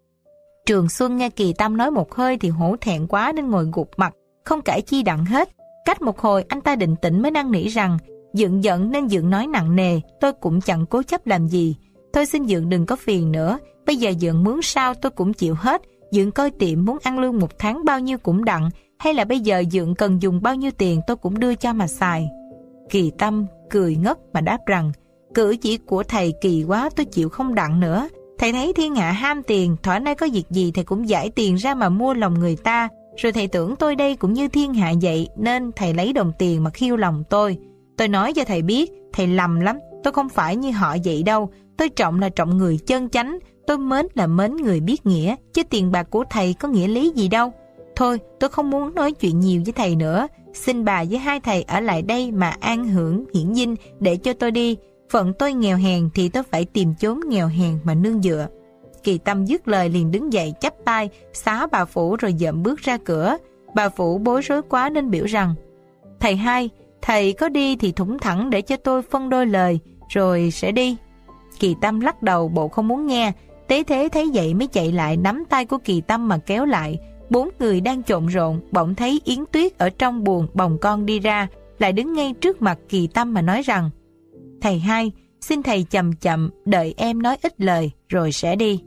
Trường Xuân nghe Kỳ Tâm nói một hơi thì hổ thẹn quá nên ngồi gục mặt, không cãi chi đặng hết. Cách một hồi anh ta định tĩnh mới năn nỉ rằng, dượng giận nên dượng nói nặng nề, tôi cũng chẳng cố chấp làm gì. Thôi xin dượng đừng có phiền nữa, bây giờ dượng mướn sao tôi cũng chịu hết. Dượng coi tiệm muốn ăn lương một tháng bao nhiêu cũng đặng, hay là bây giờ dượng cần dùng bao nhiêu tiền tôi cũng đưa cho mà xài. Kỳ Tâm cười ngất mà đáp rằng, cử chỉ của thầy kỳ quá, tôi chịu không đặng nữa. Thầy thấy thiên hạ ham tiền, thỏa nay có việc gì thầy cũng giải tiền ra mà mua lòng người ta. Rồi thầy tưởng tôi đây cũng như thiên hạ vậy, nên thầy lấy đồng tiền mà khiêu lòng tôi. Tôi nói cho thầy biết, thầy lầm lắm, tôi không phải như họ vậy đâu. Tôi trọng là trọng người chân chánh, tôi mến là mến người biết nghĩa, chứ tiền bạc của thầy có nghĩa lý gì đâu. Thôi, tôi không muốn nói chuyện nhiều với thầy nữa. Xin bà với hai thầy ở lại đây mà an hưởng hiển dinh để cho tôi đi. Phận tôi nghèo hèn thì tôi phải tìm chốn nghèo hèn mà nương dựa. Kỳ Tâm dứt lời liền đứng dậy chắp tay xá bà Phủ rồi dậm bước ra cửa. Bà Phủ bối rối quá nên biểu rằng, thầy hai, thầy có đi thì thủng thẳng để cho tôi phân đôi lời rồi sẽ đi. Kỳ Tâm lắc đầu bộ không muốn nghe. Tế Thế thấy vậy mới chạy lại nắm tay của Kỳ Tâm mà kéo lại. Bốn người đang trộn rộn bỗng thấy Yến Tuyết ở trong buồng bồng con đi ra, lại đứng ngay trước mặt Kỳ Tâm mà nói rằng, thầy hai, xin thầy chậm chậm đợi em nói ít lời rồi sẽ đi.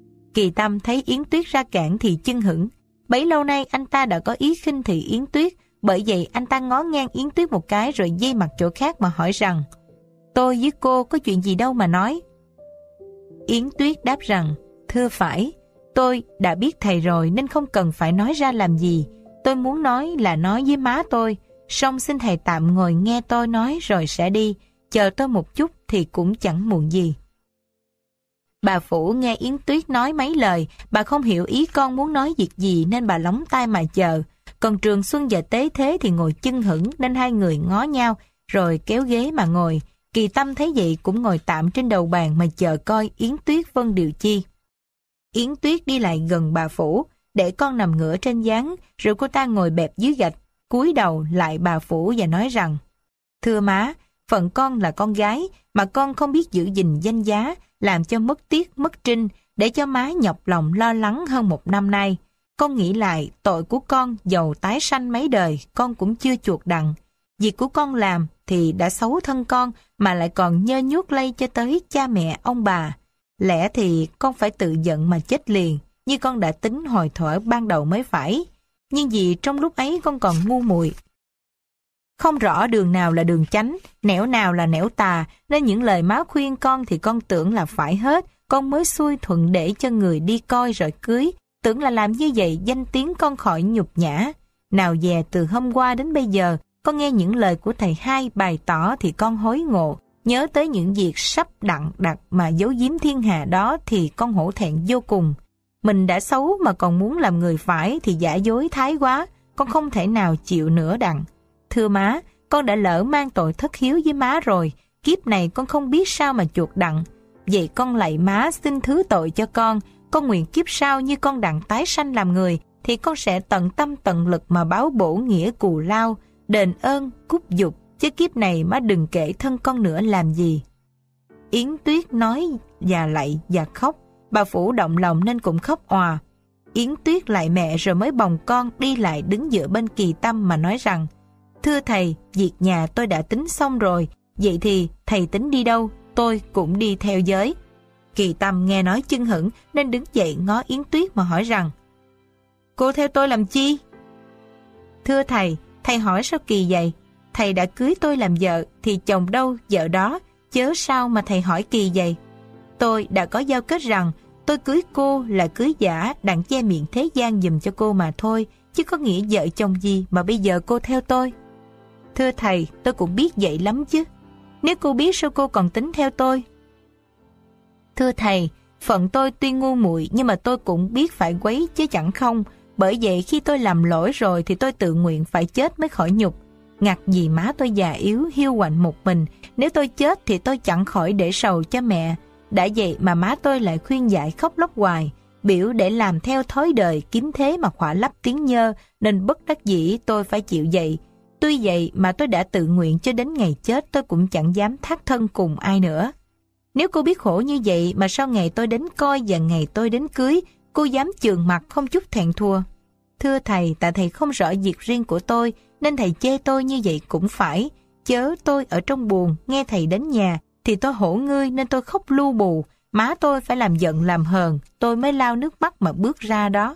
Kỳ Tâm thấy Yến Tuyết ra cản thì chưng hửng. Bấy lâu nay anh ta đã có ý khinh thị Yến Tuyết, bởi vậy anh ta ngó ngang Yến Tuyết một cái rồi dây mặt chỗ khác mà hỏi rằng, tôi với cô có chuyện gì đâu mà nói. Yến Tuyết đáp rằng, thưa phải, tôi đã biết thầy rồi nên không cần phải nói ra làm gì. Tôi muốn nói là nói với má tôi, song xin thầy tạm ngồi nghe tôi nói rồi sẽ đi. Chờ tôi một chút thì cũng chẳng muộn gì. Bà Phủ nghe Yến Tuyết nói mấy lời, bà không hiểu ý con muốn nói việc gì nên bà lóng tai mà chờ. Còn Trường Xuân và Tế Thế thì ngồi chưng hửng nên hai người ngó nhau rồi kéo ghế mà ngồi. Kỳ Tâm thấy vậy cũng ngồi tạm trên đầu bàn mà chờ coi Yến Tuyết phân điều chi. Yến Tuyết đi lại gần bà Phủ, để con nằm ngửa trên gián, rồi cô ta ngồi bẹp dưới gạch, cúi đầu lại bà Phủ và nói rằng: Thưa má, phận con là con gái, mà con không biết giữ gìn danh giá, làm cho mất tiết mất trinh, để cho má nhọc lòng lo lắng hơn 1 năm nay. Con nghĩ lại, tội của con dầu tái sanh mấy đời, con cũng chưa chuộc đặng. Việc của con làm thì đã xấu thân con, mà lại còn nhơ nhuốc lây cho tới cha mẹ ông bà. Lẽ thì con phải tự giận mà chết liền, như con đã tính hồi thuở ban đầu mới phải. Nhưng vì trong lúc ấy con còn ngu muội, không rõ đường nào là đường chánh, nẻo nào là nẻo tà, nên những lời má khuyên con thì con tưởng là phải hết, con mới xuôi thuận để cho người đi coi rồi cưới, tưởng là làm như vậy danh tiếng con khỏi nhục nhã. Nào dè từ hôm qua đến bây giờ, con nghe những lời của thầy hai bày tỏ thì con hối ngộ, nhớ tới những việc sắp đặng đặt mà giấu giếm thiên hạ đó thì con hổ thẹn vô cùng. Mình đã xấu mà còn muốn làm người phải thì giả dối thái quá, con không thể nào chịu nữa đặng. Thưa má, con đã lỡ mang tội thất hiếu với má rồi, kiếp này con không biết sao mà chuộc đặng. Vậy con lạy má xin thứ tội cho con nguyện kiếp sau như con đặng tái sanh làm người, thì con sẽ tận tâm tận lực mà báo bổ nghĩa cù lao, đền ơn, cúc dục, chứ kiếp này má đừng kể thân con nữa làm gì. Yến Tuyết nói và lạy và khóc, bà Phủ động lòng nên cũng khóc òa. Yến Tuyết lạy mẹ rồi mới bồng con đi lại đứng giữa bên Kỳ Tâm mà nói rằng: Thưa thầy, việc nhà tôi đã tính xong rồi, vậy thì thầy tính đi đâu, tôi cũng đi theo giới. Kỳ Tâm nghe nói chưng hửng nên đứng dậy ngó Yến Tuyết mà hỏi rằng: Cô theo tôi làm chi? Thưa thầy hỏi sao kỳ vậy? Thầy đã cưới tôi làm vợ thì chồng đâu vợ đó, chớ sao mà thầy hỏi kỳ vậy? Tôi đã có giao kết rằng tôi cưới cô là cưới giả đặng che miệng thế gian giùm cho cô mà thôi, chứ có nghĩa vợ chồng gì mà bây giờ cô theo tôi. Thưa thầy, tôi cũng biết vậy lắm chứ. Nếu cô biết sao cô còn tính theo tôi? Thưa thầy, phận tôi tuy ngu muội nhưng mà tôi cũng biết phải quấy chứ chẳng không. Bởi vậy khi tôi làm lỗi rồi thì tôi tự nguyện phải chết mới khỏi nhục. Ngặt gì má tôi già yếu hiu quạnh một mình, nếu tôi chết thì tôi chẳng khỏi để sầu cho mẹ. Đã vậy mà má tôi lại khuyên dạy khóc lóc hoài, biểu để làm theo thói đời kiếm thế mà khỏa lấp tiếng nhơ, nên bất đắc dĩ tôi phải chịu vậy. Tuy vậy mà tôi đã tự nguyện cho đến ngày chết tôi cũng chẳng dám thác thân cùng ai nữa. Nếu cô biết khổ như vậy mà sau ngày tôi đến coi và ngày tôi đến cưới, cô dám chườn mặt không chút thẹn thua. Thưa thầy, tại thầy không rõ việc riêng của tôi, nên thầy chê tôi như vậy cũng phải. Chớ tôi ở trong buồn, nghe thầy đến nhà, thì tôi hổ ngươi nên tôi khóc lu bù. Má tôi phải làm giận làm hờn, tôi mới lau nước mắt mà bước ra đó.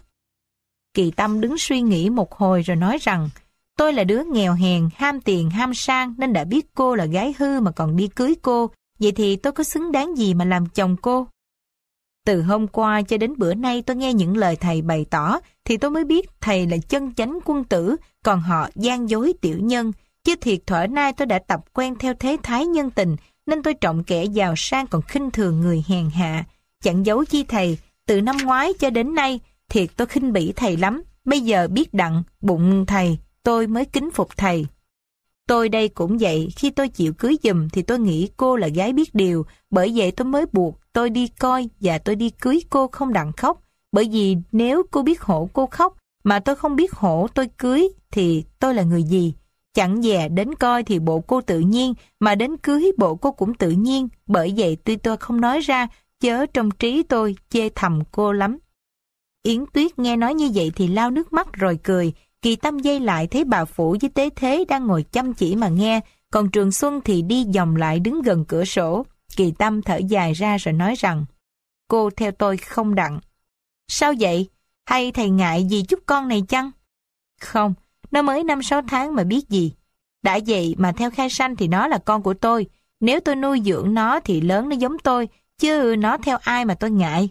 Kỳ Tâm đứng suy nghĩ một hồi rồi nói rằng: Tôi là đứa nghèo hèn, ham tiền ham sang, nên đã biết cô là gái hư mà còn đi cưới cô. Vậy thì tôi có xứng đáng gì mà làm chồng cô? Từ hôm qua cho đến bữa nay tôi nghe những lời thầy bày tỏ, thì tôi mới biết thầy là chân chánh quân tử, còn họ gian dối tiểu nhân. Chứ thiệt thuở nay tôi đã tập quen theo thế thái nhân tình, nên tôi trọng kẻ giàu sang còn khinh thường người hèn hạ. Chẳng giấu chi thầy, từ năm ngoái cho đến nay, thiệt tôi khinh bỉ thầy lắm. Bây giờ biết đặng, bụng thầy, tôi mới kính phục thầy. Tôi đây cũng vậy, khi tôi chịu cưới giùm thì tôi nghĩ cô là gái biết điều, bởi vậy tôi mới buộc tôi đi coi và tôi đi cưới cô không đặng khóc. Bởi vì nếu cô biết hổ cô khóc, mà tôi không biết hổ tôi cưới, thì tôi là người gì? Chẳng dè đến coi thì bộ cô tự nhiên, mà đến cưới bộ cô cũng tự nhiên. Bởi vậy tuy tôi không nói ra, chớ trong trí tôi chê thầm cô lắm. Yến Tuyết nghe nói như vậy thì lau nước mắt rồi cười. Kỳ Tâm dây lại thấy bà Phủ với Tế Thế đang ngồi chăm chỉ mà nghe, còn Trường Xuân thì đi vòng lại đứng gần cửa sổ. Kỳ Tâm thở dài ra rồi nói rằng: Cô theo tôi không đặng. Sao vậy? Hay thầy ngại gì chút con này chăng? Không, nó mới 5-6 tháng mà biết gì. Đã vậy mà theo khai sanh thì nó là con của tôi. Nếu tôi nuôi dưỡng nó thì lớn nó giống tôi, chứ nó theo ai mà tôi ngại.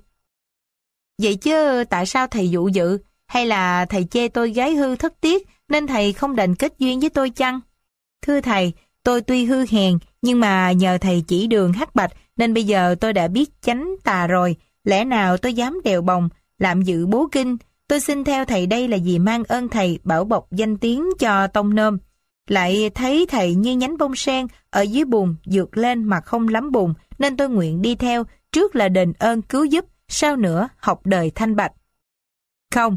Vậy chứ tại sao thầy dụ dự? Hay là thầy chê tôi gái hư thất tiết nên thầy không đành kết duyên với tôi chăng? Thưa thầy, tôi tuy hư hèn nhưng mà nhờ thầy chỉ đường hắc bạch nên bây giờ tôi đã biết chánh tà rồi. Lẽ nào tôi dám đèo bồng, làm dự bố kinh? Tôi xin theo thầy đây là vì mang ơn thầy bảo bọc danh tiếng cho tông nôm. Lại thấy thầy như nhánh bông sen ở dưới bùn vượt lên mà không lắm bùn, nên tôi nguyện đi theo, trước là đền ơn cứu giúp, sau nữa học đời thanh bạch. Không,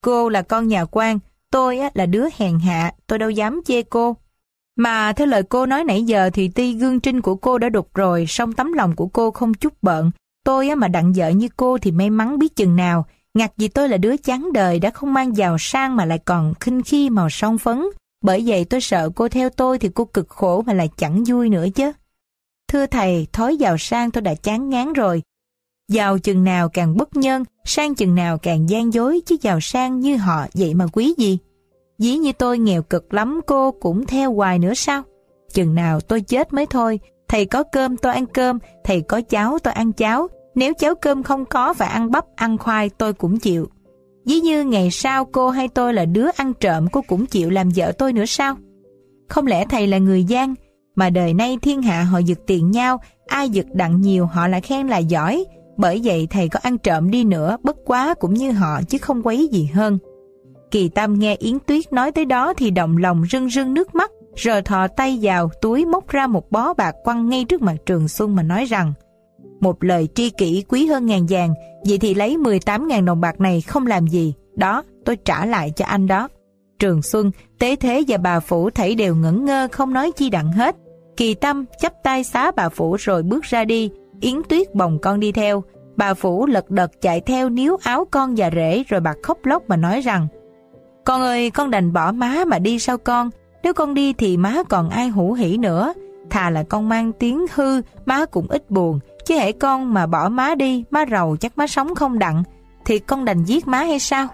cô là con nhà quan, tôi là đứa hèn hạ, tôi đâu dám chê cô. Mà theo lời cô nói nãy giờ thì tuy gương trinh của cô đã đục rồi, song tấm lòng của cô không chút bợn. Tôi mà đặng vợ như cô thì may mắn biết chừng nào. Ngặt vì tôi là đứa chán đời, đã không mang giàu sang mà lại còn khinh khi màu son phấn. Bởi vậy tôi sợ cô theo tôi thì cô cực khổ mà lại chẳng vui nữa chứ. Thưa thầy, thói giàu sang tôi đã chán ngán rồi. Giàu chừng nào càng bất nhân, sang chừng nào càng gian dối, chứ giàu sang như họ vậy mà quý gì. Dĩ như tôi nghèo cực lắm, cô cũng theo hoài nữa sao? Chừng nào tôi chết mới thôi. Thầy có cơm tôi ăn cơm, thầy có cháo tôi ăn cháo. Nếu cháo cơm không có và ăn bắp, ăn khoai tôi cũng chịu. Dĩ như ngày sau cô hay tôi là đứa ăn trộm, cô cũng chịu làm vợ tôi nữa sao? Không lẽ thầy là người gian? Mà đời nay thiên hạ họ giật tiền nhau, ai giật đặng nhiều họ lại khen là giỏi. Bởi vậy thầy có ăn trộm đi nữa, bất quá cũng như họ chứ không quấy gì hơn. Kỳ Tâm nghe Yến Tuyết nói tới đó thì động lòng rưng rưng nước mắt, rồi thò tay vào túi móc ra một bó bạc quăng ngay trước mặt Trường Xuân mà nói rằng: một lời tri kỷ quý hơn ngàn vàng, vậy thì lấy 18.000 đồng bạc này không làm gì, đó tôi trả lại cho anh đó. Trường Xuân, Tế Thế và bà Phủ thảy đều ngẩn ngơ không nói chi đặng hết. Kỳ Tâm chắp tay xá bà Phủ rồi bước ra đi. Yến Tuyết bồng con đi theo. Bà Phủ lật đật chạy theo níu áo con và rể, rồi bà khóc lóc mà nói rằng: con ơi, con đành bỏ má mà đi sao con? Nếu con đi thì má còn ai hủ hỉ nữa. Thà là con mang tiếng hư, má cũng ít buồn. Chứ hễ con mà bỏ má đi, má rầu chắc má sống không đặng. Thì con đành giết má hay sao?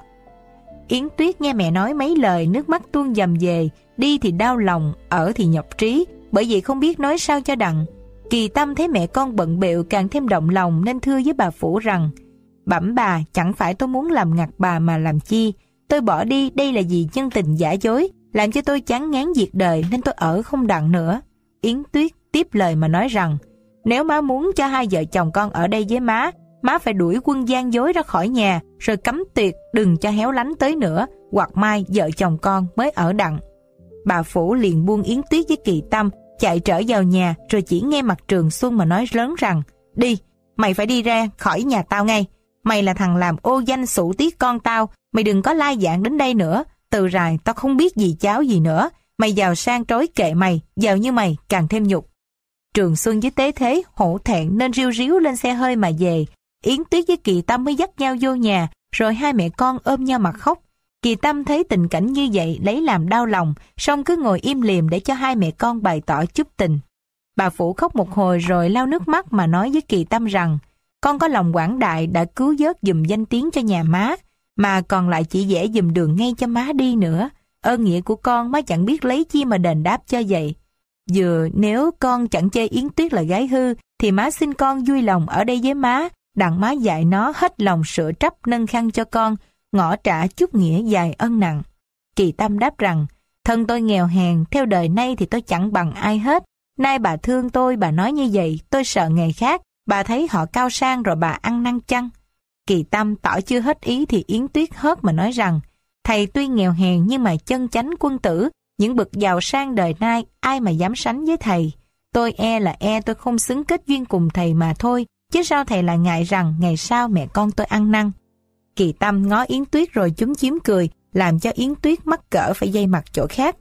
Yến Tuyết nghe mẹ nói mấy lời, nước mắt tuôn dầm về. Đi thì đau lòng, ở thì nhọc trí, bởi vậy không biết nói sao cho đặng. Kỳ Tâm thấy mẹ con bận bịu càng thêm động lòng, nên thưa với bà Phủ rằng: bẩm bà, chẳng phải tôi muốn làm ngặt bà mà làm chi. Tôi bỏ đi đây là vì nhân tình giả dối, làm cho tôi chán ngán việc đời, nên tôi ở không đặng nữa. Yến Tuyết tiếp lời mà nói rằng: nếu má muốn cho hai vợ chồng con ở đây với má phải đuổi quân gian dối ra khỏi nhà, rồi cấm tuyệt đừng cho héo lánh tới nữa, hoặc mai vợ chồng con mới ở đặng. Bà Phủ liền buông Yến Tuyết với Kỳ Tâm, chạy trở vào nhà, rồi chỉ nghe mặt Trường Xuân mà nói lớn rằng: đi, mày phải đi ra khỏi nhà tao ngay. Mày là thằng làm ô danh xụ tiết con tao, mày đừng có lai dạng đến đây nữa. Từ rày tao không biết gì cháu gì nữa. Mày giàu sang trói kệ mày, giàu như mày càng thêm nhục. Trường Xuân với Tế Thế hổ thẹn nên riu ríu lên xe hơi mà về. Yến Tuyết với Kỳ Tâm mới dắt nhau vô nhà, rồi hai mẹ con ôm nhau mà khóc. Kỳ Tâm thấy tình cảnh như vậy lấy làm đau lòng, song cứ ngồi im lìm để cho hai mẹ con bày tỏ chút tình. Bà Phủ khóc một hồi rồi lau nước mắt mà nói với Kỳ Tâm rằng: con có lòng quảng đại đã cứu vớt giùm danh tiếng cho nhà má, mà còn lại chỉ vẽ giùm đường ngay cho má đi nữa. Ơn nghĩa của con má chẳng biết lấy chi mà đền đáp cho vậy. Vừa nếu con chẳng chê Yến Tuyết là gái hư, thì má xin con vui lòng ở đây với má, đặng má dạy nó hết lòng sửa trắp nâng khăn cho con, ngỏ trả chút nghĩa dài ân nặng. Kỳ Tâm đáp rằng: thân tôi nghèo hèn, theo đời nay thì tôi chẳng bằng ai hết. Nay bà thương tôi, bà nói như vậy, tôi sợ ngày khác bà thấy họ cao sang rồi bà ăn năn chăng? Kỳ Tâm tỏ chưa hết ý thì Yến Tuyết hớt mà nói rằng: thầy tuy nghèo hèn nhưng mà chân chánh quân tử, những bậc giàu sang đời nay ai mà dám sánh với thầy. Tôi tôi không xứng kết duyên cùng thầy mà thôi, chứ sao thầy lại ngại rằng ngày sau mẹ con tôi ăn năn. Kỳ Tâm ngó Yến Tuyết rồi chúm chím cười, làm cho Yến Tuyết mắc cỡ phải dây mặt chỗ khác.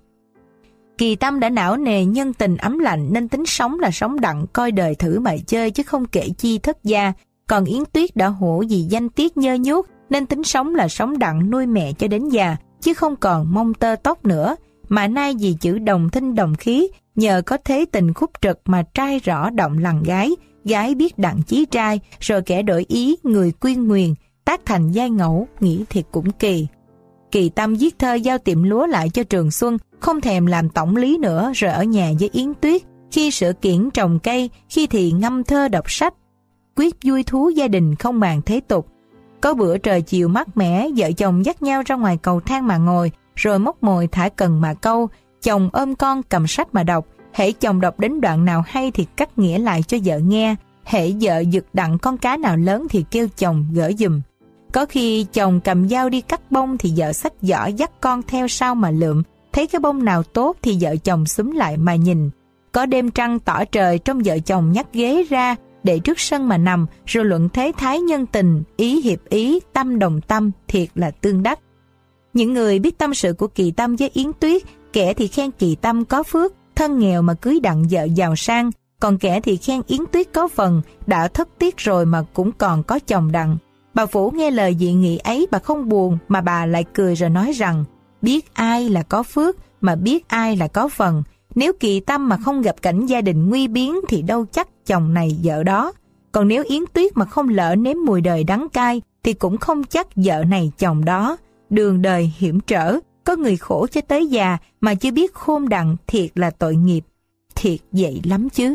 Kỳ Tâm đã não nề nhân tình ấm lạnh nên tính sống là sống đặng, coi đời thử mà chơi chứ không kể chi thất gia. Còn Yến Tuyết đã hổ vì danh tiết nhơ nhuốc nên tính sống là sống đặng nuôi mẹ cho đến già, chứ không còn mong tơ tóc nữa. Mà nay vì chữ đồng thinh đồng khí, nhờ có thế tình khúc trực mà trai rõ động lòng gái, gái biết đặng chí trai, rồi kẻ đổi ý, người quyên nguyền, tác thành giai ngẫu, nghĩ thiệt cũng kỳ. Kỳ Tâm viết thơ giao tiệm lúa lại cho Trường Xuân, không thèm làm tổng lý nữa, rồi ở nhà với Yến Tuyết, khi sự kiển trồng cây, khi thì ngâm thơ đọc sách, quyết vui thú gia đình không màng thế tục. Có bữa trời chiều mát mẻ, vợ chồng dắt nhau ra ngoài cầu thang mà ngồi, rồi móc mồi thả cần mà câu, chồng ôm con cầm sách mà đọc. Hễ chồng đọc đến đoạn nào hay thì cắt nghĩa lại cho vợ nghe, hễ vợ giật đặng con cá nào lớn thì kêu chồng gỡ giùm. Có khi chồng cầm dao đi cắt bông thì vợ xách giỏ dắt con theo sau mà lượm, thấy cái bông nào tốt thì vợ chồng xúm lại mà nhìn. Có đêm trăng tỏ trời, trong vợ chồng nhắc ghế ra để trước sân mà nằm, rồi luận thế thái nhân tình, ý hiệp ý, tâm đồng tâm, thiệt là tương đắc. Những người biết tâm sự của Kỳ Tâm với Yến Tuyết, kẻ thì khen Kỳ Tâm có phước, thân nghèo mà cưới đặng vợ giàu sang, còn kẻ thì khen Yến Tuyết có phần, đã thất tiết rồi mà cũng còn có chồng đặng. Bà Phủ nghe lời dị nghị ấy, bà không buồn mà bà lại cười rồi nói rằng: biết ai là có phước mà biết ai là có phần. Nếu Kỳ Tâm mà không gặp cảnh gia đình nguy biến thì đâu chắc chồng này vợ đó. Còn nếu Yến Tuyết mà không lỡ nếm mùi đời đắng cay thì cũng không chắc vợ này chồng đó. Đường đời hiểm trở, có người khổ cho tới già mà chưa biết khôn đặng, thiệt là tội nghiệp. Thiệt vậy lắm chứ.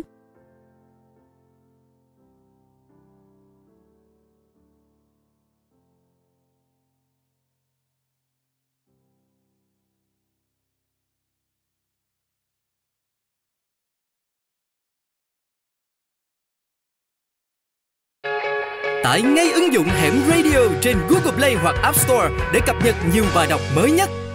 Tải ngay ứng dụng Hẻm Radio trên Google Play hoặc App Store để cập nhật nhiều bài đọc mới nhất.